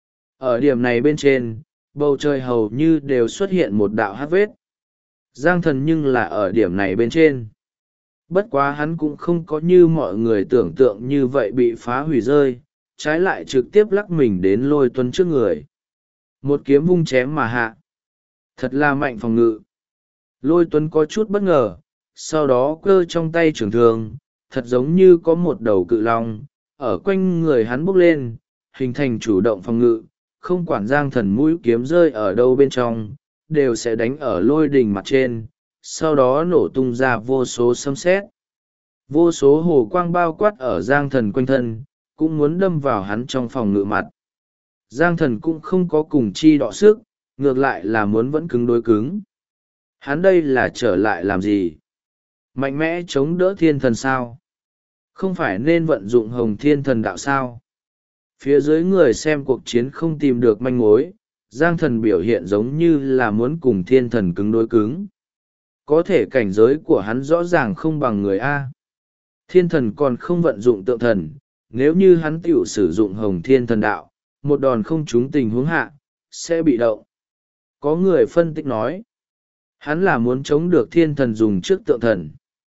Ở điểm này bên trên, bầu trời hầu như đều xuất hiện một đạo hát vết. Giang Thần nhưng là ở điểm này bên trên. Bất quá hắn cũng không có như mọi người tưởng tượng như vậy bị phá hủy rơi, trái lại trực tiếp lắc mình đến Lôi Tuấn trước người. Một kiếm vung chém mà hạ. Thật là mạnh phòng ngự. Lôi Tuấn có chút bất ngờ, sau đó cơ trong tay trường thương, thật giống như có một đầu cự long, ở quanh người hắn bốc lên, hình thành chủ động phòng ngự, không quản Giang Thần mũi kiếm rơi ở đâu bên trong, đều sẽ đánh ở lôi đình mặt trên, sau đó nổ tung ra vô số sấm sét. Vô số hồ quang bao quát ở Giang Thần quanh thân, cũng muốn đâm vào hắn trong phòng ngự mặt. Giang Thần cũng không có cùng chi đọ sức, ngược lại là muốn vẫn cứng đối cứng. Hắn đây là trở lại làm gì? Mạnh mẽ chống đỡ thiên thần sao? Không phải nên vận dụng hồng thiên thần đạo sao? Phía dưới người xem cuộc chiến không tìm được manh mối, Giang Thần biểu hiện giống như là muốn cùng thiên thần cứng đối cứng. Có thể cảnh giới của hắn rõ ràng không bằng người A. Thiên thần còn không vận dụng tượng thần, nếu như hắn tiểu sử dụng hồng thiên thần đạo, một đòn không trúng tình huống hạ, sẽ bị động. Có người phân tích nói, hắn là muốn chống được thiên thần dùng trước tượng thần.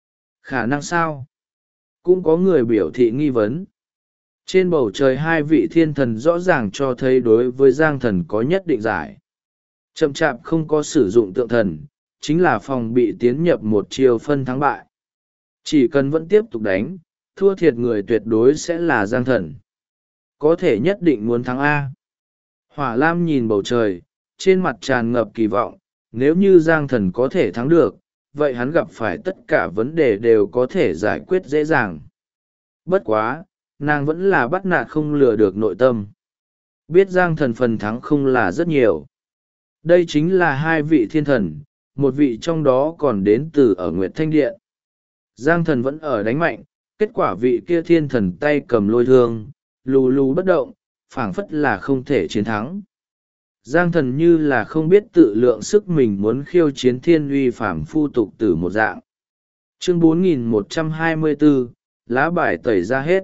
Khả năng sao? Cũng có người biểu thị nghi vấn. Trên bầu trời hai vị thiên thần rõ ràng cho thấy đối với Giang Thần có nhất định giải. Chậm chạp không có sử dụng tượng thần, chính là phòng bị tiến nhập một chiều phân thắng bại. Chỉ cần vẫn tiếp tục đánh, thua thiệt người tuyệt đối sẽ là Giang Thần. Có thể nhất định muốn thắng A. Hỏa Lam nhìn bầu trời, trên mặt tràn ngập kỳ vọng, nếu như Giang Thần có thể thắng được, vậy hắn gặp phải tất cả vấn đề đều có thể giải quyết dễ dàng. Bất quá, nàng vẫn là bắt nạt không lừa được nội tâm. Biết Giang Thần phần thắng không là rất nhiều. Đây chính là hai vị thiên thần, một vị trong đó còn đến từ ở Nguyệt Thanh Điện. Giang Thần vẫn ở đánh mạnh, kết quả vị kia thiên thần tay cầm lôi thương, lù lù bất động, phảng phất là không thể chiến thắng. Giang thần như là không biết tự lượng sức mình muốn khiêu chiến thiên uy phàm phu tục tử một dạng. Chương 4124, lá bài tẩy ra hết.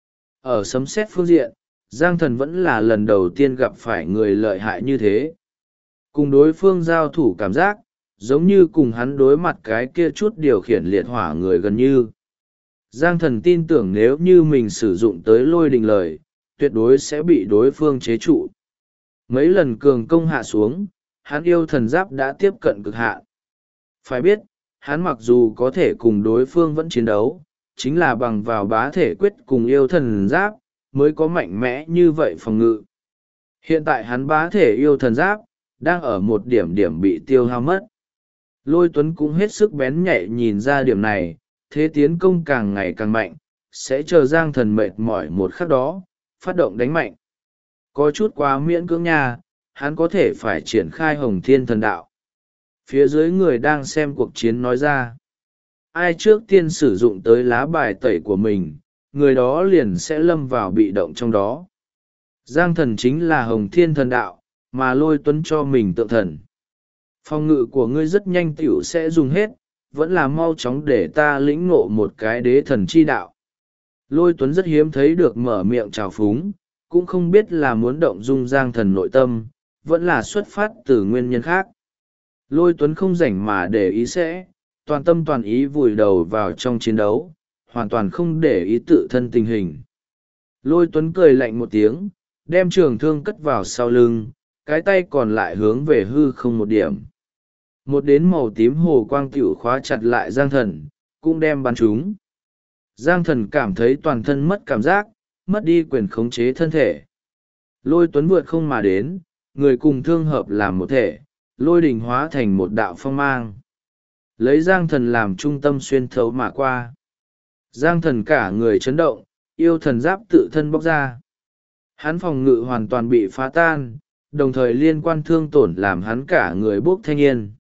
Ở sấm sét phương diện, Giang thần vẫn là lần đầu tiên gặp phải người lợi hại như thế. Cùng đối phương giao thủ cảm giác, giống như cùng hắn đối mặt cái kia chút điều khiển liệt hỏa người gần như. Giang thần tin tưởng nếu như mình sử dụng tới lôi đình lời, tuyệt đối sẽ bị đối phương chế trụ. Mấy lần cường công hạ xuống, hắn yêu thần giáp đã tiếp cận cực hạn. Phải biết, hắn mặc dù có thể cùng đối phương vẫn chiến đấu, chính là bằng vào bá thể quyết cùng yêu thần giáp, mới có mạnh mẽ như vậy phòng ngự. Hiện tại hắn bá thể yêu thần giáp, đang ở một điểm điểm bị tiêu hao mất. Lôi Tuấn cũng hết sức bén nhạy nhìn ra điểm này, thế tiến công càng ngày càng mạnh, sẽ chờ Giang thần mệt mỏi một khắc đó, phát động đánh mạnh. Có chút quá miễn cưỡng nha, hắn có thể phải triển khai Hồng Thiên Thần Đạo. Phía dưới người đang xem cuộc chiến nói ra. Ai trước tiên sử dụng tới lá bài tẩy của mình, người đó liền sẽ lâm vào bị động trong đó. Giang thần chính là Hồng Thiên Thần Đạo, mà Lôi Tuấn cho mình tượng thần. Phòng ngự của ngươi rất nhanh tiểu sẽ dùng hết, vẫn là mau chóng để ta lĩnh ngộ một cái đế thần chi đạo. Lôi Tuấn rất hiếm thấy được mở miệng trào phúng, cũng không biết là muốn động dung Giang thần nội tâm, vẫn là xuất phát từ nguyên nhân khác. Lôi Tuấn không rảnh mà để ý sẽ, toàn tâm toàn ý vùi đầu vào trong chiến đấu, hoàn toàn không để ý tự thân tình hình. Lôi Tuấn cười lạnh một tiếng, đem trường thương cất vào sau lưng, cái tay còn lại hướng về hư không một điểm. Một đến màu tím hồ quang tiểu khóa chặt lại Giang thần, cũng đem bắn chúng. Giang thần cảm thấy toàn thân mất cảm giác, mất đi quyền khống chế thân thể. Lôi Tuấn vượt không mà đến, người cùng thương hợp làm một thể, lôi đình hóa thành một đạo phong mang. Lấy Giang thần làm trung tâm xuyên thấu mà qua. Giang thần cả người chấn động, yêu thần giáp tự thân bóc ra. Hắn phòng ngự hoàn toàn bị phá tan, đồng thời liên quan thương tổn làm hắn cả người bốc thanh yên.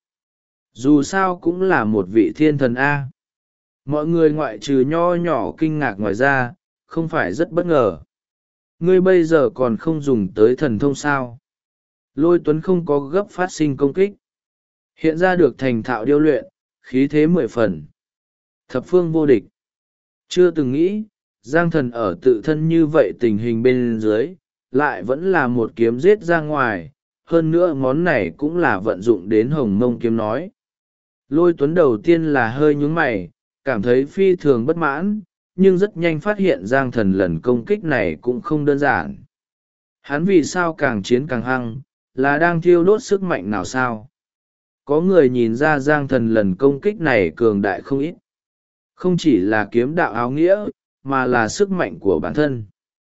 Dù sao cũng là một vị thiên thần A. Mọi người ngoại trừ nho nhỏ kinh ngạc ngoài ra, không phải rất bất ngờ. Ngươi bây giờ còn không dùng tới thần thông sao? Lôi Tuấn không có gấp phát sinh công kích. Hiện ra được thành thạo điêu luyện, khí thế 10 phần. Thập phương vô địch. Chưa từng nghĩ, Giang thần ở tự thân như vậy tình hình bên dưới, lại vẫn là một kiếm giết ra ngoài, hơn nữa món này cũng là vận dụng đến hồng mông kiếm nói. Lôi Tuấn đầu tiên là hơi nhướng mày, cảm thấy phi thường bất mãn, nhưng rất nhanh phát hiện Giang thần lần công kích này cũng không đơn giản. Hắn vì sao càng chiến càng hăng, là đang thiêu đốt sức mạnh nào sao? Có người nhìn ra Giang thần lần công kích này cường đại không ít. Không chỉ là kiếm đạo áo nghĩa, mà là sức mạnh của bản thân.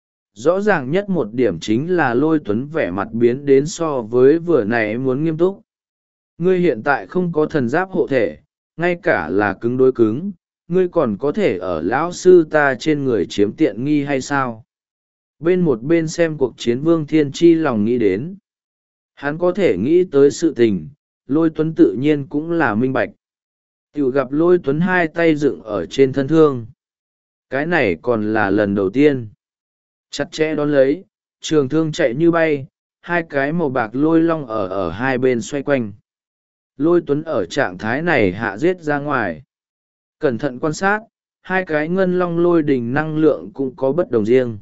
Rõ ràng nhất một điểm chính là Lôi Tuấn vẻ mặt biến đến so với vừa nãy muốn nghiêm túc. Ngươi hiện tại không có thần giáp hộ thể, ngay cả là cứng đối cứng, ngươi còn có thể ở lão sư ta trên người chiếm tiện nghi hay sao? Bên một bên xem cuộc chiến Vương Thiên Chi lòng nghĩ đến. Hắn có thể nghĩ tới sự tình, Lôi Tuấn tự nhiên cũng là minh bạch. Tiểu gặp Lôi Tuấn hai tay dựng ở trên thân thương. Cái này còn là lần đầu tiên. Chặt chẽ đón lấy, trường thương chạy như bay, hai cái màu bạc lôi long ở hai bên xoay quanh. Lôi Tuấn ở trạng thái này hạ giết ra ngoài. Cẩn thận quan sát, hai cái ngân long lôi đình năng lượng cũng có bất đồng riêng.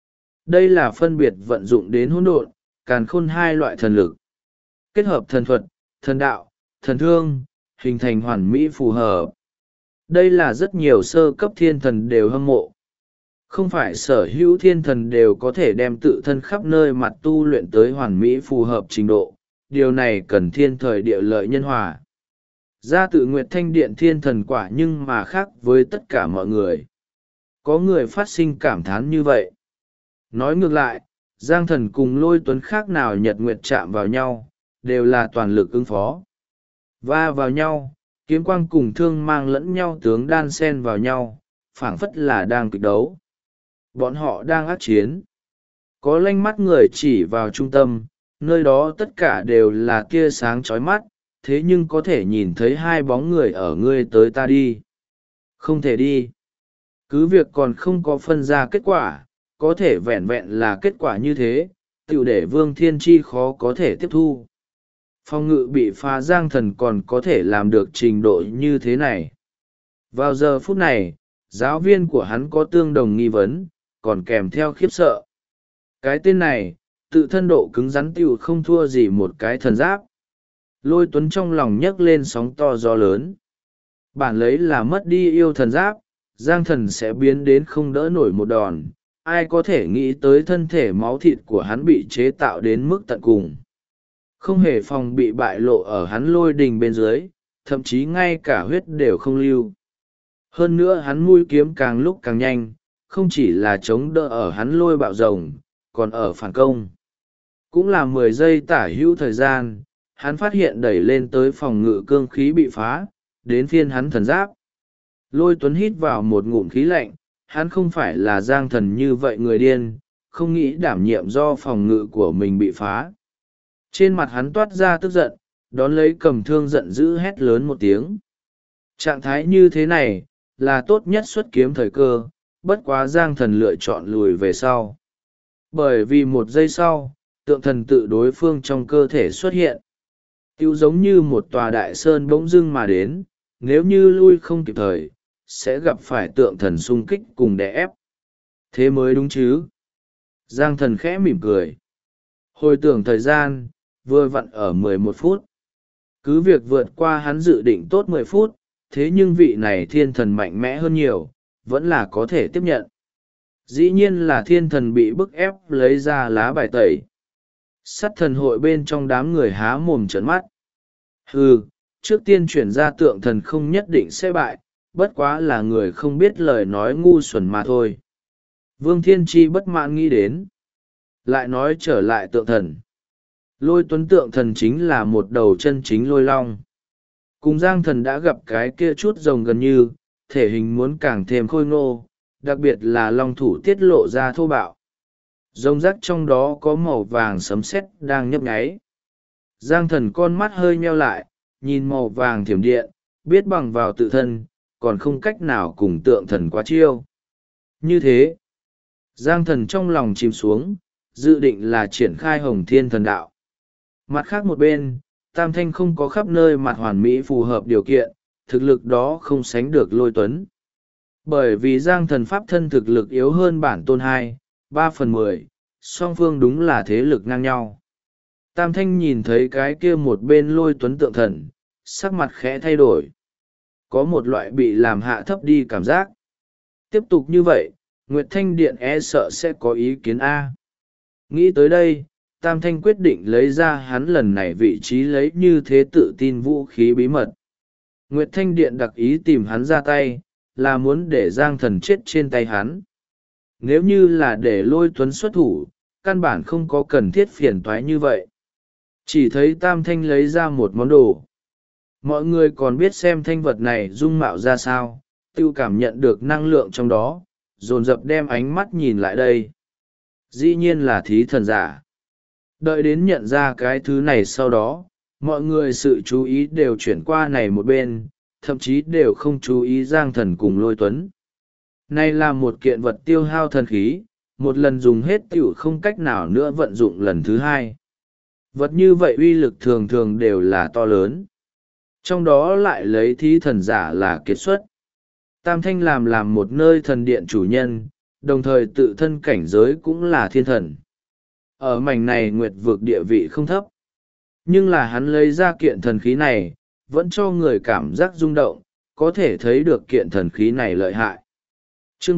Đây là phân biệt vận dụng đến hỗn độn, càn khôn hai loại thần lực. Kết hợp thần thuật, thần đạo, thần thương, hình thành hoàn mỹ phù hợp. Đây là rất nhiều sơ cấp thiên thần đều hâm mộ. Không phải sở hữu thiên thần đều có thể đem tự thân khắp nơi mặt tu luyện tới hoàn mỹ phù hợp trình độ. Điều này cần thiên thời địa lợi nhân hòa. Ra tự Nguyệt Thanh Điện thiên thần quả nhưng mà khác với tất cả mọi người. Có người phát sinh cảm thán như vậy. Nói ngược lại, Giang thần cùng Lôi Tuấn khác nào nhật nguyệt chạm vào nhau, đều là toàn lực ứng phó. Va vào nhau, kiếm quang cùng thương mang lẫn nhau tướng đan xen vào nhau, phảng phất là đang kịch đấu. Bọn họ đang ác chiến. Có lanh mắt người chỉ vào trung tâm, nơi đó tất cả đều là tia sáng chói mắt, thế nhưng có thể nhìn thấy hai bóng người ở ngươi tới ta đi. Không thể đi. Cứ việc còn không có phân ra kết quả, có thể vẹn vẹn là kết quả như thế, tựu để Vương Thiên Chi khó có thể tiếp thu. Phòng ngự bị phá, Giang Thần còn có thể làm được trình độ như thế này. Vào giờ phút này, giáo viên của hắn có tương đồng nghi vấn, còn kèm theo khiếp sợ. Cái tên này, tự thân độ cứng rắn tựu không thua gì một cái thần giáp. Lôi Tuấn trong lòng nhấc lên sóng to gió lớn. Bản lấy là mất đi yêu thần giáp, Giang Thần sẽ biến đến không đỡ nổi một đòn. Ai có thể nghĩ tới thân thể máu thịt của hắn bị chế tạo đến mức tận cùng. Không hề phòng bị bại lộ ở hắn lôi đình bên dưới, thậm chí ngay cả huyết đều không lưu. Hơn nữa hắn mũi kiếm càng lúc càng nhanh, không chỉ là chống đỡ ở hắn lôi bạo rồng, còn ở phản công. Cũng là 10 giây tả hữu thời gian, hắn phát hiện đẩy lên tới phòng ngự cương khí bị phá, đến phiên hắn thần giáp. Lôi Tuấn hít vào một ngụm khí lạnh, hắn không phải là Giang Thần như vậy người điên, không nghĩ đảm nhiệm do phòng ngự của mình bị phá. Trên mặt hắn toát ra tức giận, đón lấy cầm thương giận dữ hét lớn một tiếng. Trạng thái như thế này, là tốt nhất xuất kiếm thời cơ, bất quá Giang Thần lựa chọn lùi về sau. Bởi vì một giây sau, tượng thần tự đối phương trong cơ thể xuất hiện. Tiêu giống như một tòa đại sơn bỗng dưng mà đến, nếu như lui không kịp thời, sẽ gặp phải tượng thần xung kích cùng đè ép. Thế mới đúng chứ. Giang Thần khẽ mỉm cười. Hồi tưởng thời gian, vừa vặn ở 11 phút. Cứ việc vượt qua hắn dự định tốt 10 phút, thế nhưng vị này thiên thần mạnh mẽ hơn nhiều, vẫn là có thể tiếp nhận. Dĩ nhiên là thiên thần bị bức ép lấy ra lá bài tẩy. Sắt thần hội bên trong đám người há mồm trợn mắt. Trước tiên chuyển ra tượng thần không nhất định sẽ bại, bất quá là người không biết lời nói ngu xuẩn mà thôi. Vương Thiên Chi bất mãn nghĩ đến. Lại nói trở lại tượng thần. Lôi Tuấn tượng thần chính là một đầu chân chính lôi long. Cùng Giang Thần đã gặp cái kia chút rồng gần như, thể hình muốn càng thêm khôi ngô, đặc biệt là long thủ tiết lộ ra thô bạo. Rồng rắc trong đó có màu vàng sấm sét đang nhấp nháy. Giang Thần con mắt hơi nheo lại, nhìn màu vàng thiểm điện, biết bằng vào tự thân, còn không cách nào cùng tượng thần quá chiêu. Như thế, Giang Thần trong lòng chìm xuống, dự định là triển khai Hồng Thiên Thần Đạo. Mặt khác một bên, Tam Thanh không có khắp nơi mặt hoàn mỹ phù hợp điều kiện, thực lực đó không sánh được Lôi Tuấn. Bởi vì Giang Thần pháp thân thực lực yếu hơn bản tôn 2/3, song phương đúng là thế lực ngang nhau. Tam Thanh nhìn thấy cái kia một bên Lôi Tuấn tượng thần, sắc mặt khẽ thay đổi. Có một loại bị làm hạ thấp đi cảm giác. Tiếp tục như vậy, Nguyệt Thanh Điện e sợ sẽ có ý kiến A. Nghĩ tới đây, Tam Thanh quyết định lấy ra hắn lần này vị trí lấy như thế tự tin vũ khí bí mật. Nguyệt Thanh Điện đặc ý tìm hắn ra tay, là muốn để Giang Thần chết trên tay hắn. Nếu như là để Lôi Tuấn xuất thủ, căn bản không có cần thiết phiền toái như vậy. Chỉ thấy Tam Thanh lấy ra một món đồ. Mọi người còn biết xem thanh vật này dung mạo ra sao, tiêu cảm nhận được năng lượng trong đó, dồn dập đem ánh mắt nhìn lại đây. Dĩ nhiên là thí thần giả. Đợi đến nhận ra cái thứ này sau đó, mọi người sự chú ý đều chuyển qua này một bên, thậm chí đều không chú ý Giang Thần cùng Lôi Tuấn. Này là một kiện vật tiêu hao thần khí, một lần dùng hết tiểu không cách nào nữa vận dụng lần thứ hai. Vật như vậy uy lực thường thường đều là to lớn. Trong đó lại lấy thí thần giả là kiệt xuất. Tam Thanh làm một nơi thần điện chủ nhân, đồng thời tự thân cảnh giới cũng là thiên thần. Ở mảnh này nguyệt vực địa vị không thấp. Nhưng là hắn lấy ra kiện thần khí này, vẫn cho người cảm giác rung động, có thể thấy được kiện thần khí này lợi hại. Chương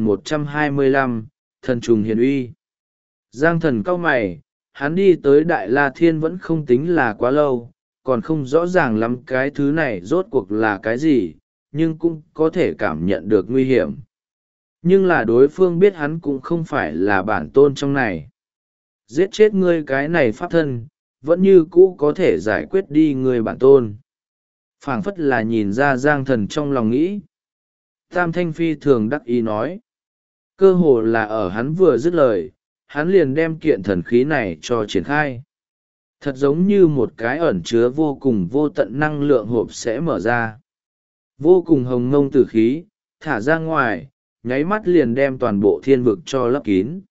4125, Thần trùng hiền uy. Giang Thần cau mày, hắn đi tới Đại La Thiên vẫn không tính là quá lâu, còn không rõ ràng lắm cái thứ này rốt cuộc là cái gì, nhưng cũng có thể cảm nhận được nguy hiểm. Nhưng là đối phương biết hắn cũng không phải là bản tôn trong này. Giết chết ngươi cái này pháp thân, vẫn như cũ có thể giải quyết đi ngươi bản tôn. Phảng phất là nhìn ra Giang Thần trong lòng nghĩ. Tam Thanh phi thường đắc ý nói. Cơ hồ là ở hắn vừa dứt lời, hắn liền đem kiện thần khí này cho triển khai. Thật giống như một cái ẩn chứa vô cùng vô tận năng lượng hộp sẽ mở ra. Vô cùng hồng ngông tử khí, thả ra ngoài, nháy mắt liền đem toàn bộ thiên vực cho lấp kín.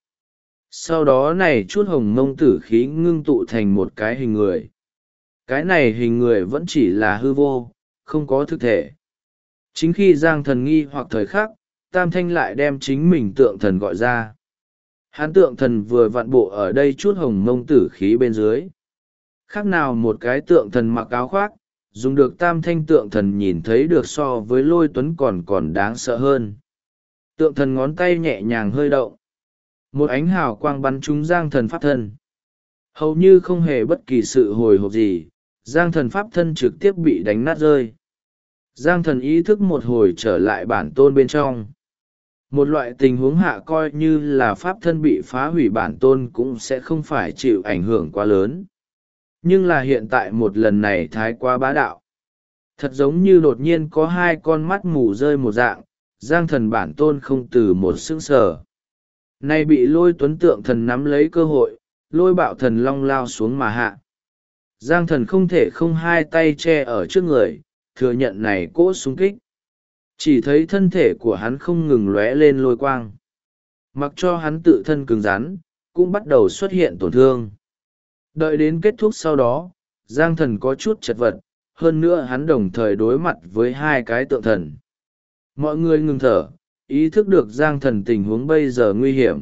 Sau đó này chút hồng mông tử khí ngưng tụ thành một cái hình người. Cái này hình người vẫn chỉ là hư vô, không có thực thể. Chính khi Giang Thần nghi hoặc thời khắc, Tam Thanh lại đem chính mình tượng thần gọi ra. Hán tượng thần vừa vặn bộ ở đây chút hồng mông tử khí bên dưới. Khác nào một cái tượng thần mặc áo khoác, dùng được Tam Thanh tượng thần nhìn thấy được so với Lôi Tuấn còn đáng sợ hơn. Tượng thần ngón tay nhẹ nhàng hơi động. Một ánh hào quang bắn trúng Giang Thần pháp thân. Hầu như không hề bất kỳ sự hồi hộp gì, Giang Thần pháp thân trực tiếp bị đánh nát rơi. Giang Thần ý thức một hồi trở lại bản tôn bên trong. Một loại tình huống hạ coi như là pháp thân bị phá hủy bản tôn cũng sẽ không phải chịu ảnh hưởng quá lớn. Nhưng là hiện tại một lần này thái quá bá đạo. Thật giống như đột nhiên có hai con mắt mù rơi một dạng, Giang Thần bản tôn không từ một sững sờ. Nay bị Lôi Tuấn tượng thần nắm lấy cơ hội, Lôi Bạo Thần long lao xuống mà hạ. Giang Thần không thể không hai tay che ở trước người, thừa nhận này cỗ xung kích. Chỉ thấy thân thể của hắn không ngừng lóe lên lôi quang. Mặc cho hắn tự thân cứng rắn, cũng bắt đầu xuất hiện tổn thương. Đợi đến kết thúc sau đó, Giang Thần có chút chật vật, hơn nữa hắn đồng thời đối mặt với hai cái tượng thần. Mọi người ngừng thở, ý thức được Giang Thần tình huống bây giờ nguy hiểm.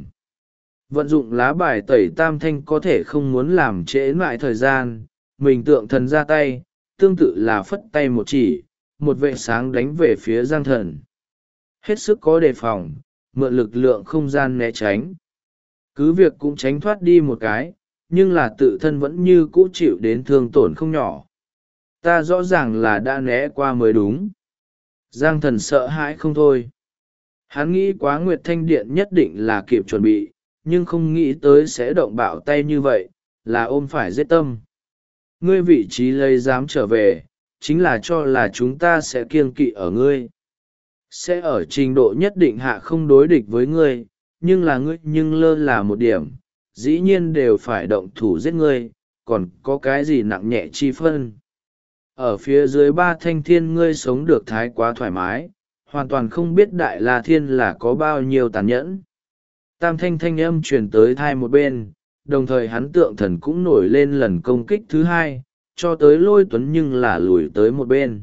Vận dụng lá bài tẩy Tam Thanh có thể không muốn làm trễ lại thời gian, mình tượng thần ra tay, tương tự là phất tay một chỉ, một vệ sáng đánh về phía Giang Thần. Hết sức có đề phòng, mượn lực lượng không gian né tránh. Cứ việc cũng tránh thoát đi một cái, nhưng là tự thân vẫn như cũ chịu đến thương tổn không nhỏ. Ta rõ ràng là đã né qua mới đúng. Giang Thần sợ hãi không thôi. Hắn nghĩ quá Nguyệt Thanh Điện nhất định là kịp chuẩn bị, nhưng không nghĩ tới sẽ động bạo tay như vậy, là ôm phải giết tâm. Ngươi vị trí lấy dám trở về, chính là cho là chúng ta sẽ kiêng kỵ ở ngươi. Sẽ ở trình độ nhất định hạ không đối địch với ngươi, nhưng là ngươi nhưng lơ là một điểm, dĩ nhiên đều phải động thủ giết ngươi, còn có cái gì nặng nhẹ chi phân. Ở phía dưới ba thanh thiên ngươi sống được thái quá thoải mái, hoàn toàn không biết Đại La Thiên là có bao nhiêu tàn nhẫn. Tam thanh thanh âm truyền tới thai một bên, đồng thời hắn tượng thần cũng nổi lên lần công kích thứ hai, cho tới Lôi Tuấn nhưng là lùi tới một bên.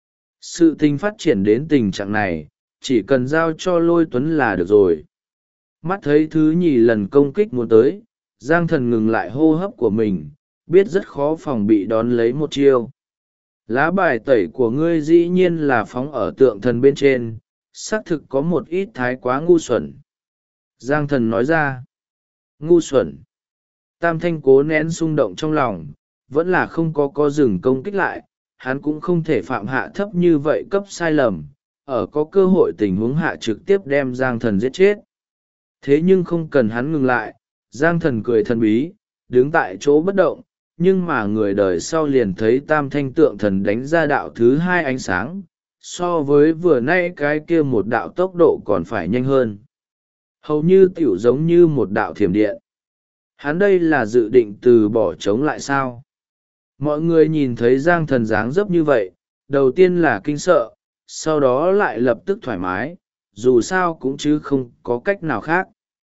Sự tình phát triển đến tình trạng này, chỉ cần giao cho Lôi Tuấn là được rồi. Mắt thấy thứ nhì lần công kích muốn tới, Giang Thần ngừng lại hô hấp của mình, biết rất khó phòng bị đón lấy một chiêu. Lá bài tẩy của ngươi dĩ nhiên là phóng ở tượng thần bên trên, xác thực có một ít thái quá ngu xuẩn. Giang Thần nói ra. Ngu xuẩn. Tam Thanh cố nén xung động trong lòng, vẫn là không có dừng công kích lại, hắn cũng không thể phạm hạ thấp như vậy cấp sai lầm, ở có cơ hội tình huống hạ trực tiếp đem Giang Thần giết chết. Thế nhưng không cần hắn ngừng lại, Giang Thần cười thần bí, đứng tại chỗ bất động, nhưng mà người đời sau liền thấy Tam Thanh tượng thần đánh ra đạo thứ hai ánh sáng, so với vừa nay cái kia một đạo tốc độ còn phải nhanh hơn. Hầu như tiểu giống như một đạo thiểm điện. Hắn đây là dự định từ bỏ chống lại sao? Mọi người nhìn thấy Giang Thần dáng dấp như vậy, đầu tiên là kinh sợ, sau đó lại lập tức thoải mái, dù sao cũng chứ không có cách nào khác.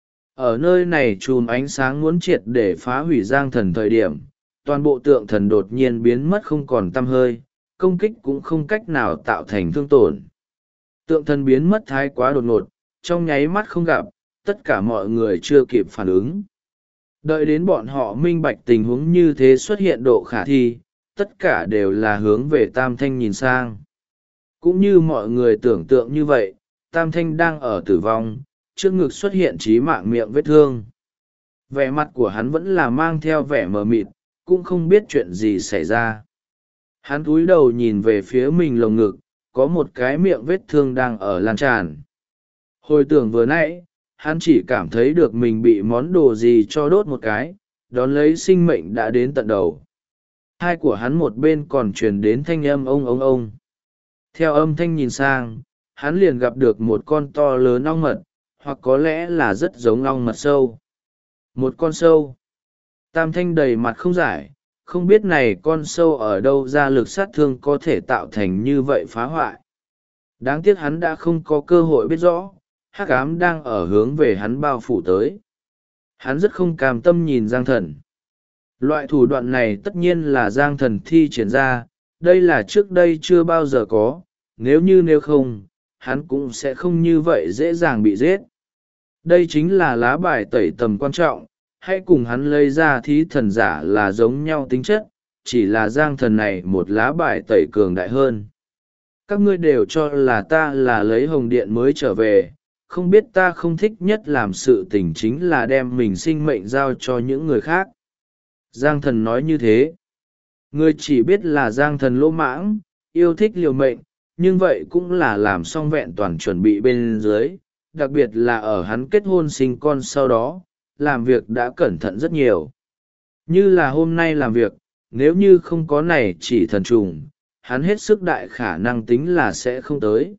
Ở nơi này chùm ánh sáng muốn triệt để phá hủy Giang Thần thời điểm, toàn bộ tượng thần đột nhiên biến mất không còn tăm hơi, công kích cũng không cách nào tạo thành thương tổn. Tượng thần biến mất thái quá đột ngột, trong nháy mắt không gặp, tất cả mọi người chưa kịp phản ứng. Đợi đến bọn họ minh bạch tình huống như thế xuất hiện độ khả thi, tất cả đều là hướng về Tam Thanh nhìn sang. Cũng như mọi người tưởng tượng như vậy, Tam Thanh đang ở tử vong, trước ngực xuất hiện chí mạng miệng vết thương. Vẻ mặt của hắn vẫn là mang theo vẻ mờ mịt, cũng không biết chuyện gì xảy ra. Hắn cúi đầu nhìn về phía mình lồng ngực, có một cái miệng vết thương đang ở lan tràn. Hồi tưởng vừa nãy, hắn chỉ cảm thấy được mình bị món đồ gì cho đốt một cái, đón lấy sinh mệnh đã đến tận đầu. Hai của hắn một bên còn truyền đến thanh âm ông. Theo âm thanh nhìn sang, hắn liền gặp được một con to lớn ong mật, hoặc có lẽ là rất giống ong mật sâu. Một con sâu. Tam Thanh đầy mặt không giải, không biết này con sâu ở đâu ra lực sát thương có thể tạo thành như vậy phá hoại. Đáng tiếc hắn đã không có cơ hội biết rõ, hắc ám đang ở hướng về hắn bao phủ tới. Hắn rất không cam tâm nhìn Giang Thần. Loại thủ đoạn này tất nhiên là Giang Thần thi triển ra, đây là trước đây chưa bao giờ có, nếu không, hắn cũng sẽ không như vậy dễ dàng bị giết. Đây chính là lá bài tẩy tầm quan trọng, hãy cùng hắn lấy ra thí thần giả là giống nhau tính chất, chỉ là Giang Thần này một lá bài tẩy cường đại hơn. Các ngươi đều cho là ta là lấy hồng điện mới trở về, không biết ta không thích nhất làm sự tình chính là đem mình sinh mệnh giao cho những người khác. Giang Thần nói như thế. Ngươi chỉ biết là Giang Thần lỗ mãng, yêu thích liều mệnh, nhưng vậy cũng là làm xong vẹn toàn chuẩn bị bên dưới, đặc biệt là ở hắn kết hôn sinh con sau đó, làm việc đã cẩn thận rất nhiều. Như là hôm nay làm việc, nếu như không có này chỉ thần trùng, hắn hết sức đại khả năng tính là sẽ không tới.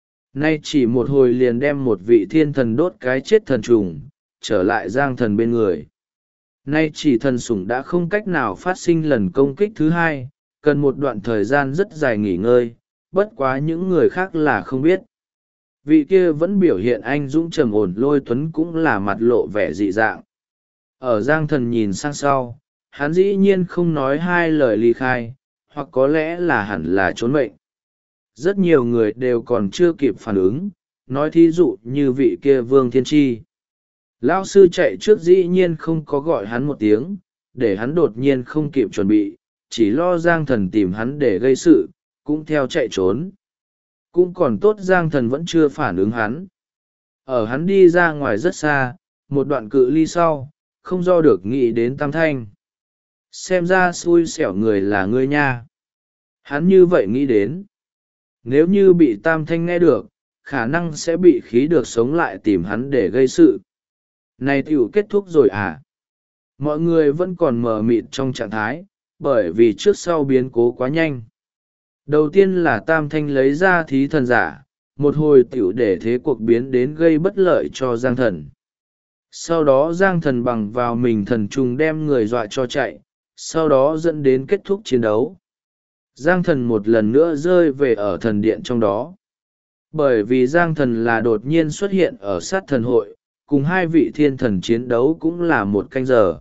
Nay chỉ một hồi liền đem một vị thiên thần đốt cái chết thần trùng, trở lại Giang Thần bên người. Nay chỉ thần sủng đã không cách nào phát sinh lần công kích thứ hai, cần một đoạn thời gian rất dài nghỉ ngơi, bất quá những người khác là không biết. Vị kia vẫn biểu hiện anh dũng trầm ổn Lôi Tuấn cũng là mặt lộ vẻ dị dạng. Ở Giang Thần nhìn sang sau, hắn dĩ nhiên không nói hai lời ly khai, hoặc có lẽ là hẳn là trốn mệnh. Rất nhiều người đều còn chưa kịp phản ứng, nói thí dụ như vị kia Vương Thiên Tri. Lão sư chạy trước dĩ nhiên không có gọi hắn một tiếng, để hắn đột nhiên không kịp chuẩn bị, chỉ lo Giang Thần tìm hắn để gây sự, cũng theo chạy trốn. Cũng còn tốt Giang Thần vẫn chưa phản ứng hắn. Ở hắn đi ra ngoài rất xa, một đoạn cự ly sau, không do được nghĩ đến Tam Thanh. Xem ra xui xẻo người là ngươi nha. Hắn như vậy nghĩ đến. Nếu như bị Tam Thanh nghe được, khả năng sẽ bị khí được sống lại tìm hắn để gây sự. Này tiểu kết thúc rồi à? Mọi người vẫn còn mờ mịt trong trạng thái, bởi vì trước sau biến cố quá nhanh. Đầu tiên là Tam Thanh lấy ra thí thần giả, một hồi tiểu để thế cuộc biến đến gây bất lợi cho Giang Thần. Sau đó Giang Thần bằng vào mình thần trùng đem người dọa cho chạy, sau đó dẫn đến kết thúc chiến đấu. Giang Thần một lần nữa rơi về ở thần điện trong đó. Bởi vì Giang Thần là đột nhiên xuất hiện ở sát thần hội, cùng hai vị thiên thần chiến đấu cũng là một canh giờ.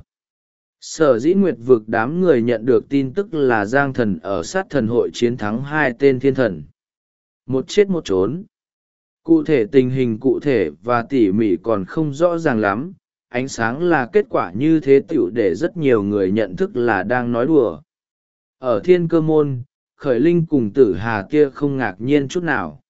Sở dĩ Nguyệt vực đám người nhận được tin tức là Giang Thần ở sát thần hội chiến thắng hai tên thiên thần. Một chết một trốn. Cụ thể tình hình cụ thể và tỉ mỉ còn không rõ ràng lắm, ánh sáng là kết quả như thế tiểu để rất nhiều người nhận thức là đang nói đùa. Ở Thiên Cơ Môn, Khởi Linh cùng Tử Hà kia không ngạc nhiên chút nào.